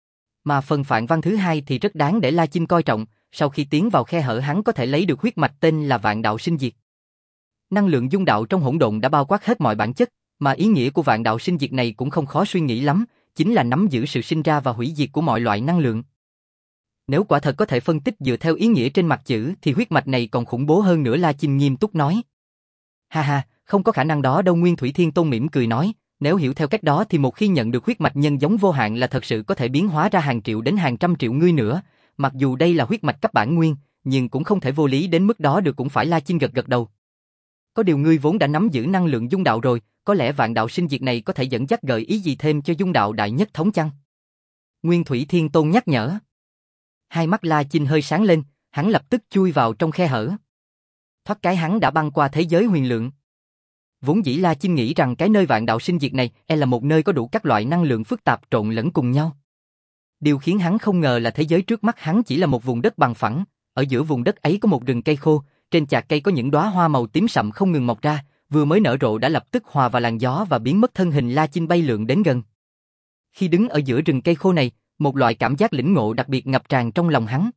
Mà phần phạn văn thứ hai thì rất đáng để La Chinh coi trọng, sau khi tiến vào khe hở hắn có thể lấy được huyết mạch tên là Vạn Đạo Sinh Diệt. Năng lượng dung đạo trong hỗn độn đã bao quát hết mọi bản chất, mà ý nghĩa của Vạn Đạo Sinh Diệt này cũng không khó suy nghĩ lắm, chính là nắm giữ sự sinh ra và hủy diệt của mọi loại năng lượng. Nếu quả thật có thể phân tích dựa theo ý nghĩa trên mặt chữ thì huyết mạch này còn khủng bố hơn nữa, La Chinh nghiêm túc nói. Ha ha, không có khả năng đó đâu, Nguyên Thủy Thiên Tôn mỉm cười nói, nếu hiểu theo cách đó thì một khi nhận được huyết mạch nhân giống vô hạn là thật sự có thể biến hóa ra hàng triệu đến hàng trăm triệu ngươi nữa, mặc dù đây là huyết mạch cấp bản nguyên, nhưng cũng không thể vô lý đến mức đó được, cũng phải. La Chinh gật gật đầu. Có điều ngươi vốn đã nắm giữ năng lượng dung đạo rồi, có lẽ vạn đạo sinh diệt này có thể dẫn dắt gợi ý gì thêm cho dung đạo đại nhất thống chăng? Nguyên Thủy Thiên Tôn nhắc nhở. Hai mắt La Chinh hơi sáng lên, hắn lập tức chui vào trong khe hở. Thoát cái hắn đã băng qua thế giới huyền lượng. Vốn dĩ La Chinh nghĩ rằng cái nơi vạn đạo sinh diệt này là một nơi có đủ các loại năng lượng phức tạp trộn lẫn cùng nhau. Điều khiến hắn không ngờ là thế giới trước mắt hắn chỉ là một vùng đất bằng phẳng, ở giữa vùng đất ấy có một rừng cây khô, trên chạc cây có những đóa hoa màu tím sậm không ngừng mọc ra, vừa mới nở rộ đã lập tức hòa vào làn gió và biến mất. Thân hình La Chinh bay lượn đến gần. Khi đứng ở giữa rừng cây khô này, một loại cảm giác lĩnh ngộ đặc biệt ngập tràn trong lòng hắn.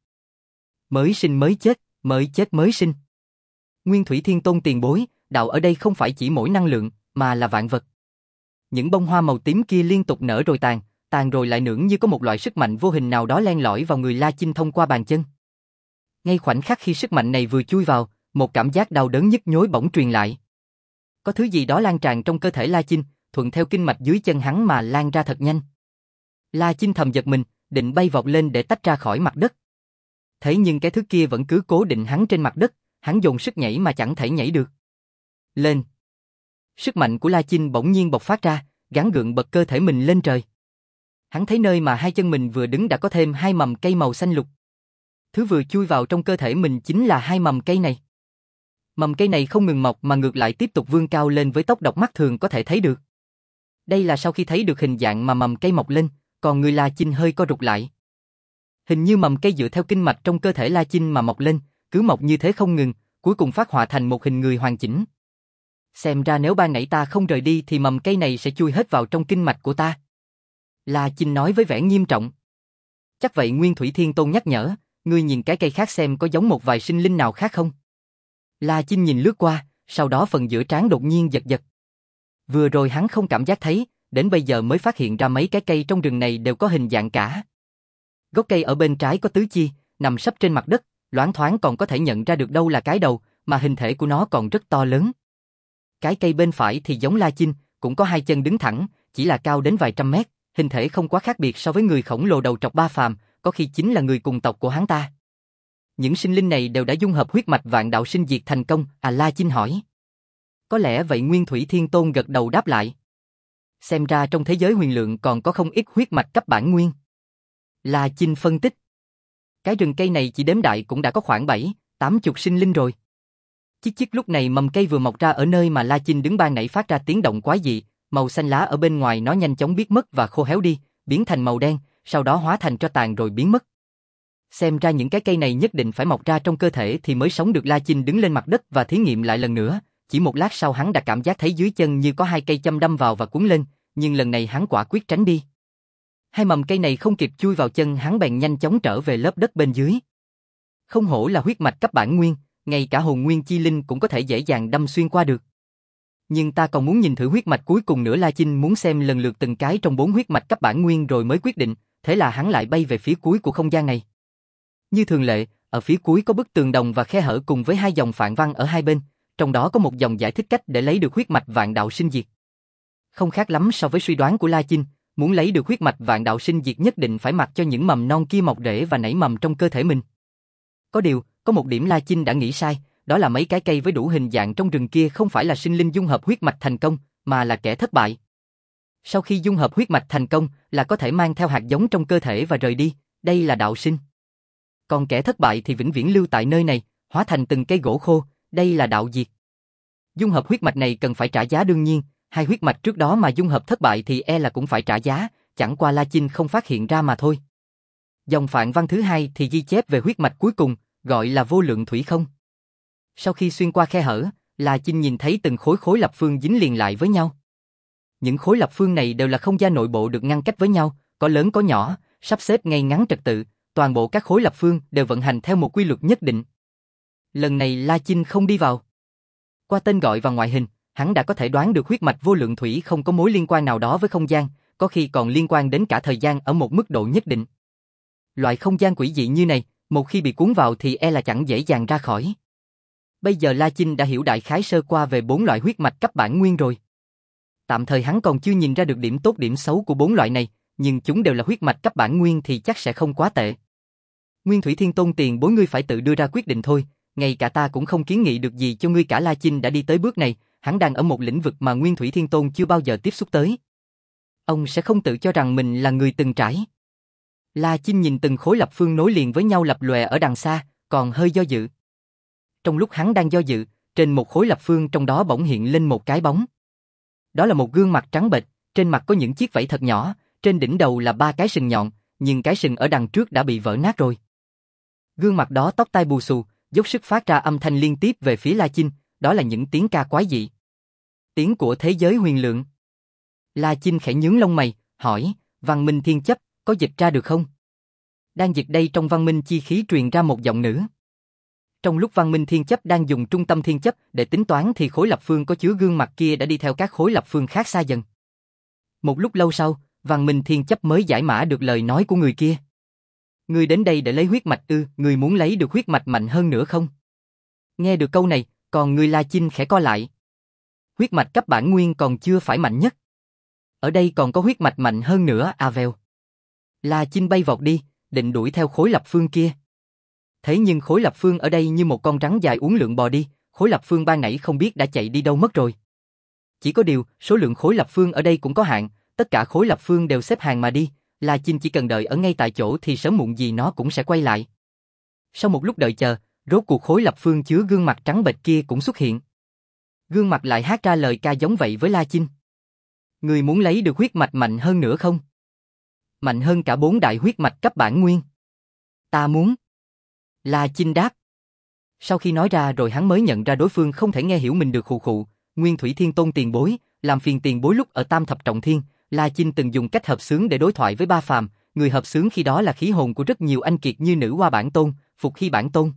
Mới sinh mới chết mới sinh. Nguyên Thủy Thiên Tôn tiền bối, đạo ở đây không phải chỉ mỗi năng lượng, mà là vạn vật. Những bông hoa màu tím kia liên tục nở rồi tàn, tàn rồi lại nở, như có một loại sức mạnh vô hình nào đó len lỏi vào người La Chinh thông qua bàn chân. Ngay khoảnh khắc khi sức mạnh này vừa chui vào, một cảm giác đau đớn nhức nhối bỗng truyền lại. Có thứ gì đó lan tràn trong cơ thể La Chinh, thuận theo kinh mạch dưới chân hắn mà lan ra thật nhanh. La Chinh thầm giật mình, định bay vọt lên để tách ra khỏi mặt đất. Thế nhưng cái thứ kia vẫn cứ cố định hắn trên mặt đất, hắn dồn sức nhảy mà chẳng thể nhảy được. Lên. Sức mạnh của La Chinh bỗng nhiên bộc phát ra, gắng gượng bật cơ thể mình lên trời. Hắn thấy nơi mà hai chân mình vừa đứng đã có thêm hai mầm cây màu xanh lục. Thứ vừa chui vào trong cơ thể mình chính là hai mầm cây này. Mầm cây này không ngừng mọc mà ngược lại tiếp tục vươn cao lên với tốc độ mắt thường có thể thấy được. Đây là sau khi thấy được hình dạng mà mầm cây mọc lên, còn người La Chinh hơi co rụt lại. Hình như mầm cây dựa theo kinh mạch trong cơ thể La Chinh mà mọc lên, cứ mọc như thế không ngừng, cuối cùng phát họa thành một hình người hoàn chỉnh. Xem ra nếu ban nãy ta không rời đi thì mầm cây này sẽ chui hết vào trong kinh mạch của ta. La Chinh nói với vẻ nghiêm trọng. Chắc vậy, Nguyên Thủy Thiên Tôn nhắc nhở, ngươi nhìn cái cây khác xem có giống một vài sinh linh nào khác không? La Chinh nhìn lướt qua, sau đó phần giữa trán đột nhiên giật giật. Vừa rồi hắn không cảm giác thấy, đến bây giờ mới phát hiện ra mấy cái cây trong rừng này đều có hình dạng cả. Gốc cây ở bên trái có tứ chi, nằm sấp trên mặt đất, loáng thoáng còn có thể nhận ra được đâu là cái đầu, mà hình thể của nó còn rất to lớn. Cái cây bên phải thì giống La Chinh, cũng có hai chân đứng thẳng, chỉ là cao đến vài trăm mét, hình thể không quá khác biệt so với người khổng lồ đầu trọc Ba Phàm, có khi chính là người cùng tộc của hắn ta. Những sinh linh này đều đã dung hợp huyết mạch vạn đạo sinh diệt thành công, La Chinh hỏi. Có lẽ vậy, Nguyên Thủy Thiên Tôn gật đầu đáp lại. Xem ra trong thế giới huyền lượng còn có không ít huyết mạch cấp bản nguyên. La Chinh phân tích. Cái rừng cây này chỉ đếm đại cũng đã có khoảng 7-80 sinh linh rồi. Chích chích, lúc này mầm cây vừa mọc ra ở nơi mà La Chinh đứng ban nãy phát ra tiếng động quái dị, màu xanh lá ở bên ngoài nó nhanh chóng biến mất và khô héo đi, biến thành màu đen, sau đó hóa thành tro tàn rồi biến mất. Xem ra những cái cây này nhất định phải mọc ra trong cơ thể thì mới sống được. La Chinh đứng lên mặt đất và thí nghiệm lại lần nữa, chỉ một lát sau hắn đã cảm giác thấy dưới chân như có hai cây châm đâm vào và cuốn lên, nhưng lần này hắn quả quyết tránh đi. Hai mầm cây này không kịp chui vào chân hắn bèn nhanh chóng trở về lớp đất bên dưới. Không hổ là huyết mạch cấp bản nguyên, ngay cả hồn nguyên chi linh cũng có thể dễ dàng đâm xuyên qua được. Nhưng ta còn muốn nhìn thử huyết mạch cuối cùng nữa. La Chinh muốn xem lần lượt từng cái trong 4 huyết mạch cấp bản nguyên rồi mới quyết định, thế là hắn lại bay về phía cuối của không gian này. Như thường lệ, ở phía cuối có bức tường đồng và khe hở cùng với hai dòng phạn văn ở hai bên, trong đó có một dòng giải thích cách để lấy được huyết mạch vạn đạo sinh diệt. Không khác lắm so với suy đoán của La Chinh, muốn lấy được huyết mạch vạn đạo sinh diệt nhất định phải mặc cho những mầm non kia mọc rễ và nảy mầm trong cơ thể mình. Có điều, có một điểm La Chinh đã nghĩ sai, đó là mấy cái cây với đủ hình dạng trong rừng kia không phải là sinh linh dung hợp huyết mạch thành công, mà là kẻ thất bại. Sau khi dung hợp huyết mạch thành công là có thể mang theo hạt giống trong cơ thể và rời đi, đây là đạo sinh. Còn kẻ thất bại thì vĩnh viễn lưu tại nơi này, hóa thành từng cây gỗ khô, đây là đạo diệt. Dung hợp huyết mạch này cần phải trả giá, đương nhiên, hai huyết mạch trước đó mà dung hợp thất bại thì là cũng phải trả giá, chẳng qua La Chinh không phát hiện ra mà thôi. Dòng phạn văn thứ hai thì ghi chép về huyết mạch cuối cùng, gọi là vô lượng thủy không. Sau khi xuyên qua khe hở, La Chinh nhìn thấy từng khối lập phương dính liền lại với nhau. Những khối lập phương này đều là không gian nội bộ được ngăn cách với nhau, có lớn có nhỏ, sắp xếp ngay ngắn trật tự, toàn bộ các khối lập phương đều vận hành theo một quy luật nhất định. Lần này La Chinh không đi vào. Qua tên gọi và ngoại hình, hắn đã có thể đoán được huyết mạch vô lượng thủy không có mối liên quan nào đó với không gian, có khi còn liên quan đến cả thời gian ở một mức độ nhất định. Loại không gian quỷ dị như này, một khi bị cuốn vào thì e là chẳng dễ dàng ra khỏi. Bây giờ La Chinh đã hiểu đại khái sơ qua về 4 loại huyết mạch cấp bản nguyên rồi. Tạm thời hắn còn chưa nhìn ra được điểm tốt điểm xấu của 4 loại này, nhưng chúng đều là huyết mạch cấp bản nguyên thì chắc sẽ không quá tệ. Nguyên Thủy Thiên Tôn tiền bối ngươi phải tự đưa ra quyết định thôi, ngay cả ta cũng không kiến nghị được gì cho ngươi cả. La Chinh đã đi tới bước này, hắn đang ở một lĩnh vực mà Nguyên Thủy Thiên Tôn chưa bao giờ tiếp xúc tới. Ông sẽ không tự cho rằng mình là người từng trải. La Chinh nhìn từng khối lập phương nối liền với nhau lập lòe ở đằng xa, còn hơi do dự. Trong lúc hắn đang do dự, trên một khối lập phương trong đó bỗng hiện lên một cái bóng. Đó là một gương mặt trắng bệch, trên mặt có những chiếc vảy thật nhỏ, trên đỉnh đầu là 3 cái sừng nhọn, nhưng cái sừng ở đằng trước đã bị vỡ nát rồi. Gương mặt đó tóc tai bù xù, dốc sức phát ra âm thanh liên tiếp về phía La Chinh, đó là những tiếng ca quái dị. Tiếng của thế giới huyền lượng. La Chinh khẽ nhướng lông mày, hỏi, Văn Minh Thiên Chấp, có dịch ra được không? Đang dịch đây trong Văn Minh chi khí truyền ra một giọng nữ. Trong lúc Văn Minh Thiên Chấp đang dùng trung tâm thiên chấp để tính toán thì khối lập phương có chứa gương mặt kia đã đi theo các khối lập phương khác xa dần. Một lúc lâu sau, Văn Minh Thiên Chấp mới giải mã được lời nói của người kia. Ngươi đến đây để lấy huyết mạch ư, ngươi muốn lấy được huyết mạch mạnh hơn nữa không? Nghe được câu này, còn người La Chinh khẽ co lại. Huyết mạch cấp bản nguyên còn chưa phải mạnh nhất. Ở đây còn có huyết mạch mạnh hơn nữa à vèo. La Chinh bay vọt đi, định đuổi theo khối lập phương kia. Thế nhưng khối lập phương ở đây như một con rắn dài uốn lượn bò đi, khối lập phương ban nãy không biết đã chạy đi đâu mất rồi. Chỉ có điều, số lượng khối lập phương ở đây cũng có hạn, tất cả khối lập phương đều xếp hàng mà đi, La Chinh chỉ cần đợi ở ngay tại chỗ thì sớm muộn gì nó cũng sẽ quay lại. Sau một lúc đợi chờ, rốt cuộc khối lập phương chứa gương mặt trắng bệch kia cũng xuất hiện. Gương mặt lại hát ra lời ca giống vậy với La Chinh. Người muốn lấy được huyết mạch mạnh hơn nữa không? Mạnh hơn cả 4 đại huyết mạch cấp bản nguyên. Ta muốn. La Chinh đáp. Sau khi nói ra rồi hắn mới nhận ra đối phương không thể nghe hiểu mình được khụ khụ. Nguyên Thủy Thiên Tôn tiền bối, làm phiền tiền bối lúc ở Tam Thập Trọng Thiên, La Chinh từng dùng cách hợp xướng để đối thoại với Ba Phàm, người hợp xướng khi đó là khí hồn của rất nhiều anh kiệt như Nữ Hoa Bản Tôn, Phục Hy Bản Tôn.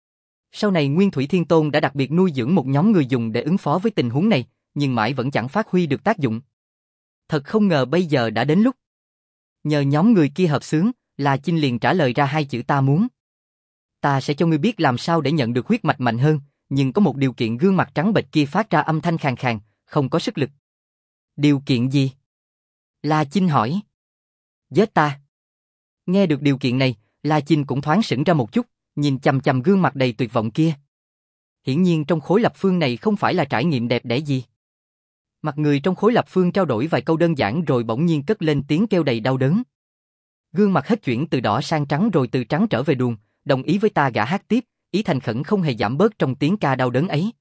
Sau này Nguyên Thủy Thiên Tôn đã đặc biệt nuôi dưỡng một nhóm người dùng để ứng phó với tình huống này, nhưng mãi vẫn chẳng phát huy được tác dụng. Thật không ngờ bây giờ đã đến lúc. Nhờ nhóm người kia hợp xướng, La Chinh liền trả lời ra 2 chữ ta muốn. Ta sẽ cho ngươi biết làm sao để nhận được huyết mạch mạnh hơn, nhưng có một điều kiện. Gương mặt trắng bệch kia phát ra âm thanh khàn khàn, không có sức lực. Điều kiện gì? La Chinh hỏi. Giết ta. Nghe được điều kiện này, La Chinh cũng thoáng sững ra một chút, nhìn chằm chằm gương mặt đầy tuyệt vọng kia. Hiển nhiên trong khối lập phương này không phải là trải nghiệm đẹp đẽ gì. Mặt người trong khối lập phương trao đổi vài câu đơn giản rồi bỗng nhiên cất lên tiếng kêu đầy đau đớn. Gương mặt hết chuyển từ đỏ sang trắng rồi từ trắng trở về đuồng, đồng ý với ta. Gã hát tiếp, ý thành khẩn không hề giảm bớt trong tiếng ca đau đớn ấy.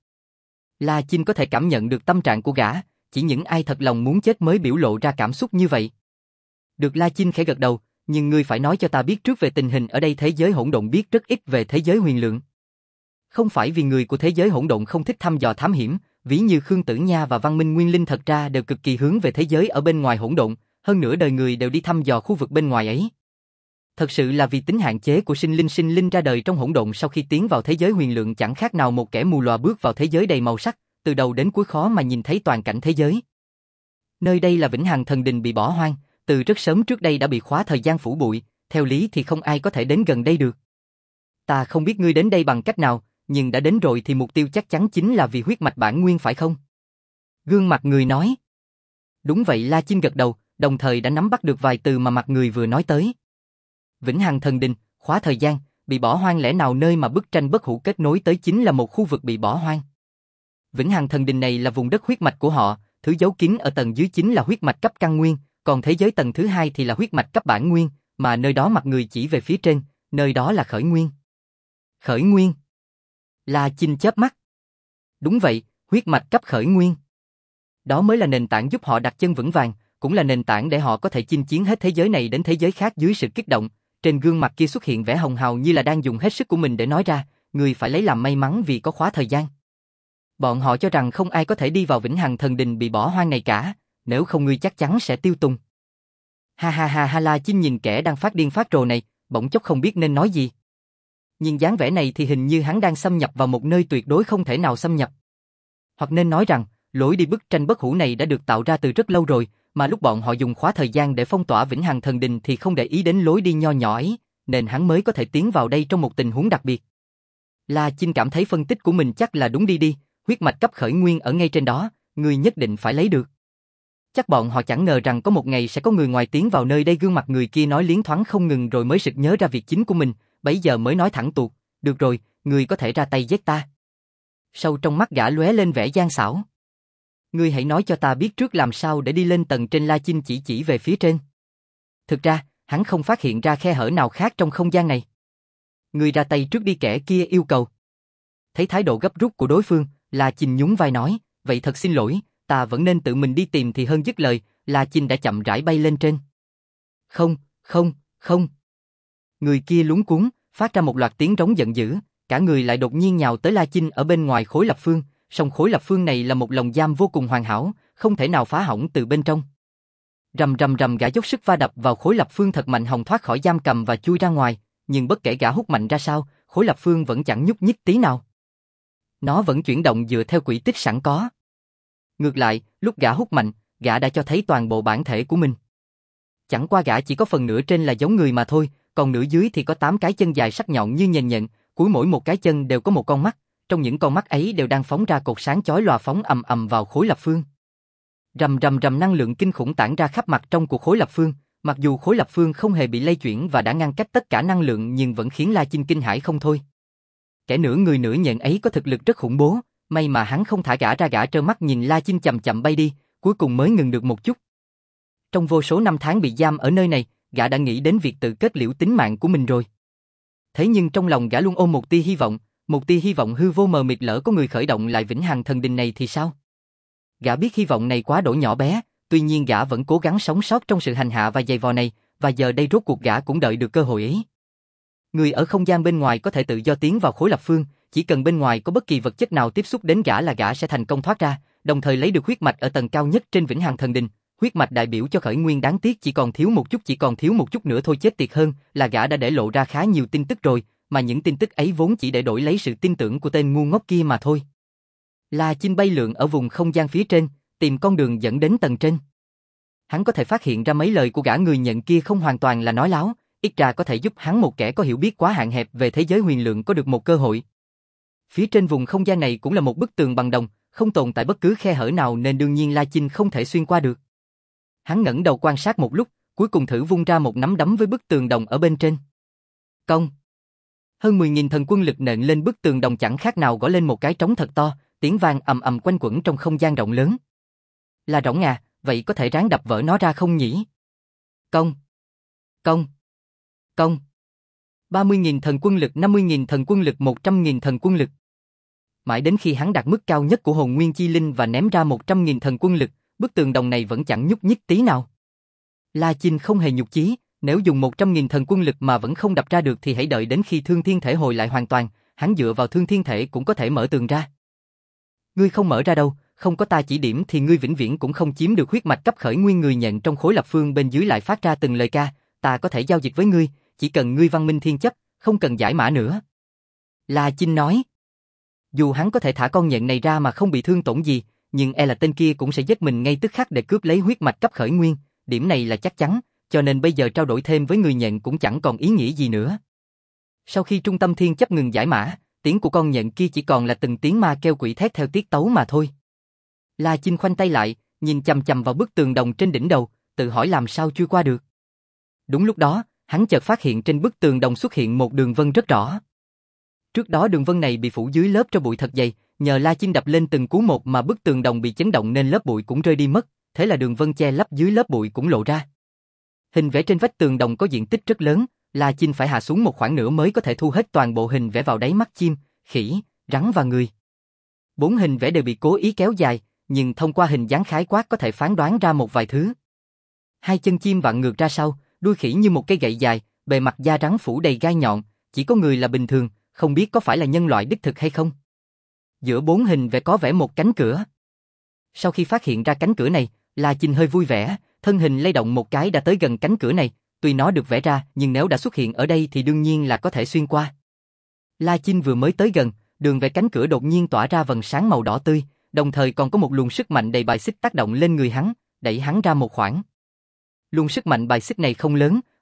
La Chinh có thể cảm nhận được tâm trạng của gã, chỉ những ai thật lòng muốn chết mới biểu lộ ra cảm xúc như vậy. Được. La Chinh khẽ gật đầu, nhưng ngươi phải nói cho ta biết trước về tình hình ở đây. Thế giới hỗn độn biết rất ít về thế giới huyền lượng. Không phải vì người của thế giới hỗn độn không thích thăm dò thám hiểm, ví như Khương Tử Nha và Văn Minh Nguyên Linh thật ra đều cực kỳ hướng về thế giới ở bên ngoài hỗn độn, hơn nữa đời người đều đi thăm dò khu vực bên ngoài ấy. Thật sự là vì tính hạn chế của sinh linh ra đời trong hỗn độn sau khi tiến vào thế giới huyền lượng chẳng khác nào một kẻ mù lòa bước vào thế giới đầy màu sắc, từ đầu đến cuối khó mà nhìn thấy toàn cảnh thế giới. Nơi đây là Vĩnh Hằng Thần Đình bị bỏ hoang, từ rất sớm trước đây đã bị khóa thời gian phủ bụi, theo lý thì không ai có thể đến gần đây được. Ta không biết ngươi đến đây bằng cách nào, nhưng đã đến rồi thì mục tiêu chắc chắn chính là vì huyết mạch bản nguyên phải không? Gương mặt người nói. Đúng vậy. La Chinh gật đầu, đồng thời đã nắm bắt được vài từ mà mặt người vừa nói tới. Vĩnh Hằng Thần Đình, khóa thời gian, bị bỏ hoang, lẽ nào nơi mà bức tranh bất hủ kết nối tới chính là một khu vực bị bỏ hoang? Vĩnh Hằng Thần Đình này là vùng đất huyết mạch của họ, thứ giấu kín ở tầng dưới chính là huyết mạch cấp căn nguyên, còn thế giới tầng thứ 2 thì là huyết mạch cấp bản nguyên, mà nơi đó mặt người chỉ về phía trên, nơi đó là khởi nguyên. Khởi nguyên? La Chinh chớp mắt. Đúng vậy, huyết mạch cấp khởi nguyên. Đó mới là nền tảng giúp họ đặt chân vững vàng, cũng là nền tảng để họ có thể chinh chiến hết thế giới này đến thế giới khác. Dưới sự kích động, trên gương mặt kia xuất hiện vẻ hồng hào như là đang dùng hết sức của mình để nói ra, người phải lấy làm may mắn vì có khóa thời gian. Bọn họ cho rằng không ai có thể đi vào Vĩnh Hằng Thần Đình bị bỏ hoang này cả, nếu không ngươi chắc chắn sẽ tiêu tùng. Ha ha ha ha. La Chinh nhìn kẻ đang phát điên phát rồ này, bỗng chốc không biết nên nói gì. Nhìn dáng vẻ này thì hình như hắn đang xâm nhập vào một nơi tuyệt đối không thể nào xâm nhập. Hoặc nên nói rằng, lối đi bức tranh bất hủ này đã được tạo ra từ rất lâu rồi, mà lúc bọn họ dùng khóa thời gian để phong tỏa Vĩnh Hằng Thần Đình thì không để ý đến lối đi nho nhỏ ấy, nên hắn mới có thể tiến vào đây trong một tình huống đặc biệt. La Chinh cảm thấy phân tích của mình chắc là đúng đi, huyết mạch cấp khởi nguyên ở ngay trên đó, ngươi nhất định phải lấy được. Chắc bọn họ chẳng ngờ rằng có một ngày sẽ có người ngoài tiến vào nơi đây. Gương mặt người kia nói liến thoáng không ngừng rồi mới sực nhớ ra việc chính của mình, bấy giờ mới nói thẳng tuột, được rồi, ngươi có thể ra tay giết ta. Sâu trong mắt gã lóe lên vẻ gian xảo. Ngươi hãy nói cho ta biết trước làm sao để đi lên tầng trên. La Chinh chỉ về phía trên. Thực ra, hắn không phát hiện ra khe hở nào khác trong không gian này. Ngươi ra tay trước đi, kẻ kia yêu cầu. Thấy thái độ gấp rút của đối phương, La Chinh nhún vai nói, vậy thật xin lỗi, ta vẫn nên tự mình đi tìm thì hơn. Dứt lời, La Chinh đã chậm rãi bay lên trên. Không, không, không. Người kia luống cuống, phát ra một loạt tiếng rống giận dữ, cả người lại đột nhiên nhào tới La Chinh ở bên ngoài khối lập phương, song khối lập phương này là một lồng giam vô cùng hoàn hảo, không thể nào phá hỏng từ bên trong. Rầm rầm rầm, gã dốc sức va đập vào khối lập phương thật mạnh, hòng thoát khỏi giam cầm và chui ra ngoài, nhưng bất kể gã hút mạnh ra sao, khối lập phương vẫn chẳng nhúc nhích tí nào. Nó vẫn chuyển động dựa theo quỹ tích sẵn có. Ngược lại, lúc gã hút mạnh, gã đã cho thấy toàn bộ bản thể của mình. Chẳng qua gã chỉ có phần nửa trên là giống người mà thôi, còn nửa dưới thì có 8 cái chân dài sắc nhọn như nhền nhện, cuối mỗi một cái chân đều có một con mắt, trong những con mắt ấy đều đang phóng ra cột sáng chói lòa phóng ầm ầm vào khối lập phương. Rầm rầm rầm, năng lượng kinh khủng tản ra khắp mặt trong của khối lập phương, mặc dù khối lập phương không hề bị lay chuyển và đã ngăn cách tất cả năng lượng nhưng vẫn khiến La Chinh kinh hãi không thôi. Kẻ nửa người nửa nhện ấy có thực lực rất khủng bố, may mà hắn không thả gã ra. Gã trơ mắt nhìn La Chinh chậm chậm bay đi, cuối cùng mới ngừng được một chút. Trong vô số năm tháng bị giam ở nơi này, gã đã nghĩ đến việc tự kết liễu tính mạng của mình rồi. Thế nhưng trong lòng gã luôn ôm một tia hy vọng hư vô mờ mịt, lỡ có người khởi động lại vĩnh hằng thần đình này thì sao? Gã biết hy vọng này quá đỗi nhỏ bé, tuy nhiên gã vẫn cố gắng sống sót trong sự hành hạ và giày vò này, và giờ đây rốt cuộc gã cũng đợi được cơ hội ấy. Người ở không gian bên ngoài có thể tự do tiến vào khối lập phương, chỉ cần bên ngoài có bất kỳ vật chất nào tiếp xúc đến gã là gã sẽ thành công thoát ra, đồng thời lấy được huyết mạch ở tầng cao nhất trên vĩnh hằng thần đình. Huyết mạch đại biểu cho khởi nguyên, đáng tiếc chỉ còn thiếu một chút nữa thôi. Chết tiệt hơn là gã đã để lộ ra khá nhiều tin tức rồi, mà những tin tức ấy vốn chỉ để đổi lấy sự tin tưởng của tên ngu ngốc kia mà thôi. La Chinh bay lượn ở vùng không gian phía trên, tìm con đường dẫn đến tầng trên. Hắn có thể phát hiện ra mấy lời của gã người nhận kia không hoàn toàn là nói láo, ít ra có thể giúp hắn, một kẻ có hiểu biết quá hạn hẹp về thế giới huyền lượng, có được một cơ hội. Phía trên vùng không gian này cũng là một bức tường bằng đồng, không tồn tại bất cứ khe hở nào nên đương nhiên La Chinh không thể xuyên qua được. Hắn ngẩng đầu quan sát một lúc, cuối cùng thử vung ra một nắm đấm với bức tường đồng ở bên trên. Cong! Hơn 10.000 thần quân lực nện lên bức tường đồng chẳng khác nào gõ lên một cái trống thật to, tiếng vang ầm ầm quanh quẩn trong không gian rộng lớn. Là rỗng à, vậy có thể ráng đập vỡ nó ra không nhỉ? Cong! Cong! Cong! 30.000 thần quân lực, 50.000 thần quân lực, 100.000 thần quân lực. Mãi đến khi hắn đạt mức cao nhất của hồn nguyên chi linh và ném ra 100.000 thần quân lực, bức tường đồng này vẫn chẳng nhúc nhích tí nào. La Chinh không hề nhục chí, nếu dùng 100.000 thần quân lực mà vẫn không đập ra được thì hãy đợi đến khi thương thiên thể hồi lại hoàn toàn, hắn dựa vào thương thiên thể cũng có thể mở tường ra. Ngươi không mở ra đâu, không có ta chỉ điểm thì ngươi vĩnh viễn cũng không chiếm được huyết mạch cấp khởi nguyên. Người nhận trong khối lập phương bên dưới lại phát ra từng lời ca, ta có thể giao dịch với ngươi, chỉ cần ngươi văn minh thiên chấp, không cần giải mã nữa. La Chinh nói. Dù hắn có thể thả con nhện này ra mà không bị thương tổn gì, nhưng e là tên kia cũng sẽ giết mình ngay tức khắc để cướp lấy huyết mạch cấp khởi nguyên, điểm này là chắc chắn, cho nên bây giờ trao đổi thêm với người nhện cũng chẳng còn ý nghĩa gì nữa. Sau khi trung tâm thiên chấp ngừng giải mã, tiếng của con nhện kia chỉ còn là từng tiếng ma kêu quỷ thét theo tiết tấu mà thôi. La Chinh khoanh tay lại, nhìn chằm chằm vào bức tường đồng trên đỉnh đầu, tự hỏi làm sao chui qua được. Đúng lúc đó, hắn chợt phát hiện trên bức tường đồng xuất hiện một đường vân rất rõ. Trước đó đường vân này bị phủ dưới lớp tro bụi thật dày, nhờ La Chinh đập lên từng cú một mà bức tường đồng bị chấn động nên lớp bụi cũng rơi đi mất, thế là đường vân che lấp dưới lớp bụi cũng lộ ra. Hình vẽ trên vách tường đồng có diện tích rất lớn, La Chinh phải hạ xuống một khoảng nửa mới có thể thu hết toàn bộ hình vẽ vào đáy mắt chim, khỉ, rắn và người. 4 hình vẽ đều bị cố ý kéo dài, nhưng thông qua hình dáng khái quát có thể phán đoán ra một vài thứ. 2 chân chim vặn ngược ra sau, đuôi khỉ như một cây gậy dài, bề mặt da rắn phủ đầy gai nhọn, chỉ có người là bình thường, không biết có phải là nhân loại đích thực hay không. Giữa 4 hình vẽ có vẽ một cánh cửa. Sau khi phát hiện ra cánh cửa này, La Chinh hơi vui vẻ, thân hình lay động một cái đã tới gần cánh cửa này, tuy nó được vẽ ra nhưng nếu đã xuất hiện ở đây thì đương nhiên là có thể xuyên qua. La Chinh vừa mới tới gần, đường vẽ cánh cửa đột nhiên tỏa ra vầng sáng màu đỏ tươi, đồng thời còn có một luồng sức mạnh đầy bài xích tác động lên người hắn, đẩy hắn ra một khoảng. Luồng sức mạnh bài xích này không lớn,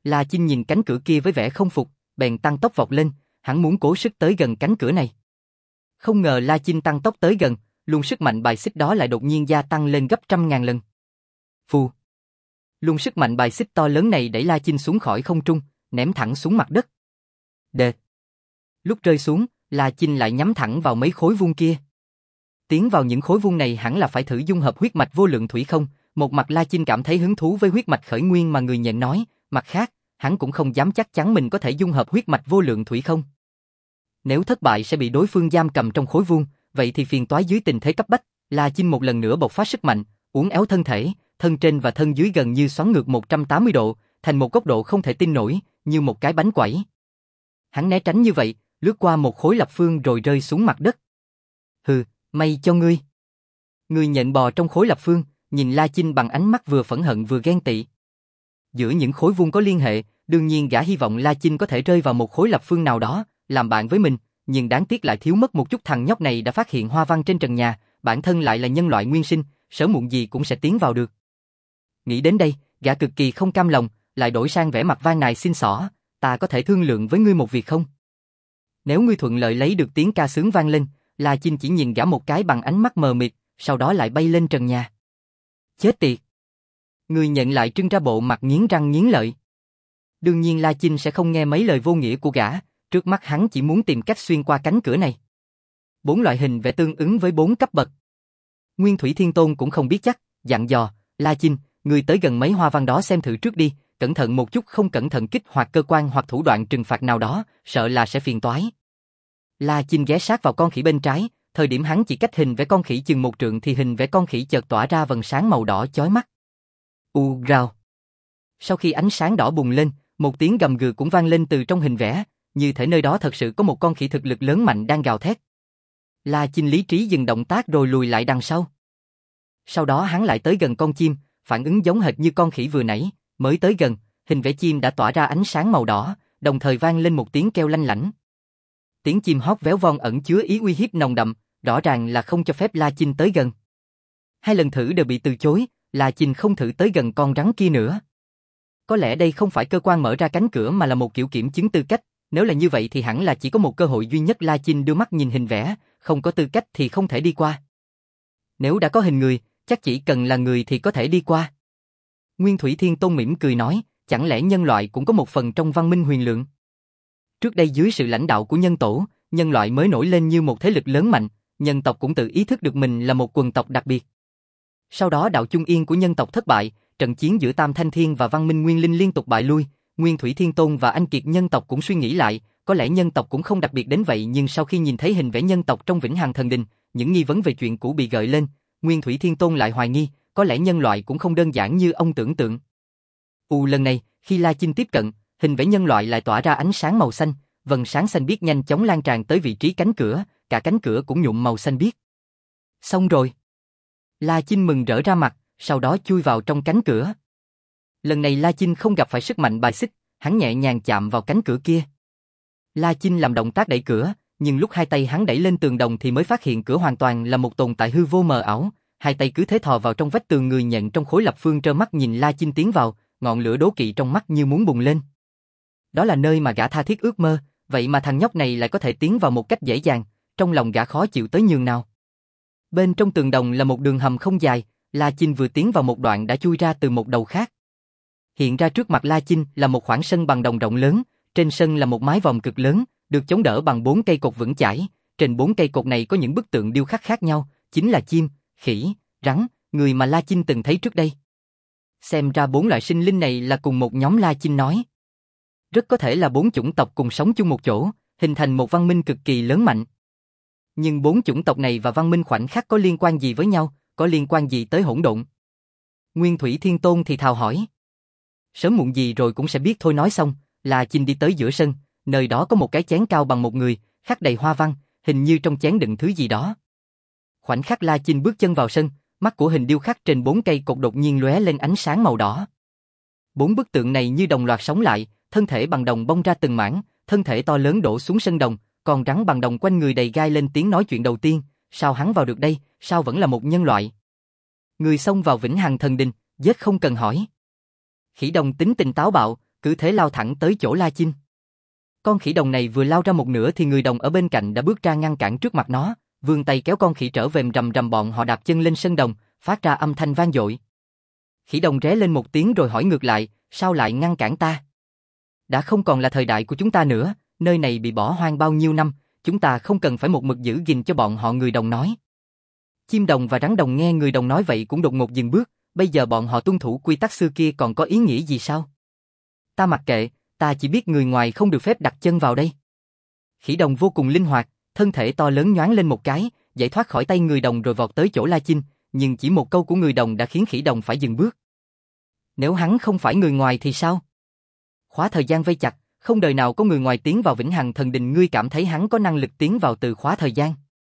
La Chinh nhìn cánh cửa kia với vẻ không phục, bèn tăng tốc vọt lên, hắn muốn cố sức tới gần cánh cửa này. Không ngờ La Chinh tăng tốc tới gần, luồng sức mạnh bài xích đó lại đột nhiên gia tăng lên gấp trăm ngàn lần. Phù. Luồng sức mạnh bài xích to lớn này đẩy La Chinh xuống khỏi không trung, ném thẳng xuống mặt đất. Đệt. Lúc rơi xuống, La Chinh lại nhắm thẳng vào mấy khối vuông kia. Tiến vào những khối vuông này hẳn là phải thử dung hợp huyết mạch vô lượng thủy không. Một mặt La Chinh cảm thấy hứng thú với huyết mạch khởi nguyên mà người nhận nói, mặt khác, hắn cũng không dám chắc chắn mình có thể dung hợp huyết mạch vô lượng thủy không. Nếu thất bại sẽ bị đối phương giam cầm trong khối vuông, vậy thì phiền toái dưới tình thế cấp bách. La Chinh một lần nữa bộc phát sức mạnh, uốn éo thân thể, thân trên và thân dưới gần như xoắn ngược 180 độ, thành một góc độ không thể tin nổi, như một cái bánh quẩy. Hắn né tránh như vậy, lướt qua một khối lập phương rồi rơi xuống mặt đất. Hừ, may cho ngươi. Người nhận bò trong khối lập phương, nhìn La Chinh bằng ánh mắt vừa phẫn hận vừa ghen tị. Giữa những khối vuông có liên hệ, đương nhiên gã hy vọng La Chinh có thể rơi vào một khối lập phương nào đó, làm bạn với mình, nhưng đáng tiếc lại thiếu mất một chút. Thằng nhóc này đã phát hiện hoa văn trên trần nhà, bản thân lại là nhân loại nguyên sinh, sớm muộn gì cũng sẽ tiến vào được. Nghĩ đến đây, gã cực kỳ không cam lòng, lại đổi sang vẻ mặt van nài xin xỏ, ta có thể thương lượng với ngươi một việc không? Nếu ngươi thuận lợi lấy được tiếng ca sướng vang lên, La Chinh chỉ nhìn gã một cái bằng ánh mắt mờ mịt, sau đó lại bay lên trần nhà. Chết tiệt! Người nhận lại trưng ra bộ mặt nghiến răng nghiến lợi. Đương nhiên La Chinh sẽ không nghe mấy lời vô nghĩa của gã, trước mắt hắn chỉ muốn tìm cách xuyên qua cánh cửa này. 4 loại hình vẽ tương ứng với 4 cấp bậc. Nguyên Thủy Thiên Tôn cũng không biết chắc, dặn dò, La Chinh, ngươi tới gần mấy hoa văn đó xem thử trước đi, cẩn thận một chút, không cẩn thận kích hoạt cơ quan hoặc thủ đoạn trừng phạt nào đó, sợ là sẽ phiền toái. La Chinh ghé sát vào con khỉ bên trái, thời điểm hắn chỉ cách hình vẽ con khỉ chừng 1 trượng thì hình vẽ con khỉ chợt tỏa ra vầng sáng màu đỏ chói mắt. Rào. Sau khi ánh sáng đỏ bùng lên, một tiếng gầm gừ cũng vang lên từ trong hình vẽ, như thể nơi đó thật sự có một con khỉ thực lực lớn mạnh đang gào thét. La Chinh lý trí dừng động tác rồi lùi lại đằng sau. Sau đó hắn lại tới gần con chim, phản ứng giống hệt như con khỉ vừa nãy, mới tới gần, hình vẽ chim đã tỏa ra ánh sáng màu đỏ, đồng thời vang lên một tiếng kêu lanh lảnh. Tiếng chim hót véo von ẩn chứa ý uy hiếp nồng đậm, rõ ràng là không cho phép La Chinh tới gần. 2 lần thử đều bị từ chối, La Chinh không thử tới gần con rắn kia nữa. Có lẽ đây không phải cơ quan mở ra cánh cửa mà là một kiểu kiểm chứng tư cách, nếu là như vậy thì hẳn là chỉ có một cơ hội duy nhất. La Chinh đưa mắt nhìn hình vẽ, không có tư cách thì không thể đi qua. Nếu đã có hình người, chắc chỉ cần là người thì có thể đi qua. Nguyên Thủy Thiên Tôn mỉm cười nói, chẳng lẽ nhân loại cũng có một phần trong văn minh huyền lượng? Trước đây dưới sự lãnh đạo của nhân tổ, nhân loại mới nổi lên như một thế lực lớn mạnh, nhân tộc cũng tự ý thức được mình là một quần tộc đặc biệt. Sau đó đạo chung yên của nhân tộc thất bại, trận chiến giữa Tam Thanh Thiên và văn minh Nguyên Linh liên tục bại lui, Nguyên Thủy Thiên Tôn và anh kiệt nhân tộc cũng suy nghĩ lại, có lẽ nhân tộc cũng không đặc biệt đến vậy, nhưng sau khi nhìn thấy hình vẽ nhân tộc trong Vĩnh Hằng Thần Đình, những nghi vấn về chuyện cũ bị gợi lên, Nguyên Thủy Thiên Tôn lại hoài nghi, có lẽ nhân loại cũng không đơn giản như ông tưởng tượng. Lần này, khi La Chinh tiếp cận, hình vẽ nhân loại lại tỏa ra ánh sáng màu xanh, vầng sáng xanh biếc nhanh chóng lan tràn tới vị trí cánh cửa, cả cánh cửa cũng nhuộm màu xanh biếc. Xong rồi. La Chinh mừng rỡ ra mặt, sau đó chui vào trong cánh cửa. Lần này La Chinh không gặp phải sức mạnh bài xích, hắn nhẹ nhàng chạm vào cánh cửa kia. La Chinh làm động tác đẩy cửa, nhưng lúc 2 tay hắn đẩy lên tường đồng thì mới phát hiện cửa hoàn toàn là một tồn tại hư vô mờ ảo, 2 tay cứ thế thò vào trong vách tường. Người nhận trong khối lập phương trơ mắt nhìn La Chinh tiến vào, ngọn lửa đố kỵ trong mắt như muốn bùng lên. Đó là nơi mà gã tha thiết ước mơ, vậy mà thằng nhóc này lại có thể tiến vào một cách dễ dàng, trong lòng gã khó chịu tới nhường nào. Bên trong tường đồng là một đường hầm không dài, La Chinh vừa tiến vào một đoạn đã chui ra từ một đầu khác. Hiện ra trước mặt La Chinh là một khoảng sân bằng đồng rộng lớn, trên sân là một mái vòm cực lớn, được chống đỡ bằng 4 cây cột vững chãi, trên 4 cây cột này có những bức tượng điêu khắc khác nhau, chính là chim, khỉ, rắn, người mà La Chinh từng thấy trước đây. Xem ra 4 loại sinh linh này là cùng một nhóm. La Chinh nói. Rất có thể là 4 chủng tộc cùng sống chung một chỗ, hình thành một văn minh cực kỳ lớn mạnh. Nhưng 4 chủng tộc này và văn minh khoảnh khắc có liên quan gì với nhau, có liên quan gì tới hỗn độn? Nguyên Thủy Thiên Tôn thì thào hỏi. Sớm muộn gì rồi cũng sẽ biết thôi. Nói xong, La Chinh đi tới giữa sân, nơi đó có một cái chén cao bằng một người, khắc đầy hoa văn, hình như trong chén đựng thứ gì đó. Khoảnh khắc La Chinh bước chân vào sân, mắt của hình điêu khắc trên 4 cây cột đột nhiên lóe lên ánh sáng màu đỏ. 4 bức tượng này như đồng loạt sống lại, thân thể bằng đồng bong ra từng mảng, thân thể to lớn đổ xuống sân đồng, còn rắn bằng đồng quanh người đầy gai. Lên tiếng nói chuyện đầu tiên, sao hắn vào được đây, sao vẫn là một nhân loại? Người xông vào Vĩnh Hằng Thần Đình, giết không cần hỏi. Khỉ đồng tính tình táo bạo, cứ thế lao thẳng tới chỗ La Chinh. Con khỉ đồng này vừa lao ra một nửa thì người đồng ở bên cạnh đã bước ra ngăn cản trước mặt nó, vươn tay kéo con khỉ trở về, rầm rầm bọn họ đạp chân lên sân đồng, phát ra âm thanh vang dội. Khỉ đồng ré lên một tiếng rồi hỏi ngược lại, sao lại ngăn cản ta? Đã không còn là thời đại của chúng ta nữa, nơi này bị bỏ hoang bao nhiêu năm, chúng ta không cần phải một mực giữ gìn cho bọn họ, người đồng nói. Chim đồng và rắn đồng nghe người đồng nói vậy cũng đột ngột dừng bước, bây giờ bọn họ tuân thủ quy tắc xưa kia còn có ý nghĩa gì sao? Ta mặc kệ, ta chỉ biết người ngoài không được phép đặt chân vào đây. Khỉ đồng vô cùng linh hoạt, thân thể to lớn nhoáng lên một cái, giải thoát khỏi tay người đồng rồi vọt tới chỗ La Chinh, nhưng chỉ một câu của người đồng đã khiến khỉ đồng phải dừng bước. Nếu hắn không phải người ngoài thì sao? Khóa thời gian vây chặt, không đời nào có người ngoài tiến vào Vĩnh Hằng Thần Đình, ngươi cảm thấy hắn có năng lực tiến vào từ khóa thời gian?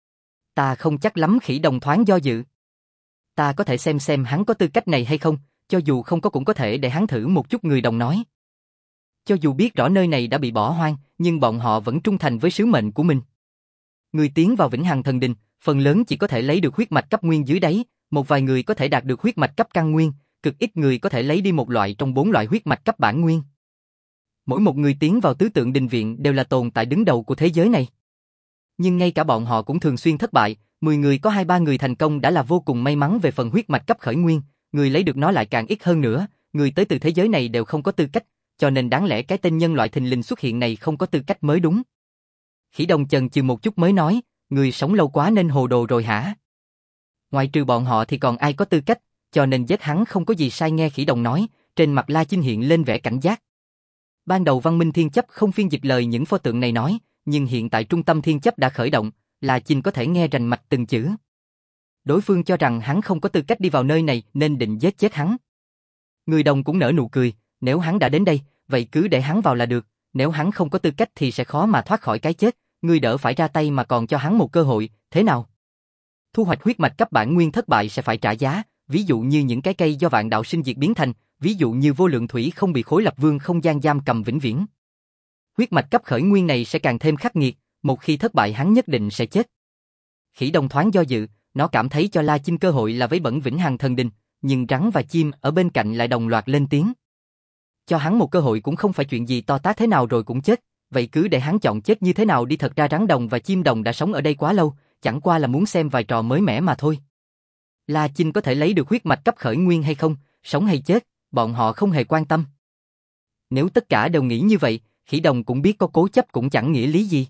Ta không chắc lắm, khỉ đồng thoáng do dự. Ta có thể xem hắn có tư cách này hay không, cho dù không có cũng có thể để hắn thử một chút, người đồng nói. Cho dù biết rõ nơi này đã bị bỏ hoang, nhưng bọn họ vẫn trung thành với sứ mệnh của mình. Người tiến vào Vĩnh Hằng Thần Đình, phần lớn chỉ có thể lấy được huyết mạch cấp nguyên dưới đáy, một vài người có thể đạt được huyết mạch cấp căn nguyên, cực ít người có thể lấy đi một loại trong 4 loại huyết mạch cấp bản nguyên. Mỗi một người tiến vào tứ tượng đình viện đều là tồn tại đứng đầu của thế giới này. Nhưng ngay cả bọn họ cũng thường xuyên thất bại, 10 người có 2-3 người thành công đã là vô cùng may mắn. Về phần huyết mạch cấp khởi nguyên, người lấy được nó lại càng ít hơn nữa, người tới từ thế giới này đều không có tư cách, cho nên đáng lẽ cái tên nhân loại thình lình xuất hiện này không có tư cách mới đúng. Khỉ đồng chần chừ một chút mới nói, người sống lâu quá nên hồ đồ rồi hả? Ngoài trừ bọn họ thì còn ai có tư cách, cho nên giết hắn không có gì sai, nghe khỉ đồng nói, trên mặt La Chinh hiện lên vẻ cảnh giác. Ban đầu Văn Minh Thiên Chấp không phiên dịch lời những pho tượng này nói, nhưng hiện tại Trung tâm Thiên Chấp đã khởi động, La Chinh có thể nghe rành mạch từng chữ. Đối phương cho rằng hắn không có tư cách đi vào nơi này nên định giết chết hắn. Người đồng cũng nở nụ cười, nếu hắn đã đến đây, vậy cứ để hắn vào là được, nếu hắn không có tư cách thì sẽ khó mà thoát khỏi cái chết, ngươi đỡ phải ra tay mà còn cho hắn một cơ hội, thế nào? Thu hoạch huyết mạch cấp bản nguyên thất bại sẽ phải trả giá, ví dụ như những cái cây do vạn đạo sinh diệt biến thành, ví dụ như vô lượng thủy không bị khối lập vương không gian giam cầm vĩnh viễn. Huyết mạch cấp khởi nguyên này sẽ càng thêm khắc nghiệt, một khi thất bại hắn nhất định sẽ chết. Khỉ đồng thoáng do dự, nó cảm thấy cho La Chinh cơ hội là vấy bẩn Vĩnh Hằng Thần Đình, nhưng rắn và chim ở bên cạnh lại đồng loạt lên tiếng. Cho hắn một cơ hội cũng không phải chuyện gì to tát, thế nào rồi cũng chết, vậy cứ để hắn chọn chết như thế nào đi. Thật ra rắn đồng và chim đồng đã sống ở đây quá lâu, chẳng qua là muốn xem vài trò mới mẻ mà thôi. La Chinh có thể lấy được huyết mạch cấp khởi nguyên hay không, sống hay chết, bọn họ không hề quan tâm. Nếu tất cả đều nghĩ như vậy, khỉ đồng cũng biết có cố chấp cũng chẳng nghĩa lý gì.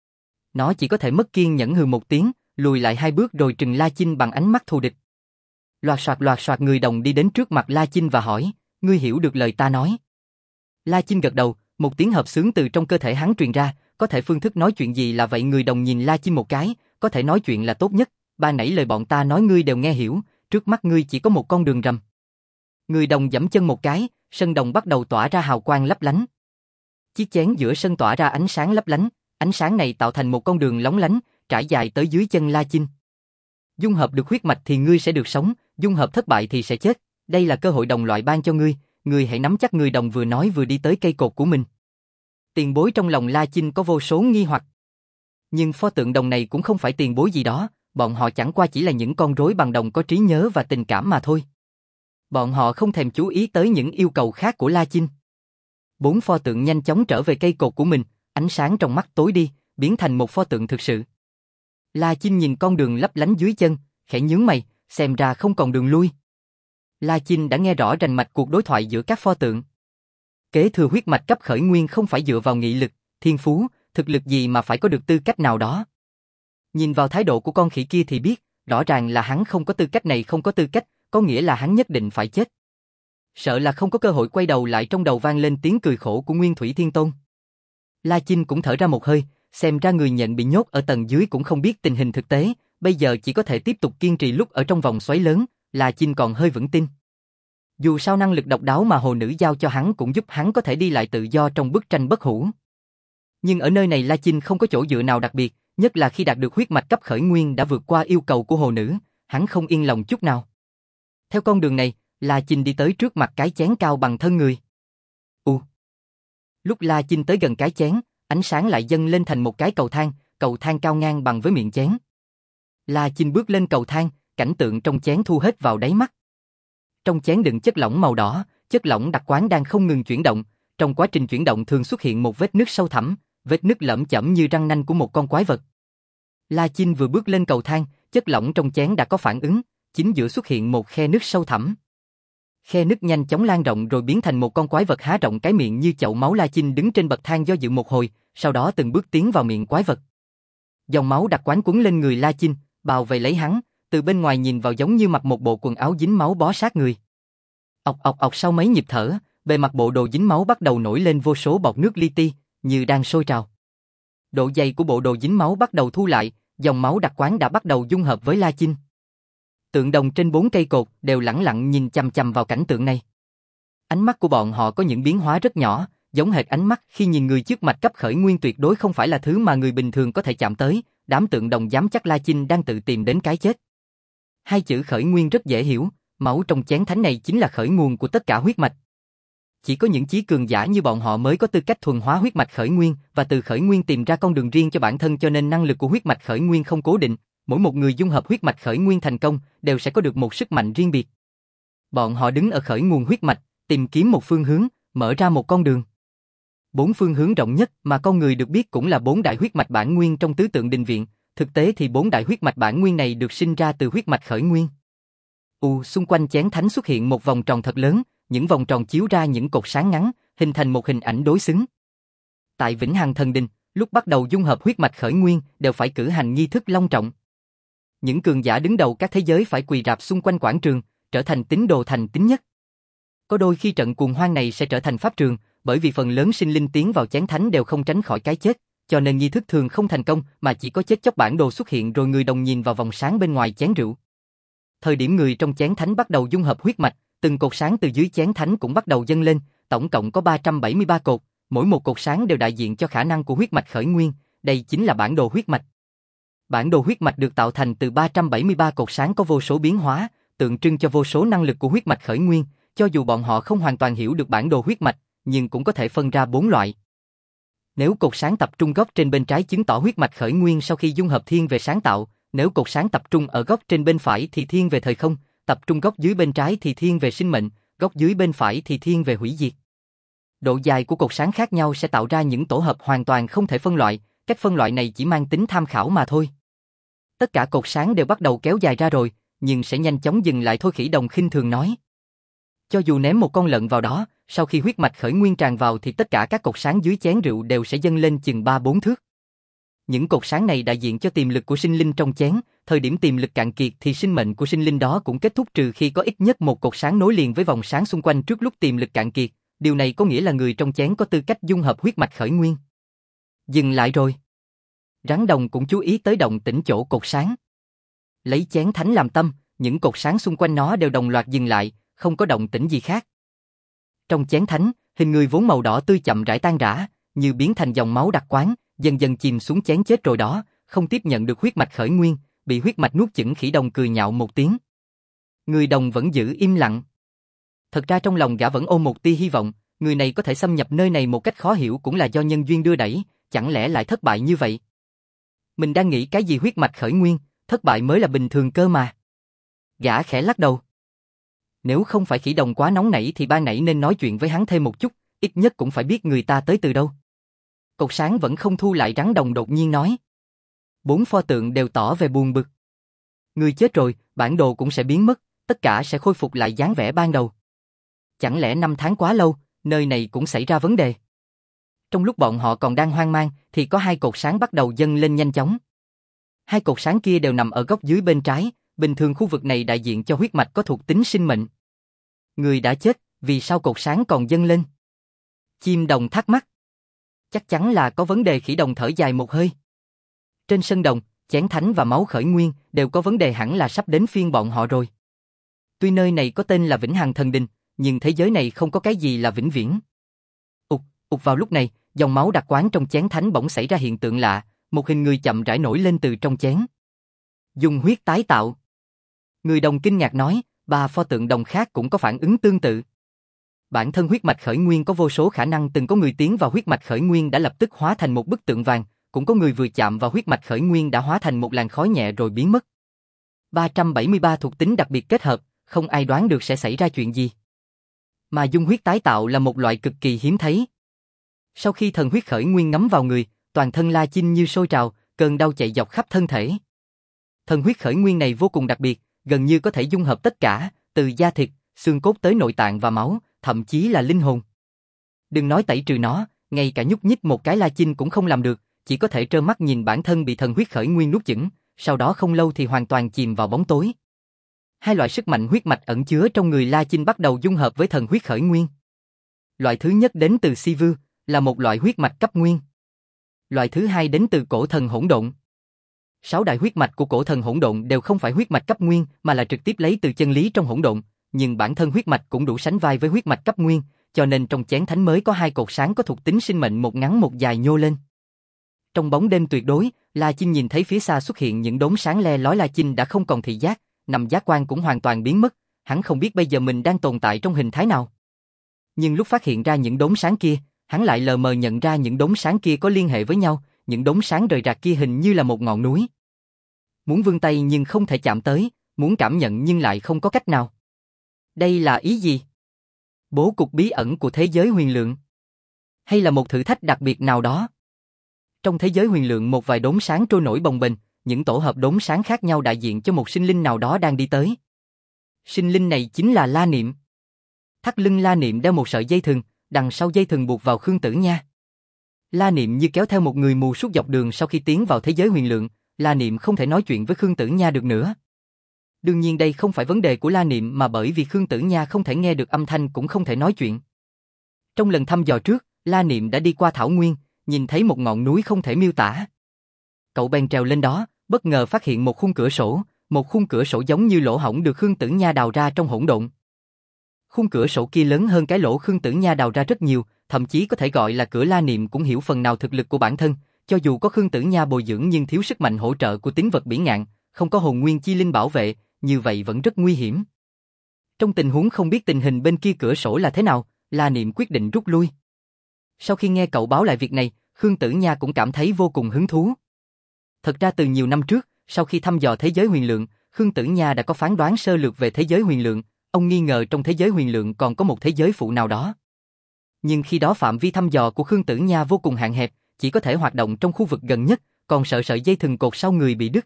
Nó chỉ có thể mất kiên nhẫn hừ một tiếng, lùi lại 2 bước rồi trừng La Chinh bằng ánh mắt thù địch. Loạt soạt người đồng đi đến trước mặt La Chinh và hỏi, ngươi hiểu được lời ta nói? La Chinh gật đầu, một tiếng hợp xướng từ trong cơ thể hắn truyền ra, có thể phương thức nói chuyện gì là vậy? Người đồng nhìn La Chinh một cái, có thể nói chuyện là tốt nhất, ban nãy lời bọn ta nói ngươi đều nghe hiểu, trước mắt ngươi chỉ có một con đường rầm. Người đồng giẫm chân một cái, sân đồng bắt đầu tỏa ra hào quang lấp lánh. Chiếc chén giữa sân tỏa ra ánh sáng lấp lánh, ánh sáng này tạo thành một con đường lóng lánh, trải dài tới dưới chân La Chinh. Dung hợp được huyết mạch thì ngươi sẽ được sống, dung hợp thất bại thì sẽ chết, đây là cơ hội đồng loại ban cho ngươi, ngươi hãy nắm chắc. Người đồng vừa nói vừa đi tới cây cột của mình. Tiền bối trong lòng La Chinh có vô số nghi hoặc. Nhưng pho tượng đồng này cũng không phải tiền bối gì đó, bọn họ chẳng qua chỉ là những con rối bằng đồng có trí nhớ và tình cảm mà thôi. Bọn họ không thèm chú ý tới những yêu cầu khác của La Chinh. 4 pho tượng nhanh chóng trở về cây cột của mình, ánh sáng trong mắt tối đi, biến thành một pho tượng thực sự. La Chinh nhìn con đường lấp lánh dưới chân, khẽ nhướng mày, xem ra không còn đường lui. La Chinh đã nghe rõ rành mạch cuộc đối thoại giữa các pho tượng. Kế thừa huyết mạch cấp khởi nguyên không phải dựa vào nghị lực, thiên phú, thực lực gì mà phải có được tư cách nào đó. Nhìn vào thái độ của con khỉ kia thì biết, rõ ràng là hắn không có tư cách này, không có tư cách, có nghĩa là hắn nhất định phải chết. Sợ là không có cơ hội quay đầu lại, trong đầu vang lên tiếng cười khổ của Nguyên Thủy Thiên Tôn. La Chinh cũng thở ra một hơi, xem ra người nhện bị nhốt ở tầng dưới cũng không biết tình hình thực tế, bây giờ chỉ có thể tiếp tục kiên trì. Lúc ở trong vòng xoáy lớn, La Chinh còn hơi vững tin. Dù sao năng lực độc đáo mà hồ nữ giao cho hắn cũng giúp hắn có thể đi lại tự do trong bức tranh bất hủ. Nhưng ở nơi này La Chinh không có chỗ dựa nào đặc biệt, nhất là khi đạt được huyết mạch cấp khởi nguyên đã vượt qua yêu cầu của hồ nữ, hắn không yên lòng chút nào. Theo con đường này, La Chinh đi tới trước mặt cái chén cao bằng thân người. Lúc La Chinh tới gần cái chén, ánh sáng lại dâng lên thành một cái cầu thang cao ngang bằng với miệng chén. La Chinh bước lên cầu thang, cảnh tượng trong chén thu hết vào đáy mắt. Trong chén đựng chất lỏng màu đỏ, chất lỏng đặc quán đang không ngừng chuyển động, Trong quá trình chuyển động thường xuất hiện một vết nứt sâu thẳm, vết nứt lởm chởm như răng nanh của một con quái vật. La Chinh vừa bước lên cầu thang, chất lỏng trong chén đã có phản ứng, chính giữa xuất hiện một khe nứt sâu thẳm. Khe nứt nhanh chóng lan rộng rồi biến thành một con quái vật há rộng cái miệng như chậu máu. La Chinh đứng trên bậc thang do dự một hồi, sau đó từng bước tiến vào miệng quái vật. Dòng máu đặc quánh cuốn lên người La Chinh, bao vây lấy hắn, từ bên ngoài nhìn vào giống như mặc một bộ quần áo dính máu bó sát người. Ọc ọc ọc, sau mấy nhịp thở, bề mặt bộ đồ dính máu bắt đầu nổi lên vô số bọt nước li ti, như đang sôi trào. Độ dày của bộ đồ dính máu bắt đầu thu lại, dòng máu đặc quán đã bắt đầu dung hợp với La Chinh. Tượng đồng trên 4 cây cột đều lẳng lặng nhìn chằm chằm vào cảnh tượng này. Ánh mắt của bọn họ có những biến hóa rất nhỏ, giống hệt ánh mắt khi nhìn người trước mạch cấp khởi nguyên, tuyệt đối không phải là thứ mà người bình thường có thể chạm tới. Đám tượng đồng dám chắc La Chinh đang tự tìm đến cái chết. Hai chữ khởi nguyên rất dễ hiểu, máu trong chén thánh này chính là khởi nguồn của tất cả huyết mạch. Chỉ có những chí cường giả như bọn họ mới có tư cách thuần hóa huyết mạch khởi nguyên và từ khởi nguyên tìm ra con đường riêng cho bản thân, cho nên năng lực của huyết mạch khởi nguyên không cố định, mỗi một người dung hợp huyết mạch khởi nguyên thành công đều sẽ có được một sức mạnh riêng biệt. Bọn họ đứng ở khởi nguồn huyết mạch, tìm kiếm một phương hướng, mở ra một con đường. 4 phương hướng rộng nhất mà con người được biết cũng là 4 đại huyết mạch bản nguyên trong tứ tượng đình viện, thực tế thì 4 đại huyết mạch bản nguyên này được sinh ra từ huyết mạch khởi nguyên. Xung quanh chén thánh xuất hiện một vòng tròn thật lớn, những vòng tròn chiếu ra những cột sáng ngắn, hình thành một hình ảnh đối xứng. Tại Vĩnh Hằng Thần Đình, lúc bắt đầu dung hợp huyết mạch khởi nguyên đều phải cử hành nghi thức long trọng. Những cường giả đứng đầu các thế giới phải quỳ rạp xung quanh quảng trường, trở thành tín đồ thành tín nhất. Có đôi khi trận cuồng hoang này sẽ trở thành pháp trường, bởi vì phần lớn sinh linh tiến vào chén thánh đều không tránh khỏi cái chết, cho nên nghi thức thường không thành công mà chỉ có chết chóc bản đồ xuất hiện rồi người đồng nhìn vào vòng sáng bên ngoài chén rượu. Thời điểm người trong chén thánh bắt đầu dung hợp huyết mạch, từng cột sáng từ dưới chén thánh cũng bắt đầu dâng lên, tổng cộng có 373 cột, mỗi một cột sáng đều đại diện cho khả năng của huyết mạch khởi nguyên, đây chính là bản đồ huyết mạch. Bản đồ huyết mạch được tạo thành từ 373 cột sáng có vô số biến hóa, tượng trưng cho vô số năng lực của huyết mạch khởi nguyên, cho dù bọn họ không hoàn toàn hiểu được bản đồ huyết mạch, nhưng cũng có thể phân ra 4 loại. Nếu cột sáng tập trung góc trên bên trái chứng tỏ huyết mạch khởi nguyên sau khi dung hợp thiên về sáng tạo, nếu cột sáng tập trung ở góc trên bên phải thì thiên về thời không, tập trung góc dưới bên trái thì thiên về sinh mệnh, góc dưới bên phải thì thiên về hủy diệt. Độ dài của cột sáng khác nhau sẽ tạo ra những tổ hợp hoàn toàn không thể phân loại, cách phân loại này chỉ mang tính tham khảo mà thôi. Tất cả cột sáng đều bắt đầu kéo dài ra rồi, nhưng sẽ nhanh chóng dừng lại thôi, Khỉ Đồng khinh thường nói. Cho dù ném một con lợn vào đó, sau khi huyết mạch khởi nguyên tràn vào thì tất cả các cột sáng dưới chén rượu đều sẽ dâng lên chừng 3-4 thước. Những cột sáng này đại diện cho tiềm lực của sinh linh trong chén, thời điểm tiềm lực cạn kiệt thì sinh mệnh của sinh linh đó cũng kết thúc, trừ khi có ít nhất một cột sáng nối liền với vòng sáng xung quanh trước lúc tiềm lực cạn kiệt, điều này có nghĩa là người trong chén có tư cách dung hợp huyết mạch khởi nguyên. Dừng lại rồi. Rắn đồng cũng chú ý tới động tĩnh chỗ cột sáng. Lấy chén thánh làm tâm, những cột sáng xung quanh nó đều đồng loạt dừng lại, không có động tĩnh gì khác. Trong chén thánh, hình người vốn màu đỏ tươi chậm rãi tan rã, như biến thành dòng máu đặc quán, dần dần chìm xuống chén chết rồi đó, không tiếp nhận được huyết mạch khởi nguyên, bị huyết mạch nuốt chửng. Khỉ Đồng cười nhạo một tiếng. Người đồng vẫn giữ im lặng. Thật ra trong lòng gã vẫn ôm một tia hy vọng, người này có thể xâm nhập nơi này một cách khó hiểu cũng là do nhân duyên đưa đẩy, chẳng lẽ lại thất bại như vậy? Mình đang nghĩ cái gì huyết mạch khởi nguyên, thất bại mới là bình thường cơ mà. Gã khẽ lắc đầu. Nếu không phải Khỉ Đồng quá nóng nảy thì ban nãy nên nói chuyện với hắn thêm một chút, ít nhất cũng phải biết người ta tới từ đâu. Cột sáng vẫn không thu lại, Rắn Đồng đột nhiên nói. 4 pho tượng đều tỏ về buồn bực. Người chết rồi, bản đồ cũng sẽ biến mất, tất cả sẽ khôi phục lại dáng vẻ ban đầu. Chẳng lẽ 5 tháng quá lâu, nơi này cũng xảy ra vấn đề? Trong lúc bọn họ còn đang hoang mang thì có 2 cột sáng bắt đầu dâng lên nhanh chóng. 2 cột sáng kia đều nằm ở góc dưới bên trái, bình thường khu vực này đại diện cho huyết mạch có thuộc tính sinh mệnh. Người đã chết, vì sao cột sáng còn dâng lên? Chim đồng thắc mắc. Chắc chắn là có vấn đề. Khỉ Đồng thở dài một hơi. Trên sân đồng, chén thánh và máu khởi nguyên đều có vấn đề, hẳn là sắp đến phiên bọn họ rồi. Tuy nơi này có tên là Vĩnh Hằng Thần Đình, nhưng thế giới này không có cái gì là vĩnh viễn. Ụt vào lúc này, dòng máu đặc quán trong chén thánh bỗng xảy ra hiện tượng lạ, một hình người chậm rãi nổi lên từ trong chén. Dùng huyết tái tạo. Người đồng kinh ngạc nói, 3 pho tượng đồng khác cũng có phản ứng tương tự. Bản thân huyết mạch khởi nguyên có vô số khả năng, từng có người tiến vào huyết mạch khởi nguyên đã lập tức hóa thành một bức tượng vàng, cũng có người vừa chạm vào huyết mạch khởi nguyên đã hóa thành một làn khói nhẹ rồi biến mất. 373 thuộc tính đặc biệt kết hợp, không ai đoán được sẽ xảy ra chuyện gì. Mà dung huyết tái tạo là một loại cực kỳ hiếm thấy. Sau khi thần huyết khởi nguyên ngấm vào người, toàn thân La Chinh như sôi trào, cơn đau chạy dọc khắp thân thể. Thần huyết khởi nguyên này vô cùng đặc biệt, gần như có thể dung hợp tất cả, từ da thịt, xương cốt tới nội tạng và máu, thậm chí là linh hồn. Đừng nói tẩy trừ nó, ngay cả nhúc nhích một cái La Chinh cũng không làm được, chỉ có thể trơ mắt nhìn bản thân bị thần huyết khởi nguyên nuốt chửng, sau đó không lâu thì hoàn toàn chìm vào bóng tối. Hai loại sức mạnh huyết mạch ẩn chứa trong người La Chinh bắt đầu dung hợp với thần huyết khởi nguyên. Loại thứ nhất đến từ Si Vưu, là một loại huyết mạch cấp nguyên. Loại thứ hai đến từ cổ thần hỗn độn. 6 đại huyết mạch của cổ thần hỗn độn đều không phải huyết mạch cấp nguyên, mà là trực tiếp lấy từ chân lý trong hỗn độn, nhưng bản thân huyết mạch cũng đủ sánh vai với huyết mạch cấp nguyên, cho nên trong chén thánh mới có 2 cột sáng có thuộc tính sinh mệnh, một ngắn một dài nhô lên. Trong bóng đêm tuyệt đối, La Chinh nhìn thấy phía xa xuất hiện những đốm sáng le lói. La Chinh đã không còn thị giác, nằm giác quan cũng hoàn toàn biến mất, hắn không biết bây giờ mình đang tồn tại trong hình thái nào. Nhưng lúc phát hiện ra những đốm sáng kia, hắn lại lờ mờ nhận ra những đốm sáng kia có liên hệ với nhau, những đốm sáng rời rạc kia hình như là một ngọn núi. Muốn vươn tay nhưng không thể chạm tới, muốn cảm nhận nhưng lại không có cách nào. Đây là ý gì? Bố cục bí ẩn của thế giới huyền lượng? Hay là một thử thách đặc biệt nào đó? Trong thế giới huyền lượng một vài đốm sáng trôi nổi bồng bềnh, những tổ hợp đốm sáng khác nhau đại diện cho một sinh linh nào đó đang đi tới. Sinh linh này chính là La Niệm. Thắt lưng La Niệm đeo một sợi dây thừng, đằng sau dây thừng buộc vào Khương Tử Nha. La Niệm như kéo theo một người mù suốt dọc đường. Sau khi tiến vào thế giới huyền lượng, La Niệm không thể nói chuyện với Khương Tử Nha được nữa. Đương nhiên đây không phải vấn đề của La Niệm, mà bởi vì Khương Tử Nha không thể nghe được âm thanh cũng không thể nói chuyện. Trong lần thăm dò trước, La Niệm đã đi qua thảo nguyên, nhìn thấy một ngọn núi không thể miêu tả. Cậu bèn trèo lên đó, bất ngờ phát hiện một khung cửa sổ giống như lỗ hổng được Khương Tử Nha đào ra trong hỗn độn. Khung cửa sổ kia lớn hơn cái lỗ Khương Tử Nha đào ra rất nhiều, thậm chí có thể gọi là cửa. La Niệm cũng hiểu phần nào thực lực của bản thân, cho dù có Khương Tử Nha bồi dưỡng nhưng thiếu sức mạnh hỗ trợ của tín vật bỉ ngạn, không có hồn nguyên chi linh bảo vệ, như vậy vẫn rất nguy hiểm. Trong tình huống không biết tình hình bên kia cửa sổ là thế nào, La Niệm quyết định rút lui. Sau khi nghe cậu báo lại việc này, Khương Tử Nha cũng cảm thấy vô cùng hứng thú. Thật ra từ nhiều năm trước, sau khi thăm dò thế giới huyền lượng, Khương Tử Nha đã có phán đoán sơ lược về thế giới huyền lượng, ông nghi ngờ trong thế giới huyền lượng còn có một thế giới phụ nào đó. Nhưng khi đó phạm vi thăm dò của Khương Tử Nha vô cùng hạn hẹp, chỉ có thể hoạt động trong khu vực gần nhất, còn sợ sợi dây thừng cột sau người bị đứt.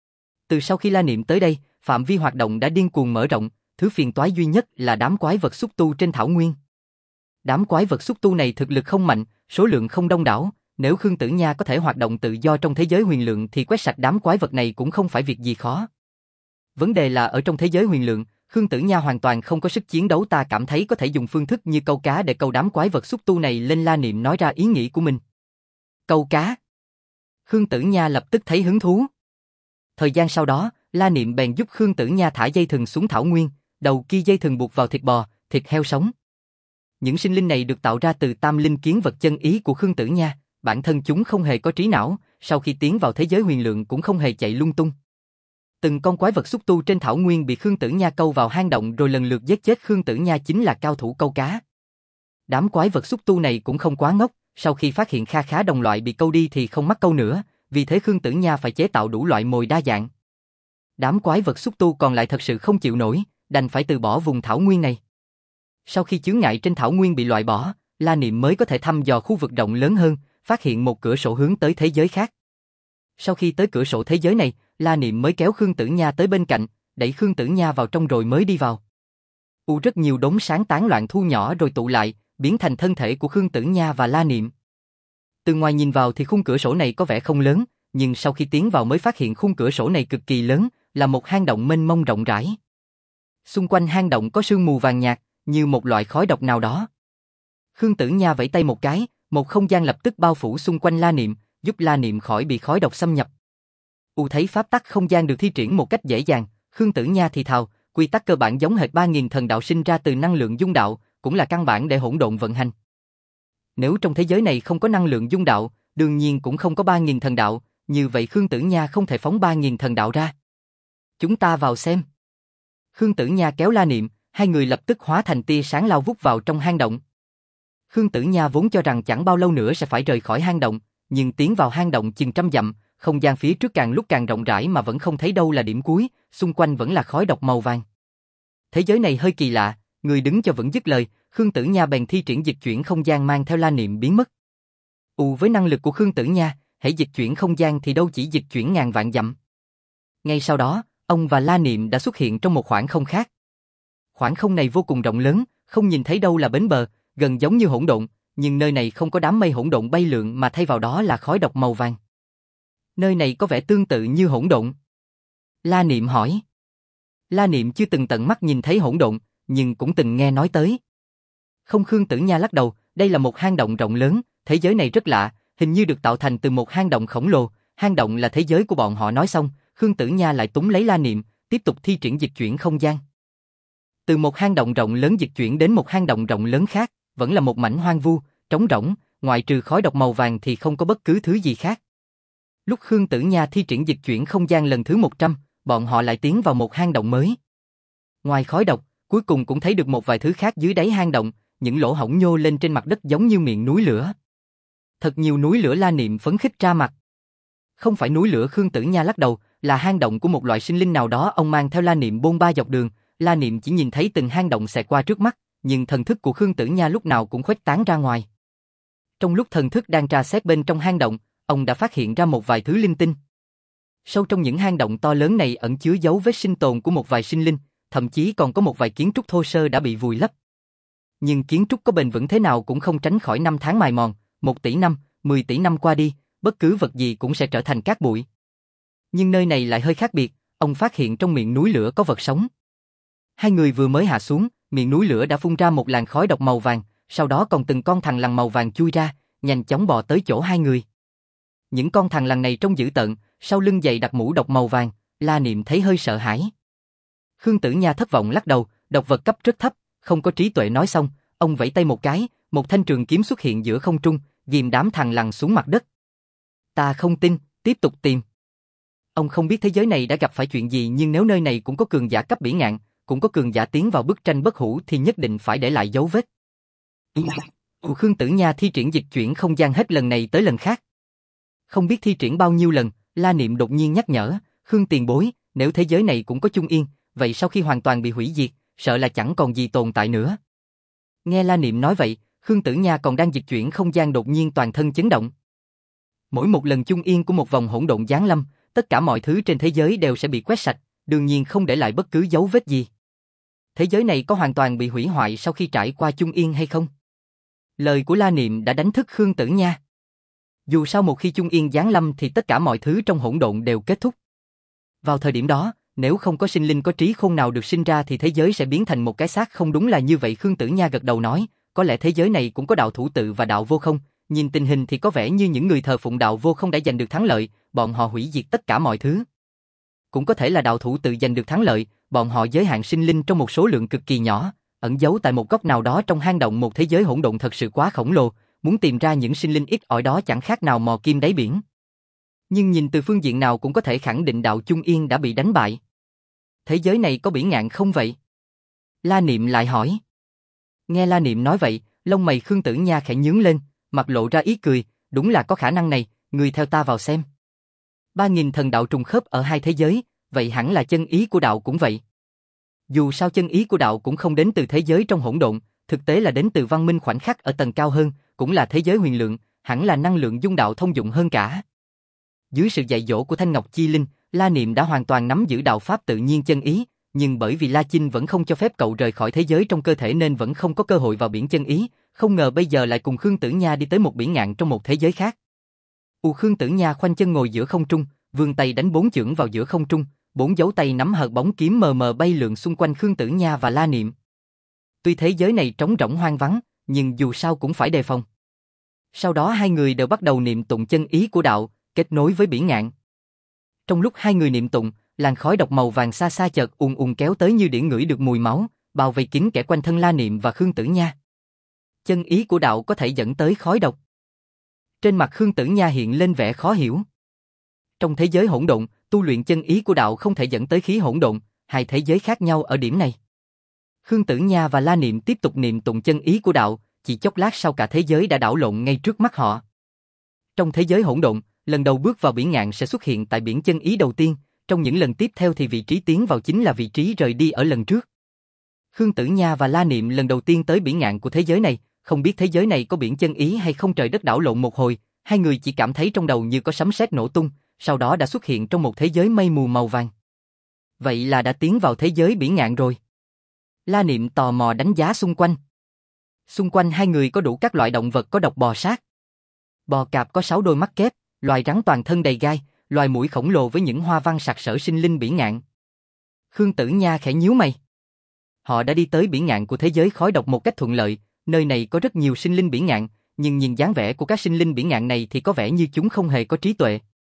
Từ sau khi La Niệm tới đây, phạm vi hoạt động đã điên cuồng mở rộng, thứ phiền toái duy nhất là đám quái vật xúc tu trên thảo nguyên. Đám quái vật xúc tu này thực lực không mạnh, số lượng không đông đảo, nếu Khương Tử Nha có thể hoạt động tự do trong thế giới huyền lượng thì quét sạch đám quái vật này cũng không phải việc gì khó. Vấn đề là ở trong thế giới huyền lượng, Khương Tử Nha hoàn toàn không có sức chiến đấu. Ta cảm thấy có thể dùng phương thức như câu cá để câu đám quái vật xúc tu này lên. La Niệm nói ra ý nghĩ của mình. Câu cá? Khương Tử Nha lập tức thấy hứng thú. Thời gian sau đó, La Niệm bèn giúp Khương Tử Nha thả dây thừng xuống thảo nguyên, đầu kia dây thừng buộc vào thịt bò, thịt heo sống. Những sinh linh này được tạo ra từ tam linh kiến vật chân ý của Khương Tử Nha, bản thân chúng không hề có trí não, sau khi tiến vào thế giới huyền lượng cũng không hề chạy lung tung. Từng con quái vật xúc tu trên thảo nguyên bị Khương Tử Nha câu vào hang động rồi lần lượt giết chết. Khương Tử Nha chính là cao thủ câu cá. Đám quái vật xúc tu này cũng không quá ngốc, sau khi phát hiện kha khá đồng loại bị câu đi thì không mắc câu nữa, vì thế Khương Tử Nha phải chế tạo đủ loại mồi đa dạng. Đám quái vật xúc tu còn lại thật sự không chịu nổi, đành phải từ bỏ vùng thảo nguyên này. Sau khi chướng ngại trên thảo nguyên bị loại bỏ, La Niệm mới có thể thăm dò khu vực rộng lớn hơn, phát hiện một cửa sổ hướng tới thế giới khác. Sau khi tới cửa sổ thế giới này, La Niệm mới kéo Khương Tử Nha tới bên cạnh, đẩy Khương Tử Nha vào trong rồi mới đi vào. Rất nhiều đốm sáng tán loạn thu nhỏ rồi tụ lại, biến thành thân thể của Khương Tử Nha và La Niệm. Từ ngoài nhìn vào thì khung cửa sổ này có vẻ không lớn, nhưng sau khi tiến vào mới phát hiện khung cửa sổ này cực kỳ lớn, là một hang động mênh mông rộng rãi. Xung quanh hang động có sương mù vàng nhạt, như một loại khói độc nào đó. Khương Tử Nha vẫy tay một cái, một không gian lập tức bao phủ xung quanh La Niệm, giúp La Niệm khỏi bị khói độc xâm nhập. Thấy pháp tắc không gian được thi triển một cách dễ dàng, Khương Tử Nha thì thào, quy tắc cơ bản giống hệt 3000 thần đạo sinh ra từ năng lượng dung đạo, cũng là căn bản để hỗn độn vận hành. Nếu trong thế giới này không có năng lượng dung đạo, đương nhiên cũng không có 3000 thần đạo, như vậy Khương Tử Nha không thể phóng 3000 thần đạo ra. Chúng ta vào xem. Khương Tử Nha kéo La Niệm, hai người lập tức hóa thành tia sáng lao vút vào trong hang động. Khương Tử Nha vốn cho rằng chẳng bao lâu nữa sẽ phải rời khỏi hang động, nhưng tiến vào hang động chừng 100 dặm, không gian phía trước càng lúc càng rộng rãi mà vẫn không thấy đâu là điểm cuối, xung quanh vẫn là khói độc màu vàng. Thế giới này hơi kỳ lạ, người đứng cho vẫn dứt lời, Khương Tử Nha bèn thi triển dịch chuyển không gian mang theo La Niệm biến mất. Với năng lực của Khương Tử Nha, hãy dịch chuyển không gian thì đâu chỉ dịch chuyển ngàn vạn dặm. Ngay sau đó, ông và La Niệm đã xuất hiện trong một khoảng không khác. Khoảng không này vô cùng rộng lớn, không nhìn thấy đâu là bến bờ, gần giống như hỗn độn, nhưng nơi này không có đám mây hỗn độn bay lượn mà thay vào đó là khói độc màu vàng. Nơi này có vẻ tương tự như hỗn độn. La Niệm hỏi. La Niệm chưa từng tận mắt nhìn thấy hỗn độn, nhưng cũng từng nghe nói tới. Không, Khương Tử Nha lắc đầu, đây là một hang động rộng lớn, thế giới này rất lạ, hình như được tạo thành từ một hang động khổng lồ, hang động là thế giới của bọn họ. Nói xong, Khương Tử Nha lại túm lấy La Niệm, tiếp tục thi triển dịch chuyển không gian. Từ một hang động rộng lớn dịch chuyển đến một hang động rộng lớn khác, vẫn là một mảnh hoang vu, trống rỗng, ngoại trừ khói độc màu vàng thì không có bất cứ thứ gì khác. Lúc Khương Tử Nha thi triển dịch chuyển không gian lần thứ 100, bọn họ lại tiến vào một hang động mới. Ngoài khói độc, cuối cùng cũng thấy được một vài thứ khác dưới đáy hang động, những lỗ hổng nhô lên trên mặt đất giống như miệng núi lửa. Thật nhiều núi lửa. La Niệm phấn khích ra mặt. Không phải núi lửa, Khương Tử Nha lắc đầu, là hang động của một loại sinh linh nào đó. Ông mang theo La Niệm bôn ba dọc đường, La Niệm chỉ nhìn thấy từng hang động xẹt qua trước mắt, nhưng thần thức của Khương Tử Nha lúc nào cũng khuếch tán ra ngoài. Trong lúc thần thức đang tra xét bên trong hang động, ông đã phát hiện ra một vài thứ linh tinh. Sâu trong những hang động to lớn này ẩn chứa dấu vết sinh tồn của một vài sinh linh, thậm chí còn có một vài kiến trúc thô sơ đã bị vùi lấp. Nhưng kiến trúc có bền vững thế nào cũng không tránh khỏi năm tháng mài mòn, 1 tỷ năm, 10 tỷ năm qua đi, bất cứ vật gì cũng sẽ trở thành cát bụi. Nhưng nơi này lại hơi khác biệt, ông phát hiện trong miệng núi lửa có vật sống. Hai người vừa mới hạ xuống, miệng núi lửa đã phun ra một làn khói độc màu vàng, sau đó còn từng con thằn lằn màu vàng chui ra, nhanh chóng bò tới chỗ hai người. Những con thằn lằn này trông dữ tợn, sau lưng dày đặc mũ độc màu vàng, La Niệm thấy hơi sợ hãi. Khương Tử Nha thất vọng lắc đầu, độc vật cấp rất thấp, không có trí tuệ. Nói xong, ông vẫy tay một cái, một thanh trường kiếm xuất hiện giữa không trung, ghìm đám thằn lằn xuống mặt đất. Ta không tin, tiếp tục tìm. Ông không biết thế giới này đã gặp phải chuyện gì, nhưng nếu nơi này cũng có cường giả cấp bỉ ngạn, cũng có cường giả tiến vào bức tranh bất hủ thì nhất định phải để lại dấu vết. Khương Tử Nha thi triển dịch chuyển không gian hết lần này tới lần khác. Không biết thi triển bao nhiêu lần, La Niệm đột nhiên nhắc nhở, Khương tiền bối, nếu thế giới này cũng có chung yên, vậy sau khi hoàn toàn bị hủy diệt, sợ là chẳng còn gì tồn tại nữa. Nghe La Niệm nói vậy, Khương Tử Nha còn đang dịch chuyển không gian đột nhiên toàn thân chấn động. Mỗi một lần chung yên của một vòng hỗn độn giáng lâm, tất cả mọi thứ trên thế giới đều sẽ bị quét sạch, đương nhiên không để lại bất cứ dấu vết gì. Thế giới này có hoàn toàn bị hủy hoại sau khi trải qua chung yên hay không? Lời của La Niệm đã đánh thức Khương Tử Nha. Dù sao một khi chung yên giáng lâm thì tất cả mọi thứ trong hỗn độn đều kết thúc. Vào thời điểm đó, nếu không có sinh linh có trí khôn nào được sinh ra thì thế giới sẽ biến thành một cái xác. Không đúng là như vậy? Khương Tử Nha gật đầu nói, có lẽ thế giới này cũng có đạo thủ tự và đạo vô không, nhìn tình hình thì có vẻ như những người thờ phụng đạo vô không đã giành được thắng lợi, bọn họ hủy diệt tất cả mọi thứ. Cũng có thể là đạo thủ tự giành được thắng lợi, bọn họ giới hạn sinh linh trong một số lượng cực kỳ nhỏ, ẩn giấu tại một góc nào đó trong hang động. Một thế giới hỗn độn thật sự quá khổng lồ, muốn tìm ra những sinh linh ít ỏi đó chẳng khác nào mò kim đáy biển. Nhưng nhìn từ phương diện nào cũng có thể khẳng định đạo chung yên đã bị đánh bại. Thế giới này có bỉ ngạn không vậy? La Niệm lại hỏi. Nghe La Niệm nói vậy, lông mày Khương Tử Nha khẽ nhướng lên, mặt lộ ra ý cười, đúng là có khả năng này, người theo ta vào xem. 3000 thần đạo trùng khớp ở hai thế giới, vậy hẳn là chân ý của đạo cũng vậy. Dù sao chân ý của đạo cũng không đến từ thế giới trong hỗn độn, thực tế là đến từ văn minh khoảnh khắc ở tầng cao hơn, cũng là thế giới huyền lượng, hẳn là năng lượng dung đạo thông dụng hơn cả. Dưới sự dạy dỗ của Thanh Ngọc Chi Linh, La Niệm đã hoàn toàn nắm giữ đạo pháp tự nhiên chân ý, nhưng bởi vì La Chinh vẫn không cho phép cậu rời khỏi thế giới trong cơ thể nên vẫn không có cơ hội vào biển chân ý, không ngờ bây giờ lại cùng Khương Tử Nha đi tới một biển ngạn trong một thế giới khác. Khương Tử Nha khoanh chân ngồi giữa không trung, vươn tay đánh 4 chưởng vào giữa không trung, 4 dấu tay nắm hờ bóng kiếm mờ mờ bay lượn xung quanh Khương Tử Nha và La Niệm. Tuy thế giới này trống rỗng hoang vắng, nhưng dù sao cũng phải đề phòng. Sau đó hai người đều bắt đầu niệm tụng chân ý của đạo, kết nối với biển ngạn. Trong lúc hai người niệm tụng, làn khói độc màu vàng xa xa chợt ùn ùn kéo tới như điển ngửi được mùi máu, bao vây kín kẻ quanh thân La Niệm và Khương Tử Nha. Chân ý của đạo có thể dẫn tới khói độc. Trên mặt Khương Tử Nha hiện lên vẻ khó hiểu. Trong thế giới hỗn độn, tu luyện chân ý của đạo không thể dẫn tới khí hỗn độn, hai thế giới khác nhau ở điểm này. Khương Tử Nha và La Niệm tiếp tục niệm tụng chân ý của đạo, chỉ chốc lát sau cả thế giới đã đảo lộn ngay trước mắt họ. Trong thế giới hỗn độn, lần đầu bước vào biển ngạn sẽ xuất hiện tại biển chân ý đầu tiên, trong những lần tiếp theo thì vị trí tiến vào chính là vị trí rời đi ở lần trước. Khương Tử Nha và La Niệm lần đầu tiên tới biển ngạn của thế giới này, không biết thế giới này có biển chân ý hay không. Trời đất đảo lộn một hồi, hai người chỉ cảm thấy trong đầu như có sấm sét nổ tung, sau đó đã xuất hiện trong một thế giới mây mù màu vàng. Vậy là đã tiến vào thế giới biển ngạn rồi. La Niệm tò mò đánh giá xung quanh. Xung quanh hai người có đủ các loại động vật có độc bò sát. Bò cạp có 6 đôi mắt kép, loài rắn toàn thân đầy gai, loài muỗi khổng lồ với những hoa văn sặc sỡ sinh linh biển ngạn. Khương Tử Nha khẽ nhíu mày. Họ đã đi tới biển ngạn của thế giới khói độc một cách thuận lợi, nơi này có rất nhiều sinh linh biển ngạn, nhưng nhìn dáng vẻ của các sinh linh biển ngạn này thì có vẻ như chúng không hề có trí tuệ.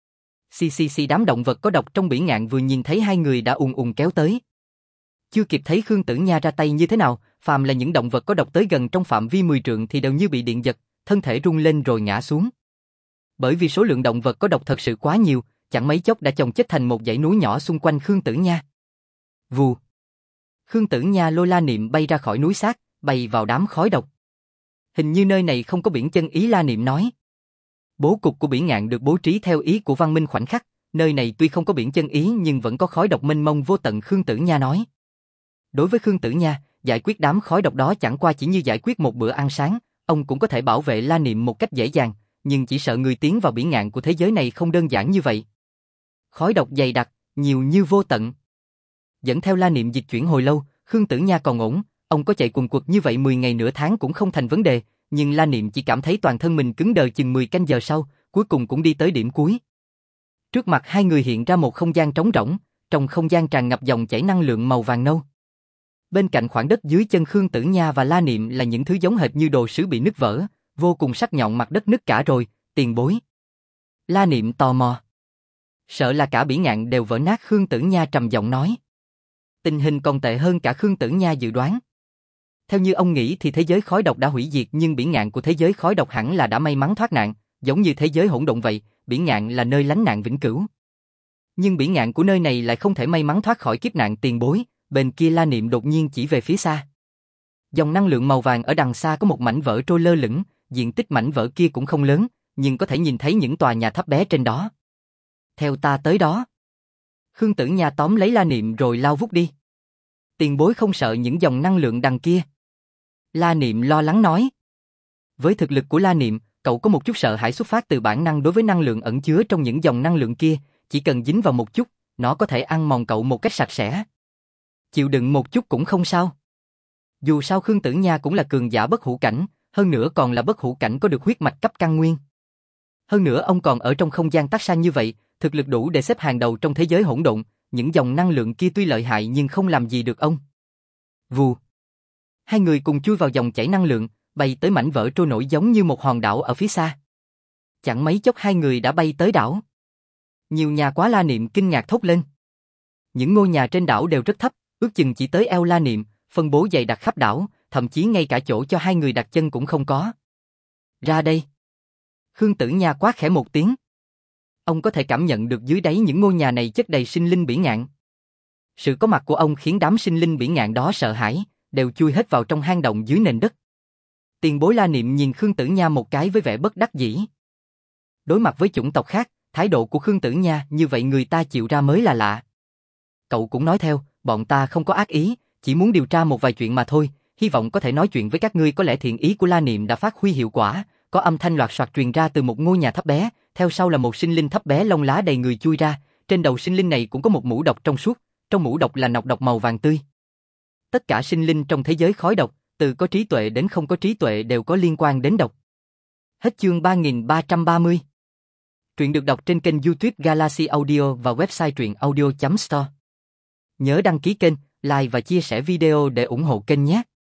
Đám động vật có độc trong biển ngạn vừa nhìn thấy hai người đã ùn ùn kéo tới. Chưa kịp thấy Khương Tử Nha ra tay như thế nào, phàm là những động vật có độc tới gần trong phạm vi 10 trượng thì đều như bị điện giật, thân thể rung lên rồi ngã xuống. Bởi vì số lượng động vật có độc thật sự quá nhiều, chẳng mấy chốc đã chồng chất thành một dãy núi nhỏ xung quanh Khương Tử Nha. Vù. Khương Tử Nha lôi La Niệm bay ra khỏi núi xác, bay vào đám khói độc. Hình như nơi này không có biển chân ý, La Niệm nói. Bố cục của biển ngạn được bố trí theo ý của văn minh khoảnh khắc, nơi này tuy không có biển chân ý nhưng vẫn có khói độc mênh mông vô tận, Khương Tử Nha nói. Đối với Khương Tử Nha, giải quyết đám khói độc đó chẳng qua chỉ như giải quyết một bữa ăn sáng, ông cũng có thể bảo vệ La Niệm một cách dễ dàng, nhưng chỉ sợ người tiến vào biển ngạn của thế giới này không đơn giản như vậy. Khói độc dày đặc, nhiều như vô tận. Dẫn theo La Niệm dịch chuyển hồi lâu, Khương Tử Nha còn ổn, ông có chạy quần quật như vậy 10 ngày nửa tháng cũng không thành vấn đề, nhưng La Niệm chỉ cảm thấy toàn thân mình cứng đờ chừng 10 canh giờ sau, cuối cùng cũng đi tới điểm cuối. Trước mặt hai người hiện ra một không gian trống rỗng, trong không gian tràn ngập dòng chảy năng lượng màu vàng nâu. Bên cạnh khoảng đất dưới chân Khương Tử Nha và La Niệm là những thứ giống hệt như đồ sứ bị nứt vỡ, vô cùng sắc nhọn, mặt đất nứt cả rồi, tiền bối. La Niệm tò mò. Sợ là cả biển ngạn đều vỡ nát, Khương Tử Nha trầm giọng nói. Tình hình còn tệ hơn cả Khương Tử Nha dự đoán. Theo như ông nghĩ thì thế giới khói độc đã hủy diệt, nhưng biển ngạn của thế giới khói độc hẳn là đã may mắn thoát nạn, giống như thế giới hỗn độn vậy, biển ngạn là nơi lánh nạn vĩnh cửu. Nhưng biển ngạn của nơi này lại không thể may mắn thoát khỏi kiếp nạn, tiền bối. Bên kia La Niệm đột nhiên chỉ về phía xa. Dòng năng lượng màu vàng ở đằng xa có một mảnh vỡ trôi lơ lửng, diện tích mảnh vỡ kia cũng không lớn, nhưng có thể nhìn thấy những tòa nhà thấp bé trên đó. Theo ta tới đó. Khương Tử Nha tóm lấy La Niệm rồi lao vút đi. Tiền bối không sợ những dòng năng lượng đằng kia? La Niệm lo lắng nói. Với thực lực của La Niệm, cậu có một chút sợ hãi xuất phát từ bản năng đối với năng lượng ẩn chứa trong những dòng năng lượng kia, chỉ cần dính vào một chút, nó có thể ăn mòn cậu một cách sạch sẽ. Chịu đựng một chút cũng không sao. Dù sao Khương Tử Nha cũng là cường giả bất hủ cảnh, hơn nữa còn là bất hủ cảnh có được huyết mạch cấp căn nguyên. Hơn nữa ông còn ở trong không gian tác xa như vậy, thực lực đủ để xếp hàng đầu trong thế giới hỗn độn, những dòng năng lượng kia tuy lợi hại nhưng không làm gì được ông. Vù. Hai người cùng chui vào dòng chảy năng lượng, bay tới mảnh vỡ trôi nổi giống như một hòn đảo ở phía xa. Chẳng mấy chốc hai người đã bay tới đảo. Nhiều nhà quá, La Niệm kinh ngạc thốt lên. Những ngôi nhà trên đảo đều rất thấp, ước chừng chỉ tới eo La Niệm, phân bố dày đặc khắp đảo, thậm chí ngay cả chỗ cho hai người đặt chân cũng không có. Ra đây. Khương Tử Nha quát khẽ một tiếng. Ông có thể cảm nhận được dưới đáy những ngôi nhà này chất đầy sinh linh biển ngạn. Sự có mặt của ông khiến đám sinh linh biển ngạn đó sợ hãi, đều chui hết vào trong hang động dưới nền đất. Tiền bối, La Niệm nhìn Khương Tử Nha một cái với vẻ bất đắc dĩ. Đối mặt với chủng tộc khác, thái độ của Khương Tử Nha như vậy người ta chịu ra mới là lạ. Cậu cũng nói theo, bọn ta không có ác ý, chỉ muốn điều tra một vài chuyện mà thôi, hy vọng có thể nói chuyện với các ngươi. Có lẽ thiện ý của La Niệm đã phát huy hiệu quả, có âm thanh loạt soạt truyền ra từ một ngôi nhà thấp bé, theo sau là một sinh linh thấp bé lông lá đầy người chui ra, trên đầu sinh linh này cũng có một mũ độc trong suốt, trong mũ độc là nọc độc màu vàng tươi. Tất cả sinh linh trong thế giới khói độc, từ có trí tuệ đến không có trí tuệ đều có liên quan đến độc. Hết chương 3330. Truyện được đọc trên kênh YouTube Galaxy Audio và website truyện audio.store. Nhớ đăng ký kênh, like và chia sẻ video để ủng hộ kênh nhé.